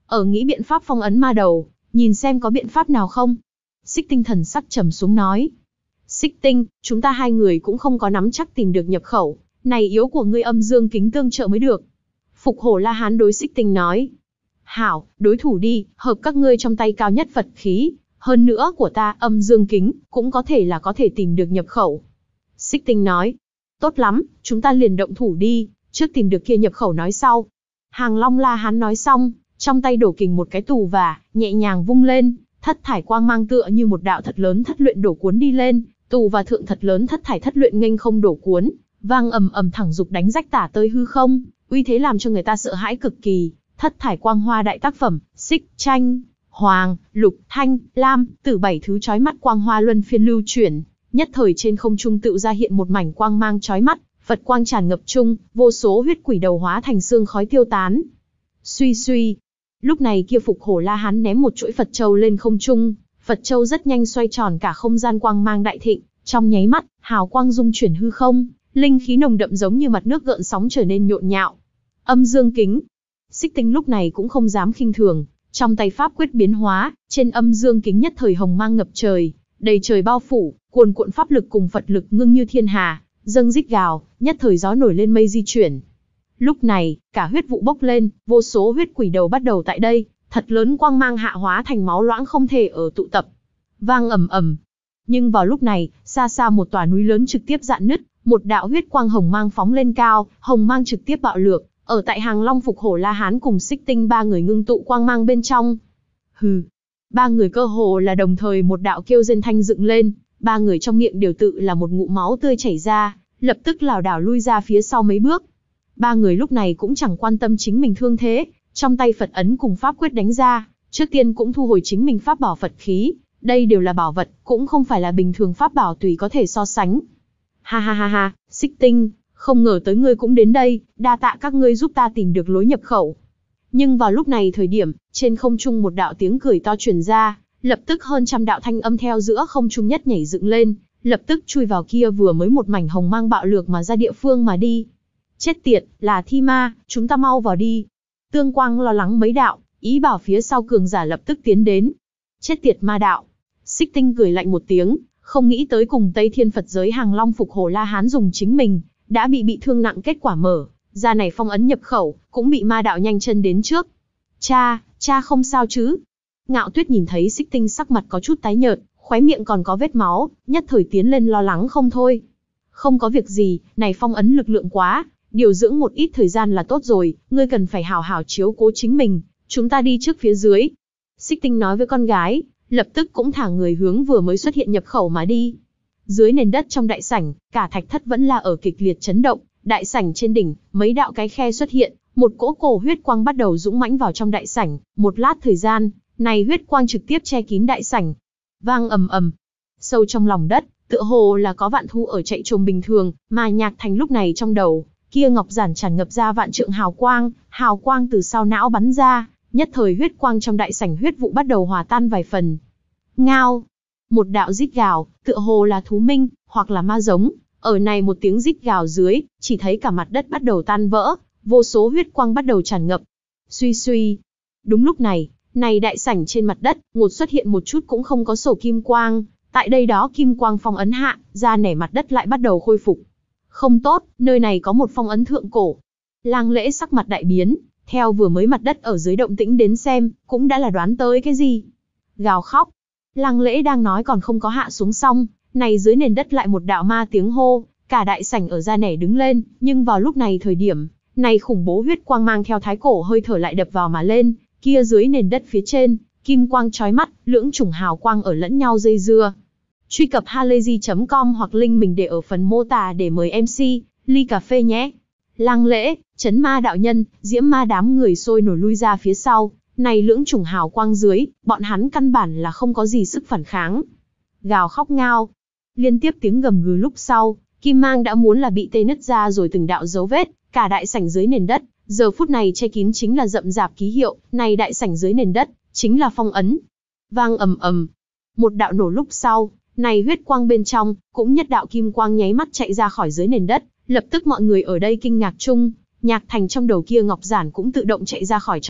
ở nghĩ biện pháp phong ấn ma đầu, nhìn xem có biện pháp nào không. Xích Tinh thần sắc trầm xuống nói. Xích Tinh, chúng ta hai người cũng không có nắm chắc tìm được nhập khẩu, này yếu của ngươi âm dương kính tương trợ mới được. Phục Hổ La Hán đối Xích Tinh nói. Hảo, đối thủ đi, hợp các ngươi trong tay cao nhất Phật khí, hơn nữa của ta âm dương kính, cũng có thể là có thể tìm được nhập khẩu. Xích Tinh nói. Tốt lắm, chúng ta liền động thủ đi, trước tìm được kia nhập khẩu nói sau. Hàng Long La Hán nói xong, trong tay đổ kình một cái tù và, nhẹ nhàng vung lên, thất thải quang mang tựa như một đạo thật lớn thất luyện đổ cuốn đi lên, tù và thượng thật lớn thất thải thất luyện nghênh không đổ cuốn, vang ầm ầm thẳng dục đánh rách tả tơi hư không, uy thế làm cho người ta sợ hãi cực kỳ. Thất thải quang hoa đại tác phẩm, xích, tranh, hoàng, lục, thanh, lam, tử bảy thứ chói mắt quang hoa luân phiên lưu chuyển, nhất thời trên không trung tự ra hiện một mảnh quang mang chói mắt, Phật quang tràn ngập trung, vô số huyết quỷ đầu hóa thành xương khói tiêu tán. Suy suy. Lúc này kia Phục Hổ La Hán ném một chuỗi Phật châu lên không trung, Phật châu rất nhanh xoay tròn cả không gian quang mang đại thịnh, trong nháy mắt, hào quang dung chuyển hư không, linh khí nồng đậm giống như mặt nước gợn sóng trở nên nhộn nhạo. Âm dương kính. Xích Tinh lúc này cũng không dám khinh thường, trong tay pháp quyết biến hóa, trên âm dương kính nhất thời hồng mang ngập trời, đầy trời bao phủ, cuồn cuộn pháp lực cùng Phật lực ngưng như thiên hà, dâng rít gào, nhất thời gió nổi lên mây di chuyển. Lúc này, cả huyết vụ bốc lên, vô số huyết quỷ đầu bắt đầu tại đây, thật lớn quang mang hạ hóa thành máu loãng không thể ở tụ tập. Vang ầm ầm. Nhưng vào lúc này, xa xa một tòa núi lớn trực tiếp rạn nứt, một đạo huyết quang hồng mang phóng lên cao, hồng mang trực tiếp bạo lược, ở tại Hàng Long Phục Hổ La Hán cùng Xích Tinh ba người ngưng tụ quang mang bên trong. Hừ. Ba người cơ hồ là đồng thời một đạo kêu rên thanh dựng lên, ba người trong miệng đều tự là một ngụm máu tươi chảy ra, lập tức lảo đảo lui ra phía sau mấy bước. Ba người lúc này cũng chẳng quan tâm chính mình thương thế, trong tay Phật ấn cùng pháp quyết đánh ra, trước tiên cũng thu hồi chính mình pháp bảo Phật khí, đây đều là bảo vật, cũng không phải là bình thường pháp bảo tùy có thể so sánh. Ha ha ha ha, Xích Tinh, không ngờ tới ngươi cũng đến đây, đa tạ các ngươi giúp ta tìm được lối nhập khẩu. Nhưng vào lúc này thời điểm, trên không trung một đạo tiếng cười to truyền ra, lập tức hơn trăm đạo thanh âm theo giữa không trung nhất nhảy dựng lên, lập tức chui vào kia vừa mới một mảnh hồng mang bạo lược mà ra địa phương mà đi. Chết tiệt, là thi ma, chúng ta mau vào đi. Tương Quang lo lắng mấy đạo, ý bảo phía sau cường giả lập tức tiến đến. Chết tiệt ma đạo. Xích Tinh cười lạnh một tiếng, không nghĩ tới cùng Tây Thiên Phật giới Hàng Long Phục Hổ La Hán dùng chính mình, đã bị bị thương nặng kết quả mở, ra này phong ấn nhập khẩu, cũng bị ma đạo nhanh chân đến trước. Cha, cha không sao chứ? Ngạo Tuyết nhìn thấy Xích Tinh sắc mặt có chút tái nhợt, khóe miệng còn có vết máu, nhất thời tiến lên lo lắng không thôi. Không có việc gì, này phong ấn lực lượng quá, điều dưỡng một ít thời gian là tốt rồi, ngươi cần phải hào hào chiếu cố chính mình, chúng ta đi trước phía dưới. Xích Tinh nói với con gái, lập tức cũng thả người hướng vừa mới xuất hiện nhập khẩu mà đi. Dưới nền đất trong đại sảnh, cả thạch thất vẫn là ở kịch liệt chấn động, đại sảnh trên đỉnh, mấy đạo cái khe xuất hiện, một cỗ cổ huyết quang bắt đầu dũng mãnh vào trong đại sảnh, một lát thời gian, này huyết quang trực tiếp che kín đại sảnh. Vang ầm ầm. Sâu trong lòng đất, tựa hồ là có vạn thu ở chạy trồm bình thường, mà Nhạc Thành lúc này trong đầu, kia ngọc giản tràn ngập ra vạn trượng hào quang, hào quang từ sau não bắn ra, nhất thời huyết quang trong đại sảnh huyết vụ bắt đầu hòa tan vài phần. Ngao. Một đạo rít gào, tựa hồ là thú minh, hoặc là ma giống, ở này một tiếng rít gào dưới, chỉ thấy cả mặt đất bắt đầu tan vỡ, vô số huyết quang bắt đầu tràn ngập. Suy suy. Đúng lúc này, này đại sảnh trên mặt đất, ngột xuất hiện một chút cũng không có sổ kim quang, tại đây đó kim quang phong ấn hạ, ra nẻ mặt đất lại bắt đầu khôi phục. Không tốt, nơi này có một phong ấn thượng cổ. Lang Lễ sắc mặt đại biến, theo vừa mới mặt đất ở dưới động tĩnh đến xem, cũng đã là đoán tới cái gì. Gào khóc. Lang Lễ đang nói còn không có hạ xuống xong, này dưới nền đất lại một đạo ma tiếng hô, cả đại sảnh ở ra nẻ đứng lên, nhưng vào lúc này thời điểm, này khủng bố huyết quang mang theo thái cổ hơi thở lại đập vào mà lên, kia dưới nền đất phía trên, kim quang chói mắt, lưỡng chủng hào quang ở lẫn nhau dây dưa. Truy cập halayzi chấm com hoặc link mình để ở phần mô tả để mời em xê, ly cà phê nhé. Lang Lễ, Chấn Ma đạo nhân, Diễm Ma đám người sôi nổi lui ra phía sau, này lưỡng chủng hào quang dưới, bọn hắn căn bản là không có gì sức phản kháng. Gào khóc ngao. Liên tiếp tiếng gầm gừ lúc sau, kim mang đã muốn là bị tê nứt ra rồi từng đạo dấu vết, cả đại sảnh dưới nền đất, giờ phút này che kín chính là rậm rạp ký hiệu, này đại sảnh dưới nền đất, chính là phong ấn. Vang ầm ầm. Một đạo nổ lúc sau, này huyết quang bên trong, cũng nhất đạo kim quang nháy mắt chạy ra khỏi dưới nền đất, lập tức mọi người ở đây kinh ngạc chung, Nhạc Thành trong đầu kia ngọc giản cũng tự động chạy ra khỏi trong óc,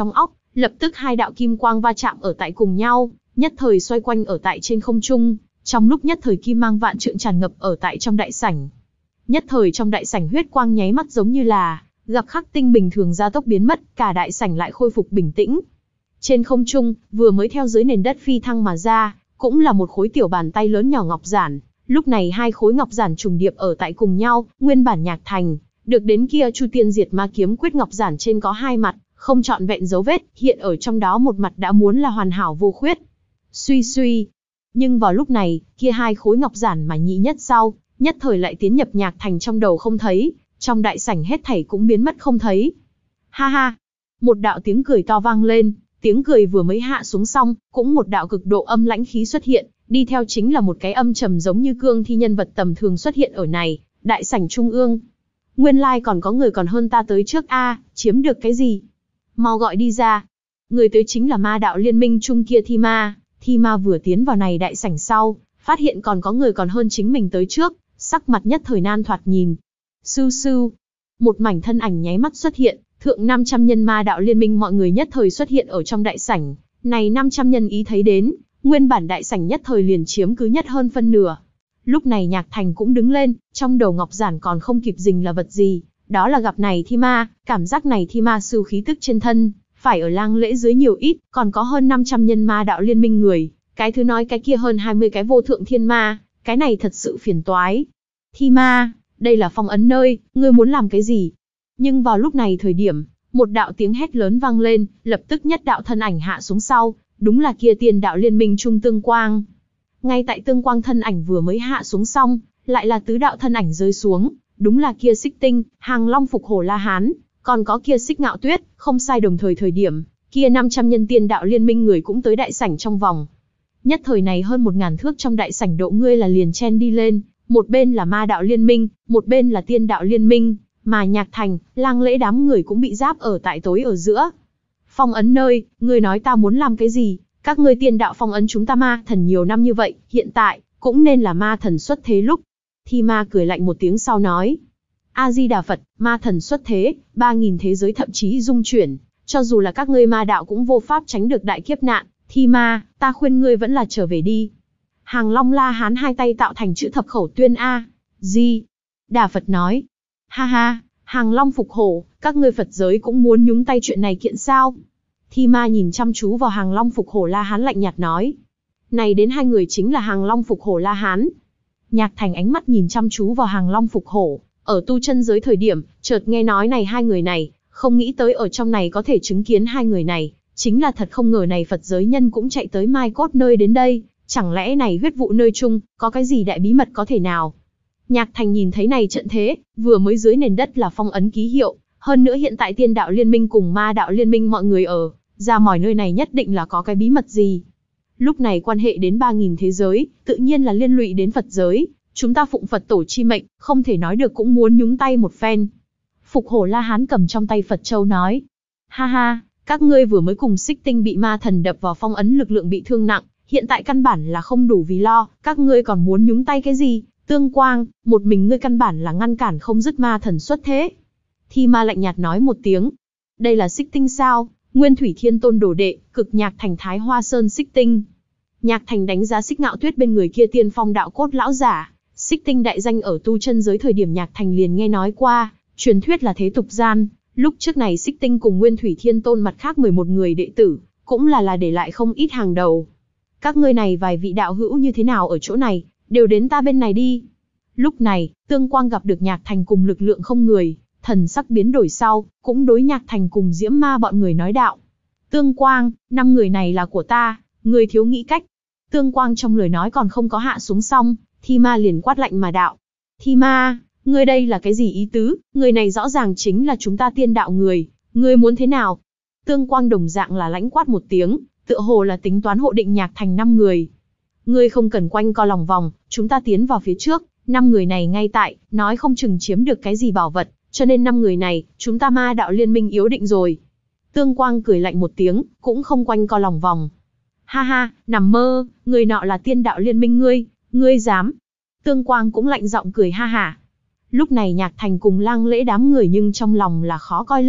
Lập tức hai đạo kim quang va chạm ở tại cùng nhau, nhất thời xoay quanh ở tại trên không trung, trong lúc nhất thời kim mang vạn trượng tràn ngập ở tại trong đại sảnh. Nhất thời trong đại sảnh huyết quang nháy mắt giống như là gặp khắc tinh bình thường gia tốc biến mất, cả đại sảnh lại khôi phục bình tĩnh. Trên không trung, vừa mới theo dưới nền đất phi thăng mà ra, cũng là một khối tiểu bàn tay lớn nhỏ ngọc giản. Lúc này hai khối ngọc giản trùng điệp ở tại cùng nhau, nguyên bản Nhạc Thành được đến kia Chu Tiên Diệt Ma Kiếm Quyết ngọc giản trên có hai mặt, không trọn vẹn dấu vết, hiện ở trong đó một mặt đã muốn là hoàn hảo vô khuyết. Suy suy. Nhưng vào lúc này, kia hai khối ngọc giản mà nhị nhất sau, nhất thời lại tiến nhập Nhạc Thành trong đầu không thấy, trong đại sảnh hết thảy cũng biến mất không thấy. Ha ha. Một đạo tiếng cười to vang lên, tiếng cười vừa mới hạ xuống xong, cũng một đạo cực độ âm lãnh khí xuất hiện, đi theo chính là một cái âm trầm giống như cương thi nhân vật tầm thường xuất hiện ở này, đại sảnh trung ương. Nguyên lai like còn có người còn hơn ta tới trước a, chiếm được cái gì? Mau gọi đi ra. Người tới chính là ma đạo liên minh chung kia Thi Ma. Thi Ma vừa tiến vào này đại sảnh sau, phát hiện còn có người còn hơn chính mình tới trước, sắc mặt nhất thời nan thoạt nhìn. Sưu sưu. Một mảnh thân ảnh nháy mắt xuất hiện, thượng năm trăm nhân ma đạo liên minh mọi người nhất thời xuất hiện ở trong đại sảnh. Này năm trăm nhân ý thấy đến, nguyên bản đại sảnh nhất thời liền chiếm cứ nhất hơn phân nửa. Lúc này Nhạc Thành cũng đứng lên, trong đầu ngọc giản còn không kịp dình là vật gì, đó là gặp này Thi Ma, cảm giác này Thi Ma sư khí tức trên thân, phải ở lang lễ dưới nhiều ít, còn có hơn năm trăm nhân ma đạo liên minh người, cái thứ nói cái kia hơn hai mươi cái vô thượng thiên ma, cái này thật sự phiền toái. Thi Ma, đây là phong ấn nơi, ngươi muốn làm cái gì? Nhưng vào lúc này thời điểm, một đạo tiếng hét lớn vang lên, lập tức nhất đạo thân ảnh hạ xuống sau, đúng là kia Tiên đạo liên minh trung Tương Quang. Ngay tại Tương Quang thân ảnh vừa mới hạ xuống xong, lại là tứ đạo thân ảnh rơi xuống, đúng là kia Xích Tinh, Hàng Long Phục Hổ La Hán, còn có kia Xích Ngạo Tuyết, không sai đồng thời thời điểm, kia năm trăm nhân Tiên đạo liên minh người cũng tới đại sảnh trong vòng. Nhất thời này hơn một ngàn thước trong đại sảnh độ ngươi là liền chen đi lên, một bên là ma đạo liên minh, một bên là Tiên đạo liên minh, mà Nhạc Thành, lang lễ đám người cũng bị giáp ở tại tối ở giữa. Phong ấn nơi, ngươi nói ta muốn làm cái gì? Các ngươi Tiên đạo phong ấn chúng ta ma thần nhiều năm như vậy, hiện tại, cũng nên là ma thần xuất thế lúc. Thi Ma cười lạnh một tiếng sau nói. A-di-đà Phật, ma thần xuất thế, ba nghìn thế giới thậm chí dung chuyển, cho dù là các ngươi ma đạo cũng vô pháp tránh được đại kiếp nạn. Thi Ma, ta khuyên ngươi vẫn là trở về đi. Hàng Long La Hán hai tay tạo thành chữ thập khẩu tuyên A. Di. Đà Phật nói. Ha ha, Hàng Long Phục Hổ, các ngươi Phật giới cũng muốn nhúng tay chuyện này kiện sao? Thi Ma nhìn chăm chú vào Hàng Long Phục Hổ La Hán lạnh nhạt nói. Này đến hai người chính là Hàng Long Phục Hổ La Hán. Nhạc Thành ánh mắt nhìn chăm chú vào Hàng Long Phục Hổ, ở tu chân giới thời điểm, chợt nghe nói này hai người này, không nghĩ tới ở trong này có thể chứng kiến hai người này, chính là thật không ngờ này Phật giới nhân cũng chạy tới Mai Cốt nơi đến đây, chẳng lẽ này huyết vụ nơi chung, có cái gì đại bí mật có thể nào? Nhạc Thành nhìn thấy này trận thế, vừa mới dưới nền đất là phong ấn ký hiệu, hơn nữa hiện tại Tiên đạo liên minh cùng ma đạo liên minh mọi người ở, ra mỏi nơi này nhất định là có cái bí mật gì. Lúc này quan hệ đến ba nghìn thế giới, tự nhiên là liên lụy đến Phật giới, chúng ta phụng Phật tổ chi mệnh, không thể nói được cũng muốn nhúng tay một phen. Phục Hổ La Hán cầm trong tay Phật Châu nói. Ha ha, các ngươi vừa mới cùng Xích Tinh bị ma thần đập vào phong ấn lực lượng bị thương nặng, hiện tại căn bản là không đủ vì lo, các ngươi còn muốn nhúng tay cái gì? Tương Quang, một mình ngươi căn bản là ngăn cản không dứt ma thần xuất thế. Thi Ma lạnh nhạt nói một tiếng. Đây là Xích Tinh sao? Nguyên Thủy Thiên Tôn đồ đệ, cực Nhạc Thành Thái Hoa Sơn Xích Tinh. Nhạc Thành đánh giá Xích Ngạo Tuyết bên người kia tiên phong đạo cốt lão giả. Xích Tinh đại danh ở tu chân giới thời điểm Nhạc Thành liền nghe nói qua, truyền thuyết là thế tục gian. Lúc trước này Xích Tinh cùng Nguyên Thủy Thiên Tôn mặt khác mười một người đệ tử, cũng là là để lại không ít hàng đầu. Các ngươi này vài vị đạo hữu như thế nào ở chỗ này, đều đến ta bên này đi. Lúc này, Tương Quang gặp được Nhạc Thành cùng lực lượng không người, thần sắc biến đổi sau, cũng đối Nhạc Thành cùng Diễm Ma bọn người nói đạo. Tương Quang, năm người này là của ta, người thiếu nghĩ cách. Tương Quang trong lời nói còn không có hạ xuống xong, Thi Ma liền quát lạnh mà đạo. Thi Ma, ngươi đây là cái gì ý tứ, người này rõ ràng chính là chúng ta tiên đạo người, ngươi muốn thế nào? Tương Quang đồng dạng là lãnh quát một tiếng, tựa hồ là tính toán hộ định Nhạc Thành năm người. Ngươi không cần quanh co lòng vòng, chúng ta tiến vào phía trước, năm người này ngay tại, nói không chừng chiếm được cái gì bảo vật, cho nên năm người này, chúng ta ma đạo liên minh yếu định rồi. Tương Quang cười lạnh một tiếng, cũng không quanh co lòng vòng. Ha ha, nằm mơ, người nọ là tiên đạo liên minh ngươi, ngươi dám. Tương Quang cũng lạnh giọng cười ha hả. Lúc này Nhạc Thành cùng lang lễ đám người nhưng trong lòng là khó coi lên,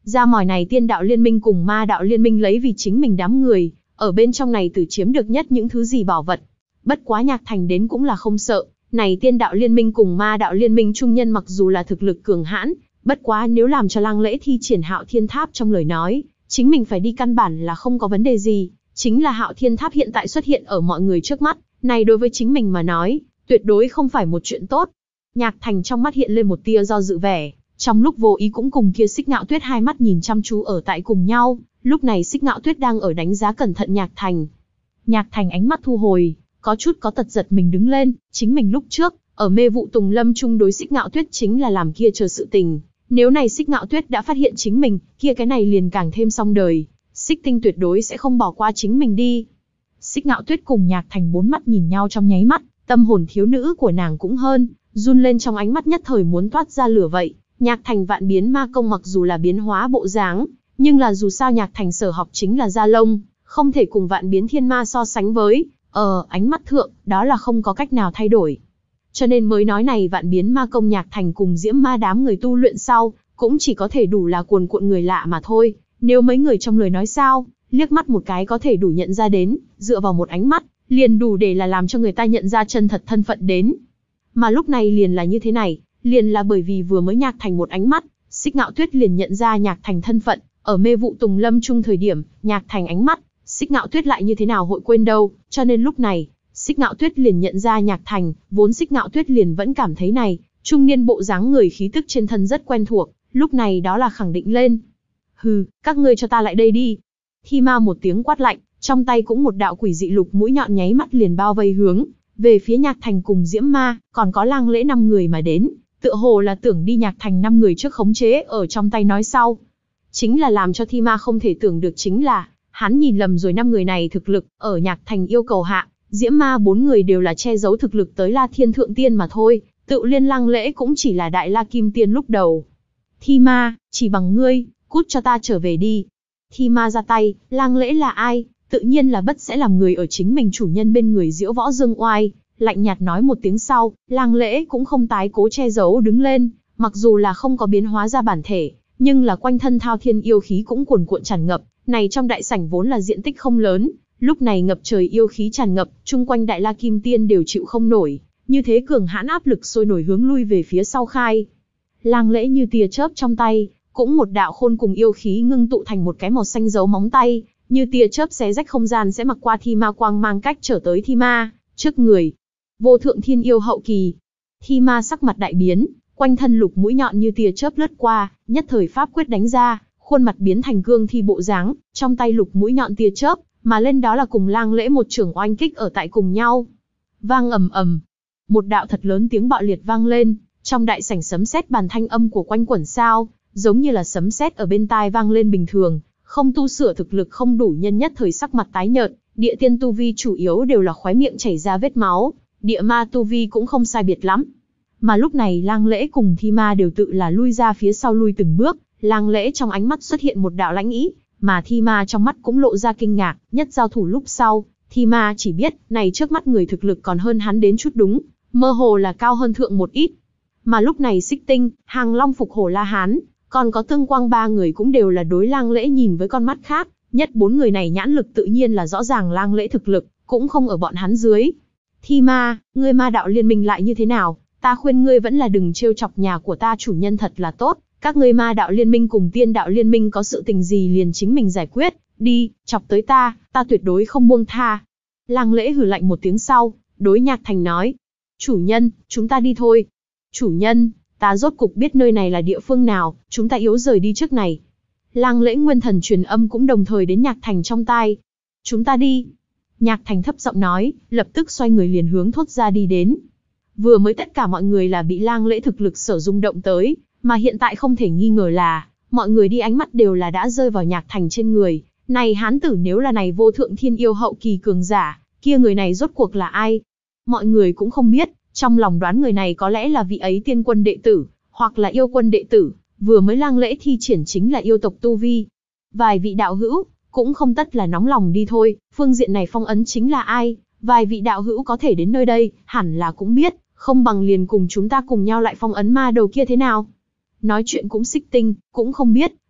Ra mỏi này tiên đạo liên minh cùng ma đạo liên minh lấy vì chính mình đám người, ở bên trong này tử chiếm được nhất những thứ gì bảo vật. Bất quá Nhạc Thành đến cũng là không sợ, này tiên đạo liên minh cùng ma đạo liên minh trung nhân mặc dù là thực lực cường hãn, bất quá nếu làm cho Lăng Lễ thi triển Hạo Thiên Tháp trong lời nói, chính mình phải đi căn bản là không có vấn đề gì, chính là Hạo Thiên Tháp hiện tại xuất hiện ở mọi người trước mắt, này đối với chính mình mà nói, tuyệt đối không phải một chuyện tốt. Nhạc Thành trong mắt hiện lên một tia do dự vẻ, trong lúc vô ý cũng cùng kia Xích Ngạo Tuyết hai mắt nhìn chăm chú ở tại cùng nhau, lúc này Xích Ngạo Tuyết đang ở đánh giá cẩn thận Nhạc Thành. Nhạc Thành ánh mắt thu hồi, có chút có tật giật mình đứng lên, chính mình lúc trước, ở Mê Vụ Tùng Lâm chung đối Xích Ngạo Tuyết chính là làm kia chờ sự tình, nếu này Xích Ngạo Tuyết đã phát hiện chính mình, kia cái này liền càng thêm xong đời, Xích Tinh tuyệt đối sẽ không bỏ qua chính mình đi. Xích Ngạo Tuyết cùng Nhạc Thành bốn mắt nhìn nhau trong nháy mắt, tâm hồn thiếu nữ của nàng cũng hơn, run lên trong ánh mắt nhất thời muốn toát ra lửa vậy. Nhạc Thành vạn biến ma công mặc dù là biến hóa bộ dáng, nhưng là dù sao Nhạc Thành sở học chính là da lông, không thể cùng vạn biến thiên ma so sánh với, ờ, ánh mắt thượng, đó là không có cách nào thay đổi. Cho nên mới nói này vạn biến ma công Nhạc Thành cùng diễm ma đám người tu luyện sau, cũng chỉ có thể đủ là cuồn cuộn người lạ mà thôi, nếu mấy người trong lời nói sao, liếc mắt một cái có thể đủ nhận ra đến, dựa vào một ánh mắt, liền đủ để là làm cho người ta nhận ra chân thật thân phận đến. Mà lúc này liền là như thế này, liền là bởi vì vừa mới Nhạc Thành một ánh mắt, Xích Ngạo Tuyết liền nhận ra Nhạc Thành thân phận, ở Mê Vụ Tùng Lâm chung thời điểm, Nhạc Thành ánh mắt, Xích Ngạo Tuyết lại như thế nào hội quên đâu, cho nên lúc này, Xích Ngạo Tuyết liền nhận ra Nhạc Thành, vốn Xích Ngạo Tuyết liền vẫn cảm thấy này, trung niên bộ dáng người khí tức trên thân rất quen thuộc, lúc này đó là khẳng định lên. Hừ, các ngươi cho ta lại đây đi. Thi Ma một tiếng quát lạnh, trong tay cũng một đạo quỷ dị lục mũi nhọn nháy mắt liền bao vây hướng về phía Nhạc Thành cùng Diễm Ma, còn có Lang Lễ năm người mà đến, tựa hồ là tưởng đi Nhạc Thành năm người trước khống chế ở trong tay nói sau. Chính là làm cho Thi Ma không thể tưởng được chính là, hắn nhìn lầm rồi năm người này thực lực, ở Nhạc Thành yêu cầu hạ, Diễm Ma bốn người đều là che giấu thực lực tới La Thiên Thượng Tiên mà thôi, tự liên Lang Lễ cũng chỉ là Đại La Kim Tiên lúc đầu. Thi Ma, chỉ bằng ngươi, cút cho ta trở về đi. Thi Ma ra tay, Lang Lễ là ai? Tự nhiên là bất sẽ làm người ở chính mình chủ nhân bên người diễu võ dương oai, lạnh nhạt nói một tiếng sau, Lang Lễ cũng không tái cố che giấu đứng lên, mặc dù là không có biến hóa ra bản thể, nhưng là quanh thân thao thiên yêu khí cũng cuồn cuộn tràn ngập, này trong đại sảnh vốn là diện tích không lớn, lúc này ngập trời yêu khí tràn ngập, chung quanh Đại La Kim Tiên đều chịu không nổi, như thế cường hãn áp lực sôi nổi hướng lui về phía sau khai. Lang Lễ như tia chớp trong tay, cũng một đạo khôn cùng yêu khí ngưng tụ thành một cái màu xanh dấu móng tay, như tia chớp xé rách không gian sẽ mặc qua Thi Ma quang mang cách trở tới Thi Ma trước người. Vô thượng thiên yêu hậu kỳ. Thi Ma sắc mặt đại biến, quanh thân lục mũi nhọn như tia chớp lướt qua, nhất thời pháp quyết đánh ra, khuôn mặt biến thành cương thi bộ dáng, trong tay lục mũi nhọn tia chớp, mà lên đó là cùng Lang Lễ một trưởng oanh kích ở tại cùng nhau. Vang ầm ầm, một đạo thật lớn tiếng bạo liệt vang lên, trong đại sảnh sấm sét bàn thanh âm của quanh quẩn sao, giống như là sấm sét ở bên tai vang lên bình thường, không tu sửa thực lực không đủ nhân nhất thời sắc mặt tái nhợt, địa tiên tu vi chủ yếu đều là khóe miệng chảy ra vết máu, địa ma tu vi cũng không sai biệt lắm. Mà lúc này Lang Lễ cùng Thi Ma đều tự là lui ra phía sau lui từng bước, Lang Lễ trong ánh mắt xuất hiện một đạo lãnh ý, mà Thi Ma trong mắt cũng lộ ra kinh ngạc, nhất giao thủ lúc sau, Thi Ma chỉ biết, này trước mắt người thực lực còn hơn hắn đến chút đúng, mơ hồ là cao hơn thượng một ít. Mà lúc này Xích Tinh, Hàng Long Phục Hổ La Hán, còn có Tương Quang ba người cũng đều là đối Lang Lễ nhìn với con mắt khác, nhất bốn người này nhãn lực tự nhiên là rõ ràng Lang Lễ thực lực, cũng không ở bọn hắn dưới. Thi Ma, ngươi ma đạo liên minh lại như thế nào, ta khuyên ngươi vẫn là đừng trêu chọc nhà của ta chủ nhân thật là tốt, các ngươi ma đạo liên minh cùng tiên đạo liên minh có sự tình gì liền chính mình giải quyết, đi, chọc tới ta, ta tuyệt đối không buông tha. Lang Lễ hừ lạnh một tiếng sau, đối Nhạc Thành nói, chủ nhân, chúng ta đi thôi. Chủ nhân, ta rốt cục biết nơi này là địa phương nào, chúng ta yếu rời đi trước này. Lang Lễ nguyên thần truyền âm cũng đồng thời đến Nhạc Thành trong tai. Chúng ta đi. Nhạc Thành thấp giọng nói, lập tức xoay người liền hướng thốt ra đi đến. Vừa mới tất cả mọi người là bị Lang Lễ thực lực sở rung động tới, mà hiện tại không thể nghi ngờ là, mọi người đi ánh mắt đều là đã rơi vào Nhạc Thành trên người. Này hán tử nếu là này vô thượng thiên yêu hậu kỳ cường giả, kia người này rốt cuộc là ai? Mọi người cũng không biết, trong lòng đoán người này có lẽ là vị ấy tiên quân đệ tử, hoặc là yêu quân đệ tử, vừa mới Lang Lễ thi triển chính là yêu tộc tu vi. Vài vị đạo hữu, cũng không tất là nóng lòng đi thôi, phương diện này phong ấn chính là ai, vài vị đạo hữu có thể đến nơi đây, hẳn là cũng biết, không bằng liền cùng chúng ta cùng nhau lại phong ấn ma đầu kia thế nào. Nói chuyện cũng Xích Tinh, cũng không biết,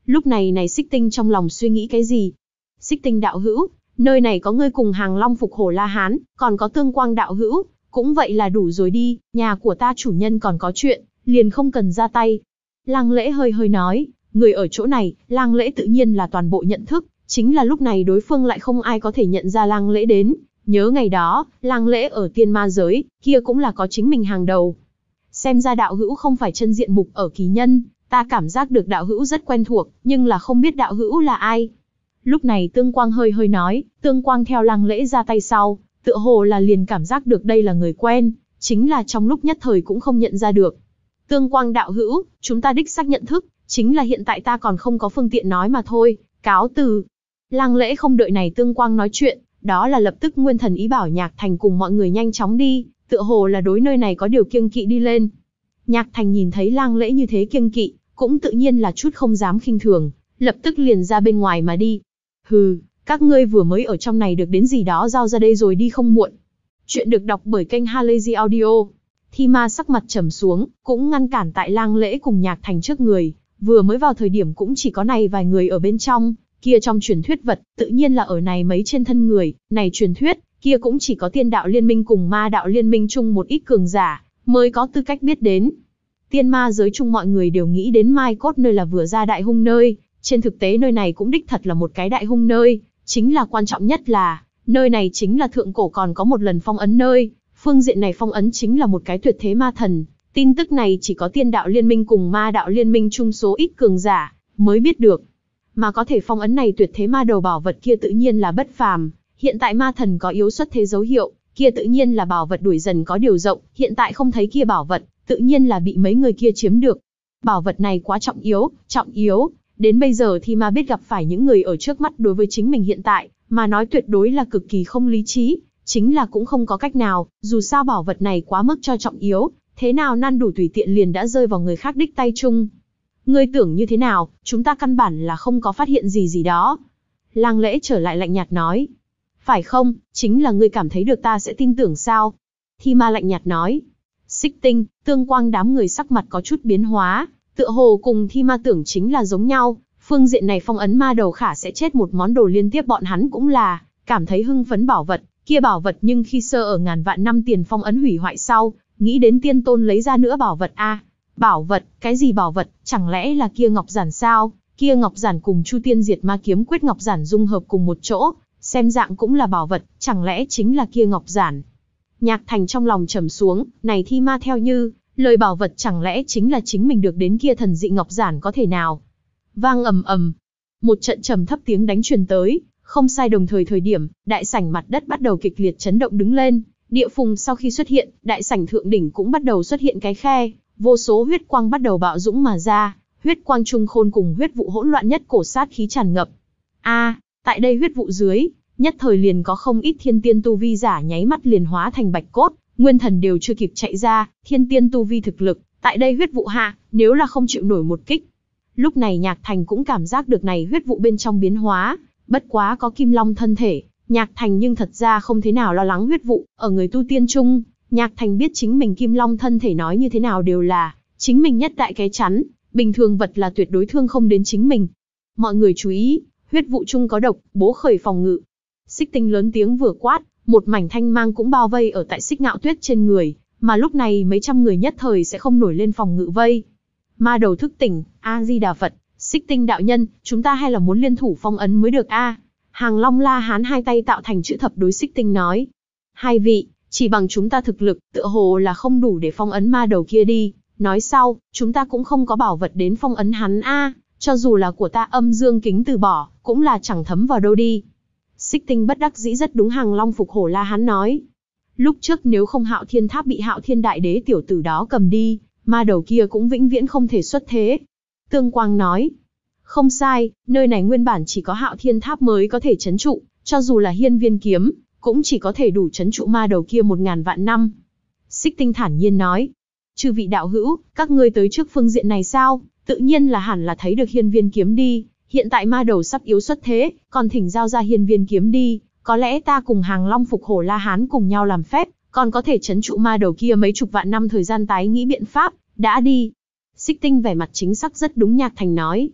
Lúc này này Xích Tinh trong lòng suy nghĩ cái gì? Xích Tinh đạo hữu, nơi này có ngươi cùng Hàng Long Phục Hổ La Hán, còn có Tương Quang đạo hữu, cũng vậy là đủ rồi đi, nhà của ta chủ nhân còn có chuyện, liền không cần ra tay. Lăng Lễ hơi hơi nói, người ở chỗ này, Lăng Lễ tự nhiên là toàn bộ nhận thức, chính là lúc này đối phương lại không ai có thể nhận ra Lăng Lễ đến. Nhớ ngày đó, Lăng Lễ ở tiên ma giới, kia cũng là có chính mình hàng đầu. Xem ra đạo hữu không phải chân diện mục ở kỳ nhân, ta cảm giác được đạo hữu rất quen thuộc, nhưng là không biết đạo hữu là ai. Lúc này Tương Quang hơi hơi nói, Tương Quang theo Lăng Lễ ra tay sau, tựa hồ là liền cảm giác được đây là người quen, chính là trong lúc nhất thời cũng không nhận ra được. Tương Quang đạo hữu, chúng ta đích xác nhận thức, chính là hiện tại ta còn không có phương tiện nói mà thôi, cáo từ. Lăng Lễ không đợi này Tương Quang nói chuyện, đó là lập tức nguyên thần ý bảo Nhạc Thành cùng mọi người nhanh chóng đi, tựa hồ là đối nơi này có điều kiêng kỵ đi lên. Nhạc Thành nhìn thấy Lăng Lễ như thế kiêng kỵ, cũng tự nhiên là chút không dám khinh thường, lập tức liền ra bên ngoài mà đi. Hừ, các ngươi vừa mới ở trong này được đến gì đó giao ra đây rồi đi không muộn. Chuyện được đọc bởi kênh Halazy Audio. Thi Ma sắc mặt trầm xuống, cũng ngăn cản tại Lăng Lễ cùng Nhạc Thành trước người, vừa mới vào thời điểm cũng chỉ có này vài người ở bên trong, kia trong truyền thuyết vật, tự nhiên là ở này mấy trên thân người, này truyền thuyết, kia cũng chỉ có tiên đạo liên minh cùng ma đạo liên minh chung một ít cường giả, mới có tư cách biết đến. Tiên ma giới chung mọi người đều nghĩ đến Mai Cốt nơi là vừa ra đại hung nơi, trên thực tế nơi này cũng đích thật là một cái đại hung nơi, chính là quan trọng nhất là, nơi này chính là thượng cổ còn có một lần phong ấn nơi, phương diện này phong ấn chính là một cái tuyệt thế ma thần, tin tức này chỉ có tiên đạo liên minh cùng ma đạo liên minh chung số ít cường giả, mới biết được. Mà có thể phong ấn này tuyệt thế ma đầu bảo vật kia tự nhiên là bất phàm, hiện tại ma thần có yếu xuất thế dấu hiệu, kia tự nhiên là bảo vật đuổi dần có điều rộng, hiện tại không thấy kia bảo vật, tự nhiên là bị mấy người kia chiếm được. Bảo vật này quá trọng yếu, trọng yếu, đến bây giờ thì mà biết gặp phải những người ở trước mắt đối với chính mình hiện tại, mà nói tuyệt đối là cực kỳ không lý trí, chính là cũng không có cách nào, dù sao bảo vật này quá mức cho trọng yếu, thế nào năn đủ tùy tiện liền đã rơi vào người khác đích tay chung. Ngươi tưởng như thế nào, chúng ta căn bản là không có phát hiện gì gì đó. Lăng Lễ trở lại lạnh nhạt nói. Phải không, chính là ngươi cảm thấy được ta sẽ tin tưởng sao? Thi Ma lạnh nhạt nói. Xích Tinh, Tương Quang đám người sắc mặt có chút biến hóa, tựa hồ cùng Thi Ma tưởng chính là giống nhau, phương diện này phong ấn ma đầu khả sẽ chết một món đồ liên tiếp bọn hắn cũng là, cảm thấy hưng phấn bảo vật, kia bảo vật nhưng khi sơ ở ngàn vạn năm tiền phong ấn hủy hoại sau, nghĩ đến tiên tôn lấy ra nữa bảo vật a. Bảo vật, cái gì bảo vật, chẳng lẽ là kia ngọc giản sao? Kia ngọc giản cùng Chu Tiên Diệt Ma Kiếm Quyết ngọc giản dung hợp cùng một chỗ, xem dạng cũng là bảo vật, chẳng lẽ chính là kia ngọc giản? Nhạc Thành trong lòng trầm xuống, này Thi Ma theo như, lời bảo vật chẳng lẽ chính là chính mình được đến kia thần dị ngọc giản có thể nào? Vang ầm ầm, một trận trầm thấp tiếng đánh truyền tới, không sai đồng thời thời điểm, đại sảnh mặt đất bắt đầu kịch liệt chấn động đứng lên, địa phùng sau khi xuất hiện, đại sảnh thượng đỉnh cũng bắt đầu xuất hiện cái khe. Vô số huyết quang bắt đầu bạo dũng mà ra, huyết quang trung khôn cùng huyết vụ hỗn loạn nhất cổ sát khí tràn ngập. A, à, tại đây huyết vụ dưới, nhất thời liền có không ít thiên tiên tu vi giả nháy mắt liền hóa thành bạch cốt, nguyên thần đều chưa kịp chạy ra, thiên tiên tu vi thực lực, tại đây huyết vụ hạ, nếu là không chịu nổi một kích. Lúc này Nhạc Thành cũng cảm giác được này huyết vụ bên trong biến hóa, bất quá có Kim Long thân thể, Nhạc Thành nhưng thật ra không thế nào lo lắng huyết vụ, ở người tu tiên chung. Nhạc Thành biết chính mình Kim Long thân thể nói như thế nào đều là, chính mình nhất đại cái chắn, bình thường vật là tuyệt đối thương không đến chính mình. Mọi người chú ý, huyết vụ chung có độc, bố khởi phòng ngự. Xích Tinh lớn tiếng vừa quát, một mảnh thanh mang cũng bao vây ở tại Xích Ngạo Tuyết trên người, mà lúc này mấy trăm người nhất thời sẽ không nổi lên phòng ngự vây. Ma đầu thức tỉnh, A-di-đà Phật, Xích Tinh đạo nhân, chúng ta hay là muốn liên thủ phong ấn mới được a? Hàng Long La Hán hai tay tạo thành chữ thập đối Xích Tinh nói. Hai vị, chỉ bằng chúng ta thực lực, tựa hồ là không đủ để phong ấn ma đầu kia đi. Nói sau, chúng ta cũng không có bảo vật đến phong ấn hắn a, cho dù là của ta Âm Dương Kính từ bỏ, cũng là chẳng thấm vào đâu đi. Xích Tinh bất đắc dĩ rất đúng Hàng Long Phục Hổ La Hán nói. Lúc trước nếu không Hạo Thiên Tháp bị Hạo Thiên Đại Đế tiểu tử đó cầm đi, ma đầu kia cũng vĩnh viễn không thể xuất thế. Tương Quang nói. Không sai, nơi này nguyên bản chỉ có Hạo Thiên Tháp mới có thể trấn trụ, cho dù là Hiên Viên Kiếm, cũng chỉ có thể đủ trấn trụ ma đầu kia một ngàn vạn năm. Xích Tinh thản nhiên nói. Chư vị đạo hữu, các ngươi tới trước phương diện này sao? Tự nhiên là hẳn là thấy được Hiên Viên Kiếm đi. Hiện tại ma đầu sắp yếu xuất thế, còn thỉnh giao ra Hiên Viên Kiếm đi. Có lẽ ta cùng Hàng Long Phục Hổ La Hán cùng nhau làm phép, còn có thể trấn trụ ma đầu kia mấy chục vạn năm thời gian tái nghĩ biện pháp. Đã đi. Xích Tinh vẻ mặt chính xác rất đúng Nhạc Thành nói.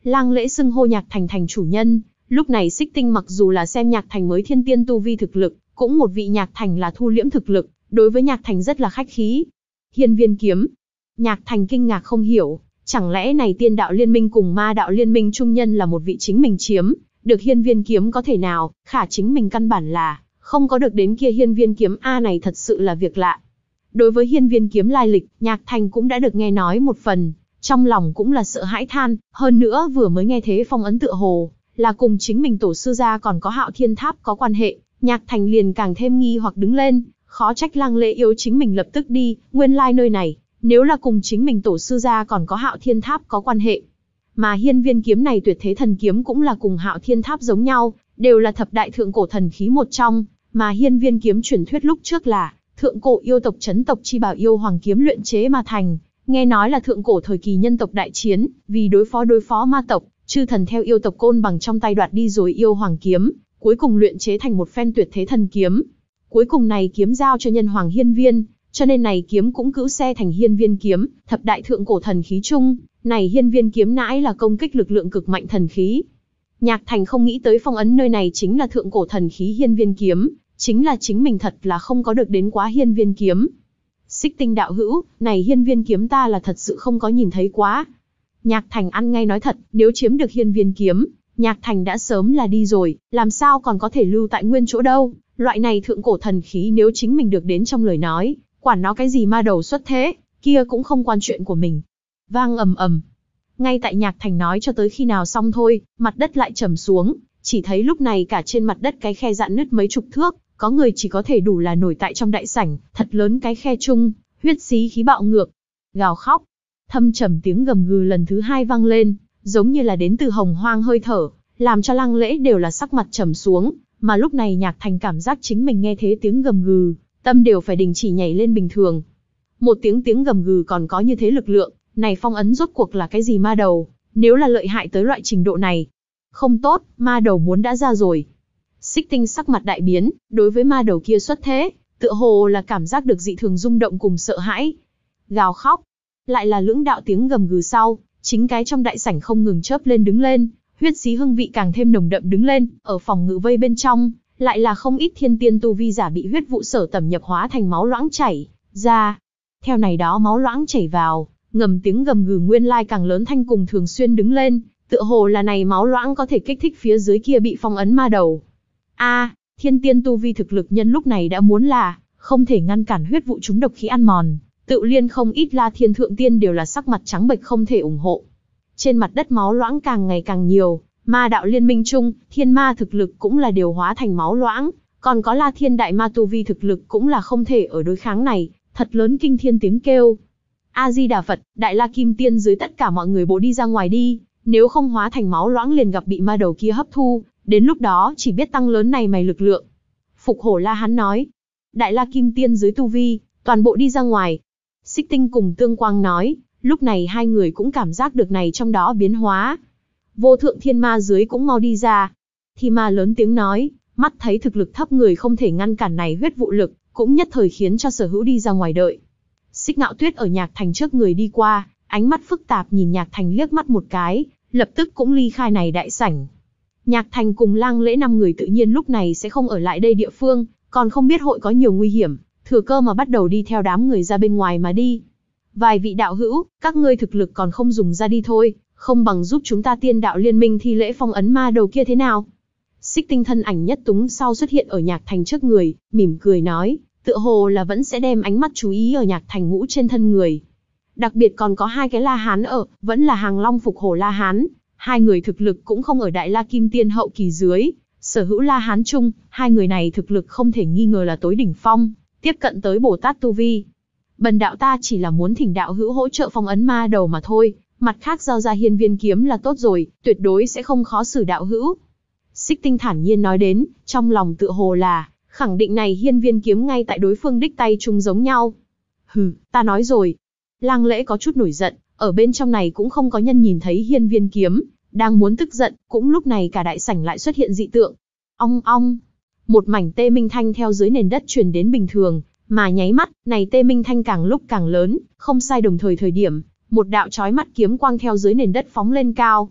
Lang Lễ xưng hô Nhạc Thành thành chủ nhân. Lúc này Xích Tinh mặc dù là xem Nhạc Thành mới thiên tiên tu vi thực lực, cũng một vị Nhạc Thành là thu liễm thực lực, đối với Nhạc Thành rất là khách khí. Hiên Viên kiếm. Nhạc Thành kinh ngạc không hiểu, chẳng lẽ này tiên đạo liên minh cùng ma đạo liên minh trung nhân là một vị chính mình chiếm, được hiên viên kiếm có thể nào, khả chính mình căn bản là, không có được đến kia hiên viên kiếm A này thật sự là việc lạ. Đối với hiên viên kiếm lai lịch, Nhạc Thành cũng đã được nghe nói một phần, trong lòng cũng là sợ hãi than, hơn nữa vừa mới nghe thế phong ấn tựa hồ, là cùng chính mình tổ sư gia còn có Hạo Thiên Tháp có quan hệ, Nhạc Thành liền càng thêm nghi hoặc đứng lên, khó trách Lang Lễ yếu chính mình lập tức đi, nguyên lai nơi này, nếu là cùng chính mình tổ sư gia còn có Hạo Thiên Tháp có quan hệ. Mà hiên viên kiếm này tuyệt thế thần kiếm cũng là cùng Hạo Thiên Tháp giống nhau, đều là thập đại thượng cổ thần khí một trong, mà hiên viên kiếm truyền thuyết lúc trước là thượng cổ yêu tộc chấn tộc chi bảo yêu hoàng kiếm luyện chế mà thành, nghe nói là thượng cổ thời kỳ nhân tộc đại chiến, vì đối phó đối phó ma tộc, chư thần theo yêu tộc côn bằng trong tay đoạt đi rồi yêu hoàng kiếm, cuối cùng luyện chế thành một phen tuyệt thế thần kiếm. Cuối cùng này kiếm giao cho nhân hoàng hiên viên, cho nên này kiếm cũng cữu xe thành hiên viên kiếm, thập đại thượng cổ thần khí chung, này hiên viên kiếm nãi là công kích lực lượng cực mạnh thần khí. Nhạc Thành không nghĩ tới phong ấn nơi này chính là thượng cổ thần khí hiên viên kiếm, chính là chính mình thật là không có được đến quá hiên viên kiếm. Xích Tinh đạo hữu, này hiên viên kiếm ta là thật sự không có nhìn thấy quá. Nhạc Thành ăn ngay nói thật, nếu chiếm được hiên viên kiếm, Nhạc Thành đã sớm là đi rồi, làm sao còn có thể lưu tại nguyên chỗ đâu. Loại này thượng cổ thần khí nếu chính mình được đến trong lời nói, quản nó cái gì ma đầu xuất thế, kia cũng không quan chuyện của mình. Vang ầm ầm. Ngay tại Nhạc Thành nói cho tới khi nào xong thôi, mặt đất lại trầm xuống, chỉ thấy lúc này cả trên mặt đất cái khe dạn nứt mấy chục thước, có người chỉ có thể đủ là nổi tại trong đại sảnh, thật lớn cái khe chung, huyết xí khí bạo ngược, gào khóc. Thâm trầm tiếng gầm gừ lần thứ hai vang lên, giống như là đến từ hồng hoang hơi thở, làm cho Lang Lễ đều là sắc mặt trầm xuống, mà lúc này Nhạc Thành cảm giác chính mình nghe thế tiếng gầm gừ, tâm đều phải đình chỉ nhảy lên bình thường. Một tiếng tiếng gầm gừ còn có như thế lực lượng, này phong ấn rốt cuộc là cái gì ma đầu, nếu là lợi hại tới loại trình độ này. Không tốt, ma đầu muốn đã ra rồi. Xích Tinh sắc mặt đại biến, đối với ma đầu kia xuất thế, tựa hồ là cảm giác được dị thường rung động cùng sợ hãi. Gào khóc, lại là lưỡng đạo tiếng gầm gừ sau, chính cái trong đại sảnh không ngừng chớp lên đứng lên, huyết xí hương vị càng thêm nồng đậm đứng lên, ở phòng ngự vây bên trong, lại là không ít thiên tiên tu vi giả bị huyết vụ sở tẩm nhập hóa thành máu loãng chảy ra. Theo này đó máu loãng chảy vào, ngầm tiếng gầm gừ nguyên lai càng lớn thanh cùng thường xuyên đứng lên, tựa hồ là này máu loãng có thể kích thích phía dưới kia bị phong ấn ma đầu. A, thiên tiên tu vi thực lực nhân lúc này đã muốn là không thể ngăn cản huyết vụ chúng độc khí ăn mòn, tự liên không ít La Thiên thượng tiên đều là sắc mặt trắng bệch không thể ủng hộ. Trên mặt đất máu loãng càng ngày càng nhiều, ma đạo liên minh chung, thiên ma thực lực cũng là điều hóa thành máu loãng, còn có La Thiên đại ma tu vi thực lực cũng là không thể ở đối kháng này, thật lớn kinh thiên tiếng kêu. A Di Đà Phật, Đại La Kim Tiên dưới tất cả mọi người bộ đi ra ngoài đi, nếu không hóa thành máu loãng liền gặp bị ma đầu kia hấp thu, đến lúc đó chỉ biết tăng lớn này mày lực lượng. Phục Hổ La Hán nói, Đại La Kim Tiên dưới tu vi, toàn bộ đi ra ngoài. Xích Tinh cùng Tương Quang nói, lúc này hai người cũng cảm giác được này trong đó biến hóa. Vô thượng thiên ma dưới cũng mau đi ra. Thì ma lớn tiếng nói, mắt thấy thực lực thấp người không thể ngăn cản này huyết vụ lực, cũng nhất thời khiến cho sở hữu đi ra ngoài đợi. Xích Ngạo Tuyết ở Nhạc Thành trước người đi qua, ánh mắt phức tạp nhìn Nhạc Thành liếc mắt một cái, lập tức cũng ly khai này đại sảnh. Nhạc Thành cùng Lang Lễ năm người tự nhiên lúc này sẽ không ở lại đây địa phương, còn không biết hội có nhiều nguy hiểm, thừa cơ mà bắt đầu đi theo đám người ra bên ngoài mà đi. Vài vị đạo hữu, các ngươi thực lực còn không dùng ra đi thôi, không bằng giúp chúng ta tiên đạo liên minh thi lễ phong ấn ma đầu kia thế nào? Xích Tinh thân ảnh nhất túng sau xuất hiện ở Nhạc Thành trước người, mỉm cười nói, tựa hồ là vẫn sẽ đem ánh mắt chú ý ở Nhạc Thành ngũ trên thân người. Đặc biệt còn có hai cái La Hán ở, vẫn là Hàng Long Phục Hổ La Hán, hai người thực lực cũng không ở Đại La Kim Tiên hậu kỳ dưới, sở hữu La Hán chung, hai người này thực lực không thể nghi ngờ là tối đỉnh phong, tiếp cận tới Bồ Tát tu vi. Bần đạo ta chỉ là muốn thỉnh đạo hữu hỗ trợ phong ấn ma đầu mà thôi, mặt khác giao ra hiên viên kiếm là tốt rồi, tuyệt đối sẽ không khó xử đạo hữu. Xích Tinh thản nhiên nói đến, trong lòng tựa hồ là khẳng định này hiên viên kiếm ngay tại đối phương đích tay chung giống nhau. Hừ, ta nói rồi. Lang Lễ có chút nổi giận, ở bên trong này cũng không có nhân nhìn thấy hiên viên kiếm, đang muốn tức giận, cũng lúc này cả đại sảnh lại xuất hiện dị tượng. Ong ong, một mảnh tê minh thanh theo dưới nền đất truyền đến bình thường, mà nháy mắt, này tê minh thanh càng lúc càng lớn, không sai đồng thời thời điểm, một đạo chói mắt kiếm quang theo dưới nền đất phóng lên cao.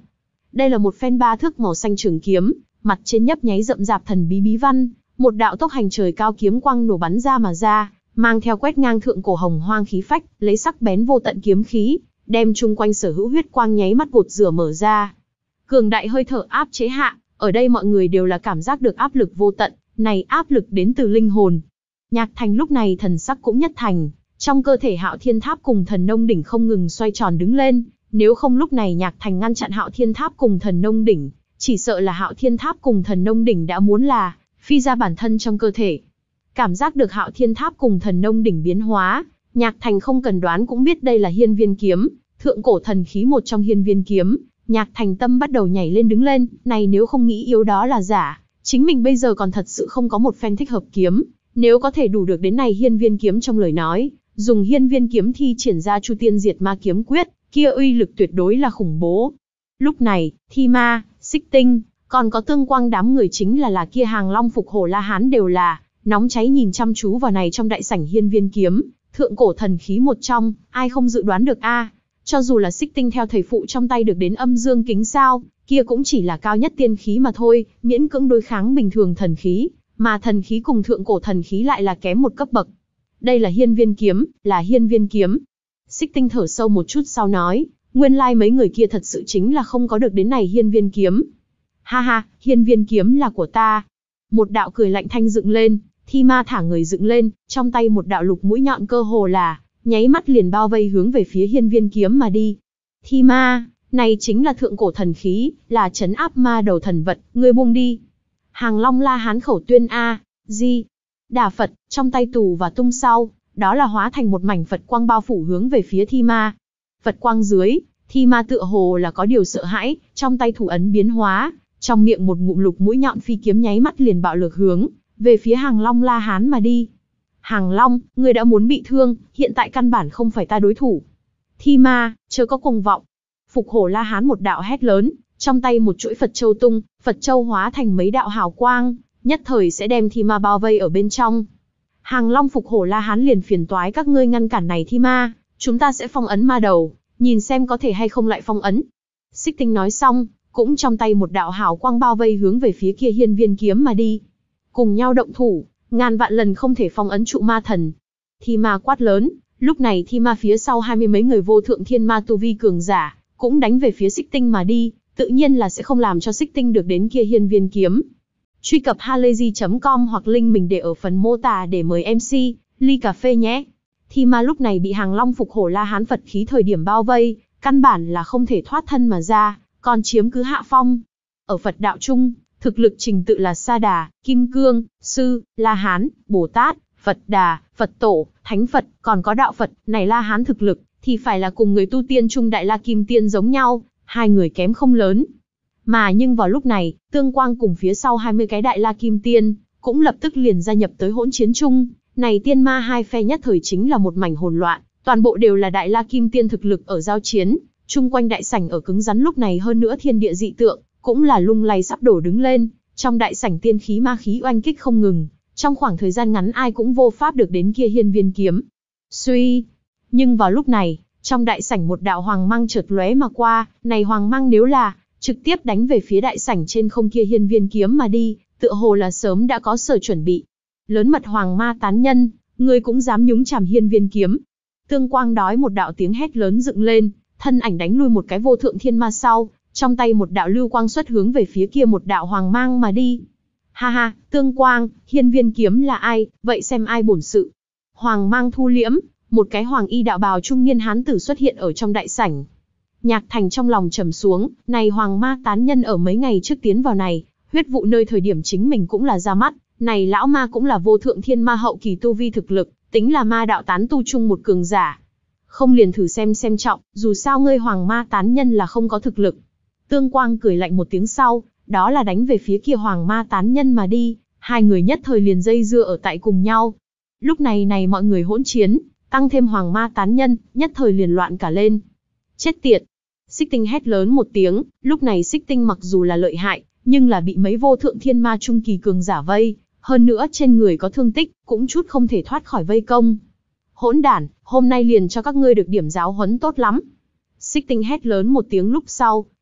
Đây là một phen ba thước màu xanh trường kiếm, mặt trên nhấp nháy rậm rạp thần bí bí văn, một đạo tốc hành trời cao kiếm quang nổ bắn ra mà ra, mang theo quét ngang thượng cổ hồng hoang khí phách, lấy sắc bén vô tận kiếm khí, đem chung quanh sở hữu huyết quang nháy mắt gột rửa mở ra. Cường đại hơi thở áp chế hạ, ở đây mọi người đều là cảm giác được áp lực vô tận, này áp lực đến từ linh hồn. Nhạc Thành lúc này thần sắc cũng nhất thành, trong cơ thể Hạo Thiên Tháp cùng Thần Nông Đỉnh không ngừng xoay tròn đứng lên, nếu không lúc này Nhạc Thành ngăn chặn Hạo Thiên Tháp cùng Thần Nông Đỉnh, chỉ sợ là Hạo Thiên Tháp cùng Thần Nông Đỉnh đã muốn là phi ra bản thân trong cơ thể. Cảm giác được Hạo Thiên Tháp cùng Thần Nông Đỉnh biến hóa, Nhạc Thành không cần đoán cũng biết đây là Hiên Viên kiếm, thượng cổ thần khí một trong Hiên Viên kiếm. Nhạc Thành tâm bắt đầu nhảy lên đứng lên, này nếu không nghĩ yếu đó là giả, chính mình bây giờ còn thật sự không có một phen thích hợp kiếm, nếu có thể đủ được đến này Hiên Viên kiếm trong lời nói, dùng Hiên Viên kiếm thi triển ra Chu Tiên Diệt Ma kiếm quyết, kia uy lực tuyệt đối là khủng bố. Lúc này, Thi Ma, Xích Tinh, còn có Tương Quang đám người chính là là kia Hàng Long Phục Hổ La Hán đều là nóng cháy nhìn chăm chú vào này trong đại sảnh Hiên Viên kiếm, thượng cổ thần khí một trong, ai không dự đoán được a? À? Cho dù là Xích Tinh theo thầy phụ trong tay được đến âm dương kính sao, kia cũng chỉ là cao nhất tiên khí mà thôi, miễn cưỡng đối kháng bình thường thần khí, mà thần khí cùng thượng cổ thần khí lại là kém một cấp bậc. Đây là Hiên Viên kiếm, là Hiên Viên kiếm. Xích Tinh thở sâu một chút sau nói, nguyên lai like mấy người kia thật sự chính là không có được đến này Hiên Viên kiếm. Ha ha, Hiên Viên kiếm là của ta. Một đạo cười lạnh thanh dựng lên, Thi Ma thả người dựng lên, trong tay một đạo lục mũi nhọn cơ hồ là nháy mắt liền bao vây hướng về phía Hiên Viên kiếm mà đi. Thi Ma, này chính là thượng cổ thần khí, là trấn áp ma đầu thần vật, ngươi buông đi. Hàng Long La Hán khẩu tuyên a, di đà Phật, trong tay tù và tung sau, đó là hóa thành một mảnh Phật quang bao phủ hướng về phía Thi Ma. Phật quang dưới, Thi Ma tựa hồ là có điều sợ hãi, trong tay thủ ấn biến hóa, trong miệng một ngụm lục mũi nhọn phi kiếm nháy mắt liền bạo lực hướng về phía Hàng Long La Hán mà đi. Hàng Long, ngươi đã muốn bị thương, hiện tại căn bản không phải ta đối thủ. Thi Ma, chớ có cuồng vọng. Phục Hổ La Hán một đạo hét lớn, trong tay một chuỗi Phật Châu tung, Phật Châu hóa thành mấy đạo hào quang, nhất thời sẽ đem Thi Ma bao vây ở bên trong. Hàng Long Phục Hổ La Hán liền phiền toái các ngươi ngăn cản này Thi Ma, chúng ta sẽ phong ấn ma đầu, nhìn xem có thể hay không lại phong ấn. Xích Tinh nói xong, cũng trong tay một đạo hào quang bao vây hướng về phía kia Hiên Viên kiếm mà đi. Cùng nhau động thủ, ngàn vạn lần không thể phong ấn trụ ma thần. Thi Ma quát lớn, lúc này Thi Ma phía sau hai mươi mấy người vô thượng thiên ma tu vi cường giả, cũng đánh về phía Xích Tinh mà đi, tự nhiên là sẽ không làm cho Xích Tinh được đến kia Hiên Viên kiếm. Truy cập halayzi chấm com hoặc link mình để ở phần mô tả để mời em xê, ly cà phê nhé. Thi Ma lúc này bị Hàng Long Phục Hổ La Hán Phật khí thời điểm bao vây, căn bản là không thể thoát thân mà ra, còn chiếm cứ hạ phong. Ở Phật đạo chung, thực lực trình tự là Sa Đà, Kim Cương, Sư, La Hán, Bồ Tát, Phật Đà, Phật Tổ, Thánh Phật, còn có Đạo Phật. Này La Hán thực lực, thì phải là cùng người tu tiên trung Đại La Kim Tiên giống nhau, hai người kém không lớn. Mà nhưng vào lúc này, Tương Quang cùng phía sau hai mươi cái Đại La Kim Tiên, cũng lập tức liền gia nhập tới hỗn chiến chung. Này tiên ma hai phe nhất thời chính là một mảnh hỗn loạn, toàn bộ đều là Đại La Kim Tiên thực lực ở giao chiến, chung quanh đại sảnh ở cứng rắn lúc này hơn nữa thiên địa dị tượng, cũng là lung lay sắp đổ đứng lên, trong đại sảnh tiên khí ma khí oanh kích không ngừng, trong khoảng thời gian ngắn ai cũng vô pháp được đến kia Hiên Viên kiếm. Suy, nhưng vào lúc này, trong đại sảnh một đạo hoàng mang chợt lóe mà qua, này hoàng mang nếu là trực tiếp đánh về phía đại sảnh trên không kia Hiên Viên kiếm mà đi, tựa hồ là sớm đã có sở chuẩn bị. Lớn mật hoàng ma tán nhân, ngươi cũng dám nhúng chàm Hiên Viên kiếm. Tương Quang đói một đạo tiếng hét lớn dựng lên, thân ảnh đánh lui một cái vô thượng thiên ma sau, trong tay một đạo lưu quang xuất hướng về phía kia một đạo hoàng mang mà đi. Ha ha, Tương Quang, Hiên Viên kiếm là ai, vậy xem ai bổn sự. Hoàng mang thu liễm, một cái hoàng y đạo bào trung niên hán tử xuất hiện ở trong đại sảnh. Nhạc Thành trong lòng trầm xuống, này hoàng ma tán nhân ở mấy ngày trước tiến vào này, huyết vụ nơi thời điểm chính mình cũng là ra mắt, này lão ma cũng là vô thượng thiên ma hậu kỳ tu vi thực lực, tính là ma đạo tán tu chung một cường giả. Không liền thử xem xem trọng, dù sao ngươi hoàng ma tán nhân là không có thực lực. Tương Quang cười lạnh một tiếng sau, đó là đánh về phía kia hoàng ma tán nhân mà đi, hai người nhất thời liền dây dưa ở tại cùng nhau. Lúc này này mọi người hỗn chiến, tăng thêm hoàng ma tán nhân, nhất thời liền loạn cả lên. Chết tiệt! Xích Tinh hét lớn một tiếng, lúc này Xích Tinh mặc dù là lợi hại, nhưng là bị mấy vô thượng thiên ma trung kỳ cường giả vây, hơn nữa trên người có thương tích, cũng chút không thể thoát khỏi vây công. Hỗn đản, hôm nay liền cho các ngươi được điểm giáo huấn tốt lắm. Xích Tinh hét lớn một tiếng lúc sau,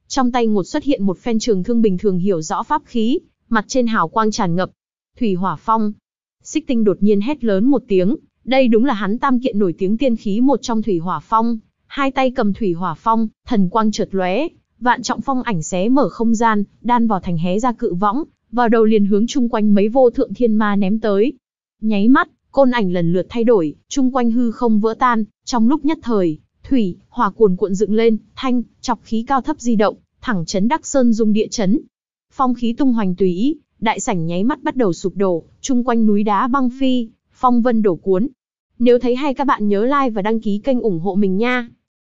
Trong tay Ngột xuất hiện một phen trường thương bình thường hiểu rõ pháp khí, mặt trên hào quang tràn ngập. Thủy hỏa phong. Xích Tinh đột nhiên hét lớn một tiếng, đây đúng là hắn tam kiện nổi tiếng tiên khí một trong thủy hỏa phong. Hai tay cầm thủy hỏa phong, thần quang chợt lóe, vạn trọng phong ảnh xé mở không gian, đan vào thành hé ra cự võng, vào đầu liền hướng chung quanh mấy vô thượng thiên ma ném tới. Nháy mắt, côn ảnh lần lượt thay đổi, chung quanh hư không vỡ tan, trong lúc nhất thời, thủy, hỏa cuồn cuộn dựng lên, thanh, chọc khí cao thấp di động, thẳng chấn Đắc Sơn rung địa chấn. Phong khí tung hoành tùy ý, đại sảnh nháy mắt bắt đầu sụp đổ, chung quanh núi đá băng phi, phong vân đổ cuốn. Nếu thấy hay các bạn nhớ like và đăng ký kênh ủng hộ mình nha.